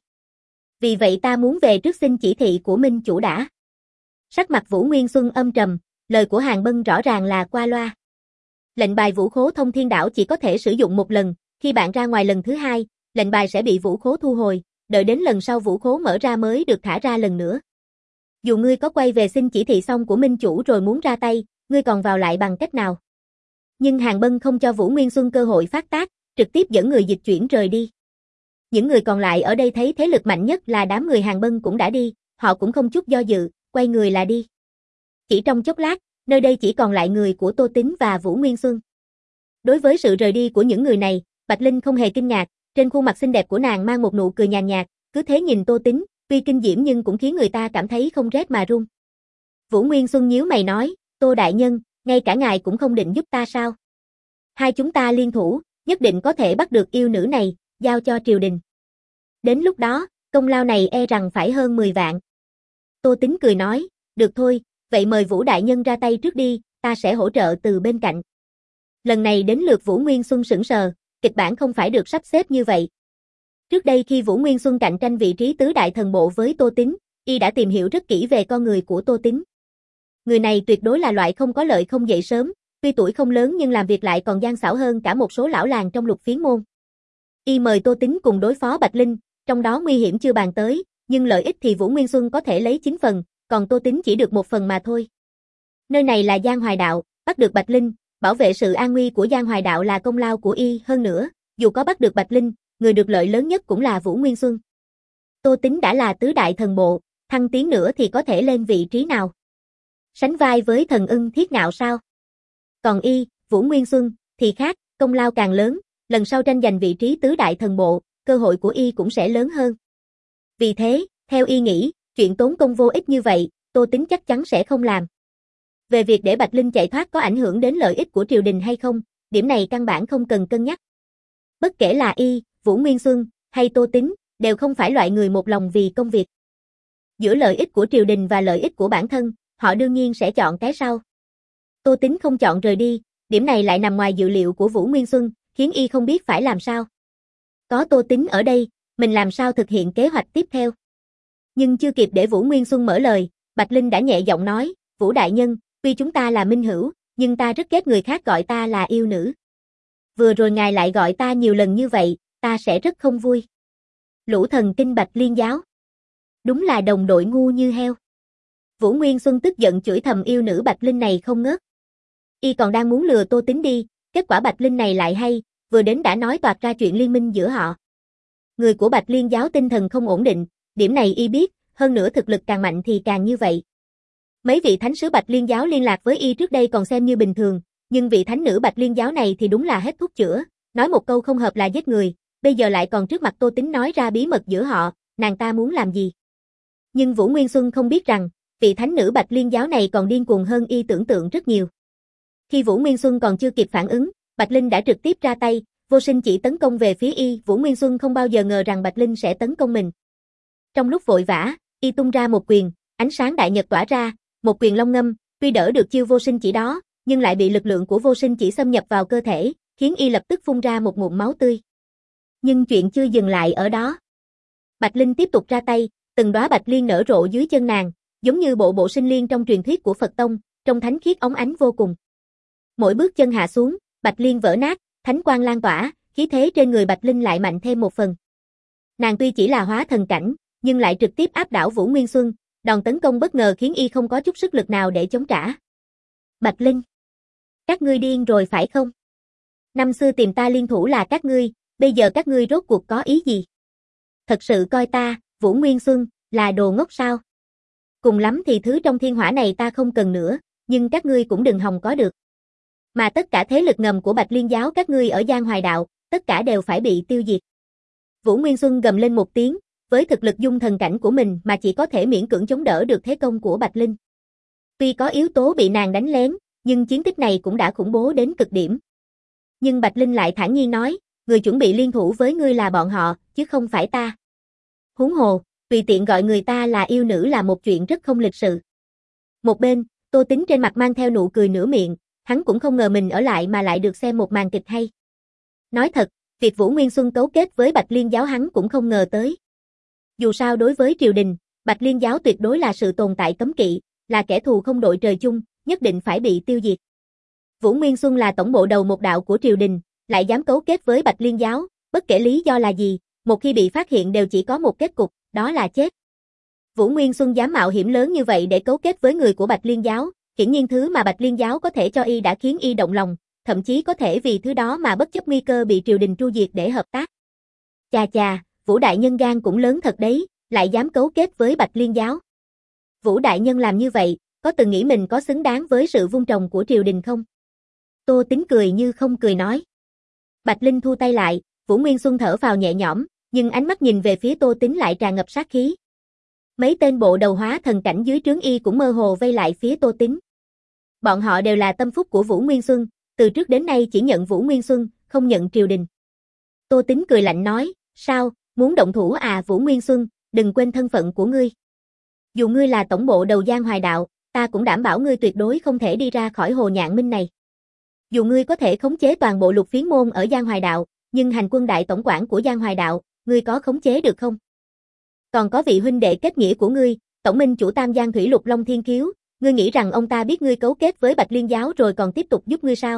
Vì vậy ta muốn về trước xin chỉ thị của minh chủ đã. Sắc mặt Vũ Nguyên Xuân âm trầm, lời của Hàn Bân rõ ràng là qua loa. Lệnh bài Vũ Khố Thông Thiên Đảo chỉ có thể sử dụng một lần, khi bạn ra ngoài lần thứ hai, lệnh bài sẽ bị Vũ Khố thu hồi, đợi đến lần sau Vũ Khố mở ra mới được thả ra lần nữa. Dù ngươi có quay về xin chỉ thị xong của minh chủ rồi muốn ra tay, ngươi còn vào lại bằng cách nào? Nhưng Hàn Bân không cho Vũ Nguyên Xuân cơ hội phát tác, trực tiếp dẫn người dịch chuyển rời đi. Những người còn lại ở đây thấy thế lực mạnh nhất là đám người Hàn Bân cũng đã đi, họ cũng không chút do dự, quay người là đi. Chỉ trong chốc lát, Nơi đây chỉ còn lại người của Tô Tín và Vũ Nguyên Xuân. Đối với sự rời đi của những người này, Bạch Linh không hề kinh ngạc, trên khuôn mặt xinh đẹp của nàng mang một nụ cười nhàn nhạt, cứ thế nhìn Tô Tín, tuy kinh diễm nhưng cũng khiến người ta cảm thấy không rét mà run. Vũ Nguyên Xuân nhíu mày nói, Tô đại nhân, ngay cả ngài cũng không định giúp ta sao? Hai chúng ta liên thủ, nhất định có thể bắt được yêu nữ này, giao cho triều đình. Đến lúc đó, công lao này e rằng phải hơn mười vạn. Tô Tín cười nói, được thôi, vậy mời Vũ đại nhân ra tay trước đi, ta sẽ hỗ trợ từ bên cạnh. Lần này đến lượt Vũ Nguyên Xuân sững sờ, kịch bản không phải được sắp xếp như vậy. Trước đây khi Vũ Nguyên Xuân cạnh tranh vị trí tứ đại thần bộ với Tô Tín, y đã tìm hiểu rất kỹ về con người của Tô Tín. Người này tuyệt đối là loại không có lợi không dậy sớm, tuy tuổi không lớn nhưng làm việc lại còn gian xảo hơn cả một số lão làng trong Lục Phiến môn. Y mời Tô Tín cùng đối phó Bạch Linh, trong đó nguy hiểm chưa bàn tới, nhưng lợi ích thì Vũ Nguyên Xuân có thể lấy chín phần, còn Tô Tín chỉ được một phần mà thôi. Nơi này là Giang Hoài Đạo, bắt được Bạch Linh, bảo vệ sự an nguy của Giang Hoài Đạo là công lao của y, hơn nữa, dù có bắt được Bạch Linh, người được lợi lớn nhất cũng là Vũ Nguyên Xuân. Tô Tín đã là tứ đại thần bộ, thăng tiến nữa thì có thể lên vị trí nào? Sánh vai với thần ưng Thiết Ngạo sao? Còn y, Vũ Nguyên Xuân, thì khác, công lao càng lớn, lần sau tranh giành vị trí tứ đại thần bộ, cơ hội của y cũng sẽ lớn hơn. Vì thế, theo y nghĩ, chuyện tốn công vô ích như vậy, Tô Tín chắc chắn sẽ không làm. Về việc để Bạch Linh chạy thoát có ảnh hưởng đến lợi ích của triều đình hay không, điểm này căn bản không cần cân nhắc. Bất kể là y, Vũ Nguyên Xuân, hay Tô Tín, đều không phải loại người một lòng vì công việc. Giữa lợi ích của triều đình và lợi ích của bản thân, họ đương nhiên sẽ chọn cái sau. Tô Tín không chọn rời đi, điểm này lại nằm ngoài dự liệu của Vũ Nguyên Xuân, khiến y không biết phải làm sao. Có Tô Tín ở đây, mình làm sao thực hiện kế hoạch tiếp theo. Nhưng chưa kịp để Vũ Nguyên Xuân mở lời, Bạch Linh đã nhẹ giọng nói, Vũ đại nhân, tuy chúng ta là minh hữu, nhưng ta rất ghét người khác gọi ta là yêu nữ. Vừa rồi ngài lại gọi ta nhiều lần như vậy, ta sẽ rất không vui. Lũ thần kinh Bạch Liên giáo. Đúng là đồng đội ngu như heo. Vũ Nguyên Xuân tức giận chửi thầm yêu nữ Bạch Linh này không ngớt. Y còn đang muốn lừa Tô Tín đi, kết quả Bạch Linh này lại hay, vừa đến đã nói toạc ra chuyện liên minh giữa họ. Người của Bạch Liên giáo tinh thần không ổn định, điểm này y biết, hơn nữa thực lực càng mạnh thì càng như vậy. Mấy vị thánh sứ Bạch Liên giáo liên lạc với y trước đây còn xem như bình thường, nhưng vị thánh nữ Bạch Liên giáo này thì đúng là hết thuốc chữa, nói một câu không hợp là giết người, bây giờ lại còn trước mặt Tô Tín nói ra bí mật giữa họ, nàng ta muốn làm gì. Nhưng Vũ Nguyên Xuân không biết rằng, vị thánh nữ Bạch Liên giáo này còn điên cuồng hơn y tưởng tượng rất nhiều. Khi Vũ Nguyên Xuân còn chưa kịp phản ứng, Bạch Linh đã trực tiếp ra tay, vô sinh chỉ tấn công về phía y, Vũ Nguyên Xuân không bao giờ ngờ rằng Bạch Linh sẽ tấn công mình. Trong lúc vội vã, y tung ra một quyền, ánh sáng đại nhật tỏa ra, một quyền long ngâm, tuy đỡ được chiêu vô sinh chỉ đó, nhưng lại bị lực lượng của vô sinh chỉ xâm nhập vào cơ thể, khiến y lập tức phun ra một ngụm máu tươi. Nhưng chuyện chưa dừng lại ở đó. Bạch Linh tiếp tục ra tay, từng đóa bạch liên nở rộ dưới chân nàng, giống như bộ bộ sinh liên trong truyền thuyết của Phật tông, trông thánh khiết óng ánh vô cùng. Mỗi bước chân hạ xuống, bạch liên vỡ nát, thánh quang lan tỏa, khí thế trên người Bạch Linh lại mạnh thêm một phần. Nàng tuy chỉ là hóa thần cảnh, nhưng lại trực tiếp áp đảo Vũ Nguyên Xuân, đòn tấn công bất ngờ khiến y không có chút sức lực nào để chống trả. Bạch Linh, các ngươi điên rồi phải không? Năm xưa tìm ta liên thủ là các ngươi, bây giờ các ngươi rốt cuộc có ý gì? Thật sự coi ta, Vũ Nguyên Xuân, là đồ ngốc sao? Cùng lắm thì thứ trong thiên hỏa này ta không cần nữa, nhưng các ngươi cũng đừng hòng có được. Mà tất cả thế lực ngầm của Bạch Liên giáo các ngươi ở Giang Hoài Đạo, tất cả đều phải bị tiêu diệt. Vũ Nguyên Xuân gầm lên một tiếng, với thực lực dung thần cảnh của mình mà chỉ có thể miễn cưỡng chống đỡ được thế công của Bạch Linh. Tuy có yếu tố bị nàng đánh lén, nhưng chiến tích này cũng đã khủng bố đến cực điểm. Nhưng Bạch Linh lại thản nhiên nói, người chuẩn bị liên thủ với ngươi là bọn họ, chứ không phải ta. Huống hồ, tùy tiện gọi người ta là yêu nữ là một chuyện rất không lịch sự. Một bên, Tô Tín trên mặt mang theo nụ cười nửa miệng, hắn cũng không ngờ mình ở lại mà lại được xem một màn kịch hay. Nói thật, việc Vũ Nguyên Xuân cấu kết với Bạch Liên giáo hắn cũng không ngờ tới. Dù sao đối với triều đình, Bạch Liên giáo tuyệt đối là sự tồn tại cấm kỵ, là kẻ thù không đội trời chung, nhất định phải bị tiêu diệt. Vũ Nguyên Xuân là tổng bộ đầu một đạo của triều đình, lại dám cấu kết với Bạch Liên giáo, bất kể lý do là gì, một khi bị phát hiện đều chỉ có một kết cục, đó là chết. Vũ Nguyên Xuân dám mạo hiểm lớn như vậy để cấu kết với người của Bạch Liên giáo, hiển nhiên thứ mà Bạch Liên giáo có thể cho y đã khiến y động lòng, thậm chí có thể vì thứ đó mà bất chấp nguy cơ bị triều đình tru diệt để hợp tác. Chà chà, Vũ đại nhân gan cũng lớn thật đấy, lại dám cấu kết với Bạch Liên giáo. Vũ đại nhân làm như vậy, có từng nghĩ mình có xứng đáng với sự vun trồng của triều đình không? Tô Tính cười như không cười nói. Bạch Linh thu tay lại, Vũ Nguyên Xuân thở phào nhẹ nhõm, nhưng ánh mắt nhìn về phía Tô Tính lại tràn ngập sát khí. Mấy tên bộ đầu hóa thần cảnh dưới trướng y cũng mơ hồ vây lại phía Tô Tính. Bọn họ đều là tâm phúc của Vũ Nguyên Xuân, từ trước đến nay chỉ nhận Vũ Nguyên Xuân, không nhận triều đình. Tô Tính cười lạnh nói, sao, muốn động thủ à Vũ Nguyên Xuân, đừng quên thân phận của ngươi. Dù ngươi là tổng bộ đầu Giang Hoài Đạo, ta cũng đảm bảo ngươi tuyệt đối không thể đi ra khỏi Hồ Nhạn Minh này. Dù ngươi có thể khống chế toàn bộ Lục Phiến môn ở Giang Hoài Đạo, nhưng hành quân đại tổng quản của Giang Hoài Đạo, ngươi có khống chế được không? Còn có vị huynh đệ kết nghĩa của ngươi, tổng minh chủ Tam Giang Thủy Lục Long Thiên Kiếu, ngươi nghĩ rằng ông ta biết ngươi cấu kết với Bạch Liên giáo rồi còn tiếp tục giúp ngươi sao?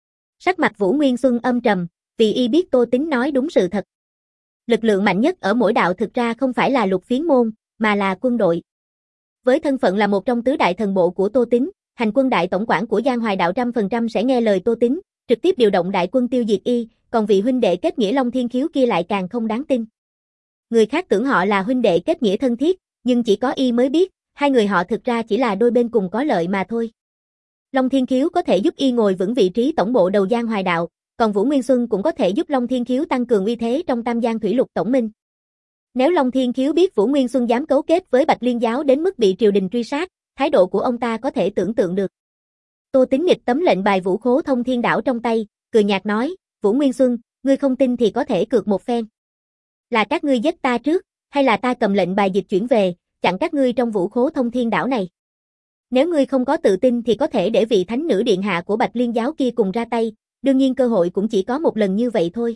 Sắc mặt Vũ Nguyên Xuân âm trầm, vì y biết Tô Tính nói đúng sự thật. Lực lượng mạnh nhất ở mỗi đạo thực ra không phải là Lục Phiến môn, mà là quân đội. Với thân phận là một trong tứ đại thần bộ của Tô Tính, hành quân đại tổng quản của Giang Hoài Đạo trăm phần trăm sẽ nghe lời Tô Tính, trực tiếp điều động đại quân tiêu diệt y, còn vị huynh đệ kết nghĩa Long Thiên Khiếu kia lại càng không đáng tin. Người khác tưởng họ là huynh đệ kết nghĩa thân thiết, nhưng chỉ có y mới biết, hai người họ thực ra chỉ là đôi bên cùng có lợi mà thôi. Long Thiên Khiếu có thể giúp y ngồi vững vị trí tổng bộ đầu Giang Hoài Đạo, còn Vũ Nguyên Xuân cũng có thể giúp Long Thiên Khiếu tăng cường uy thế trong Tam Giang Thủy Lục tổng minh. Nếu Long Thiên Khiếu biết Vũ Nguyên Xuân dám cấu kết với Bạch Liên giáo đến mức bị triều đình truy sát, thái độ của ông ta có thể tưởng tượng được. Tô Tính nghịch tấm lệnh bài Vũ Khố Thông Thiên Đảo trong tay, cười nhạt nói, Vũ Nguyên Xuân, ngươi không tin thì có thể cược một phen. Là các ngươi giết ta trước, hay là ta cầm lệnh bài dịch chuyển về, chặn các ngươi trong Vũ Khố Thông Thiên Đảo này. Nếu ngươi không có tự tin thì có thể để vị thánh nữ điện hạ của Bạch Liên giáo kia cùng ra tay, đương nhiên cơ hội cũng chỉ có một lần như vậy thôi.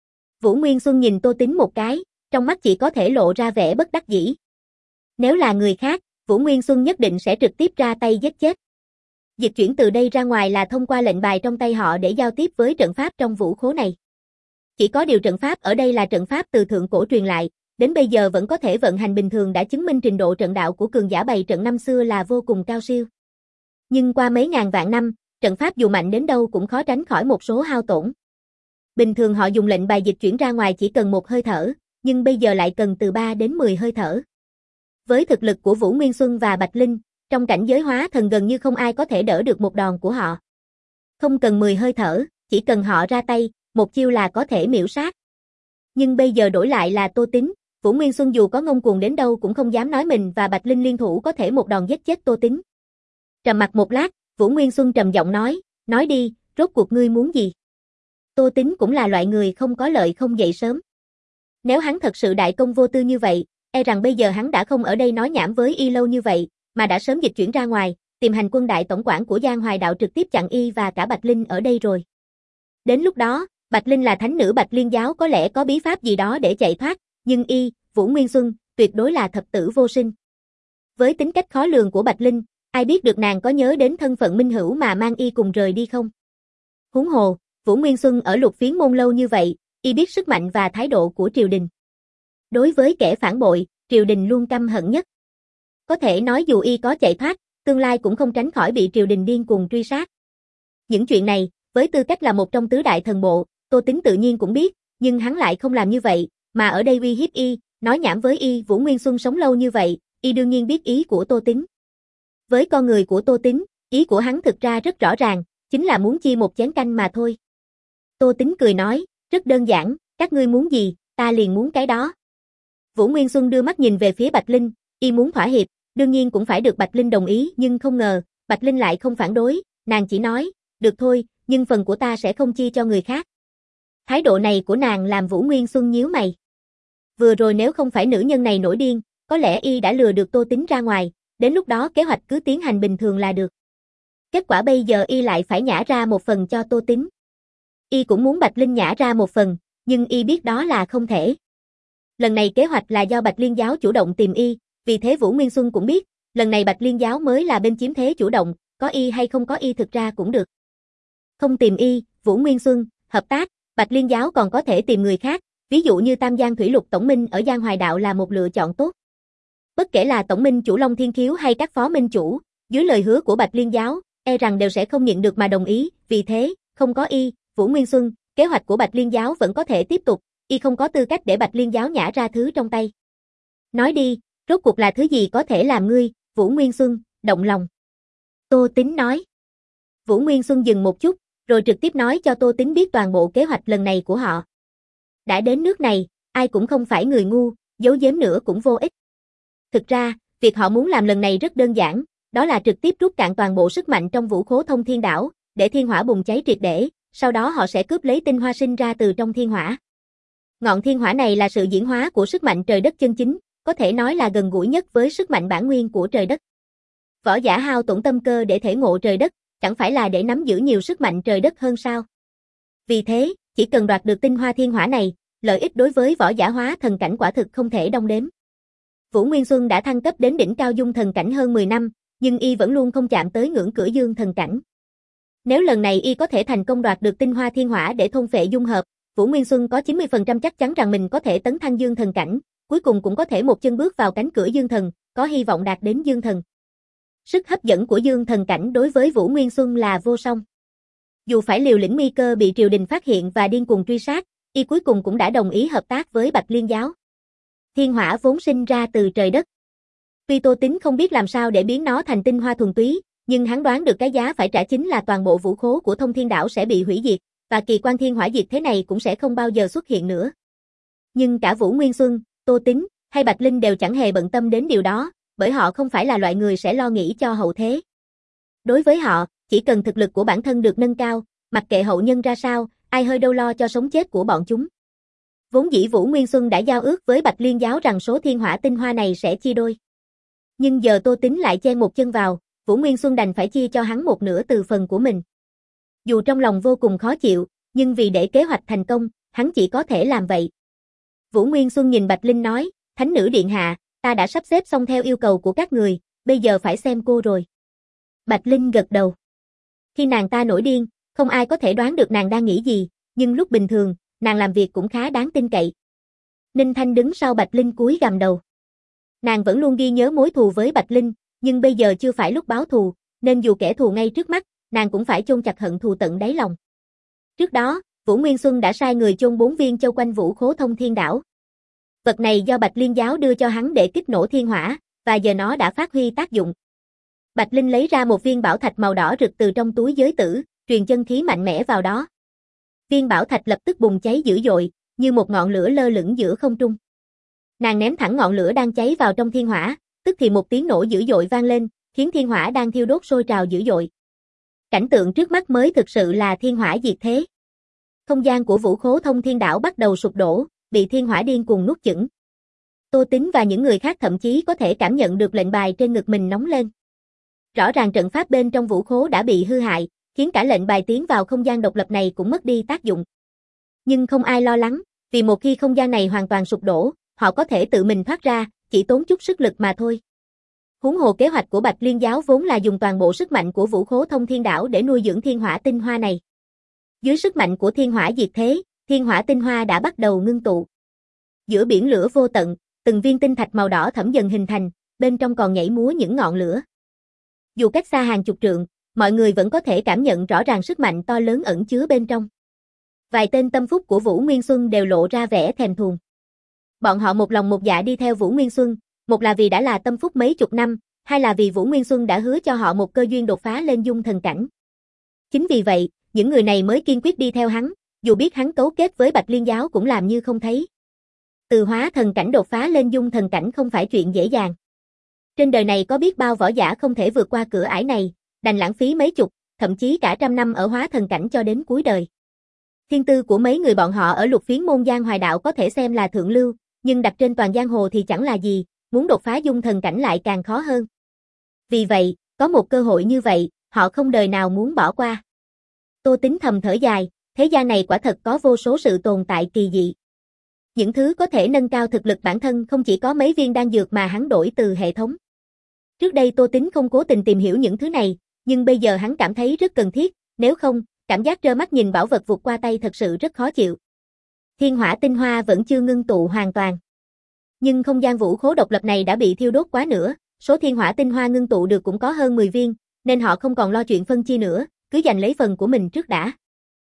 Vũ Nguyên Xuân nhìn Tô Tính một cái, trong mắt chỉ có thể lộ ra vẻ bất đắc dĩ. Nếu là người khác, Vũ Nguyên Xuân nhất định sẽ trực tiếp ra tay giết chết. Dịch chuyển từ đây ra ngoài là thông qua lệnh bài trong tay họ để giao tiếp với trận pháp trong vũ khố này. Chỉ có điều trận pháp ở đây là trận pháp từ thượng cổ truyền lại, đến bây giờ vẫn có thể vận hành bình thường đã chứng minh trình độ trận đạo của cường giả bày trận năm xưa là vô cùng cao siêu. Nhưng qua mấy ngàn vạn năm, trận pháp dù mạnh đến đâu cũng khó tránh khỏi một số hao tổn. Bình thường họ dùng lệnh bài dịch chuyển ra ngoài chỉ cần một hơi thở, nhưng bây giờ lại cần từ ba đến mười hơi thở. Với thực lực của Vũ Nguyên Xuân và Bạch Linh, trong cảnh giới hóa thần gần như không ai có thể đỡ được một đòn của họ. Không cần mười hơi thở, chỉ cần họ ra tay, một chiêu là có thể miểu sát. Nhưng bây giờ đổi lại là Tô Tính, Vũ Nguyên Xuân dù có ngông cuồng đến đâu cũng không dám nói mình và Bạch Linh liên thủ có thể một đòn giết chết Tô Tính. Trầm mặc một lát, Vũ Nguyên Xuân trầm giọng nói, nói đi, rốt cuộc ngươi muốn gì? Tô Tính cũng là loại người không có lợi không dậy sớm. Nếu hắn thật sự đại công vô tư như vậy, e rằng bây giờ hắn đã không ở đây nói nhảm với y lâu như vậy, mà đã sớm dịch chuyển ra ngoài, tìm hành quân đại tổng quản của Giang Hoài Đạo trực tiếp chặn y và cả Bạch Linh ở đây rồi. Đến lúc đó, Bạch Linh là thánh nữ Bạch Liên giáo có lẽ có bí pháp gì đó để chạy thoát, nhưng y, Vũ Nguyên Xuân, tuyệt đối là thập tử vô sinh. Với tính cách khó lường của Bạch Linh, ai biết được nàng có nhớ đến thân phận minh hữu mà mang y cùng rời đi không? Huống hồ, Vũ Nguyên Xuân ở Lục Phiến môn lâu như vậy, y biết sức mạnh và thái độ của triều đình. Đối với kẻ phản bội, triều đình luôn căm hận nhất. Có thể nói dù y có chạy thoát, tương lai cũng không tránh khỏi bị triều đình điên cuồng truy sát. Những chuyện này, với tư cách là một trong tứ đại thần bộ, Tô Tính tự nhiên cũng biết, nhưng hắn lại không làm như vậy, mà ở đây uy hiếp y, nói nhảm với y. Vũ Nguyên Xuân sống lâu như vậy, y đương nhiên biết ý của Tô Tính. Với con người của Tô Tính, ý của hắn thực ra rất rõ ràng, chính là muốn chia một chén canh mà thôi. Tô Tính cười nói, rất đơn giản, các ngươi muốn gì, ta liền muốn cái đó. Vũ Nguyên Xuân đưa mắt nhìn về phía Bạch Linh, y muốn thỏa hiệp, đương nhiên cũng phải được Bạch Linh đồng ý, nhưng không ngờ, Bạch Linh lại không phản đối, nàng chỉ nói, được thôi, nhưng phần của ta sẽ không chia cho người khác. Thái độ này của nàng làm Vũ Nguyên Xuân nhíu mày. Vừa rồi nếu không phải nữ nhân này nổi điên, có lẽ y đã lừa được Tô Tính ra ngoài, đến lúc đó kế hoạch cứ tiến hành bình thường là được. Kết quả bây giờ y lại phải nhả ra một phần cho Tô Tính. Y cũng muốn Bạch Linh nhả ra một phần, nhưng y biết đó là không thể. Lần này kế hoạch là do Bạch Liên giáo chủ động tìm y, vì thế Vũ Nguyên Xuân cũng biết, lần này Bạch Liên giáo mới là bên chiếm thế chủ động, có y hay không có y thực ra cũng được. Không tìm y, Vũ Nguyên Xuân, hợp tác, Bạch Liên giáo còn có thể tìm người khác, ví dụ như Tam Giang Thủy Lục tổng minh ở Giang Hoài Đạo là một lựa chọn tốt. Bất kể là tổng minh chủ Long Thiên Khiếu hay các phó minh chủ, dưới lời hứa của Bạch Liên giáo, e rằng đều sẽ không nhận được mà đồng ý, vì thế, không có y, Vũ Nguyên Xuân, kế hoạch của Bạch Liên giáo vẫn có thể tiếp tục, y không có tư cách để Bạch Liên giáo nhả ra thứ trong tay. Nói đi, rốt cuộc là thứ gì có thể làm ngươi, Vũ Nguyên Xuân, động lòng. Tô Tính nói. Vũ Nguyên Xuân dừng một chút, rồi trực tiếp nói cho Tô Tính biết toàn bộ kế hoạch lần này của họ. Đã đến nước này, ai cũng không phải người ngu, giấu giếm nữa cũng vô ích. Thực ra, việc họ muốn làm lần này rất đơn giản, đó là trực tiếp rút cạn toàn bộ sức mạnh trong vũ khố thông thiên đảo, để thiên hỏa bùng cháy triệt để, sau đó họ sẽ cướp lấy tinh hoa sinh ra từ trong thiên hỏa. Ngọn thiên hỏa này là sự diễn hóa của sức mạnh trời đất chân chính, có thể nói là gần gũi nhất với sức mạnh bản nguyên của trời đất. Võ giả hao tổn tâm cơ để thể ngộ trời đất, chẳng phải là để nắm giữ nhiều sức mạnh trời đất hơn sao? Vì thế, chỉ cần đoạt được tinh hoa thiên hỏa này, lợi ích đối với võ giả hóa thần cảnh quả thực không thể đong đếm. Vũ Nguyên Xuân đã thăng cấp đến đỉnh cao dung thần cảnh hơn mười năm, nhưng y vẫn luôn không chạm tới ngưỡng cửa dương thần cảnh. Nếu lần này y có thể thành công đoạt được tinh hoa thiên hỏa để thôn phệ dung hợp, Vũ Nguyên Xuân có chín mươi phần trăm chắc chắn rằng mình có thể tấn thăng dương thần cảnh, cuối cùng cũng có thể một chân bước vào cánh cửa dương thần, có hy vọng đạt đến dương thần. Sức hấp dẫn của dương thần cảnh đối với Vũ Nguyên Xuân là vô song. Dù phải liều lĩnh nguy cơ bị triều đình phát hiện và điên cuồng truy sát, y cuối cùng cũng đã đồng ý hợp tác với Bạch Liên giáo. Thiên hỏa vốn sinh ra từ trời đất. Tuy Tô Tính không biết làm sao để biến nó thành tinh hoa thuần túy, nhưng hắn đoán được cái giá phải trả chính là toàn bộ vũ khố của thông thiên đảo sẽ bị hủy diệt, và kỳ quan thiên hỏa diệt thế này cũng sẽ không bao giờ xuất hiện nữa. Nhưng cả Vũ Nguyên Xuân, Tô Tính, hay Bạch Linh đều chẳng hề bận tâm đến điều đó, bởi họ không phải là loại người sẽ lo nghĩ cho hậu thế. Đối với họ, chỉ cần thực lực của bản thân được nâng cao, mặc kệ hậu nhân ra sao, ai hơi đâu lo cho sống chết của bọn chúng. Vốn dĩ Vũ Nguyên Xuân đã giao ước với Bạch Liên giáo rằng số thiên hỏa tinh hoa này sẽ chia đôi. Nhưng giờ Tô Tính lại chen một chân vào, Vũ Nguyên Xuân đành phải chia cho hắn một nửa từ phần của mình. Dù trong lòng vô cùng khó chịu, nhưng vì để kế hoạch thành công, hắn chỉ có thể làm vậy. Vũ Nguyên Xuân nhìn Bạch Linh nói, Thánh nữ điện hạ, ta đã sắp xếp xong theo yêu cầu của các người, bây giờ phải xem cô rồi. Bạch Linh gật đầu. Khi nàng ta nổi điên, không ai có thể đoán được nàng đang nghĩ gì, nhưng lúc bình thường, nàng làm việc cũng khá đáng tin cậy. Ninh Thanh đứng sau Bạch Linh cúi gằm đầu. Nàng vẫn luôn ghi nhớ mối thù với Bạch Linh, nhưng bây giờ chưa phải lúc báo thù, nên dù kẻ thù ngay trước mắt, nàng cũng phải chôn chặt hận thù tận đáy lòng. Trước đó, Vũ Nguyên Xuân đã sai người chôn bốn viên châu quanh vũ khố thông thiên đảo. Vật này do Bạch Liên giáo đưa cho hắn để kích nổ thiên hỏa, và giờ nó đã phát huy tác dụng. Bạch Linh lấy ra một viên bảo thạch màu đỏ rực từ trong túi giới tử, truyền chân khí mạnh mẽ vào đó. Viên bảo thạch lập tức bùng cháy dữ dội, như một ngọn lửa lơ lửng giữa không trung. Nàng ném thẳng ngọn lửa đang cháy vào trong thiên hỏa, tức thì một tiếng nổ dữ dội vang lên, khiến thiên hỏa đang thiêu đốt sôi trào dữ dội. Cảnh tượng trước mắt mới thực sự là thiên hỏa diệt thế. Không gian của vũ khố thông thiên đảo bắt đầu sụp đổ, bị thiên hỏa điên cuồng nuốt chửng. Tô Tính và những người khác thậm chí có thể cảm nhận được lệnh bài trên ngực mình nóng lên. Rõ ràng trận pháp bên trong vũ khố đã bị hư hại, khiến cả lệnh bài tiến vào không gian độc lập này cũng mất đi tác dụng. Nhưng không ai lo lắng, vì một khi không gian này hoàn toàn sụp đổ, họ có thể tự mình thoát ra, chỉ tốn chút sức lực mà thôi. Huống hồ kế hoạch của Bạch Liên giáo vốn là dùng toàn bộ sức mạnh của vũ khố thông thiên đảo để nuôi dưỡng thiên hỏa tinh hoa này. Dưới sức mạnh của thiên hỏa diệt thế, thiên hỏa tinh hoa đã bắt đầu ngưng tụ. Giữa biển lửa vô tận, từng viên tinh thạch màu đỏ thẫm dần hình thành, bên trong còn nhảy múa những ngọn lửa. Dù cách xa hàng chục trượng, mọi người vẫn có thể cảm nhận rõ ràng sức mạnh to lớn ẩn chứa bên trong. Vài tên tâm phúc của Vũ Nguyên Xuân đều lộ ra vẻ thèm thuồng. Bọn họ một lòng một dạ đi theo Vũ Nguyên Xuân, một là vì đã là tâm phúc mấy chục năm, hai là vì Vũ Nguyên Xuân đã hứa cho họ một cơ duyên đột phá lên dung thần cảnh. Chính vì vậy, những người này mới kiên quyết đi theo hắn, dù biết hắn cấu kết với Bạch Liên giáo cũng làm như không thấy. Từ hóa thần cảnh đột phá lên dung thần cảnh không phải chuyện dễ dàng. Trên đời này có biết bao võ giả không thể vượt qua cửa ải này, đành lãng phí mấy chục, thậm chí cả trăm năm ở hóa thần cảnh cho đến cuối đời. Thiên tư của mấy người bọn họ ở lục phiến môn Giang Hoài Đạo có thể xem là thượng lưu, nhưng đặt trên toàn giang hồ thì chẳng là gì, muốn đột phá dung thần cảnh lại càng khó hơn. Vì vậy, có một cơ hội như vậy, họ không đời nào muốn bỏ qua. Tô Tính thầm thở dài, thế gian này quả thật có vô số sự tồn tại kỳ dị. Những thứ có thể nâng cao thực lực bản thân không chỉ có mấy viên đan dược mà hắn đổi từ hệ thống. Trước đây Tô Tính không cố tình tìm hiểu những thứ này, nhưng bây giờ hắn cảm thấy rất cần thiết, nếu không, cảm giác trơ mắt nhìn bảo vật vụt qua tay thật sự rất khó chịu. Thiên hỏa tinh hoa vẫn chưa ngưng tụ hoàn toàn. Nhưng không gian vũ khố độc lập này đã bị thiêu đốt quá nữa, số thiên hỏa tinh hoa ngưng tụ được cũng có hơn mười viên, nên họ không còn lo chuyện phân chia nữa, cứ giành lấy phần của mình trước đã.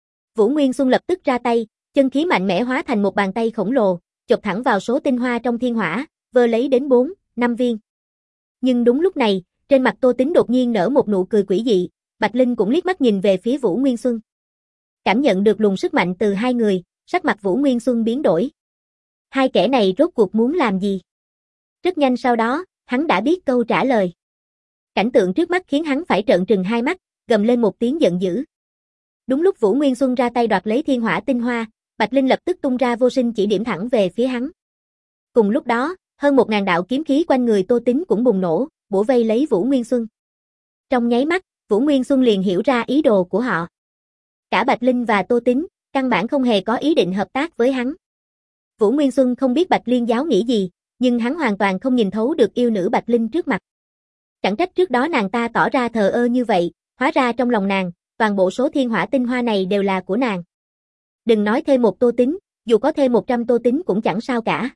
Vũ Nguyên Xuân lập tức ra tay, chân khí mạnh mẽ hóa thành một bàn tay khổng lồ, chộp thẳng vào số tinh hoa trong thiên hỏa, vơ lấy đến bốn, năm viên. Nhưng đúng lúc này, Trên mặt Tô Tính đột nhiên nở một nụ cười quỷ dị, Bạch Linh cũng liếc mắt nhìn về phía Vũ Nguyên Xuân. Cảm nhận được luồng sức mạnh từ hai người, sắc mặt Vũ Nguyên Xuân biến đổi. Hai kẻ này rốt cuộc muốn làm gì? Rất nhanh sau đó, hắn đã biết câu trả lời. Cảnh tượng trước mắt khiến hắn phải trợn trừng hai mắt, gầm lên một tiếng giận dữ. Đúng lúc Vũ Nguyên Xuân ra tay đoạt lấy thiên hỏa tinh hoa, Bạch Linh lập tức tung ra vô sinh chỉ điểm thẳng về phía hắn. Cùng lúc đó, hơn một ngàn đạo kiếm khí quanh người Tô Tính cũng bùng nổ, bủa vây lấy Vũ Nguyên Xuân. Trong nháy mắt, Vũ Nguyên Xuân liền hiểu ra ý đồ của họ. Cả Bạch Linh và Tô Tính, căn bản không hề có ý định hợp tác với hắn. Vũ Nguyên Xuân không biết Bạch Liên giáo nghĩ gì, nhưng hắn hoàn toàn không nhìn thấu được yêu nữ Bạch Linh trước mặt. Chẳng trách trước đó nàng ta tỏ ra thờ ơ như vậy, hóa ra trong lòng nàng, toàn bộ số thiên hỏa tinh hoa này đều là của nàng. Đừng nói thêm một Tô Tính, dù có thêm một trăm Tô Tính cũng chẳng sao cả.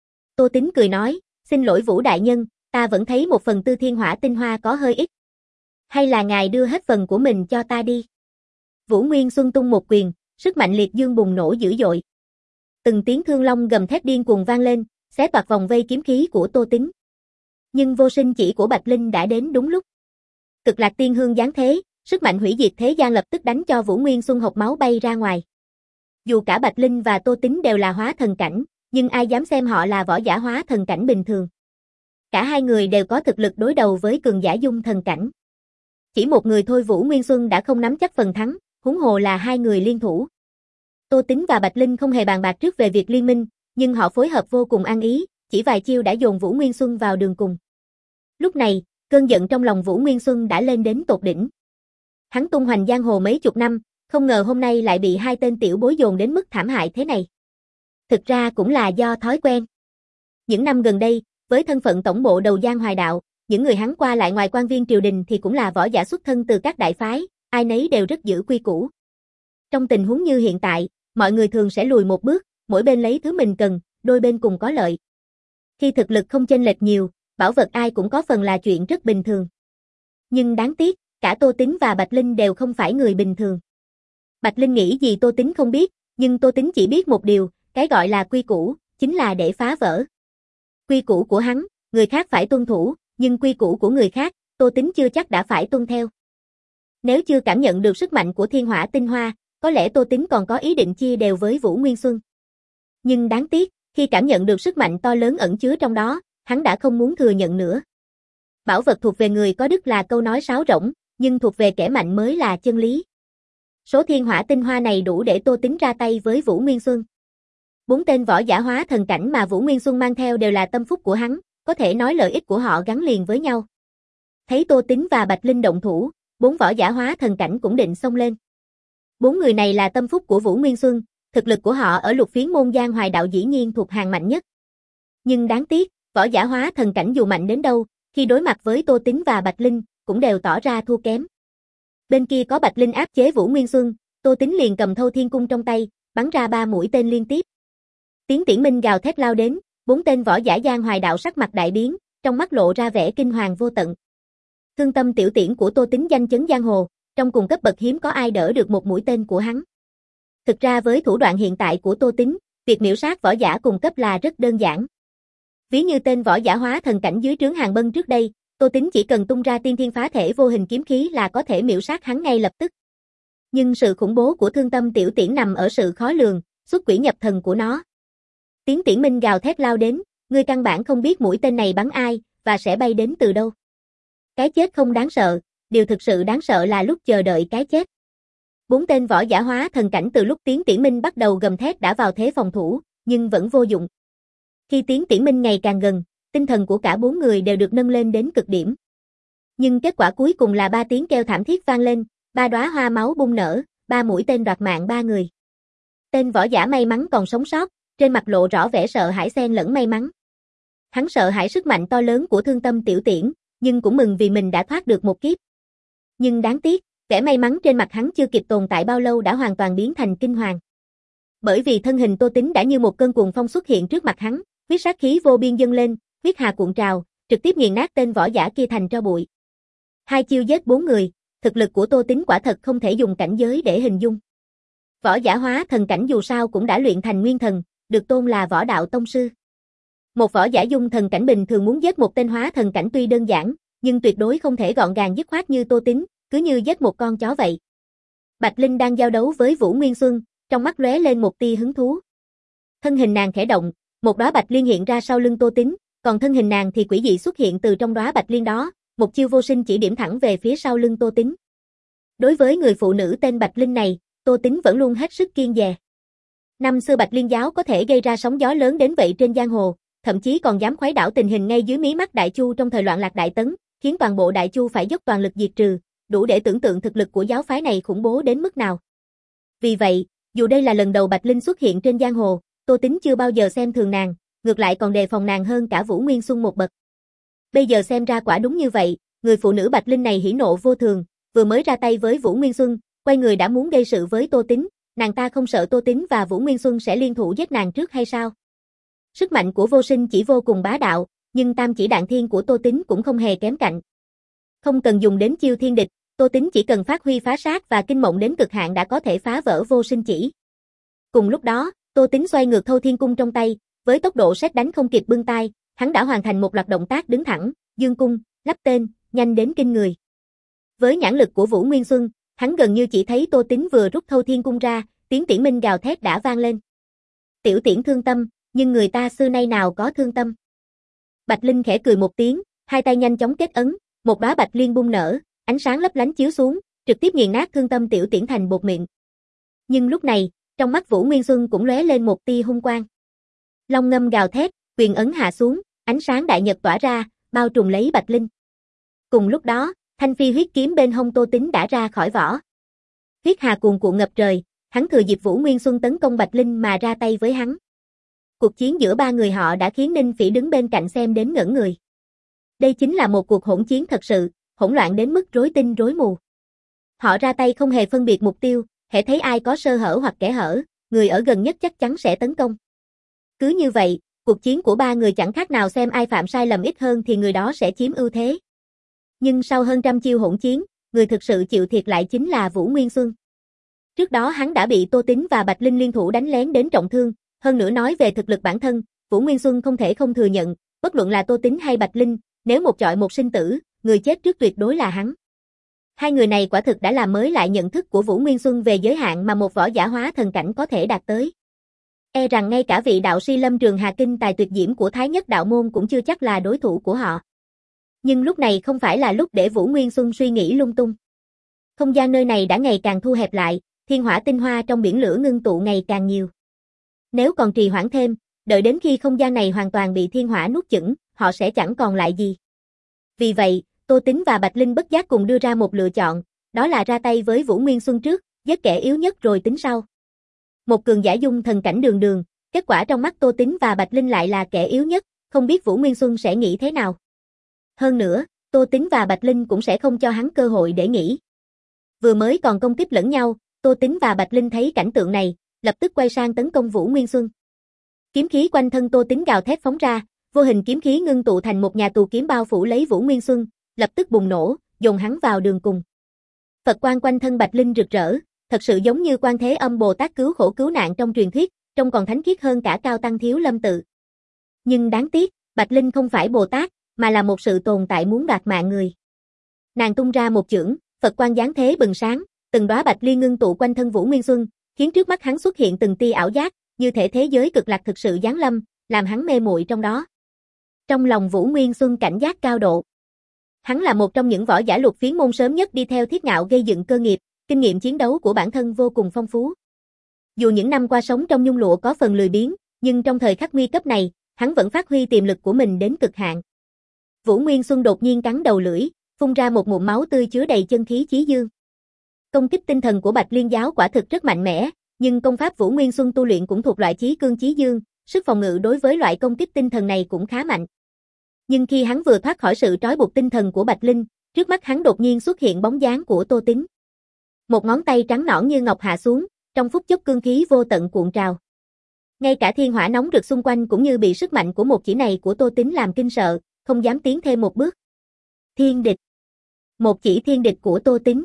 Tô Tính cười nói, xin lỗi Vũ đại nhân, ta vẫn thấy một phần tư thiên hỏa tinh hoa có hơi ít. Hay là ngài đưa hết phần của mình cho ta đi. Vũ Nguyên Xuân tung một quyền, sức mạnh liệt dương bùng nổ dữ dội. Từng tiếng thương long gầm thét điên cuồng vang lên, xé toạc vòng vây kiếm khí của Tô Tính. Nhưng vô sinh chỉ của Bạch Linh đã đến đúng lúc. Cực lạc tiên hương giáng thế, sức mạnh hủy diệt thế gian lập tức đánh cho Vũ Nguyên Xuân hộc máu bay ra ngoài. Dù cả Bạch Linh và Tô Tính đều là hóa thần cảnh, nhưng ai dám xem họ là võ giả hóa thần cảnh bình thường. Cả hai người đều có thực lực đối đầu với cường giả dung thần cảnh. Chỉ một người thôi Vũ Nguyên Xuân đã không nắm chắc phần thắng, huống hồ là hai người liên thủ. Tô Tính và Bạch Linh không hề bàn bạc trước về việc liên minh, nhưng họ phối hợp vô cùng ăn ý, chỉ vài chiêu đã dồn Vũ Nguyên Xuân vào đường cùng. Lúc này, cơn giận trong lòng Vũ Nguyên Xuân đã lên đến tột đỉnh. Hắn tung hoành giang hồ mấy chục năm, không ngờ hôm nay lại bị hai tên tiểu bối dồn đến mức thảm hại thế này. Thực ra cũng là do thói quen. Những năm gần đây, với thân phận tổng bộ đầu Giang Hoài Đạo, những người hắn qua lại ngoài quan viên triều đình thì cũng là võ giả xuất thân từ các đại phái, ai nấy đều rất giữ quy củ. Trong tình huống như hiện tại, mọi người thường sẽ lùi một bước, mỗi bên lấy thứ mình cần, đôi bên cùng có lợi. Khi thực lực không chênh lệch nhiều, bảo vật ai cũng có phần là chuyện rất bình thường. Nhưng đáng tiếc, cả Tô Tính và Bạch Linh đều không phải người bình thường. Bạch Linh nghĩ gì Tô Tính không biết, nhưng Tô Tính chỉ biết một điều, cái gọi là quy củ, chính là để phá vỡ. Quy củ của hắn, người khác phải tuân thủ, nhưng quy củ của người khác, Tô Tính chưa chắc đã phải tuân theo. Nếu chưa cảm nhận được sức mạnh của thiên hỏa tinh hoa, có lẽ Tô Tính còn có ý định chia đều với Vũ Nguyên Xuân. Nhưng đáng tiếc, khi cảm nhận được sức mạnh to lớn ẩn chứa trong đó, hắn đã không muốn thừa nhận nữa. Bảo vật thuộc về người có đức là câu nói sáo rỗng, nhưng thuộc về kẻ mạnh mới là chân lý. Số thiên hỏa tinh hoa này đủ để Tô Tính ra tay với Vũ Nguyên Xuân. Bốn tên võ giả hóa thần cảnh mà Vũ Nguyên Xuân mang theo đều là tâm phúc của hắn, có thể nói lợi ích của họ gắn liền với nhau. Thấy Tô Tính và Bạch Linh động thủ, bốn võ giả hóa thần cảnh cũng định xông lên. Bốn người này là tâm phúc của Vũ Nguyên Xuân, thực lực của họ ở lục phiến môn Giang Hoài Đạo dĩ nhiên thuộc hàng mạnh nhất. Nhưng đáng tiếc, võ giả hóa thần cảnh dù mạnh đến đâu, khi đối mặt với Tô Tính và Bạch Linh, cũng đều tỏ ra thua kém. Bên kia có Bạch Linh áp chế Vũ Nguyên Xuân, Tô Tính liền cầm Thâu Thiên Cung trong tay, bắn ra ba mũi tên liên tiếp. Tiếng tiễn minh gào thét lao đến, bốn tên võ giả Giang Hoài Đạo sắc mặt đại biến, trong mắt lộ ra vẻ kinh hoàng vô tận. Thương tâm tiểu tiễn của Tô Tính danh chấn giang hồ, trong cùng cấp bậc hiếm có ai đỡ được một mũi tên của hắn. Thực ra với thủ đoạn hiện tại của Tô Tính, việc miểu sát võ giả cùng cấp là rất đơn giản. Ví như tên võ giả hóa thần cảnh dưới trướng Hàng Bân trước đây, Tô Tính chỉ cần tung ra tiên thiên phá thể vô hình kiếm khí là có thể miểu sát hắn ngay lập tức. Nhưng sự khủng bố của thương tâm tiểu tiễn nằm ở sự khó lường, xuất quỷ nhập thần của nó. Tiếng tiễn minh gào thét lao đến, ngươi căn bản không biết mũi tên này bắn ai, và sẽ bay đến từ đâu. Cái chết không đáng sợ, điều thực sự đáng sợ là lúc chờ đợi cái chết. Bốn tên võ giả hóa thần cảnh từ lúc tiếng tiễn minh bắt đầu gầm thét đã vào thế phòng thủ, nhưng vẫn vô dụng. Khi tiếng tiễn minh ngày càng gần, tinh thần của cả bốn người đều được nâng lên đến cực điểm. Nhưng kết quả cuối cùng là ba tiếng kêu thảm thiết vang lên, ba đóa hoa máu bung nở, ba mũi tên đoạt mạng ba người. Tên võ giả may mắn còn sống sót, trên mặt lộ rõ vẻ sợ hãi xen lẫn may mắn. Hắn sợ hãi sức mạnh to lớn của thương tâm tiểu tiễn, nhưng cũng mừng vì mình đã thoát được một kiếp. Nhưng đáng tiếc, vẻ may mắn trên mặt hắn chưa kịp tồn tại bao lâu đã hoàn toàn biến thành kinh hoàng. Bởi vì thân hình Tô Tính đã như một cơn cuồng phong xuất hiện trước mặt hắn, huyết sát khí vô biên dâng lên, huyết hà cuộn trào, trực tiếp nghiền nát tên võ giả kia thành tro bụi. Hai chiêu giết bốn người, thực lực của Tô Tính quả thật không thể dùng cảnh giới để hình dung. Võ giả hóa thần cảnh dù sao cũng đã luyện thành nguyên thần, được tôn là võ đạo tông sư. Một võ giả dung thần cảnh bình thường muốn giết một tên hóa thần cảnh tuy đơn giản, nhưng tuyệt đối không thể gọn gàng dứt khoát như Tô Tính, cứ như giết một con chó vậy. Bạch Linh đang giao đấu với Vũ Nguyên Xuân, trong mắt lóe lên một tia hứng thú. Thân hình nàng khẽ động, một đóa bạch liên hiện ra sau lưng Tô Tính, còn thân hình nàng thì quỷ dị xuất hiện từ trong đóa bạch liên đó, một chiêu vô sinh chỉ điểm thẳng về phía sau lưng Tô Tính. Đối với người phụ nữ tên Bạch Linh này, Tô Tính vẫn luôn hết sức kiêng dè. Năm xưa Bạch Liên giáo có thể gây ra sóng gió lớn đến vậy trên giang hồ, thậm chí còn dám khuấy đảo tình hình ngay dưới mí mắt Đại Chu trong thời loạn lạc Đại Tấn, khiến toàn bộ Đại Chu phải dốc toàn lực diệt trừ, đủ để tưởng tượng thực lực của giáo phái này khủng bố đến mức nào. Vì vậy, dù đây là lần đầu Bạch Linh xuất hiện trên giang hồ, Tô Tính chưa bao giờ xem thường nàng, ngược lại còn đề phòng nàng hơn cả Vũ Nguyên Xuân một bậc. Bây giờ xem ra quả đúng như vậy, người phụ nữ Bạch Linh này hỉ nộ vô thường, vừa mới ra tay với Vũ Nguyên Xuân, quay người đã muốn gây sự với Tô Tính, nàng ta không sợ Tô Tính và Vũ Nguyên Xuân sẽ liên thủ giết nàng trước hay sao? Sức mạnh của vô sinh chỉ vô cùng bá đạo, nhưng tam chỉ đạn thiên của Tô Tính cũng không hề kém cạnh. Không cần dùng đến chiêu thiên địch, Tô Tính chỉ cần phát huy phá sát và kinh mộng đến cực hạn đã có thể phá vỡ vô sinh chỉ. Cùng lúc đó, Tô Tính xoay ngược Thâu Thiên Cung trong tay, với tốc độ sét đánh không kịp bưng tay, hắn đã hoàn thành một loạt động tác đứng thẳng, dương cung, lắp tên, nhanh đến kinh người. Với nhãn lực của Vũ Nguyên Xuân, hắn gần như chỉ thấy Tô Tính vừa rút Thâu Thiên Cung ra, tiếng tiễn minh gào thét đã vang lên. Tiểu tiễn thương tâm, nhưng người ta xưa nay nào có thương tâm. Bạch Linh khẽ cười một tiếng, hai tay nhanh chóng kết ấn, một đóa bạch liên bung nở, ánh sáng lấp lánh chiếu xuống, trực tiếp nghiền nát thương tâm tiểu tiễn thành bột mịn. Nhưng lúc này, trong mắt Vũ Nguyên Xuân cũng lóe lên một tia hung quang. Long ngâm gào thét, quyền ấn hạ xuống, ánh sáng đại nhật tỏa ra, bao trùm lấy Bạch Linh. Cùng lúc đó, thanh phi huyết kiếm bên hông Tô Tính đã ra khỏi vỏ. Huyết hà cuồn cuộn ngập trời, hắn thừa dịp Vũ Nguyên Xuân tấn công Bạch Linh mà ra tay với hắn. Cuộc chiến giữa ba người họ đã khiến Ninh Phỉ đứng bên cạnh xem đến ngẩn người. Đây chính là một cuộc hỗn chiến thật sự, hỗn loạn đến mức rối tinh rối mù. Họ ra tay không hề phân biệt mục tiêu, hễ thấy ai có sơ hở hoặc kẽ hở, người ở gần nhất chắc chắn sẽ tấn công. Cứ như vậy, cuộc chiến của ba người chẳng khác nào xem ai phạm sai lầm ít hơn thì người đó sẽ chiếm ưu thế. Nhưng sau hơn trăm chiêu hỗn chiến, người thực sự chịu thiệt lại chính là Vũ Nguyên Xuân. Trước đó hắn đã bị Tô Tính và Bạch Linh liên thủ đánh lén đến trọng thương, hơn nữa nói về thực lực bản thân, Vũ Nguyên Xuân không thể không thừa nhận, bất luận là Tô Tính hay Bạch Linh, nếu một chọi một sinh tử, người chết trước tuyệt đối là hắn. Hai người này quả thực đã làm mới lại nhận thức của Vũ Nguyên Xuân về giới hạn mà một võ giả hóa thần cảnh có thể đạt tới. E rằng ngay cả vị đạo sĩ Lâm Trường Hà kinh tài tuyệt diễm của Thái Nhất đạo môn cũng chưa chắc là đối thủ của họ. Nhưng lúc này không phải là lúc để Vũ Nguyên Xuân suy nghĩ lung tung. Không gian nơi này đã ngày càng thu hẹp lại, thiên hỏa tinh hoa trong biển lửa ngưng tụ ngày càng nhiều. Nếu còn trì hoãn thêm, đợi đến khi không gian này hoàn toàn bị thiên hỏa nuốt chửng, họ sẽ chẳng còn lại gì. Vì vậy, Tô Tính và Bạch Linh bất giác cùng đưa ra một lựa chọn, đó là ra tay với Vũ Nguyên Xuân trước, giết kẻ yếu nhất rồi tính sau. Một cường giả dung thần cảnh đường đường, kết quả trong mắt Tô Tính và Bạch Linh lại là kẻ yếu nhất, không biết Vũ Nguyên Xuân sẽ nghĩ thế nào. Hơn nữa, Tô Tính và Bạch Linh cũng sẽ không cho hắn cơ hội để nghĩ. Vừa mới còn công kích lẫn nhau, Tô Tính và Bạch Linh thấy cảnh tượng này, lập tức quay sang tấn công Vũ Nguyên Xuân. Kiếm khí quanh thân Tô Tính gào thét phóng ra, vô hình kiếm khí ngưng tụ thành một nhà tù kiếm bao phủ lấy Vũ Nguyên Xuân, lập tức bùng nổ, dồn hắn vào đường cùng. Phật quang quanh thân Bạch Linh rực rỡ, thật sự giống như Quan Thế Âm Bồ Tát cứu khổ cứu nạn trong truyền thuyết, trông còn thánh khiết hơn cả Cao Tăng Thiếu Lâm Tự. Nhưng đáng tiếc, Bạch Linh không phải Bồ Tát, mà là một sự tồn tại muốn đoạt mạng người. Nàng tung ra một chưởng, Phật quang giáng thế bừng sáng, từng đóa bạch liên ngưng tụ quanh thân Vũ Nguyên Xuân, khiến trước mắt hắn xuất hiện từng tia ảo giác, như thể thế giới cực lạc thực sự giáng lâm, làm hắn mê muội trong đó. Trong lòng Vũ Nguyên Xuân cảnh giác cao độ. Hắn là một trong những võ giả lục phiến môn sớm nhất đi theo Thiết Ngạo gây dựng cơ nghiệp, kinh nghiệm chiến đấu của bản thân vô cùng phong phú. Dù những năm qua sống trong nhung lụa có phần lười biếng, nhưng trong thời khắc nguy cấp này, hắn vẫn phát huy tiềm lực của mình đến cực hạn. Vũ Nguyên Xuân đột nhiên cắn đầu lưỡi, phun ra một ngụm máu tươi chứa đầy chân khí chí dương. Công kích tinh thần của Bạch Liên giáo quả thực rất mạnh mẽ, nhưng công pháp Vũ Nguyên Xuân tu luyện cũng thuộc loại chí cương chí dương, sức phòng ngự đối với loại công kích tinh thần này cũng khá mạnh. Nhưng khi hắn vừa thoát khỏi sự trói buộc tinh thần của Bạch Linh, trước mắt hắn đột nhiên xuất hiện bóng dáng của Tô Tính. Một ngón tay trắng nõn như ngọc hạ xuống, trong phút chốc cương khí vô tận cuộn trào. Ngay cả thiên hỏa nóng rực xung quanh cũng như bị sức mạnh của một chỉ này của Tô Tính làm kinh sợ, không dám tiến thêm một bước. Thiên địch. Một chỉ thiên địch của Tô Tính.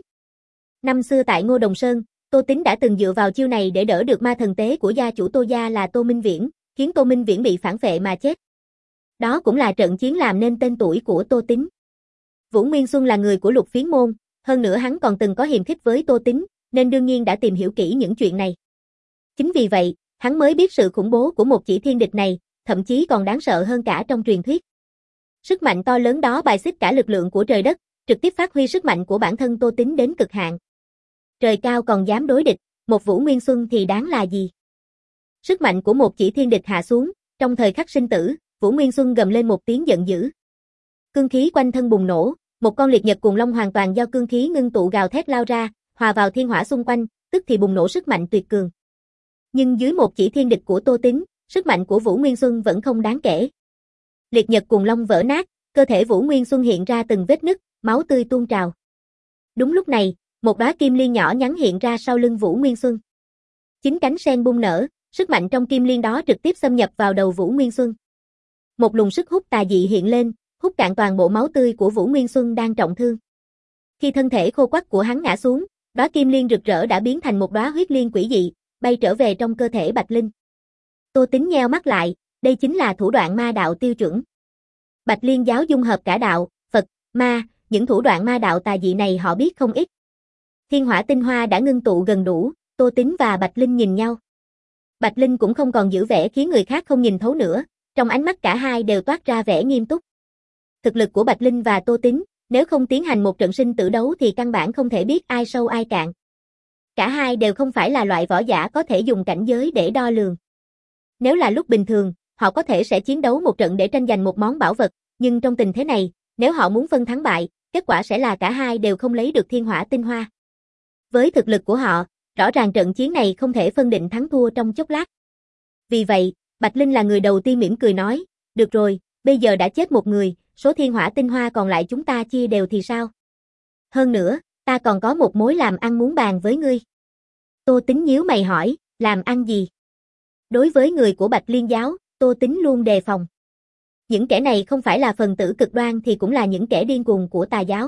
Năm xưa tại Ngô Đồng Sơn, Tô Tính đã từng dựa vào chiêu này để đỡ được ma thần tế của gia chủ Tô gia là Tô Minh Viễn, khiến Tô Minh Viễn bị phản phệ mà chết. Đó cũng là trận chiến làm nên tên tuổi của Tô Tính. Vũ Nguyên Xuân là người của Lục Phiến môn, hơn nữa hắn còn từng có hiềm khích với Tô Tính, nên đương nhiên đã tìm hiểu kỹ những chuyện này. Chính vì vậy, hắn mới biết sự khủng bố của một chỉ thiên địch này, thậm chí còn đáng sợ hơn cả trong truyền thuyết. Sức mạnh to lớn đó bài xích cả lực lượng của trời đất, trực tiếp phát huy sức mạnh của bản thân Tô Tính đến cực hạn. Trời cao còn dám đối địch, một Vũ Nguyên Xuân thì đáng là gì? Sức mạnh của một chỉ thiên địch hạ xuống, trong thời khắc sinh tử, Vũ Nguyên Xuân gầm lên một tiếng giận dữ. Cương khí quanh thân bùng nổ, một con liệt nhật cuồng long hoàn toàn do cương khí ngưng tụ gào thét lao ra, hòa vào thiên hỏa xung quanh, tức thì bùng nổ sức mạnh tuyệt cường. Nhưng dưới một chỉ thiên địch của Tô Tính, sức mạnh của Vũ Nguyên Xuân vẫn không đáng kể. Liệt nhật cuồng long vỡ nát, cơ thể Vũ Nguyên Xuân hiện ra từng vết nứt, máu tươi tuôn trào. Đúng lúc này, một đóa kim liên nhỏ nhắn hiện ra sau lưng Vũ Nguyên Xuân. Chính cánh sen bung nở, sức mạnh trong kim liên đó trực tiếp xâm nhập vào đầu Vũ Nguyên Xuân. Một luồng sức hút tà dị hiện lên, hút cạn toàn bộ máu tươi của Vũ Nguyên Xuân đang trọng thương. Khi thân thể khô quắt của hắn ngã xuống, đóa kim liên rực rỡ đã biến thành một đóa huyết liên quỷ dị, bay trở về trong cơ thể Bạch Linh. Tô Tính nheo mắt lại, đây chính là thủ đoạn ma đạo tiêu chuẩn. Bạch Liên giáo dung hợp cả đạo, Phật, ma, những thủ đoạn ma đạo tà dị này họ biết không ít. Thiên hỏa tinh hoa đã ngưng tụ gần đủ, Tô Tính và Bạch Linh nhìn nhau. Bạch Linh cũng không còn giữ vẻ khiến người khác không nhìn thấu nữa, trong ánh mắt cả hai đều toát ra vẻ nghiêm túc. Thực lực của Bạch Linh và Tô Tính, nếu không tiến hành một trận sinh tử đấu thì căn bản không thể biết ai sâu ai cạn. Cả hai đều không phải là loại võ giả có thể dùng cảnh giới để đo lường. Nếu là lúc bình thường, họ có thể sẽ chiến đấu một trận để tranh giành một món bảo vật, nhưng trong tình thế này, nếu họ muốn phân thắng bại, kết quả sẽ là cả hai đều không lấy được thiên hỏa tinh hoa. Với thực lực của họ, rõ ràng trận chiến này không thể phân định thắng thua trong chốc lát. Vì vậy, Bạch Linh là người đầu tiên mỉm cười nói, được rồi, bây giờ đã chết một người, số thiên hỏa tinh hoa còn lại chúng ta chia đều thì sao? Hơn nữa, ta còn có một mối làm ăn muốn bàn với ngươi. Tô Tính nhíu mày hỏi, làm ăn gì? Đối với người của Bạch Liên giáo, Tô Tính luôn đề phòng. Những kẻ này không phải là phần tử cực đoan thì cũng là những kẻ điên cuồng của tà giáo.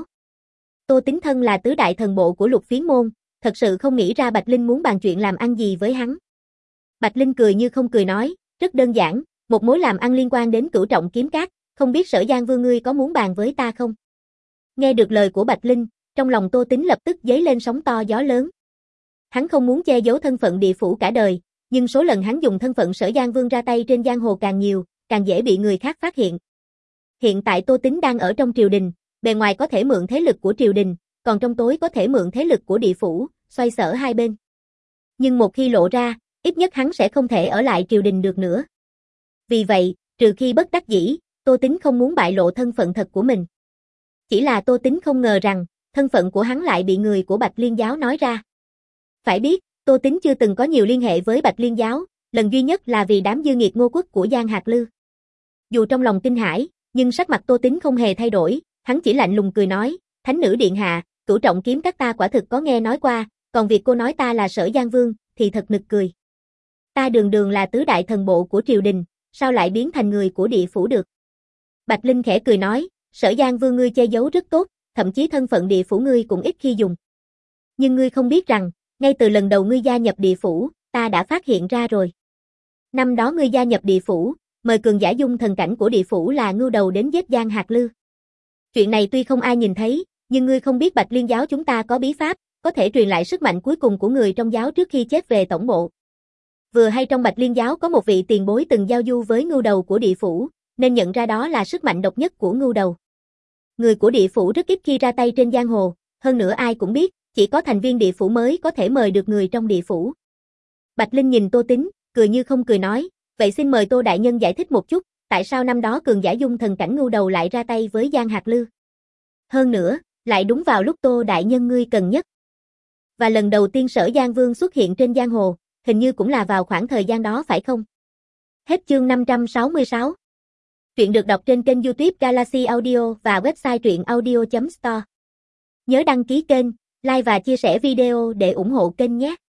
Tô Tính thân là tứ đại thần bộ của Lục Phiến môn, thật sự không nghĩ ra Bạch Linh muốn bàn chuyện làm ăn gì với hắn. Bạch Linh cười như không cười nói, rất đơn giản, một mối làm ăn liên quan đến Cửu Trọng Kiếm Các, không biết Sở Giang Vương ngươi có muốn bàn với ta không? Nghe được lời của Bạch Linh, trong lòng Tô Tính lập tức dấy lên sóng to gió lớn. Hắn không muốn che giấu thân phận địa phủ cả đời, nhưng số lần hắn dùng thân phận Sở Giang Vương ra tay trên giang hồ càng nhiều, càng dễ bị người khác phát hiện. Hiện tại Tô Tính đang ở trong triều đình, bề ngoài có thể mượn thế lực của triều đình, còn trong tối có thể mượn thế lực của địa phủ, xoay sở hai bên. Nhưng một khi lộ ra, ít nhất hắn sẽ không thể ở lại triều đình được nữa. Vì vậy, trừ khi bất đắc dĩ, Tô Tính không muốn bại lộ thân phận thật của mình. Chỉ là Tô Tính không ngờ rằng, thân phận của hắn lại bị người của Bạch Liên giáo nói ra. Phải biết, Tô Tính chưa từng có nhiều liên hệ với Bạch Liên giáo, lần duy nhất là vì đám dư nghiệt Ngô Quốc của Giang Hạc Lư. Dù trong lòng kinh hãi, nhưng sắc mặt Tô Tính không hề thay đổi, hắn chỉ lạnh lùng cười nói, Thánh nữ điện hạ, Cửu Trọng Kiếm Các ta quả thực có nghe nói qua, còn việc cô nói ta là Sở Giang Vương, thì thật nực cười. Ta đường đường là tứ đại thần bộ của triều đình, sao lại biến thành người của địa phủ được? Bạch Linh khẽ cười nói, Sở Giang Vương ngươi che giấu rất tốt, thậm chí thân phận địa phủ ngươi cũng ít khi dùng. Nhưng ngươi không biết rằng, ngay từ lần đầu ngươi gia nhập địa phủ, ta đã phát hiện ra rồi. Năm đó ngươi gia nhập địa phủ, mời cường giả dung thần cảnh của địa phủ là Ngưu Đầu đến giết Giang Hạc Lư. Chuyện này tuy không ai nhìn thấy, nhưng ngươi không biết Bạch Liên giáo chúng ta có bí pháp, có thể truyền lại sức mạnh cuối cùng của người trong giáo trước khi chết về tổng bộ. Vừa hay trong Bạch Liên giáo có một vị tiền bối từng giao du với Ngưu Đầu của địa phủ, nên nhận ra đó là sức mạnh độc nhất của Ngưu Đầu. Người của địa phủ rất ít khi ra tay trên giang hồ, hơn nữa ai cũng biết, chỉ có thành viên địa phủ mới có thể mời được người trong địa phủ. Bạch Linh nhìn Tô Tính, cười như không cười nói, vậy xin mời Tô đại nhân giải thích một chút, tại sao năm đó cường giả dung thần cảnh Ngưu Đầu lại ra tay với Giang Hạc Lư? Hơn nữa, lại đúng vào lúc Tô đại nhân ngươi cần nhất. Và lần đầu tiên Sở Giang Vương xuất hiện trên giang hồ, hình như cũng là vào khoảng thời gian đó phải không? Hết chương năm trăm sáu mươi sáu. Truyện được đọc trên kênh YouTube Galaxy Audio và website truyện audio chấm store. Nhớ đăng ký kênh, like và chia sẻ video để ủng hộ kênh nhé.